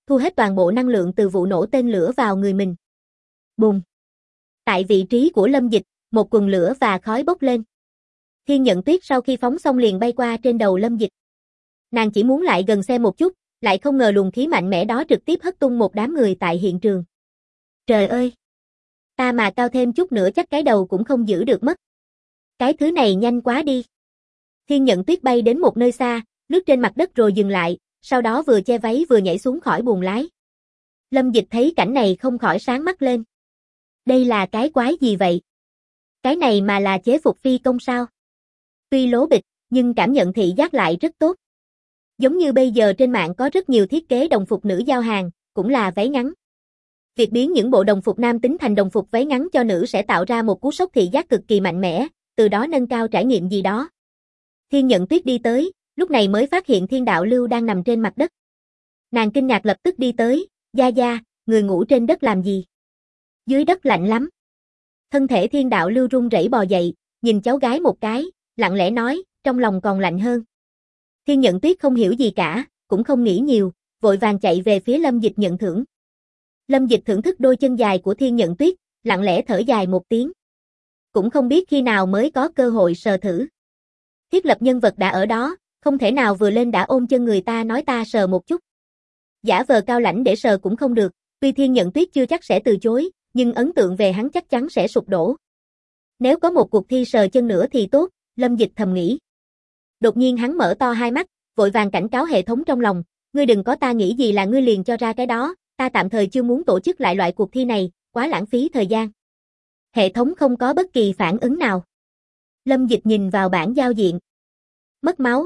S1: thu hết toàn bộ năng lượng từ vụ nổ tên lửa vào người mình. Bùng! Tại vị trí của Lâm Dịch, một quần lửa và khói bốc lên. Thiên Nhận Tuyết sau khi phóng xong liền bay qua trên đầu Lâm Dịch. Nàng chỉ muốn lại gần xem một chút, lại không ngờ luồng khí mạnh mẽ đó trực tiếp hất tung một đám người tại hiện trường. Trời ơi! Ta mà cao thêm chút nữa chắc cái đầu cũng không giữ được mất. Cái thứ này nhanh quá đi. Thiên Nhận Tuyết bay đến một nơi xa, lướt trên mặt đất rồi dừng lại, sau đó vừa che váy vừa nhảy xuống khỏi buồng lái. Lâm Dịch thấy cảnh này không khỏi sáng mắt lên. Đây là cái quái gì vậy? Cái này mà là chế phục phi công sao? Tuy lố bịch, nhưng cảm nhận thị giác lại rất tốt. Giống như bây giờ trên mạng có rất nhiều thiết kế đồng phục nữ giao hàng, cũng là váy ngắn. Việc biến những bộ đồng phục nam tính thành đồng phục váy ngắn cho nữ sẽ tạo ra một cú sốc thị giác cực kỳ mạnh mẽ, từ đó nâng cao trải nghiệm gì đó. Thiên Nhận Tuyết đi tới, lúc này mới phát hiện Thiên Đạo Lưu đang nằm trên mặt đất. Nàng kinh ngạc lập tức đi tới, Gia Gia, người ngủ trên đất làm gì? Dưới đất lạnh lắm. Thân thể Thiên Đạo Lưu run rẩy bò dậy, nhìn cháu gái một cái, lặng lẽ nói, trong lòng còn lạnh hơn. Thiên Nhận Tuyết không hiểu gì cả, cũng không nghĩ nhiều, vội vàng chạy về phía Lâm Dịch nhận thưởng. Lâm Dịch thưởng thức đôi chân dài của Thiên Nhận Tuyết, lặng lẽ thở dài một tiếng. Cũng không biết khi nào mới có cơ hội sờ thử. Thiết lập nhân vật đã ở đó, không thể nào vừa lên đã ôm chân người ta nói ta sờ một chút. Giả vờ cao lãnh để sờ cũng không được, tuy Thiên Nhận Tuyết chưa chắc sẽ từ chối, nhưng ấn tượng về hắn chắc chắn sẽ sụp đổ. Nếu có một cuộc thi sờ chân nữa thì tốt, Lâm Dịch thầm nghĩ. Đột nhiên hắn mở to hai mắt, vội vàng cảnh cáo hệ thống trong lòng, ngươi đừng có ta nghĩ gì là ngươi liền cho ra cái đó, ta tạm thời chưa muốn tổ chức lại loại cuộc thi này, quá lãng phí thời gian. Hệ thống không có bất kỳ phản ứng nào. Lâm Dịch nhìn vào bảng giao diện. Mất máu,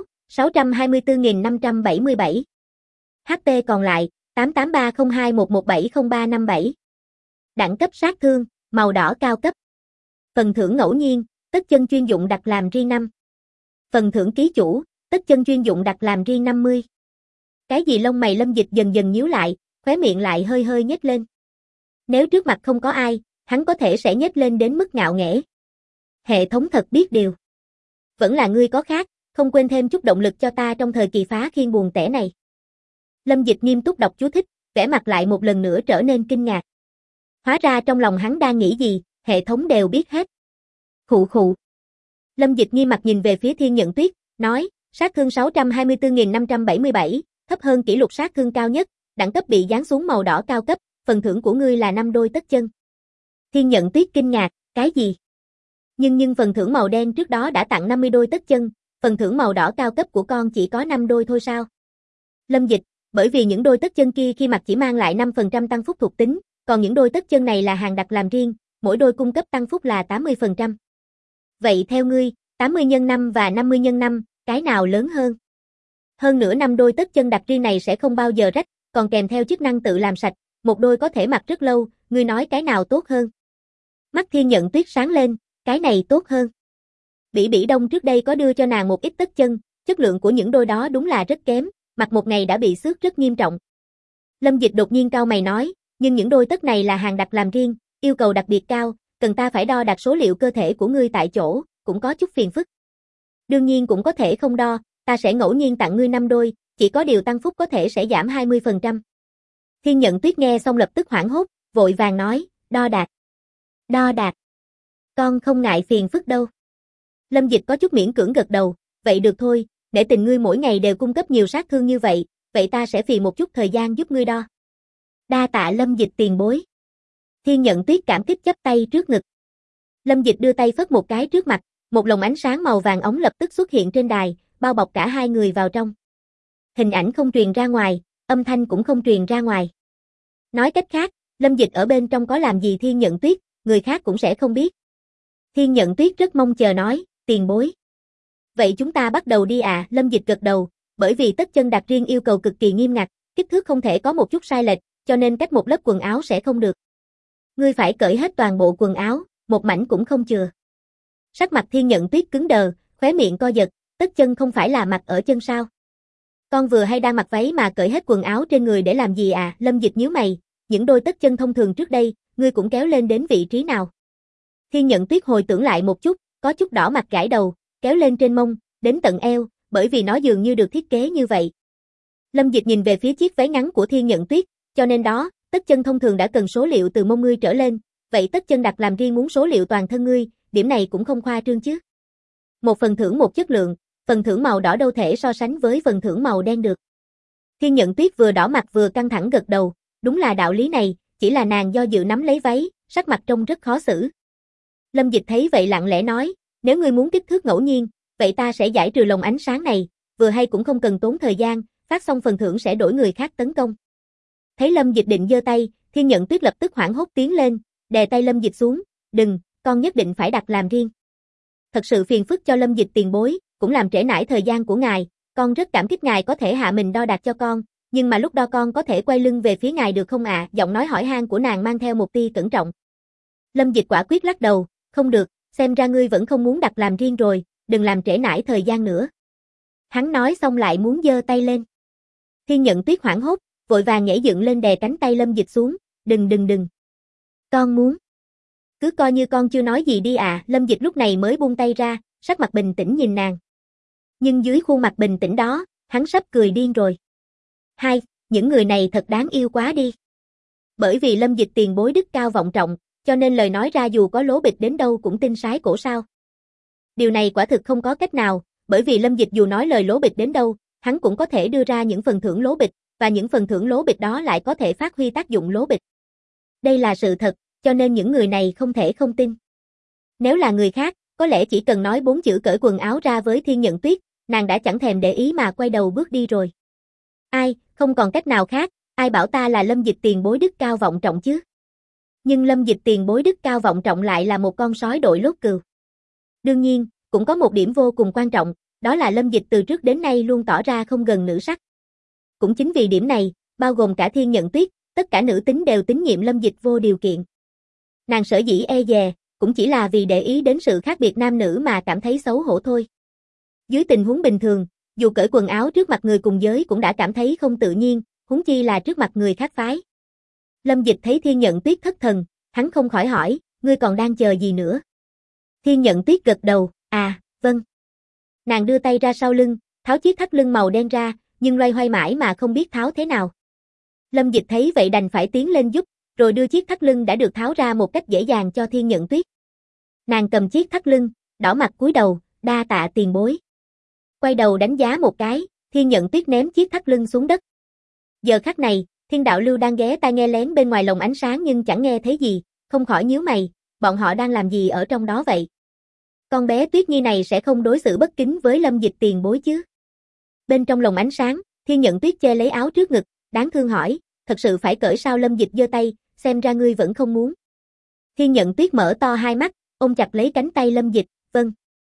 S1: 624.577. HP còn lại, 883021170357. Đẳng cấp sát thương, màu đỏ cao cấp. Phần thưởng ngẫu nhiên, tất chân chuyên dụng đặt làm riêng 5. Phần thưởng ký chủ, tất chân chuyên dụng đặt làm riêng 50. Cái gì lông mày Lâm Dịch dần dần nhíu lại, khóe miệng lại hơi hơi nhếch lên. Nếu trước mặt không có ai, hắn có thể sẽ nhếch lên đến mức ngạo nghễ. Hệ thống thật biết điều. Vẫn là ngươi có khác, không quên thêm chút động lực cho ta trong thời kỳ phá khiên buồn tẻ này. Lâm Dịch nghiêm túc đọc chú thích, vẻ mặt lại một lần nữa trở nên kinh ngạc. Hóa ra trong lòng hắn đang nghĩ gì, hệ thống đều biết hết. Khụ khụ. Lâm Dịch nghiêm mặt nhìn về phía Thiên Nhận Tuyết, nói, sát thương 624.577, thấp hơn kỷ lục sát thương cao nhất, đẳng cấp bị giáng xuống màu đỏ cao cấp, phần thưởng của ngươi là 5 đôi tất chân. Thiên Nhận Tuyết kinh ngạc, cái gì? Nhưng phần thưởng màu đen trước đó đã tặng 50 đôi tất chân, phần thưởng màu đỏ cao cấp của con chỉ có 5 đôi thôi sao? Lâm Dịch, bởi vì những đôi tất chân kia khi mặc chỉ mang lại 5% tăng phúc thuộc tính, còn những đôi tất chân này là hàng đặt làm riêng, mỗi đôi cung cấp tăng phúc là 80%. Vậy theo ngươi, 80 x 5 và 50 x 5, cái nào lớn hơn? Hơn nữa 5 đôi tất chân đặt riêng này sẽ không bao giờ rách, còn kèm theo chức năng tự làm sạch, một đôi có thể mặc rất lâu, ngươi nói cái nào tốt hơn? Mắt Thiên Nhận Tuyết sáng lên, cái này tốt hơn. Bỉ Bỉ Đông trước đây có đưa cho nàng một ít tất chân, chất lượng của những đôi đó đúng là rất kém, mặc một ngày đã bị xước rất nghiêm trọng. Lâm Dịch đột nhiên cau mày nói, nhưng những đôi tất này là hàng đặt làm riêng, yêu cầu đặc biệt cao, cần ta phải đo đạc số liệu cơ thể của ngươi tại chỗ, cũng có chút phiền phức. Đương nhiên cũng có thể không đo, ta sẽ ngẫu nhiên tặng ngươi 5 đôi, chỉ có điều tăng phúc có thể sẽ giảm 20%. Thiên Nhận Tuyết nghe xong lập tức hoảng hốt, vội vàng nói, đo đạc. Đo đạc. Con không ngại phiền phức đâu. Lâm Dịch có chút miễn cưỡng gật đầu, vậy được thôi, để tình ngươi mỗi ngày đều cung cấp nhiều sát thương như vậy, vậy ta sẽ phì một chút thời gian giúp ngươi đo. Đa tạ Lâm Dịch tiền bối. Thiên Nhận Tuyết cảm kích chắp tay trước ngực. Lâm Dịch đưa tay phất một cái trước mặt, một lồng ánh sáng màu vàng óng lập tức xuất hiện trên đài, bao bọc cả hai người vào trong. Hình ảnh không truyền ra ngoài, âm thanh cũng không truyền ra ngoài. Nói cách khác, Lâm Dịch ở bên trong có làm gì Thiên Nhận Tuyết, người khác cũng sẽ không biết. Thiên Nhận Tuyết rất mong chờ nói, tiền bối. Vậy chúng ta bắt đầu đi à, Lâm Dịch gật đầu, bởi vì tất chân đặt riêng yêu cầu cực kỳ nghiêm ngặt, kích thước không thể có một chút sai lệch, cho nên cách một lớp quần áo sẽ không được. Ngươi phải cởi hết toàn bộ quần áo, một mảnh cũng không chừa. Sắc mặt Thiên Nhận Tuyết cứng đờ, khóe miệng co giật, tất chân không phải là mặc ở chân sao? Con vừa hay đang mặc váy mà cởi hết quần áo trên người để làm gì à? Lâm Dịch nhíu mày, những đôi tất chân thông thường trước đây, ngươi cũng kéo lên đến vị trí nào? Thiên Nhận Tuyết hồi tưởng lại một chút, có chút đỏ mặt gãi đầu, kéo lên trên mông, đến tận eo, bởi vì nó dường như được thiết kế như vậy. Lâm Dịch nhìn về phía chiếc váy ngắn của Thiên Nhận Tuyết, cho nên đó, tất chân thông thường đã cần số liệu từ mông ngươi trở lên, vậy tất chân đặt làm riêng muốn số liệu toàn thân ngươi, điểm này cũng không khoa trương chứ. Một phần thưởng một chất lượng, phần thưởng màu đỏ đâu thể so sánh với phần thưởng màu đen được. Thiên Nhận Tuyết vừa đỏ mặt vừa căng thẳng gật đầu, đúng là đạo lý này, chỉ là nàng do dự nắm lấy váy, sắc mặt trông rất khó xử. Lâm Dịch thấy vậy lặng lẽ nói, nếu ngươi muốn kích thước ngẫu nhiên, vậy ta sẽ giải trừ lồng ánh sáng này, vừa hay cũng không cần tốn thời gian, phát xong phần thưởng sẽ đổi người khác tấn công. Thấy Lâm Dịch định giơ tay, Thiên Nhận Tuyết lập tức hoảng hốt tiến lên, đè tay Lâm Dịch xuống, đừng, con nhất định phải đặt làm riêng. Thật sự phiền phức cho Lâm Dịch tiền bối, cũng làm trễ nải thời gian của ngài, con rất cảm kích ngài có thể hạ mình đo đạc cho con, nhưng mà lúc đo con có thể quay lưng về phía ngài được không ạ? Giọng nói hỏi han của nàng mang theo một tia cẩn trọng. Lâm Dịch quả quyết lắc đầu, không được, xem ra ngươi vẫn không muốn đặt làm riêng rồi, đừng làm trễ nải thời gian nữa. Hắn nói xong lại muốn giơ tay lên. Thiên Nhận Tuyết hoảng hốt, vội vàng nhảy dựng lên đè cánh tay Lâm Dịch xuống, đừng. Con muốn. Cứ coi như con chưa nói gì đi à, Lâm Dịch lúc này mới buông tay ra, sắc mặt bình tĩnh nhìn nàng. Nhưng dưới khuôn mặt bình tĩnh đó, hắn sắp cười điên rồi. Hai, những người này thật đáng yêu quá đi. Bởi vì Lâm Dịch tiền bối đức cao vọng trọng, cho nên lời nói ra dù có lố bịch đến đâu cũng tin sái cổ sao. Điều này quả thực không có cách nào, bởi vì Lâm Dịch dù nói lời lố bịch đến đâu, hắn cũng có thể đưa ra những phần thưởng lố bịch, và những phần thưởng lố bịch đó lại có thể phát huy tác dụng lố bịch. Đây là sự thật, cho nên những người này không thể không tin. Nếu là người khác, có lẽ chỉ cần nói 4 chữ cởi quần áo ra với Thiên Nhận Tuyết, nàng đã chẳng thèm để ý mà quay đầu bước đi rồi. Ai, không còn cách nào khác, ai bảo ta là Lâm Dịch tiền bối đức cao vọng trọng chứ? Nhưng Lâm Dịch tiền bối đức cao vọng trọng lại là một con sói đội lốt cừu. Đương nhiên, cũng có một điểm vô cùng quan trọng, đó là Lâm Dịch từ trước đến nay luôn tỏ ra không gần nữ sắc. Cũng chính vì điểm này, bao gồm cả Thiên Nhận Tuyết, tất cả nữ tính đều tín nhiệm Lâm Dịch vô điều kiện. Nàng sở dĩ e dè, cũng chỉ là vì để ý đến sự khác biệt nam nữ mà cảm thấy xấu hổ thôi. Dưới tình huống bình thường, dù cởi quần áo trước mặt người cùng giới cũng đã cảm thấy không tự nhiên, huống chi là trước mặt người khác phái. Lâm Dịch thấy Thiên Nhận Tuyết thất thần, hắn không khỏi hỏi, ngươi còn đang chờ gì nữa? Thiên Nhận Tuyết gật đầu, vâng. Nàng đưa tay ra sau lưng, tháo chiếc thắt lưng màu đen ra, nhưng loay hoay mãi mà không biết tháo thế nào. Lâm Dịch thấy vậy đành phải tiến lên giúp, rồi đưa chiếc thắt lưng đã được tháo ra một cách dễ dàng cho Thiên Nhận Tuyết. Nàng cầm chiếc thắt lưng, đỏ mặt cúi đầu, đa tạ tiền bối. Quay đầu đánh giá một cái, Thiên Nhận Tuyết ném chiếc thắt lưng xuống đất. Giờ khắc này, Thiên Đạo Lưu đang ghé tai nghe lén bên ngoài lồng ánh sáng nhưng chẳng nghe thấy gì, không khỏi nhíu mày, bọn họ đang làm gì ở trong đó vậy? Con bé Tuyết Nhi này sẽ không đối xử bất kính với Lâm Dịch tiền bối chứ? Bên trong lồng ánh sáng, Thiên Nhận Tuyết che lấy áo trước ngực, đáng thương hỏi, thật sự phải cởi sao? Lâm Dịch giơ tay, xem ra ngươi vẫn không muốn. Thiên Nhận Tuyết mở to hai mắt, ôm chặt lấy cánh tay Lâm Dịch, vâng.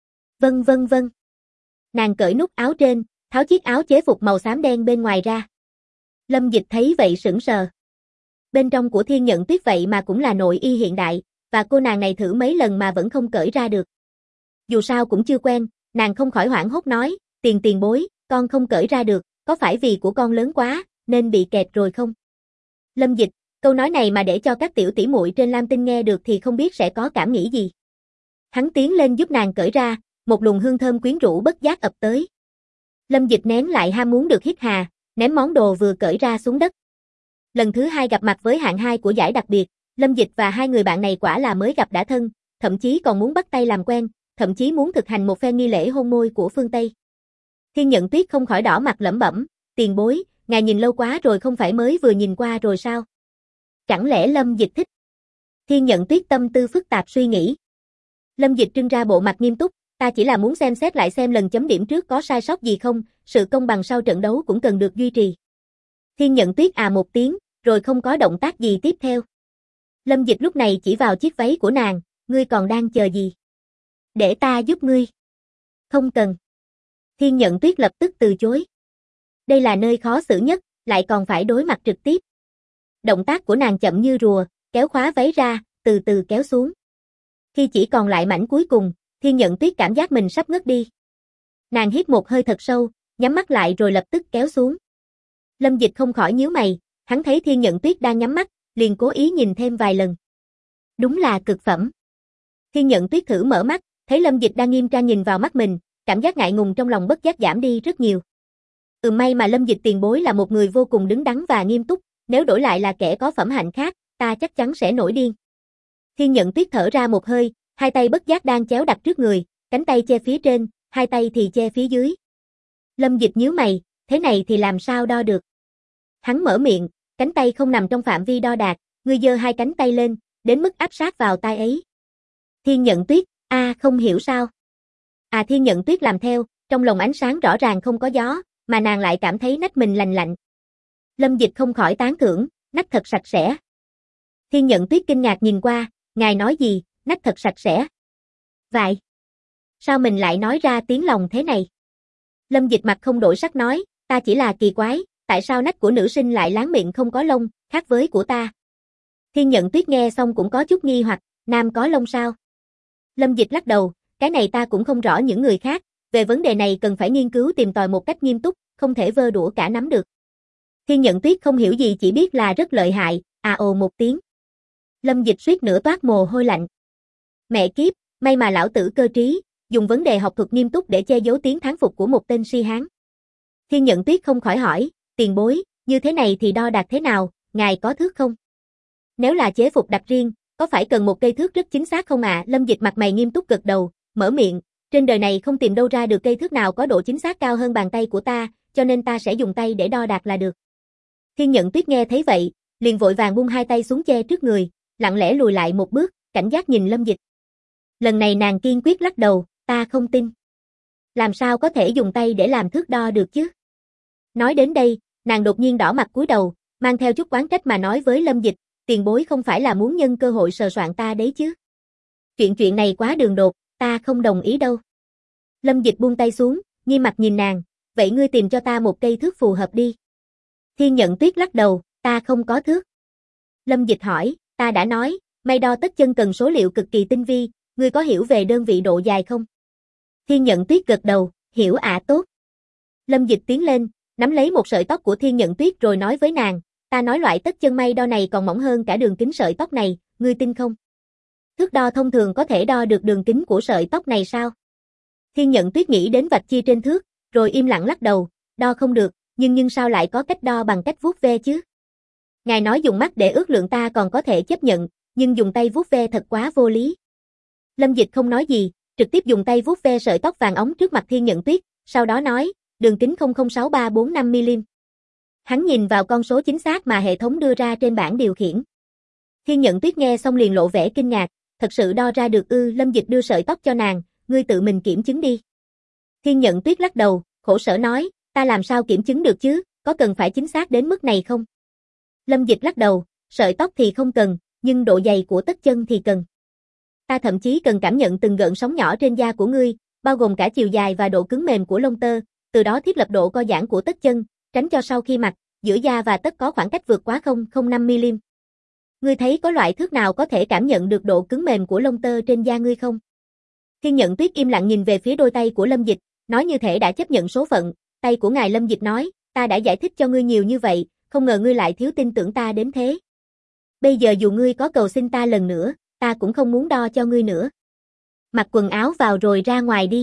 S1: Vâng. Nàng cởi nút áo trên, tháo chiếc áo chế phục màu xám đen bên ngoài ra. Lâm Dịch thấy vậy sững sờ. Bên trong của Thiên Nhận Tuyết vậy mà cũng là nội y hiện đại, và cô nàng này thử mấy lần mà vẫn không cởi ra được. Dù sao cũng chưa quen, nàng không khỏi hoảng hốt nói, tiền bối, con không cởi ra được, có phải vì của con lớn quá, nên bị kẹt rồi không? Lâm Dịch, câu nói này mà để cho các tiểu tỷ muội trên Lam Tinh nghe được thì không biết sẽ có cảm nghĩ gì. Hắn tiến lên giúp nàng cởi ra, một luồng hương thơm quyến rũ bất giác ập tới. Lâm Dịch nén lại ham muốn được hít hà, ném món đồ vừa cởi ra xuống đất. Lần thứ hai gặp mặt với hạng 2 của giải đặc biệt, Lâm Dịch và hai người bạn này quả là mới gặp đã thân, thậm chí còn muốn bắt tay làm quen, thậm chí muốn thực hành một phen nghi lễ hôn môi của phương Tây. Thiên Nhận Tuyết không khỏi đỏ mặt lẩm bẩm, tiền bối, ngài nhìn lâu quá rồi không phải mới vừa nhìn qua rồi sao? Chẳng lẽ Lâm Dịch thích? Thiên Nhận Tuyết tâm tư phức tạp suy nghĩ. Lâm Dịch trưng ra bộ mặt nghiêm túc, ta chỉ là muốn xem xét lại xem lần chấm điểm trước có sai sót gì không, sự công bằng sau trận đấu cũng cần được duy trì. Thiên Nhận Tuyết một tiếng, rồi không có động tác gì tiếp theo. Lâm Dịch lúc này chỉ vào chiếc váy của nàng, ngươi còn đang chờ gì? Để ta giúp ngươi. Không cần. Thiên Nhận Tuyết lập tức từ chối. Đây là nơi khó xử nhất, lại còn phải đối mặt trực tiếp. Động tác của nàng chậm như rùa, kéo khóa váy ra, từ từ kéo xuống. Khi chỉ còn lại mảnh cuối cùng, Thiên Nhận Tuyết cảm giác mình sắp ngất đi. Nàng hít một hơi thật sâu, nhắm mắt lại rồi lập tức kéo xuống. Lâm Dịch không khỏi nhíu mày, hắn thấy Thiên Nhận Tuyết đang nhắm mắt, liền cố ý nhìn thêm vài lần. Đúng là cực phẩm. Thiên Nhận Tuyết thử mở mắt, thấy Lâm Dịch đang nghiêm trang nhìn vào mắt mình, cảm giác ngại ngùng trong lòng bất giác giảm đi rất nhiều. May mà Lâm Dịch tiền bối là một người vô cùng đứng đắn và nghiêm túc, nếu đổi lại là kẻ có phẩm hạnh khác, ta chắc chắn sẽ nổi điên. Thiên Nhận Tuyết thở ra một hơi, hai tay bất giác đang chéo đặt trước người, cánh tay che phía trên, hai tay thì che phía dưới. Lâm Dịch nhíu mày, thế này thì làm sao đo được? Hắn mở miệng, cánh tay không nằm trong phạm vi đo đạc, ngươi giơ hai cánh tay lên, đến mức áp sát vào tai ấy. Thiên Nhận Tuyết, không hiểu sao. Thiên Nhận Tuyết làm theo, trong lồng ánh sáng rõ ràng không có gió, mà nàng lại cảm thấy nách mình lành lạnh. Lâm Dịch không khỏi tán thưởng, nách thật sạch sẽ. Thiên Nhận Tuyết kinh ngạc nhìn qua, ngài nói gì, nách thật sạch sẽ. Vậy, sao mình lại nói ra tiếng lòng thế này? Lâm Dịch mặt không đổi sắc nói, ta chỉ là kỳ quái, tại sao nách của nữ sinh lại láng miệng không có lông, khác với của ta? Thiên Nhận Tuyết nghe xong cũng có chút nghi hoặc, nam có lông sao? Lâm Dịch lắc đầu, cái này ta cũng không rõ những người khác, về vấn đề này cần phải nghiên cứu tìm tòi một cách nghiêm túc, không thể vơ đũa cả nắm được. Thiên Nhận Tuyết không hiểu gì chỉ biết là rất lợi hại, ồ một tiếng. Lâm Dịch suýt nữa toát mồ hôi lạnh. Mẹ kiếp, may mà lão tử cơ trí, dùng vấn đề học thuật nghiêm túc để che giấu tiếng thán phục của một tên si hán. Thiên Nhận Tuyết không khỏi hỏi, tiền bối, như thế này thì đo đạc thế nào, ngài có thước không? Nếu là chế phục đặt riêng, có phải cần một cây thước rất chính xác không ạ? Lâm Dịch mặt mày nghiêm túc gật đầu, mở miệng, trên đời này không tìm đâu ra được cây thước nào có độ chính xác cao hơn bàn tay của ta, cho nên ta sẽ dùng tay để đo đạc là được. Thiên Nhận Tuyết nghe thấy vậy, liền vội vàng buông hai tay xuống che trước người, lặng lẽ lùi lại một bước, cảnh giác nhìn Lâm Dịch. Lần này nàng kiên quyết lắc đầu, ta không tin. Làm sao có thể dùng tay để làm thước đo được chứ? Nói đến đây, nàng đột nhiên đỏ mặt cúi đầu, mang theo chút oán trách mà nói với Lâm Dịch, tiền bối không phải là muốn nhân cơ hội sờ soạn ta đấy chứ? Chuyện này quá đường đột, ta không đồng ý đâu. Lâm Dịch buông tay xuống, nghiêm mặt nhìn nàng, vậy ngươi tìm cho ta một cây thước phù hợp đi. Thiên Nhận Tuyết lắc đầu, ta không có thước. Lâm Dịch hỏi, ta đã nói, may đo tất chân cần số liệu cực kỳ tinh vi, ngươi có hiểu về đơn vị độ dài không? Thiên Nhận Tuyết gật đầu, hiểu tốt. Lâm Dịch tiến lên, nắm lấy một sợi tóc của Thiên Nhận Tuyết rồi nói với nàng, ta nói loại tất chân may đo này còn mỏng hơn cả đường kính sợi tóc này, ngươi tin không? Thước đo thông thường có thể đo được đường kính của sợi tóc này sao? Thiên Nhận Tuyết nghĩ đến vạch chia trên thước, rồi im lặng lắc đầu, đo không được, nhưng sao lại có cách đo bằng cách vuốt ve chứ? Ngài nói dùng mắt để ước lượng ta còn có thể chấp nhận, nhưng dùng tay vuốt ve thật quá vô lý. Lâm Dịch không nói gì, trực tiếp dùng tay vuốt ve sợi tóc vàng óng trước mặt Thiên Nhận Tuyết, sau đó nói, đường kính 0,06345 mm. Hắn nhìn vào con số chính xác mà hệ thống đưa ra trên bảng điều khiển. Thiên Nhận Tuyết nghe xong liền lộ vẻ kinh ngạc, thật sự đo ra được ư? Lâm Dịch đưa sợi tóc cho nàng, ngươi tự mình kiểm chứng đi. Thiên Nhận Tuyết lắc đầu, khổ sở nói, ta làm sao kiểm chứng được chứ, có cần phải chính xác đến mức này không? Lâm Dịch lắc đầu, sợi tóc thì không cần, nhưng độ dày của tất chân thì cần. Ta thậm chí cần cảm nhận từng gợn sóng nhỏ trên da của ngươi, bao gồm cả chiều dài và độ cứng mềm của lông tơ, từ đó thiết lập độ co giãn của tất chân, tránh cho sau khi mặc, giữa da và tất có khoảng cách vượt quá 0,05 mm. Ngươi thấy có loại thước nào có thể cảm nhận được độ cứng mềm của lông tơ trên da ngươi không? Thiên Nhận Tuyết im lặng nhìn về phía đôi tay của Lâm Dịch, nói như thể đã chấp nhận số phận, tay của ngài. Lâm Dịch nói, ta đã giải thích cho ngươi nhiều như vậy, không ngờ ngươi lại thiếu tin tưởng ta đến thế. Bây giờ dù ngươi có cầu xin ta lần nữa, ta cũng không muốn đo cho ngươi nữa. Mặc quần áo vào rồi ra ngoài đi.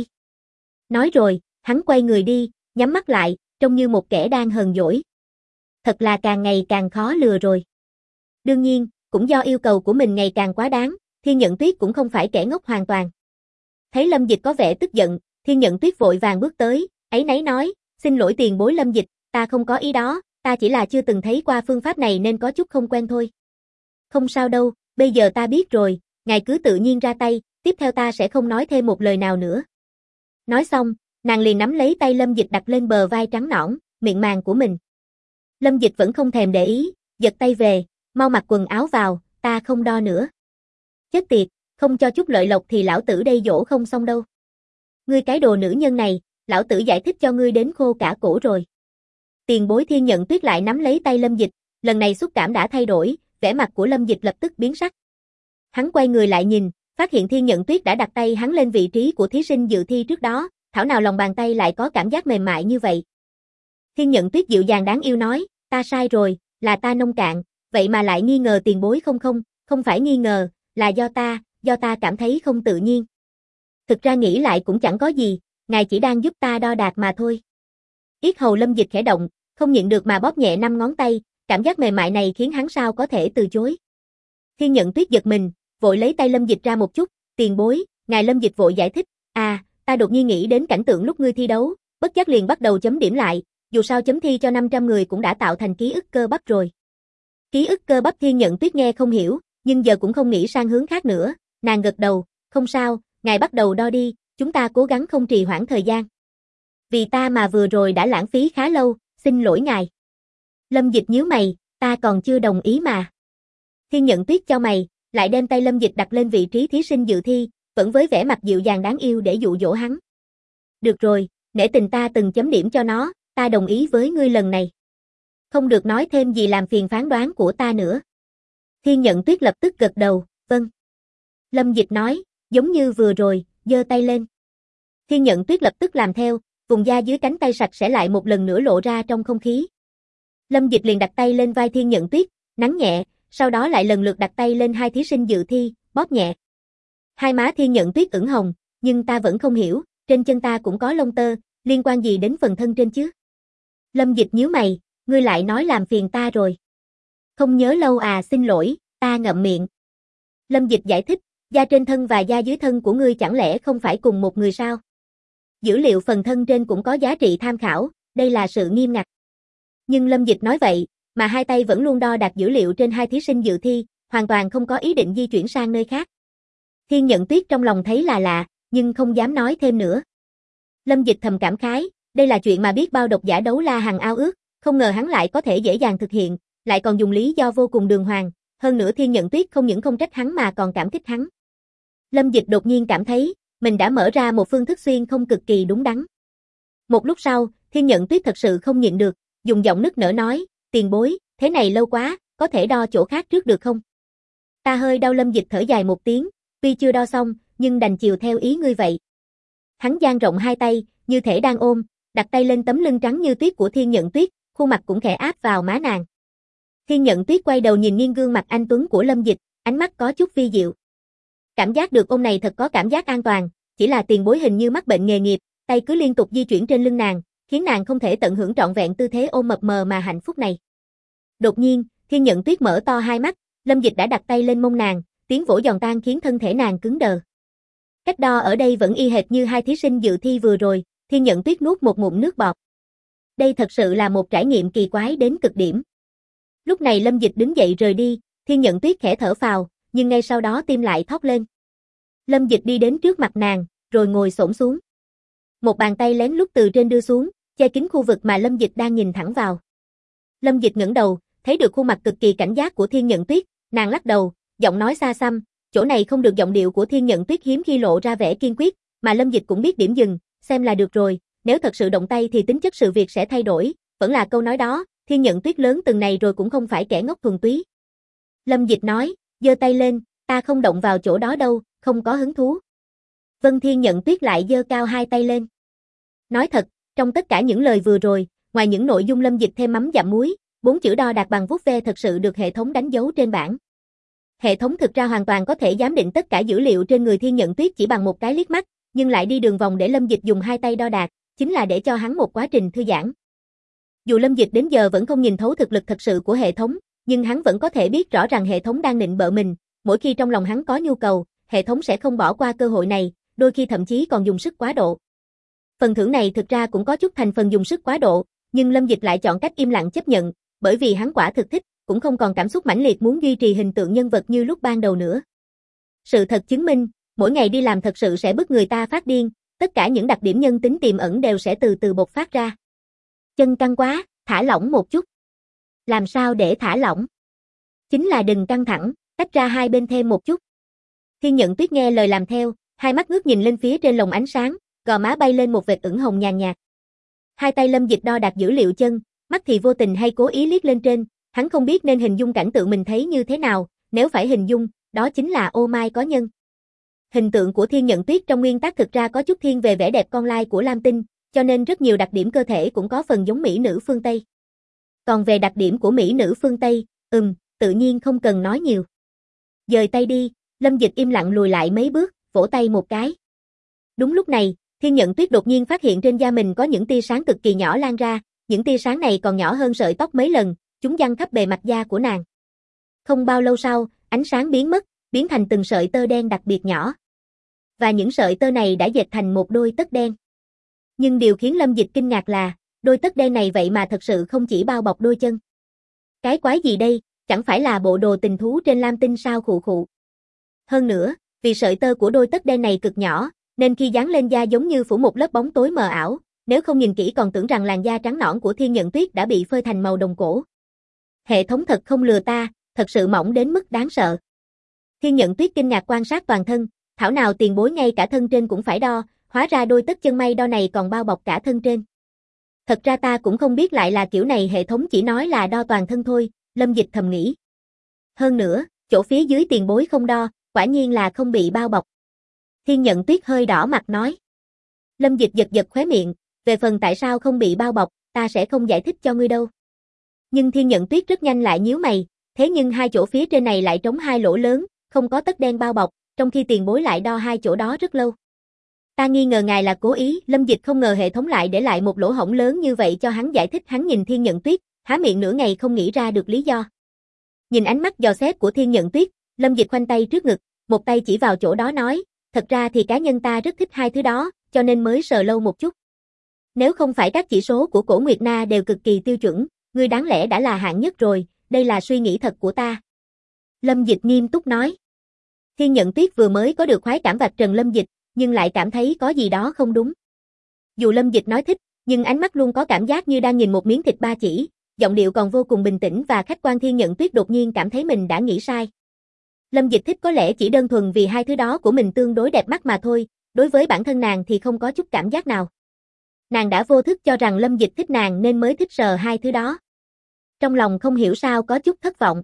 S1: Nói rồi, hắn quay người đi, nhắm mắt lại, trông như một kẻ đang hờn dỗi. Thật là càng ngày càng khó lừa rồi. Đương nhiên, cũng do yêu cầu của mình ngày càng quá đáng, Thiên Nhận Tuyết cũng không phải kẻ ngốc hoàn toàn. Thấy Lâm Dịch có vẻ tức giận, Thiên Nhận Tuyết vội vàng bước tới, áy náy nói, xin lỗi tiền bối Lâm Dịch, ta không có ý đó, ta chỉ là chưa từng thấy qua phương pháp này nên có chút không quen thôi. Không sao đâu, bây giờ ta biết rồi, ngài cứ tự nhiên ra tay, tiếp theo ta sẽ không nói thêm một lời nào nữa. Nói xong, nàng liền nắm lấy tay Lâm Dịch đặt lên bờ vai trắng nõn, mịn màng của mình. Lâm Dịch vẫn không thèm để ý, giật tay về, mau mặc quần áo vào, ta không đo nữa. Chết tiệt, không cho chút lợi lộc thì lão tử đây dỗ không xong đâu. Ngươi cái đồ nữ nhân này, lão tử giải thích cho ngươi đến khô cả cổ rồi. Tiền bối Thiên Nhận Tuyết lại nắm lấy tay Lâm Dịch, lần này xúc cảm đã thay đổi, vẻ mặt của Lâm Dịch lập tức biến sắc. Hắn quay người lại nhìn, phát hiện Thiên Nhận Tuyết đã đặt tay hắn lên vị trí của thí sinh dự thi trước đó, thảo nào lòng bàn tay lại có cảm giác mềm mại như vậy. Thiên Nhận Tuyết dịu dàng đáng yêu nói, ta sai rồi, là ta nông cạn, vậy mà lại nghi ngờ tiền bối. Không phải nghi ngờ, là do ta cảm thấy không tự nhiên. Thực ra nghĩ lại cũng chẳng có gì, ngài chỉ đang giúp ta đo đạc mà thôi. Yết hầu Lâm Dịch khẽ động, không nhịn được mà bóp nhẹ 5 ngón tay, cảm giác mềm mại này khiến hắn sao có thể từ chối. Thiên Nhận Tuyết giật mình, vội lấy tay Lâm Dịch ra một chút, tiền bối, ngài. Lâm Dịch vội giải thích, ta đột nhiên nghĩ đến cảnh tượng lúc ngươi thi đấu, bất giác liền bắt đầu chấm điểm lại, dù sao chấm thi cho 500 người cũng đã tạo thành ký ức cơ bắp rồi. Ký ức cơ bắp. Thiên Nhận Tuyết nghe không hiểu, nhưng giờ cũng không nghĩ sang hướng khác nữa, nàng gật đầu, không sao, ngài bắt đầu đo đi, chúng ta cố gắng không trì hoãn thời gian. Vì ta mà vừa rồi đã lãng phí khá lâu, xin lỗi ngài. Lâm Dịch nhíu mày, ta còn chưa đồng ý mà. Thiên Nhận Tuyết chau mày, lại đem tay Lâm Dịch đặt lên vị trí thí sinh dự thi, vẫn với vẻ mặt dịu dàng đáng yêu để dụ dỗ hắn. Được rồi, nể tình ta từng chấm điểm cho nó, ta đồng ý với ngươi lần này. Không được nói thêm gì làm phiền phán đoán của ta nữa. Thiên Nhận Tuyết lập tức gật đầu, vâng. Lâm Dịch nói, giống như vừa rồi, giơ tay lên. Thiên Nhận Tuyết lập tức làm theo, vùng da dưới cánh tay sạch sẽ lại một lần nữa lộ ra trong không khí. Lâm Dịch liền đặt tay lên vai Thiên Nhận Tuyết, nắn nhẹ, sau đó lại lần lượt đặt tay lên hai thí sinh dự thi, bóp nhẹ. Hai má Thiên Nhận Tuyết ửng hồng, nhưng ta vẫn không hiểu, trên chân ta cũng có lông tơ, liên quan gì đến phần thân trên chứ? Lâm Dịch nhíu mày, ngươi lại nói làm phiền ta rồi. Không nhớ lâu à, xin lỗi, ta ngậm miệng. Lâm Dịch giải thích, da trên thân và da dưới thân của ngươi chẳng lẽ không phải cùng một người sao? Dữ liệu phần thân trên cũng có giá trị tham khảo, đây là sự nghiêm ngặt. Nhưng Lâm Dịch nói vậy, mà hai tay vẫn luôn đo đạc dữ liệu trên hai thí sinh dự thi, hoàn toàn không có ý định di chuyển sang nơi khác. Thiên Nhận Tuyết trong lòng thấy là lạ, nhưng không dám nói thêm nữa. Lâm Dịch thầm cảm khái, đây là chuyện mà biết bao độc giả đấu la hằng ao ước, không ngờ hắn lại có thể dễ dàng thực hiện, lại còn dùng lý do vô cùng đường hoàng, hơn nữa Thiên Nhận Tuyết không những không trách hắn mà còn cảm kích hắn. Lâm Dịch đột nhiên cảm thấy, mình đã mở ra một phương thức xuyên không cực kỳ đúng đắn. Một lúc sau, Thiên Nhận Tuyết thật sự không nhịn được, dùng giọng nức nở nói, tiền bối, thế này lâu quá, có thể đo chỗ khác trước được không? Ta hơi đau. Lâm Dịch thở dài một tiếng, tuy chưa đo xong, nhưng đành chiều theo ý ngươi vậy. Hắn dang rộng hai tay, như thể đang ôm, đặt tay lên tấm lưng trắng như tuyết của Thiên Nhận Tuyết, khuôn mặt cũng khẽ áp vào má nàng. Thiên Nhận Tuyết quay đầu nhìn nghiêng gương mặt anh tuấn của Lâm Dịch, ánh mắt có chút vi diệu. Cảm giác được ôm này thật có cảm giác an toàn, chỉ là tiền bối hình như mắc bệnh nghề nghiệp, tay cứ liên tục di chuyển trên lưng nàng, khiến nàng không thể tận hưởng trọn vẹn tư thế ôm mập mờ mà hạnh phúc này. Đột nhiên, Thiên Nhận Tuyết mở to hai mắt, Lâm Dịch đã đặt tay lên mông nàng, tiếng vỗ giòn tan khiến thân thể nàng cứng đờ. Cách đo ở đây vẫn y hệt như hai thí sinh dự thi vừa rồi, Thiên Nhận Tuyết nuốt một ngụm nước bọt. Đây thật sự là một trải nghiệm kỳ quái đến cực điểm. Lúc này Lâm Dịch đứng dậy rời đi, Thiên Nhận Tuyết khẽ thở phào, nhưng ngay sau đó tim lại thót lên. Lâm Dịch đi đến trước mặt nàng, rồi ngồi xổm xuống. Một bàn tay lén lút từ trên đưa xuống, che kín khu vực mà Lâm Dịch đang nhìn thẳng vào. Lâm Dịch ngẩng đầu, thấy được khuôn mặt cực kỳ cảnh giác của Thiên Nhận Tuyết, nàng lắc đầu, giọng nói xa xăm, chỗ này không được. Giọng điệu của Thiên Nhận Tuyết hiếm khi lộ ra vẻ kiên quyết, mà Lâm Dịch cũng biết điểm dừng, xem là được rồi, nếu thật sự động tay thì tính chất sự việc sẽ thay đổi, vẫn là câu nói đó, Thiên Nhận Tuyết lớn từng này rồi cũng không phải kẻ ngốc thuần túy. Lâm Dịch nói, giơ tay lên, ta không động vào chỗ đó đâu, không có hứng thú. Vân. Thiên Nhận Tuyết lại giơ cao hai tay lên. Nói thật, trong tất cả những lời vừa rồi, ngoài những nội dung Lâm Dịch thêm mắm dặm muối, 4 chữ đo đạc bằng vuốt ve thật sự được hệ thống đánh dấu trên bảng. Hệ thống thực ra hoàn toàn có thể giám định tất cả dữ liệu trên người Thiên Nhận Tuyết chỉ bằng một cái liếc mắt, nhưng lại đi đường vòng để Lâm Dịch dùng hai tay đo đạc, chính là để cho hắn một quá trình thư giãn. Dù Lâm Dịch đến giờ vẫn không nhìn thấu thực lực thật sự của hệ thống, nhưng hắn vẫn có thể biết rõ rằng hệ thống đang nịnh bợ mình, mỗi khi trong lòng hắn có nhu cầu, hệ thống sẽ không bỏ qua cơ hội này, đôi khi thậm chí còn dùng sức quá độ. Phần thưởng này thực ra cũng có chút thành phần dùng sức quá độ, nhưng Lâm Dịch lại chọn cách im lặng chấp nhận, bởi vì hắn quả thực thích, cũng không còn cảm xúc mãnh liệt muốn duy trì hình tượng nhân vật như lúc ban đầu nữa. Sự thật chứng minh, mỗi ngày đi làm thật sự sẽ bức người ta phát điên, tất cả những đặc điểm nhân tính tiềm ẩn đều sẽ từ từ bộc phát ra. Chân căng quá, thả lỏng một chút. Làm sao để thả lỏng? Chính là đừng căng thẳng, tách ra hai bên thêm một chút. Thiên Nhận Tuyết nghe lời làm theo, hai mắt ngước nhìn lên phía trên lồng ánh sáng, gò má bay lên một vệt ửng hồng nhàn nhạt. Hai tay Lâm Dịch đo đạc dữ liệu chân, mắt thì vô tình hay cố ý liếc lên trên, hắn không biết nên hình dung cảnh tượng mình thấy như thế nào, nếu phải hình dung, đó chính là ô mai có nhân. Hình tượng của Thiên Nhận Tuyết trong nguyên tắc thực ra có chút thiên về vẻ đẹp con lai của Lam Tinh, cho nên rất nhiều đặc điểm cơ thể cũng có phần giống mỹ nữ phương Tây. Còn về đặc điểm của mỹ nữ phương Tây, tự nhiên không cần nói nhiều. Dời tay đi, Lâm Dịch im lặng lùi lại mấy bước, vỗ tay một cái. Đúng lúc này, Thiên Nhận Tuyết đột nhiên phát hiện trên da mình có những tia sáng cực kỳ nhỏ lan ra, những tia sáng này còn nhỏ hơn sợi tóc mấy lần, chúng giăng khắp bề mặt da của nàng. Không bao lâu sau, ánh sáng biến mất, biến thành từng sợi tơ đen đặc biệt nhỏ. Và những sợi tơ này đã dệt thành một đôi tất đen. Nhưng điều khiến Lâm Dịch kinh ngạc là, đôi tất đen này vậy mà thật sự không chỉ bao bọc đôi chân. Cái quái gì đây, chẳng phải là bộ đồ tình thú trên lam tinh sao khụ khụ. Hơn nữa, vì sợi tơ của đôi tất đen này cực nhỏ, nên khi dán lên da giống như phủ một lớp bóng tối mờ ảo, nếu không nhìn kỹ còn tưởng rằng làn da trắng nõn của Thiên Nhận Tuyết đã bị phơi thành màu đồng cổ. Hệ thống thật không lừa ta, thật sự mỏng đến mức đáng sợ. Thiên Nhận Tuyết kinh ngạc quan sát toàn thân, thảo nào tiền bối ngay cả thân trên cũng phải đo, hóa ra đôi tất chân may đo này còn bao bọc cả thân trên. Thật ra ta cũng không biết lại là kiểu này, hệ thống chỉ nói là đo toàn thân thôi, Lâm Dịch thầm nghĩ. Hơn nữa, chỗ phía dưới tiền bối không đo, quả nhiên là không bị bao bọc. Thiên Nhận Tuyết hơi đỏ mặt nói. Lâm Dịch giật giật khóe miệng, về phần tại sao không bị bao bọc, ta sẽ không giải thích cho ngươi đâu. Nhưng Thiên Nhận Tuyết rất nhanh lại nhíu mày, thế nhưng hai chỗ phía trên này lại trống hai lỗ lớn, không có tất đen bao bọc, trong khi tiền bối lại đo hai chỗ đó rất lâu. Ta nghi ngờ ngài là cố ý, Lâm Dịch không ngờ hệ thống lại để lại một lỗ hổng lớn như vậy cho hắn giải thích. Hắn nhìn Thiên Nhận Tuyết, há miệng nửa ngày không nghĩ ra được lý do. Nhìn ánh mắt dò xét của Thiên Nhận Tuyết, Lâm Dịch khoanh tay trước ngực, một tay chỉ vào chỗ đó nói, thật ra thì cá nhân ta rất thích hai thứ đó, cho nên mới sờ lâu một chút. Nếu không phải các chỉ số của Cổ Nguyệt Na đều cực kỳ tiêu chuẩn, ngươi đáng lẽ đã là hạng nhất rồi, đây là suy nghĩ thật của ta. Lâm Dịch nghiêm túc nói. Thiên Nhận Tuyết vừa mới có được khoái cảm vạch trần Lâm Dịch, nhưng lại cảm thấy có gì đó không đúng. Dù Lâm Dịch nói thích, nhưng ánh mắt luôn có cảm giác như đang nhìn một miếng thịt ba chỉ, giọng điệu còn vô cùng bình tĩnh và khách quan. Thiên Nhận Tuyết đột nhiên cảm thấy mình đã nghĩ sai. Lâm Dịch thích có lẽ chỉ đơn thuần vì hai thứ đó của mình tương đối đẹp mắt mà thôi, đối với bản thân nàng thì không có chút cảm giác nào. Nàng đã vô thức cho rằng Lâm Dịch thích nàng nên mới thích sờ hai thứ đó. Trong lòng không hiểu sao có chút thất vọng.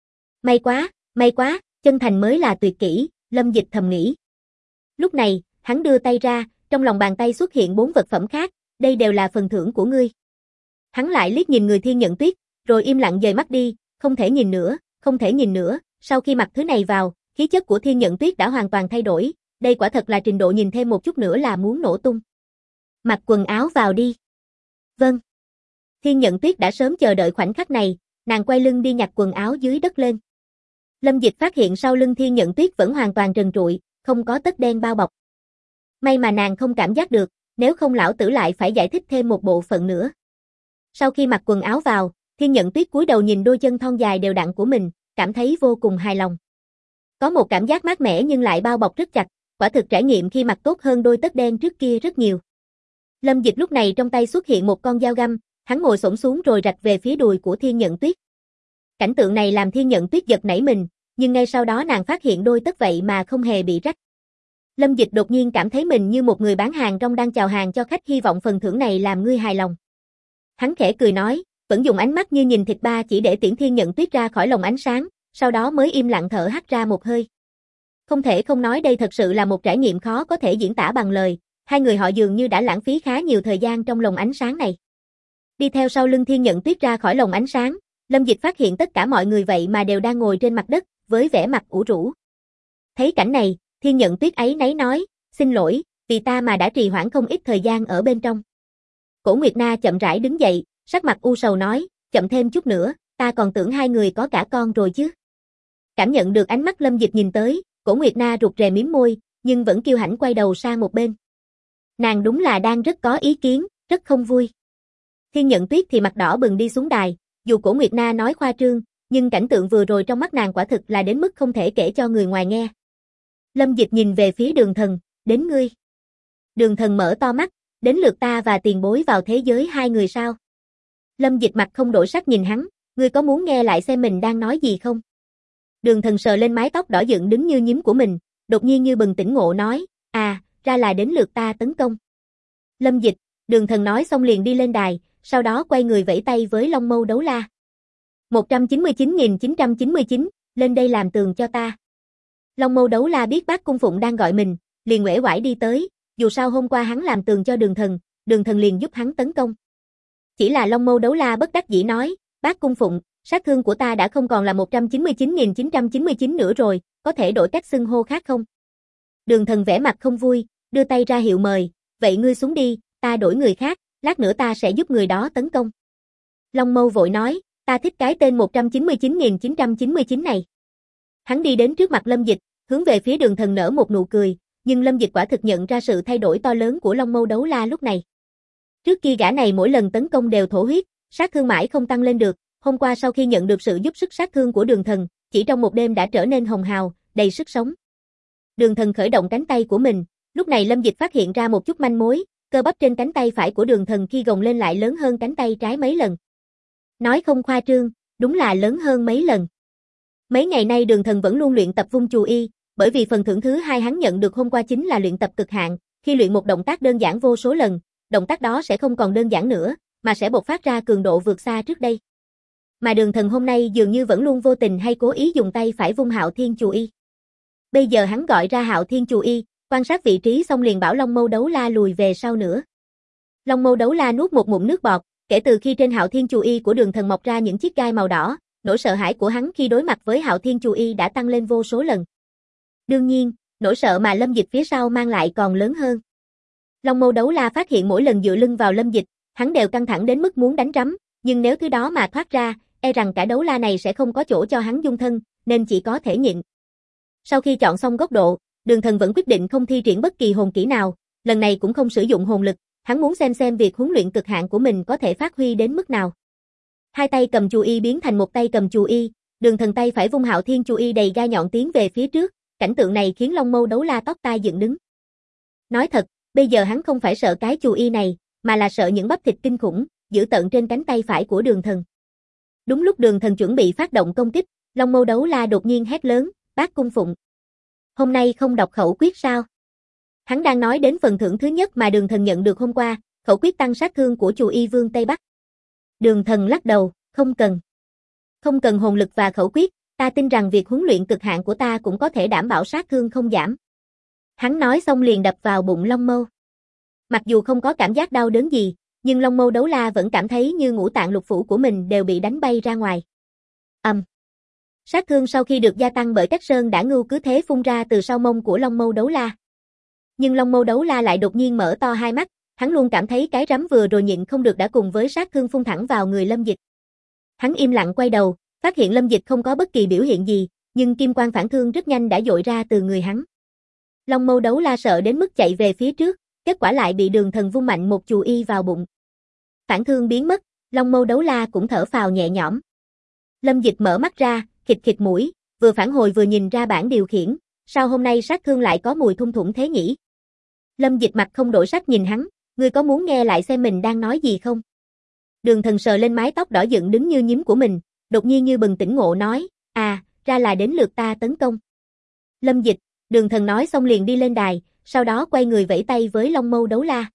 S1: May quá, chân thành mới là tuyệt kỹ, Lâm Dịch thầm nghĩ. Lúc này, hắn đưa tay ra, trong lòng bàn tay xuất hiện 4 vật phẩm khác, đây đều là phần thưởng của ngươi. Hắn lại liếc nhìn người Thiên Nhận Tuyết, rồi im lặng dời mắt đi, không thể nhìn nữa, sau khi mặc thứ này vào, khí chất của Thiên Nhận Tuyết đã hoàn toàn thay đổi, đây quả thật là trình độ nhìn thêm một chút nữa là muốn nổ tung. Mặc quần áo vào đi. Vâng. Thiên Nhận Tuyết đã sớm chờ đợi khoảnh khắc này, nàng quay lưng đi nhặt quần áo dưới đất lên. Lâm Dịch phát hiện sau lưng Thiên Nhận Tuyết vẫn hoàn toàn trần trụi, không có tất đen bao bọc. May mà nàng không cảm giác được, nếu không lão tử lại phải giải thích thêm một bộ phận nữa. Sau khi mặc quần áo vào, Thiên Nhận Tuyết cúi đầu nhìn đôi chân thon dài đều đặn của mình, cảm thấy vô cùng hài lòng. Có một cảm giác mát mẻ nhưng lại bao bọc rất chặt, quả thực trải nghiệm khi mặc tốt hơn đôi tất đen trước kia rất nhiều. Lâm Dịch lúc này trong tay xuất hiện một con dao găm, hắn ngồi xổm xuống rồi rạch về phía đùi của Thiên Nhận Tuyết. Cảnh tượng này làm Thiên Nhận Tuyết giật nảy mình, nhưng ngay sau đó nàng phát hiện đôi tất vậy mà không hề bị rách. Lâm Dịch đột nhiên cảm thấy mình như một người bán hàng rong đang chào hàng cho khách, hy vọng phần thưởng này làm ngươi hài lòng. Hắn khẽ cười nói, vẫn dùng ánh mắt như nhìn thịt ba chỉ để tiễn Thiên Nhận Tuyết ra khỏi lồng ánh sáng, sau đó mới im lặng thở hắt ra một hơi. Không thể không nói đây thật sự là một trải nghiệm khó có thể diễn tả bằng lời, hai người họ dường như đã lãng phí khá nhiều thời gian trong lồng ánh sáng này. Đi theo sau lưng Thiên Nhận Tuyết ra khỏi lồng ánh sáng, Lâm Dịch phát hiện tất cả mọi người vậy mà đều đang ngồi trên mặt đất, với vẻ mặt ủ rũ. Thấy cảnh này, Thiên Nhận Tuyết áy náy nói, xin lỗi, vì ta mà đã trì hoãn không ít thời gian ở bên trong. Cổ Nguyệt Na chậm rãi đứng dậy, sắc mặt u sầu nói, chậm thêm chút nữa, ta còn tưởng hai người có cả con rồi chứ. Cảm nhận được ánh mắt Lâm Dịch nhìn tới, Cổ Nguyệt Na rụt rè mím môi, nhưng vẫn kiêu hãnh quay đầu sang một bên. Nàng đúng là đang rất có ý kiến, rất không vui. Thiên Nhận Tuyết thì mặt đỏ bừng đi xuống đài, dù Cổ Nguyệt Na nói khoa trương, nhưng cảnh tượng vừa rồi trong mắt nàng quả thực là đến mức không thể kể cho người ngoài nghe. Lâm Dịch nhìn về phía Đường Thần, đến ngươi. Đường Thần mở to mắt, đến lượt ta và tiền bối vào thế giới hai người sao? Lâm Dịch mặt không đổi sắc nhìn hắn, ngươi có muốn nghe lại xem mình đang nói gì không? Đường Thần sờ lên mái tóc đỏ dựng đứng như nhím của mình, đột nhiên như bừng tỉnh ngộ nói, ra là đến lượt ta tấn công. Lâm Dịch, Đường Thần nói xong liền đi lên đài, sau đó quay người vẫy tay với Long Mâu Đấu La. 199.999, lên đây làm tường cho ta. Long Mâu Đấu La biết Bác Cung Phụng đang gọi mình, liền uể oải đi tới, dù sao hôm qua hắn làm tường cho Đường Thần liền giúp hắn tấn công. Chỉ là Long Mâu Đấu La bất đắc dĩ nói, Bác Cung Phụng, sát thương của ta đã không còn là 199.999 nữa rồi, có thể đổi cách xưng hô khác không? Đường Thần vẻ mặt không vui, đưa tay ra hiệu mời, vậy ngươi xuống đi, ta đổi người khác, lát nữa ta sẽ giúp người đó tấn công. Long Mâu vội nói, ta thích cái tên 199.999 này. Hắn đi đến trước mặt Lâm Dịch, hướng về phía Đường Thần nở một nụ cười, nhưng Lâm Dịch quả thực nhận ra sự thay đổi to lớn của Long Mâu Đấu La lúc này. Trước kia gã này mỗi lần tấn công đều thổ huyết, sát thương mãi không tăng lên được, hôm qua sau khi nhận được sự giúp sức sát thương của Đường Thần, chỉ trong một đêm đã trở nên hồng hào, đầy sức sống. Đường Thần khởi động cánh tay của mình, lúc này Lâm Dịch phát hiện ra một chút manh mối, cơ bắp trên cánh tay phải của Đường Thần khi gồng lên lại lớn hơn cánh tay trái mấy lần. Nói không khoa trương, đúng là lớn hơn mấy lần. Mấy ngày nay Đường Thần vẫn luôn luyện tập vung chù y, bởi vì phần thưởng thứ hai hắn nhận được hôm qua chính là luyện tập cực hạn, khi luyện một động tác đơn giản vô số lần, động tác đó sẽ không còn đơn giản nữa, mà sẽ bộc phát ra cường độ vượt xa trước đây. Mà Đường Thần hôm nay dường như vẫn luôn vô tình hay cố ý dùng tay phải vung Hạo Thiên chù y. Bây giờ hắn gọi ra Hạo Thiên chù y, quan sát vị trí xong liền bảo Long Mâu Đấu La lùi về sau nữa. Long Mâu Đấu La nuốt một ngụm nước bọt, kể từ khi trên Hạo Thiên chù y của Đường Thần mọc ra những chiếc gai màu đỏ, nỗi sợ hãi của hắn khi đối mặt với Hạo Thiên chù y đã tăng lên vô số lần. Đương nhiên, nỗi sợ mà Lâm Dịch phía sau mang lại còn lớn hơn. Long Mâu Đấu La phát hiện mỗi lần dựa lưng vào Lâm Dịch, hắn đều căng thẳng đến mức muốn đánh rắm, nhưng nếu thứ đó mà thoát ra, e rằng cả đấu la này sẽ không có chỗ cho hắn dung thân, nên chỉ có thể nhịn. Sau khi chọn xong góc độ, Đường Thần vẫn quyết định không thi triển bất kỳ hồn kỹ nào, lần này cũng không sử dụng hồn lực, hắn muốn xem việc huấn luyện cực hạn của mình có thể phát huy đến mức nào. Hai tay cầm chù y biến thành một tay cầm chù y, Đường Thần tay phải vung Hạo Thiên chù y đầy gai nhọn tiến về phía trước, cảnh tượng này khiến Long Mâu Đấu La tóc tai dựng đứng. Nói thật, bây giờ hắn không phải sợ cái chù y này, mà là sợ những bắp thịt kinh khủng, dữ tợn trên cánh tay phải của Đường Thần. Đúng lúc Đường Thần chuẩn bị phát động công kích, Long Mâu Đấu La đột nhiên hét lớn, Bát Cung Phụng. Hôm nay không đọc khẩu quyết sao? Hắn đang nói đến phần thưởng thứ nhất mà Đường Thần nhận được hôm qua, khẩu quyết tăng sát thương của chù y vương Tây Bắc. Đường Thần lắc đầu, không cần. Không cần hồn lực và khẩu quyết, ta tin rằng việc huấn luyện cực hạn của ta cũng có thể đảm bảo sát thương không giảm. Hắn nói xong liền đập vào bụng Long Mâu. Mặc dù không có cảm giác đau đớn gì, nhưng Long Mâu Đấu La vẫn cảm thấy như ngũ tạng lục phủ của mình đều bị đánh bay ra ngoài. Sát thương sau khi được gia tăng bởi cách sơn đã ngưu cứ thế phun ra từ sau mông của Long Mâu Đấu La. Nhưng Long Mâu Đấu La lại đột nhiên mở to hai mắt, hắn luôn cảm thấy cái rắm vừa rồi nhịn không được đã cùng với sát thương phun thẳng vào người Lâm Dịch. Hắn im lặng quay đầu, phát hiện Lâm Dịch không có bất kỳ biểu hiện gì, nhưng kim quang phản thương rất nhanh đã dội ra từ người hắn. Long Mâu Đấu La sợ đến mức chạy về phía trước, kết quả lại bị Đường Thần vung mạnh một chù y vào bụng. Phản thương biến mất, Long Mâu Đấu La cũng thở phào nhẹ nhõm. Lâm Dịch mở mắt ra, khịt khịt mũi, vừa phản hồi vừa nhìn ra bảng điều khiển, sao hôm nay sát thương lại có mùi thum thủm thế nhỉ? Lâm Dịch mặt không đổi sắc nhìn hắn, ngươi có muốn nghe lại xem mình đang nói gì không? Đường Thần sờ lên mái tóc đỏ dựng đứng như nhím của mình, đột nhiên như bừng tỉnh ngộ nói, ra là đến lượt ta tấn công. Lâm Dịch, Đường Thần nói xong liền đi lên đài, sau đó quay người vẫy tay với Long Mâu Đấu La.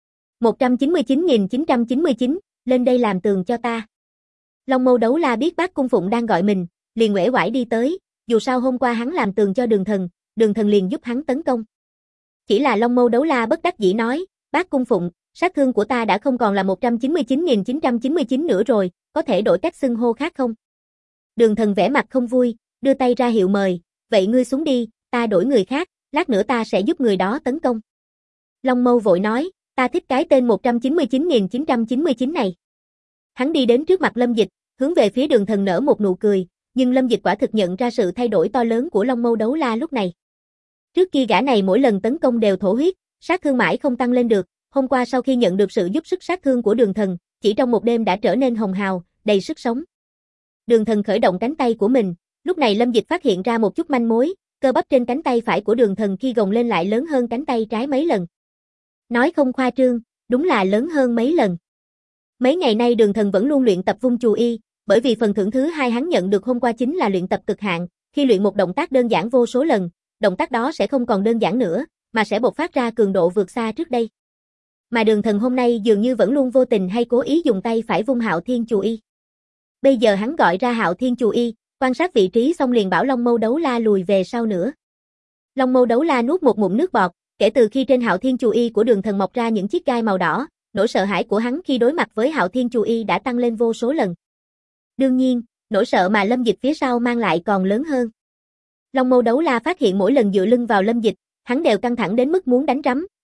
S1: 199.999, lên đây làm tường cho ta. Long Mâu Đấu La biết Bát Cung Phụng đang gọi mình, liền uể oải đi tới, dù sao hôm qua hắn làm tường cho Đường Thần liền giúp hắn tấn công. Chỉ là Long Mâu Đấu La bất đắc dĩ nói, Bát Cung Phụng, sát thương của ta đã không còn là 199.999 nữa rồi, có thể đổi cách xưng hô khác không? Đường Thần vẻ mặt không vui, đưa tay ra hiệu mời, vậy ngươi xuống đi, ta đổi người khác, lát nữa ta sẽ giúp người đó tấn công. Long Mâu vội nói, ta thích cái tên 199.999 này. Hắn đi đến trước mặt Lâm Dịch, hướng về phía Đường Thần nở một nụ cười, nhưng Lâm Dịch quả thực nhận ra sự thay đổi to lớn của Long Mâu Đấu La lúc này. Trước kia gã này mỗi lần tấn công đều thổ huyết, sát thương mãi không tăng lên được, hôm qua sau khi nhận được sự giúp sức sát thương của Đường Thần, chỉ trong một đêm đã trở nên hồng hào, đầy sức sống. Đường Thần khởi động cánh tay của mình, lúc này Lâm Dịch phát hiện ra một chút manh mối, cơ bắp trên cánh tay phải của Đường Thần khi gồng lên lại lớn hơn cánh tay trái mấy lần. Nói không khoa trương, đúng là lớn hơn mấy lần. Mấy ngày nay Đường Thần vẫn luôn luyện tập vung chù y, bởi vì phần thưởng thứ hai hắn nhận được hôm qua chính là luyện tập cực hạn, khi luyện một động tác đơn giản vô số lần, động tác đó sẽ không còn đơn giản nữa, mà sẽ bộc phát ra cường độ vượt xa trước đây. Mà Đường Thần hôm nay dường như vẫn luôn vô tình hay cố ý dùng tay phải vung Hạo Thiên chù y. Bây giờ hắn gọi ra Hạo Thiên chù y, quan sát vị trí xong liền bảo Long Mâu Đấu La lùi về sau nữa. Long Mâu Đấu La nuốt một ngụm nước bọt, kể từ khi trên Hạo Thiên chù y của Đường Thần mọc ra những chiếc gai màu đỏ, nỗi sợ hãi của hắn khi đối mặt với Hạo Thiên chù y đã tăng lên vô số lần. Đương nhiên, nỗi sợ mà Lâm Dịch phía sau mang lại còn lớn hơn. Long Mâu Đấu La phát hiện mỗi lần dựa lưng vào Lâm Dịch, hắn đều căng thẳng đến mức muốn đánh rắm,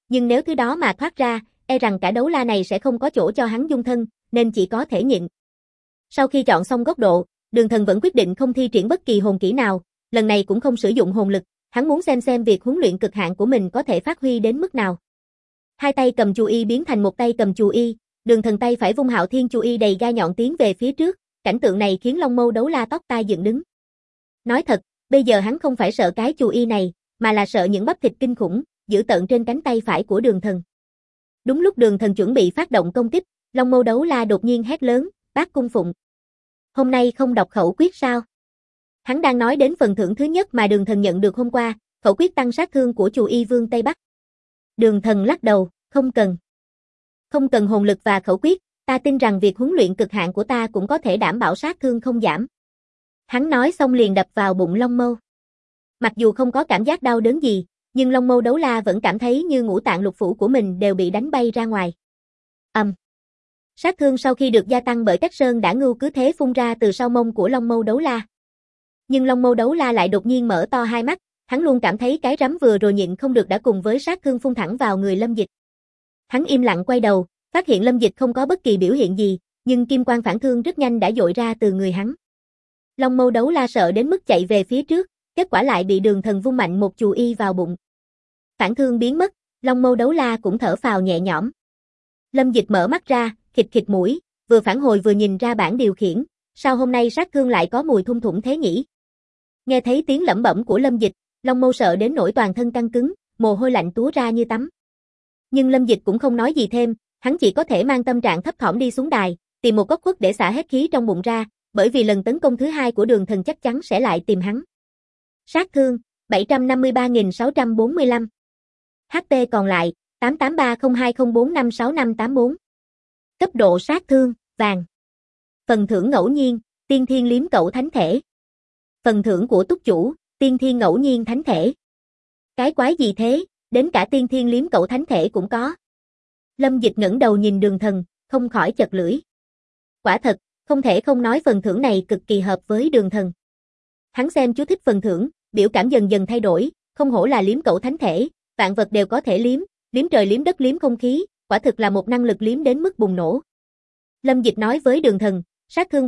S1: nhưng nếu thứ đó mà thoát ra, e rằng cả đấu la này sẽ không có chỗ cho hắn dung thân, nên chỉ có thể nhịn. Sau khi chọn xong góc độ, Đường Thần vẫn quyết định không thi triển bất kỳ hồn kỹ nào, lần này cũng không sử dụng hồn lực, hắn muốn xem việc huấn luyện cực hạn của mình có thể phát huy đến mức nào. Hai tay cầm chù y biến thành một tay cầm chù y, Đường Thần tay phải vung Hạo Thiên chù y đầy gai nhọn tiến về phía trước, cảnh tượng này khiến Long Mâu đấu la tóc tai dựng đứng. Nói thật, bây giờ hắn không phải sợ cái chù y này, mà là sợ những bắp thịt kinh khủng, dữ tợn trên cánh tay phải của Đường Thần. Đúng lúc Đường Thần chuẩn bị phát động công kích, Long Mâu đấu la đột nhiên hét lớn, Bát Cung Phụng. Hôm nay không đọc khẩu quyết sao? Hắn đang nói đến phần thưởng thứ nhất mà Đường Thần nhận được hôm qua, khẩu quyết tăng sát thương của chù y vương Tây Bắc. Đường Thần lắc đầu, không cần. Không cần hồn lực và khẩu quyết, ta tin rằng việc huấn luyện cực hạn của ta cũng có thể đảm bảo sát thương không giảm. Hắn nói xong liền đập vào bụng Long Mâu. Mặc dù không có cảm giác đau đớn gì, nhưng Long Mâu đấu la vẫn cảm thấy như ngũ tạng lục phủ của mình đều bị đánh bay ra ngoài. Sát thương sau khi được gia tăng bởi cách sơn đã ngưu cứ thế phun ra từ sau mông của Long Mâu đấu la. Nhưng Long Mâu đấu la lại đột nhiên mở to hai mắt, hắn luôn cảm thấy cái rắm vừa rồi nhịn không được đã cùng với sát thương phun thẳng vào người Lâm Dịch. Hắn im lặng quay đầu, phát hiện Lâm Dịch không có bất kỳ biểu hiện gì, nhưng kim quang phản thương rất nhanh đã dội ra từ người hắn. Long Mâu đấu la sợ đến mức chạy về phía trước, kết quả lại bị Đường Thần vung mạnh một chù y vào bụng. Phản thương biến mất, Long Mâu đấu la cũng thở phào nhẹ nhõm. Lâm Dịch mở mắt ra, khịt khịt mũi, vừa phản hồi vừa nhìn ra bảng điều khiển, sao hôm nay sát thương lại có mùi thum thủm thế nhỉ? Nghe thấy tiếng lẩm bẩm của Lâm Dịch, Long Mâu sợ đến nỗi toàn thân căng cứng, mồ hôi lạnh túa ra như tắm. Nhưng Lâm Dịch cũng không nói gì thêm, hắn chỉ có thể mang tâm trạng thấp thỏm đi xuống đài, tìm một góc khuất để xả hết khí trong bụng ra, bởi vì lần tấn công thứ hai của Đường Thần chắc chắn sẽ lại tìm hắn. Sát thương 753.645. HP còn lại 883020456584. Cấp độ sát thương vàng. Phần thưởng ngẫu nhiên, Tiên Thiên Liếm Cẩu Thánh Thể. Phần thưởng của túc chủ, Tiên Thiên Ngẫu Nhiên Thánh Thể. Cái quái gì thế, đến cả Tiên Thiên Liếm Cẩu Thánh Thể cũng có. Lâm Dịch ngẩng đầu nhìn Đường Thần, không khỏi chật lưỡi. Quả thật, không thể không nói phần thưởng này cực kỳ hợp với Đường Thần. Hắn xem chú thích phần thưởng, biểu cảm dần dần thay đổi, không hổ là liếm cẩu thánh thể, vạn vật đều có thể liếm trời liếm đất liếm không khí, quả thực là một năng lực liếm đến mức bùng nổ. Lâm Dịch nói với Đường Thần, sát thương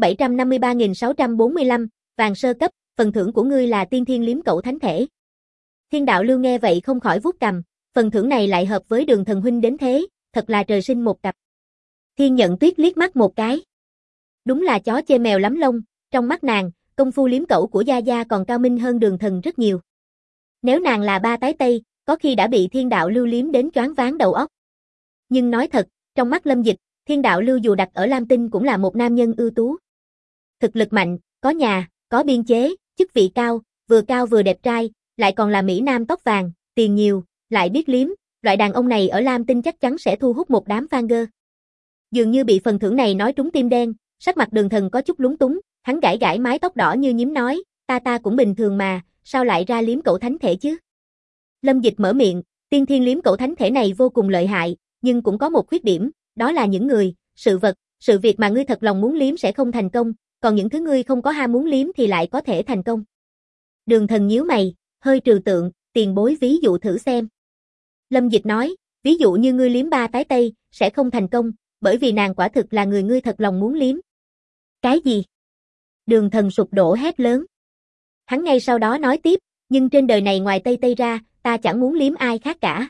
S1: 753.645, vàng sơ cấp, phần thưởng của ngươi là Tiên Thiên Liếm Cẩu Thánh Thể. Thiên Đạo Lưu nghe vậy không khỏi vuốt cằm, phần thưởng này lại hợp với Đường Thần huynh đến thế, thật là trời sinh một cặp. Thiên Nhận Tuyết liếc mắt một cái. Đúng là chó chê mèo lắm lông, trong mắt nàng, công phu liếm cẩu của Gia Gia còn cao minh hơn Đường Thần rất nhiều. Nếu nàng là ba tái tây, có khi đã bị Thiên Đạo Lưu liếm đến choáng váng đầu óc. Nhưng nói thật, trong mắt Lâm Dịch, Thiên Đạo Lưu dù đặt ở Lam Tinh cũng là một nam nhân ưu tú. Thực lực mạnh, có nhà, có biên chế, chức vị cao vừa đẹp trai, lại còn là mỹ nam tóc vàng, tiền nhiều, lại biết liếm, loại đàn ông này ở Lam Tinh chắc chắn sẽ thu hút một đám fan girl. Dường như bị phần thưởng này nói trúng tim đen, sắc mặt Đường Thần có chút lúng túng, hắn gãi gãi mái tóc đỏ như nhím nói, ta cũng bình thường mà, sao lại ra liếm cẩu thánh thể chứ? Lâm Dịch mở miệng, Tiên Thiên Liếm Cẩu Thánh Thể này vô cùng lợi hại, nhưng cũng có một khuyết điểm, đó là những người, sự vật, sự việc mà ngươi thật lòng muốn liếm sẽ không thành công, còn những thứ ngươi không có ham muốn liếm thì lại có thể thành công. Đường Thần nhíu mày, hơi trừu tượng, tiền bối ví dụ thử xem. Lâm Dịch nói, ví dụ như ngươi liếm ba tái tây, sẽ không thành công, bởi vì nàng quả thực là người ngươi thật lòng muốn liếm. Cái gì? Đường Thần sụp đổ hét lớn. Hắn ngay sau đó nói tiếp, nhưng trên đời này ngoài Tây Tây ra, ta chẳng muốn liếm ai khác cả.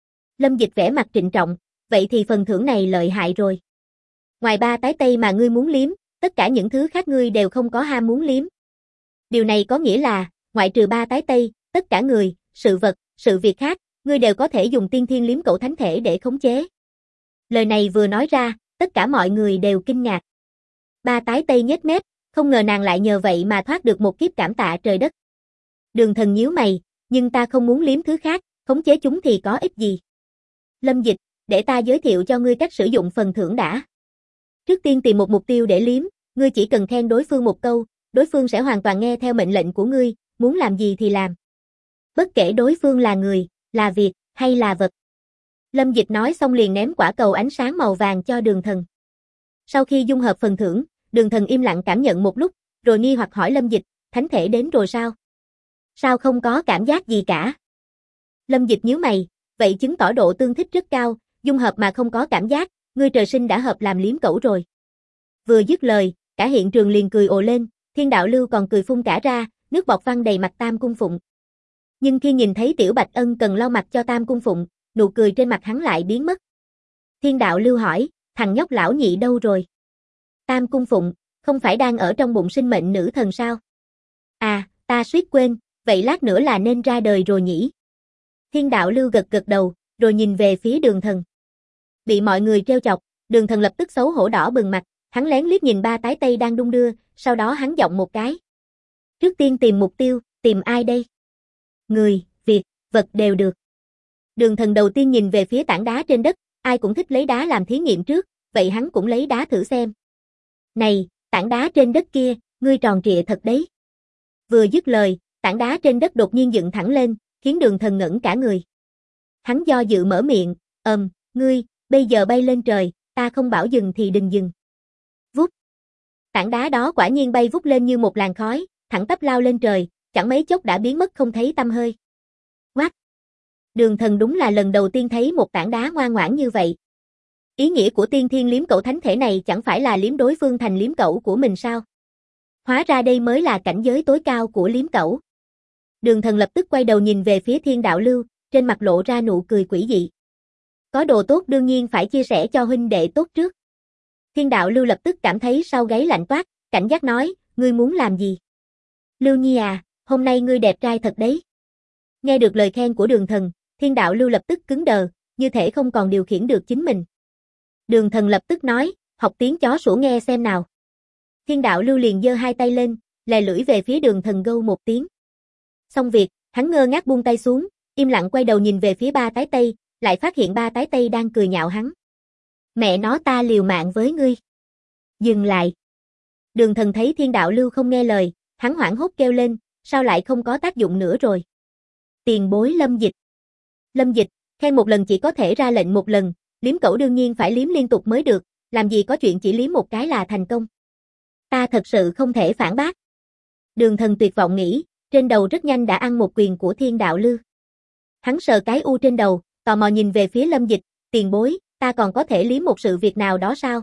S1: Lâm Dịch vẻ mặt trịnh trọng, vậy thì phần thưởng này lợi hại rồi. Ngoài ba tái Tây mà ngươi muốn liếm, tất cả những thứ khác ngươi đều không có ham muốn liếm. Điều này có nghĩa là, ngoại trừ ba tái Tây, tất cả người, sự vật, sự việc khác, ngươi đều có thể dùng Tiên Thiên Liếm Cẩu Thánh Thể để khống chế. Lời này vừa nói ra, tất cả mọi người đều kinh ngạc. Ba tái Tây nhếch mép, không ngờ nàng lại nhờ vậy mà thoát được một kiếp cảm tạ trời đất. Đường Thần nhíu mày, nhưng ta không muốn liếm thứ khác, khống chế chúng thì có ích gì. Lâm Dịch, để ta giới thiệu cho ngươi cách sử dụng phần thưởng đã. Trước tiên tìm một mục tiêu để liếm, ngươi chỉ cần khen đối phương một câu, đối phương sẽ hoàn toàn nghe theo mệnh lệnh của ngươi, muốn làm gì thì làm. Bất kể đối phương là người, là việc, hay là vật. Lâm Dịch nói xong liền ném quả cầu ánh sáng màu vàng cho Đường Thần. Sau khi dung hợp phần thưởng, Đường Thần im lặng cảm nhận một lúc, rồi nghi hoặc hỏi Lâm Dịch, thánh thể đến rồi sao? Sao không có cảm giác gì cả? Lâm Dịch nhíu mày, vậy chứng tỏ độ tương thích rất cao, dung hợp mà không có cảm giác, ngươi trời sinh đã hợp làm liếm cẩu rồi. Vừa dứt lời, cả hiện trường liền cười ồ lên, Thiên Đạo Lưu còn cười phun cả ra, nước bọt văng đầy mặt Tam Cung Phụng. Nhưng khi nhìn thấy Tiểu Bạch Ân cần lau mặt cho Tam Cung Phụng, nụ cười trên mặt hắn lại biến mất. Thiên Đạo Lưu hỏi, thằng nhóc lão nhị đâu rồi? Tam Cung Phụng, không phải đang ở trong bụng sinh mệnh nữ thần sao? À, ta suýt quên, vậy lát nữa là nên ra đời rồi nhỉ? Thiên Đạo Lưu gật gật đầu, rồi nhìn về phía Đường Thần. Bị mọi người trêu chọc, Đường Thần lập tức xấu hổ đỏ bừng mặt, hắn lén liếc nhìn ba tái tây đang đung đưa, sau đó hắn giọng một cái. Trước tiên tìm mục tiêu, tìm ai đây? Người, việc, vật đều được. Đường Thần đầu tiên nhìn về phía tảng đá trên đất, ai cũng thích lấy đá làm thí nghiệm trước, vậy hắn cũng lấy đá thử xem. Này, tảng đá trên đất kia, ngươi tròn trịa thật đấy. Vừa dứt lời, tảng đá trên đất đột nhiên dựng thẳng lên, khiến Đường Thần ngẩn cả người. Hắn do dự mở miệng, ngươi, bây giờ bay lên trời, ta không bảo dừng thì đừng dừng. Vút. Tảng đá đó quả nhiên bay vút lên như một làn khói, thẳng tắp lao lên trời, chẳng mấy chốc đã biến mất không thấy tăm hơi. Quát. Đường Thần đúng là lần đầu tiên thấy một tảng đá ngoan ngoãn như vậy. Ý nghĩa của tiên thiên liếm cẩu thánh thể này chẳng phải là liếm đối phương thành liếm cẩu của mình sao? Hóa ra đây mới là cảnh giới tối cao của liếm cẩu. Đường Thần lập tức quay đầu nhìn về phía Thiên Đạo Lưu, trên mặt lộ ra nụ cười quỷ dị. Có đồ tốt đương nhiên phải chia sẻ cho huynh đệ tốt trước. Thiên Đạo Lưu lập tức cảm thấy sau gáy lạnh toát, cảnh giác nói, ngươi muốn làm gì? Lưu Nhi à, hôm nay ngươi đẹp trai thật đấy. Nghe được lời khen của Đường Thần, Thiên Đạo Lưu lập tức cứng đờ, như thể không còn điều khiển được chính mình. Đường Thần lập tức nói, học tiếng chó sủa nghe xem nào. Thiên Đạo Lưu liền giơ hai tay lên, lè lưỡi về phía Đường Thần gâu một tiếng. Xong việc, hắn ngơ ngác buông tay xuống, im lặng quay đầu nhìn về phía ba tái tây, lại phát hiện ba tái tây đang cười nhạo hắn. Mẹ nó ta liều mạng với ngươi. Dừng lại. Đường Thần thấy Thiên Đạo Lưu không nghe lời, hắn hoảng hốt kêu lên, sao lại không có tác dụng nữa rồi? Tiền bối Lâm Dịch. Lâm Dịch, khen một lần chỉ có thể ra lệnh một lần, liếm cẩu đương nhiên phải liếm liên tục mới được, làm gì có chuyện chỉ liếm một cái là thành công. Ta thật sự không thể phản bác. Đường Thần tuyệt vọng nghĩ, trên đầu rất nhanh đã ăn một quyền của Thiên Đạo Lưu. Hắn sờ cái u trên đầu, tò mò nhìn về phía Lâm Dịch, tiền bối, ta còn có thể liếm một sự việc nào đó sao?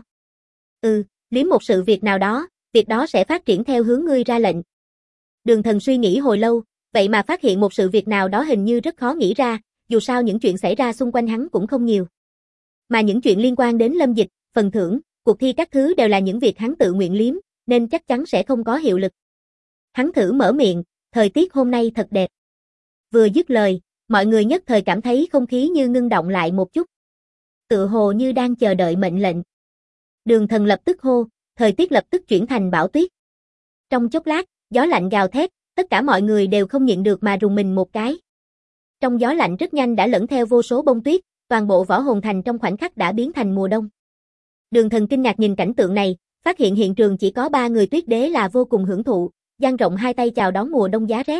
S1: Liếm một sự việc nào đó, việc đó sẽ phát triển theo hướng ngươi ra lệnh. Đường Thần suy nghĩ hồi lâu, vậy mà phát hiện một sự việc nào đó hình như rất khó nghĩ ra, dù sao những chuyện xảy ra xung quanh hắn cũng không nhiều. Mà những chuyện liên quan đến Lâm Dịch, phần thưởng, cuộc thi các thứ đều là những việc hắn tự nguyện liếm, nên chắc chắn sẽ không có hiệu lực. Hắn thử mở miệng, thời tiết hôm nay thật đẹp. Vừa dứt lời, mọi người nhất thời cảm thấy không khí như ngưng động lại một chút. Tựa hồ như đang chờ đợi mệnh lệnh. Đường Thần lập tức hô, thời tiết lập tức chuyển thành bão tuyết. Trong chốc lát, gió lạnh gào thét, tất cả mọi người đều không nhịn được mà rùng mình một cái. Trong gió lạnh rất nhanh đã lẫn theo vô số bông tuyết, toàn bộ Võ Hồn Thành trong khoảnh khắc đã biến thành mùa đông. Đường Thần kinh ngạc nhìn cảnh tượng này, phát hiện hiện trường chỉ có 3 người Tuyết Đế là vô cùng hưởng thụ, dang rộng hai tay chào đón mùa đông giá rét.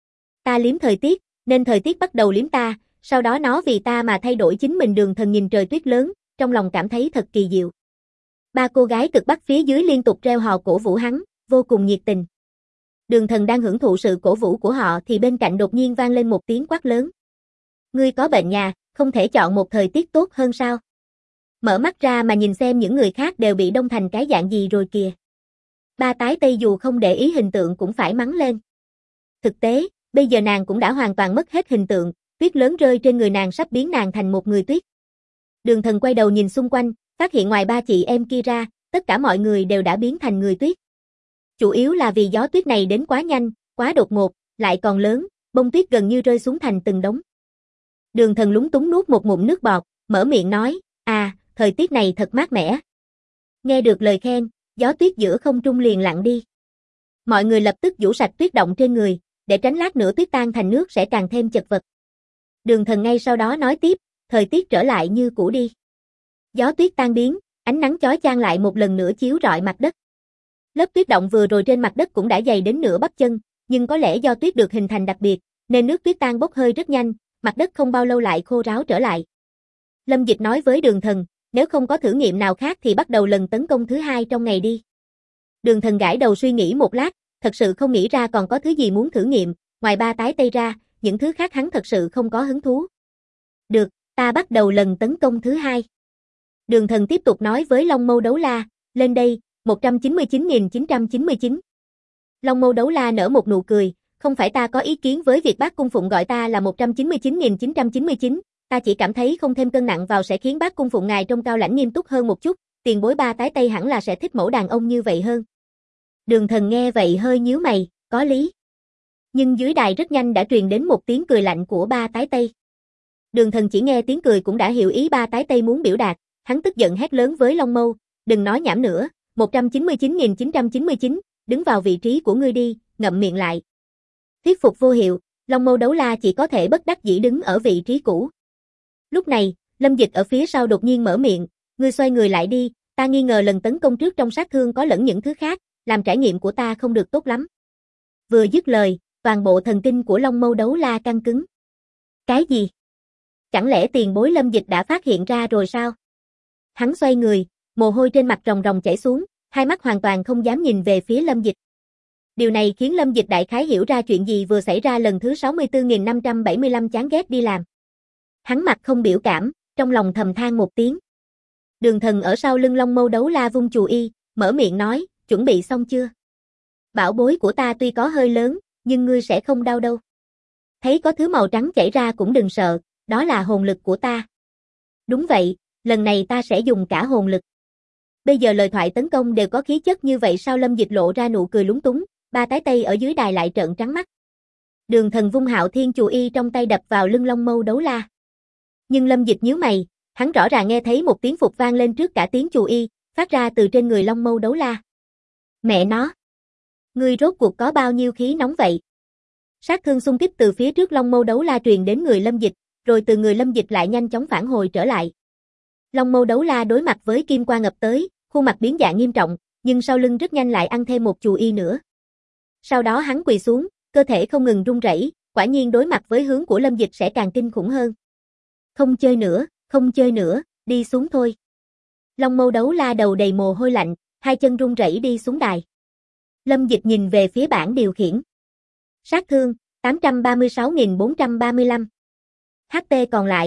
S1: Ta liếm thời tiết, nên thời tiết bắt đầu liếm ta, sau đó nó vì ta mà thay đổi chính mình. Đường Thần nhìn trời tuyết lớn, trong lòng cảm thấy thật kỳ diệu. 3 cô gái cực Bắc phía dưới liên tục reo hò cổ vũ hắn, vô cùng nhiệt tình. Đường Thần đang hưởng thụ sự cổ vũ của họ thì bên cạnh đột nhiên vang lên một tiếng quát lớn. Ngươi có bệnh nhà, không thể chọn một thời tiết tốt hơn sao? Mở mắt ra mà nhìn xem những người khác đều bị đông thành cái dạng gì rồi kìa. Ba tái tây dù không để ý hình tượng cũng phải mắng lên. Thực tế, bây giờ nàng cũng đã hoàn toàn mất hết hình tượng, tuyết lớn rơi trên người nàng sắp biến nàng thành một người tuyết. Đường Thần quay đầu nhìn xung quanh, phát hiện ngoài 3 chị em kia ra, tất cả mọi người đều đã biến thành người tuyết. Chủ yếu là vì gió tuyết này đến quá nhanh, quá đột ngột, lại còn lớn, bông tuyết gần như rơi xuống thành từng đống. Đường Thần lúng túng nuốt một ngụm nước bọt, mở miệng nói, thời tiết này thật mát mẻ. Nghe được lời khen, gió tuyết giữa không trung liền lặng đi. Mọi người lập tức vũ sạch tuyết động trên người, để tránh lát nữa tuyết tan thành nước sẽ càng thêm chật vật. Đường Thần ngay sau đó nói tiếp, thời tiết trở lại như cũ đi. Gió tuyết tan biến, ánh nắng chói chang lại một lần nữa chiếu rọi mặt đất. Lớp tuyết động vừa rồi trên mặt đất cũng đã dày đến nửa bắp chân, nhưng có lẽ do tuyết được hình thành đặc biệt, nên nước tuyết tan bốc hơi rất nhanh, mặt đất không bao lâu lại khô ráo trở lại. Lâm Dịch nói với Đường Thần, nếu không có thử nghiệm nào khác thì bắt đầu lần tấn công thứ 2 trong ngày đi. Đường Thần gãi đầu suy nghĩ một lát, thật sự không nghĩ ra còn có thứ gì muốn thử nghiệm, ngoài 3 tái tây ra, những thứ khác hắn thật sự không có hứng thú. Được, ta bắt đầu lần tấn công thứ hai. Đường Thần tiếp tục nói với Long Mâu Đấu La, lên đây, 199.999. Long Mâu Đấu La nở một nụ cười, không phải ta có ý kiến với việc bác cung phụng gọi ta là 199.999, ta chỉ cảm thấy không thêm cân nặng vào sẽ khiến bác cung phụng ngài trông cao lãnh nghiêm túc hơn một chút, tiền bối Ba Tái Tây hẳn là sẽ thích mẫu đàn ông như vậy hơn. Đường Thần nghe vậy hơi nhíu mày, có lý. Nhưng dưới đài rất nhanh đã truyền đến một tiếng cười lạnh của Ba Tái Tây. Đường Thần chỉ nghe tiếng cười cũng đã hiểu ý Ba Tái Tây muốn biểu đạt, hắn tức giận hét lớn với Long Mâu, đừng nói nhảm nữa, 199.999, đứng vào vị trí của ngươi đi, ngậm miệng lại. Thuyết phục vô hiệu, Long Mâu Đấu La chỉ có thể bất đắc dĩ đứng ở vị trí cũ. Lúc này, Lâm Dịch ở phía sau đột nhiên mở miệng, ngươi xoay người lại đi, ta nghi ngờ lần tấn công trước trong sát thương có lẫn những thứ khác, làm trải nghiệm của ta không được tốt lắm. Vừa dứt lời, toàn bộ thần kinh của Long Mâu Đấu La căng cứng. Cái gì? Chẳng lẽ tiền bối Lâm Dịch đã phát hiện ra rồi sao? Hắn xoay người, mồ hôi trên mặt ròng ròng chảy xuống, hai mắt hoàn toàn không dám nhìn về phía Lâm Dịch. Điều này khiến Lâm Dịch đại khái hiểu ra chuyện gì vừa xảy ra lần thứ 64.575 chán ghét đi làm. Hắn mặt không biểu cảm, trong lòng thầm than một tiếng. Đường Thần ở sau lưng Long Mâu Đấu La vung chù y, mở miệng nói, chuẩn bị xong chưa? Bảo bối của ta tuy có hơi lớn, nhưng ngươi sẽ không đau đâu. Thấy có thứ màu trắng chảy ra cũng đừng sợ, đó là hồn lực của ta. Đúng vậy, lần này ta sẽ dùng cả hồn lực. Bây giờ lời thoại tấn công đều có khí chất như vậy sao? Lâm Dịch lộ ra nụ cười lúng túng, Ba Tái Tây ở dưới đài lại trợn trắng mắt. Đường Thần vung Hạo Thiên chù y trong tay đập vào lưng Long Mâu Đấu La. Nhưng Lâm Dịch nhíu mày, hắn rõ ràng nghe thấy một tiếng phục vang lên trước cả tiếng chù y, phát ra từ trên người Long Mâu Đấu La. Mẹ nó! Ngươi rốt cuộc có bao nhiêu khí nóng vậy? Sát thương xung kích từ phía trước Long Mâu Đấu La truyền đến người Lâm Dịch, rồi từ người Lâm Dịch lại nhanh chóng phản hồi trở lại. Long Mâu Đấu La đối mặt với kim quang ngập tới, khuôn mặt biến dạng nghiêm trọng, nhưng sau lưng rất nhanh lại ăn thêm một chù y nữa. Sau đó hắn quỳ xuống, cơ thể không ngừng run rẩy, quả nhiên đối mặt với hướng của Lâm Dịch sẽ càng kinh khủng hơn. Không chơi nữa, đi xuống thôi. Long Mâu Đấu La đầu đầy mồ hôi lạnh, hai chân run rẩy đi xuống đài. Lâm Dịch nhìn về phía bảng điều khiển. Sát thương, 836.435. HP còn lại,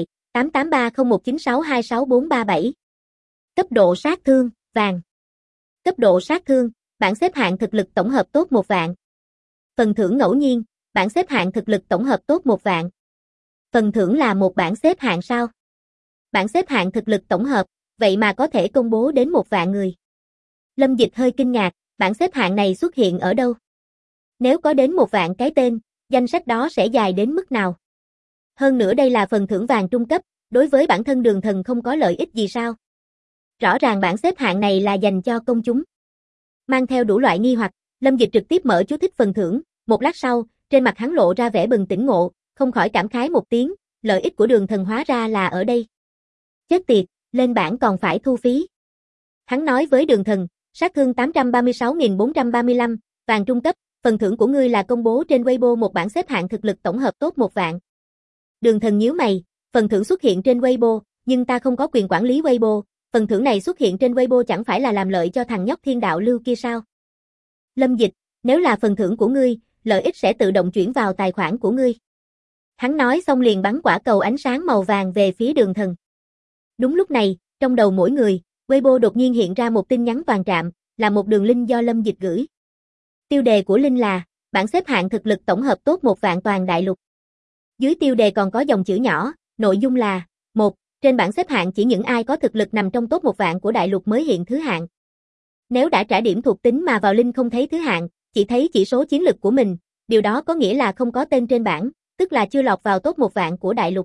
S1: 883019626437. Cấp độ sát thương, vàng. Cấp độ sát thương, bảng xếp hạng thực lực tổng hợp tốt 1 vạn. Phần thưởng ngẫu nhiên, bảng xếp hạng thực lực tổng hợp tốt 1 vạn. Phần thưởng là một bảng xếp hạng sao? Bảng xếp hạng thực lực tổng hợp, vậy mà có thể công bố đến 1 vạn người. Lâm Dịch hơi kinh ngạc, bảng xếp hạng này xuất hiện ở đâu? Nếu có đến 1 vạn cái tên, danh sách đó sẽ dài đến mức nào? Hơn nữa đây là phần thưởng vàng trung cấp, đối với bản thân Đường Thần không có lợi ích gì sao? Rõ ràng bảng xếp hạng này là dành cho công chúng. Mang theo đủ loại nghi hoặc, Lâm Dịch trực tiếp mở chú thích phần thưởng, một lát sau, trên mặt hắn lộ ra vẻ bừng tỉnh ngộ, không khỏi cảm khái một tiếng, lợi ích của Đường Thần hóa ra là ở đây. Chết tiệt, lên bảng còn phải thu phí. Hắn nói với Đường Thần, sát thương 836.435, vàng trung cấp, phần thưởng của ngươi là công bố trên Weibo một bảng xếp hạng thực lực tổng hợp tốt 1 vạn. Đường Thần nhíu mày, phần thưởng xuất hiện trên Weibo, nhưng ta không có quyền quản lý Weibo, phần thưởng này xuất hiện trên Weibo chẳng phải là làm lợi cho thằng nhóc Thiên Đạo Lưu kia sao? Lâm Dịch, nếu là phần thưởng của ngươi, lợi ích sẽ tự động chuyển vào tài khoản của ngươi. Hắn nói xong liền bắn quả cầu ánh sáng màu vàng về phía Đường Thần. Đúng lúc này, trong đầu mỗi người, Weibo đột nhiên hiện ra một tin nhắn toàn trạm, là một đường link do Lâm Dịch gửi. Tiêu đề của link là, bảng xếp hạng thực lực tổng hợp tốt 1 vạn toàn đại lục. Dưới tiêu đề còn có dòng chữ nhỏ, nội dung là, 1. Trên bảng xếp hạng chỉ những ai có thực lực nằm trong top 1 vạn của đại lục mới hiện thứ hạng. Nếu đã trả điểm thuộc tính mà vào link không thấy thứ hạng, chỉ thấy chỉ số chiến lực của mình, điều đó có nghĩa là không có tên trên bảng, tức là chưa lọt vào top 1 vạn của đại lục.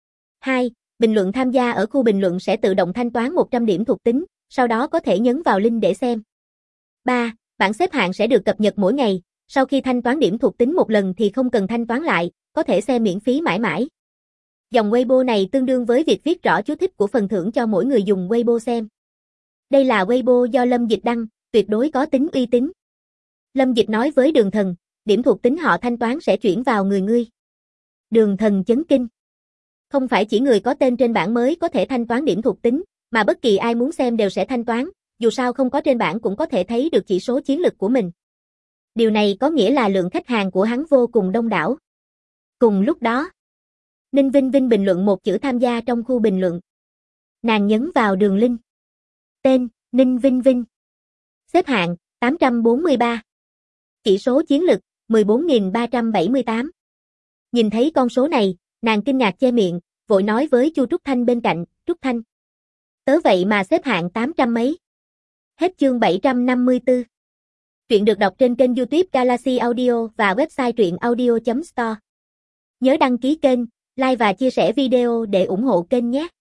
S1: 2. Bình luận tham gia ở khu bình luận sẽ tự động thanh toán 100 điểm thuộc tính, sau đó có thể nhấn vào link để xem. 3. Bảng xếp hạng sẽ được cập nhật mỗi ngày, sau khi thanh toán điểm thuộc tính một lần thì không cần thanh toán lại, có thể xem miễn phí mãi mãi. Dòng Weibo này tương đương với việc viết rõ chú thích của phần thưởng cho mỗi người dùng Weibo xem. Đây là Weibo do Lâm Dịch đăng, tuyệt đối có tính uy tín. Lâm Dịch nói với Đường Thần, điểm thuộc tính họ thanh toán sẽ chuyển vào người ngươi. Đường Thần chấn kinh. Không phải chỉ người có tên trên bảng mới có thể thanh toán điểm thuộc tính, mà bất kỳ ai muốn xem đều sẽ thanh toán, dù sao không có trên bảng cũng có thể thấy được chỉ số chiến lực của mình. Điều này có nghĩa là lượng khách hàng của hắn vô cùng đông đảo. Cùng lúc đó, Ninh Vinh Vinh bình luận một chữ tham gia trong khu bình luận. Nàng nhấn vào đường link. Tên, Ninh Vinh Vinh. Xếp hạng, 843. Chỉ số chiến lực, 14.378. Nhìn thấy con số này, nàng kinh ngạc che miệng, vội nói với Chu Trúc Thanh bên cạnh, Trúc Thanh. Tớ vậy mà xếp hạng 800 mấy. Hết chương 754. Truyện được đọc trên kênh YouTube Galaxy Audio và website truyệnaudio.store. Nhớ đăng ký kênh, like và chia sẻ video để ủng hộ kênh nhé.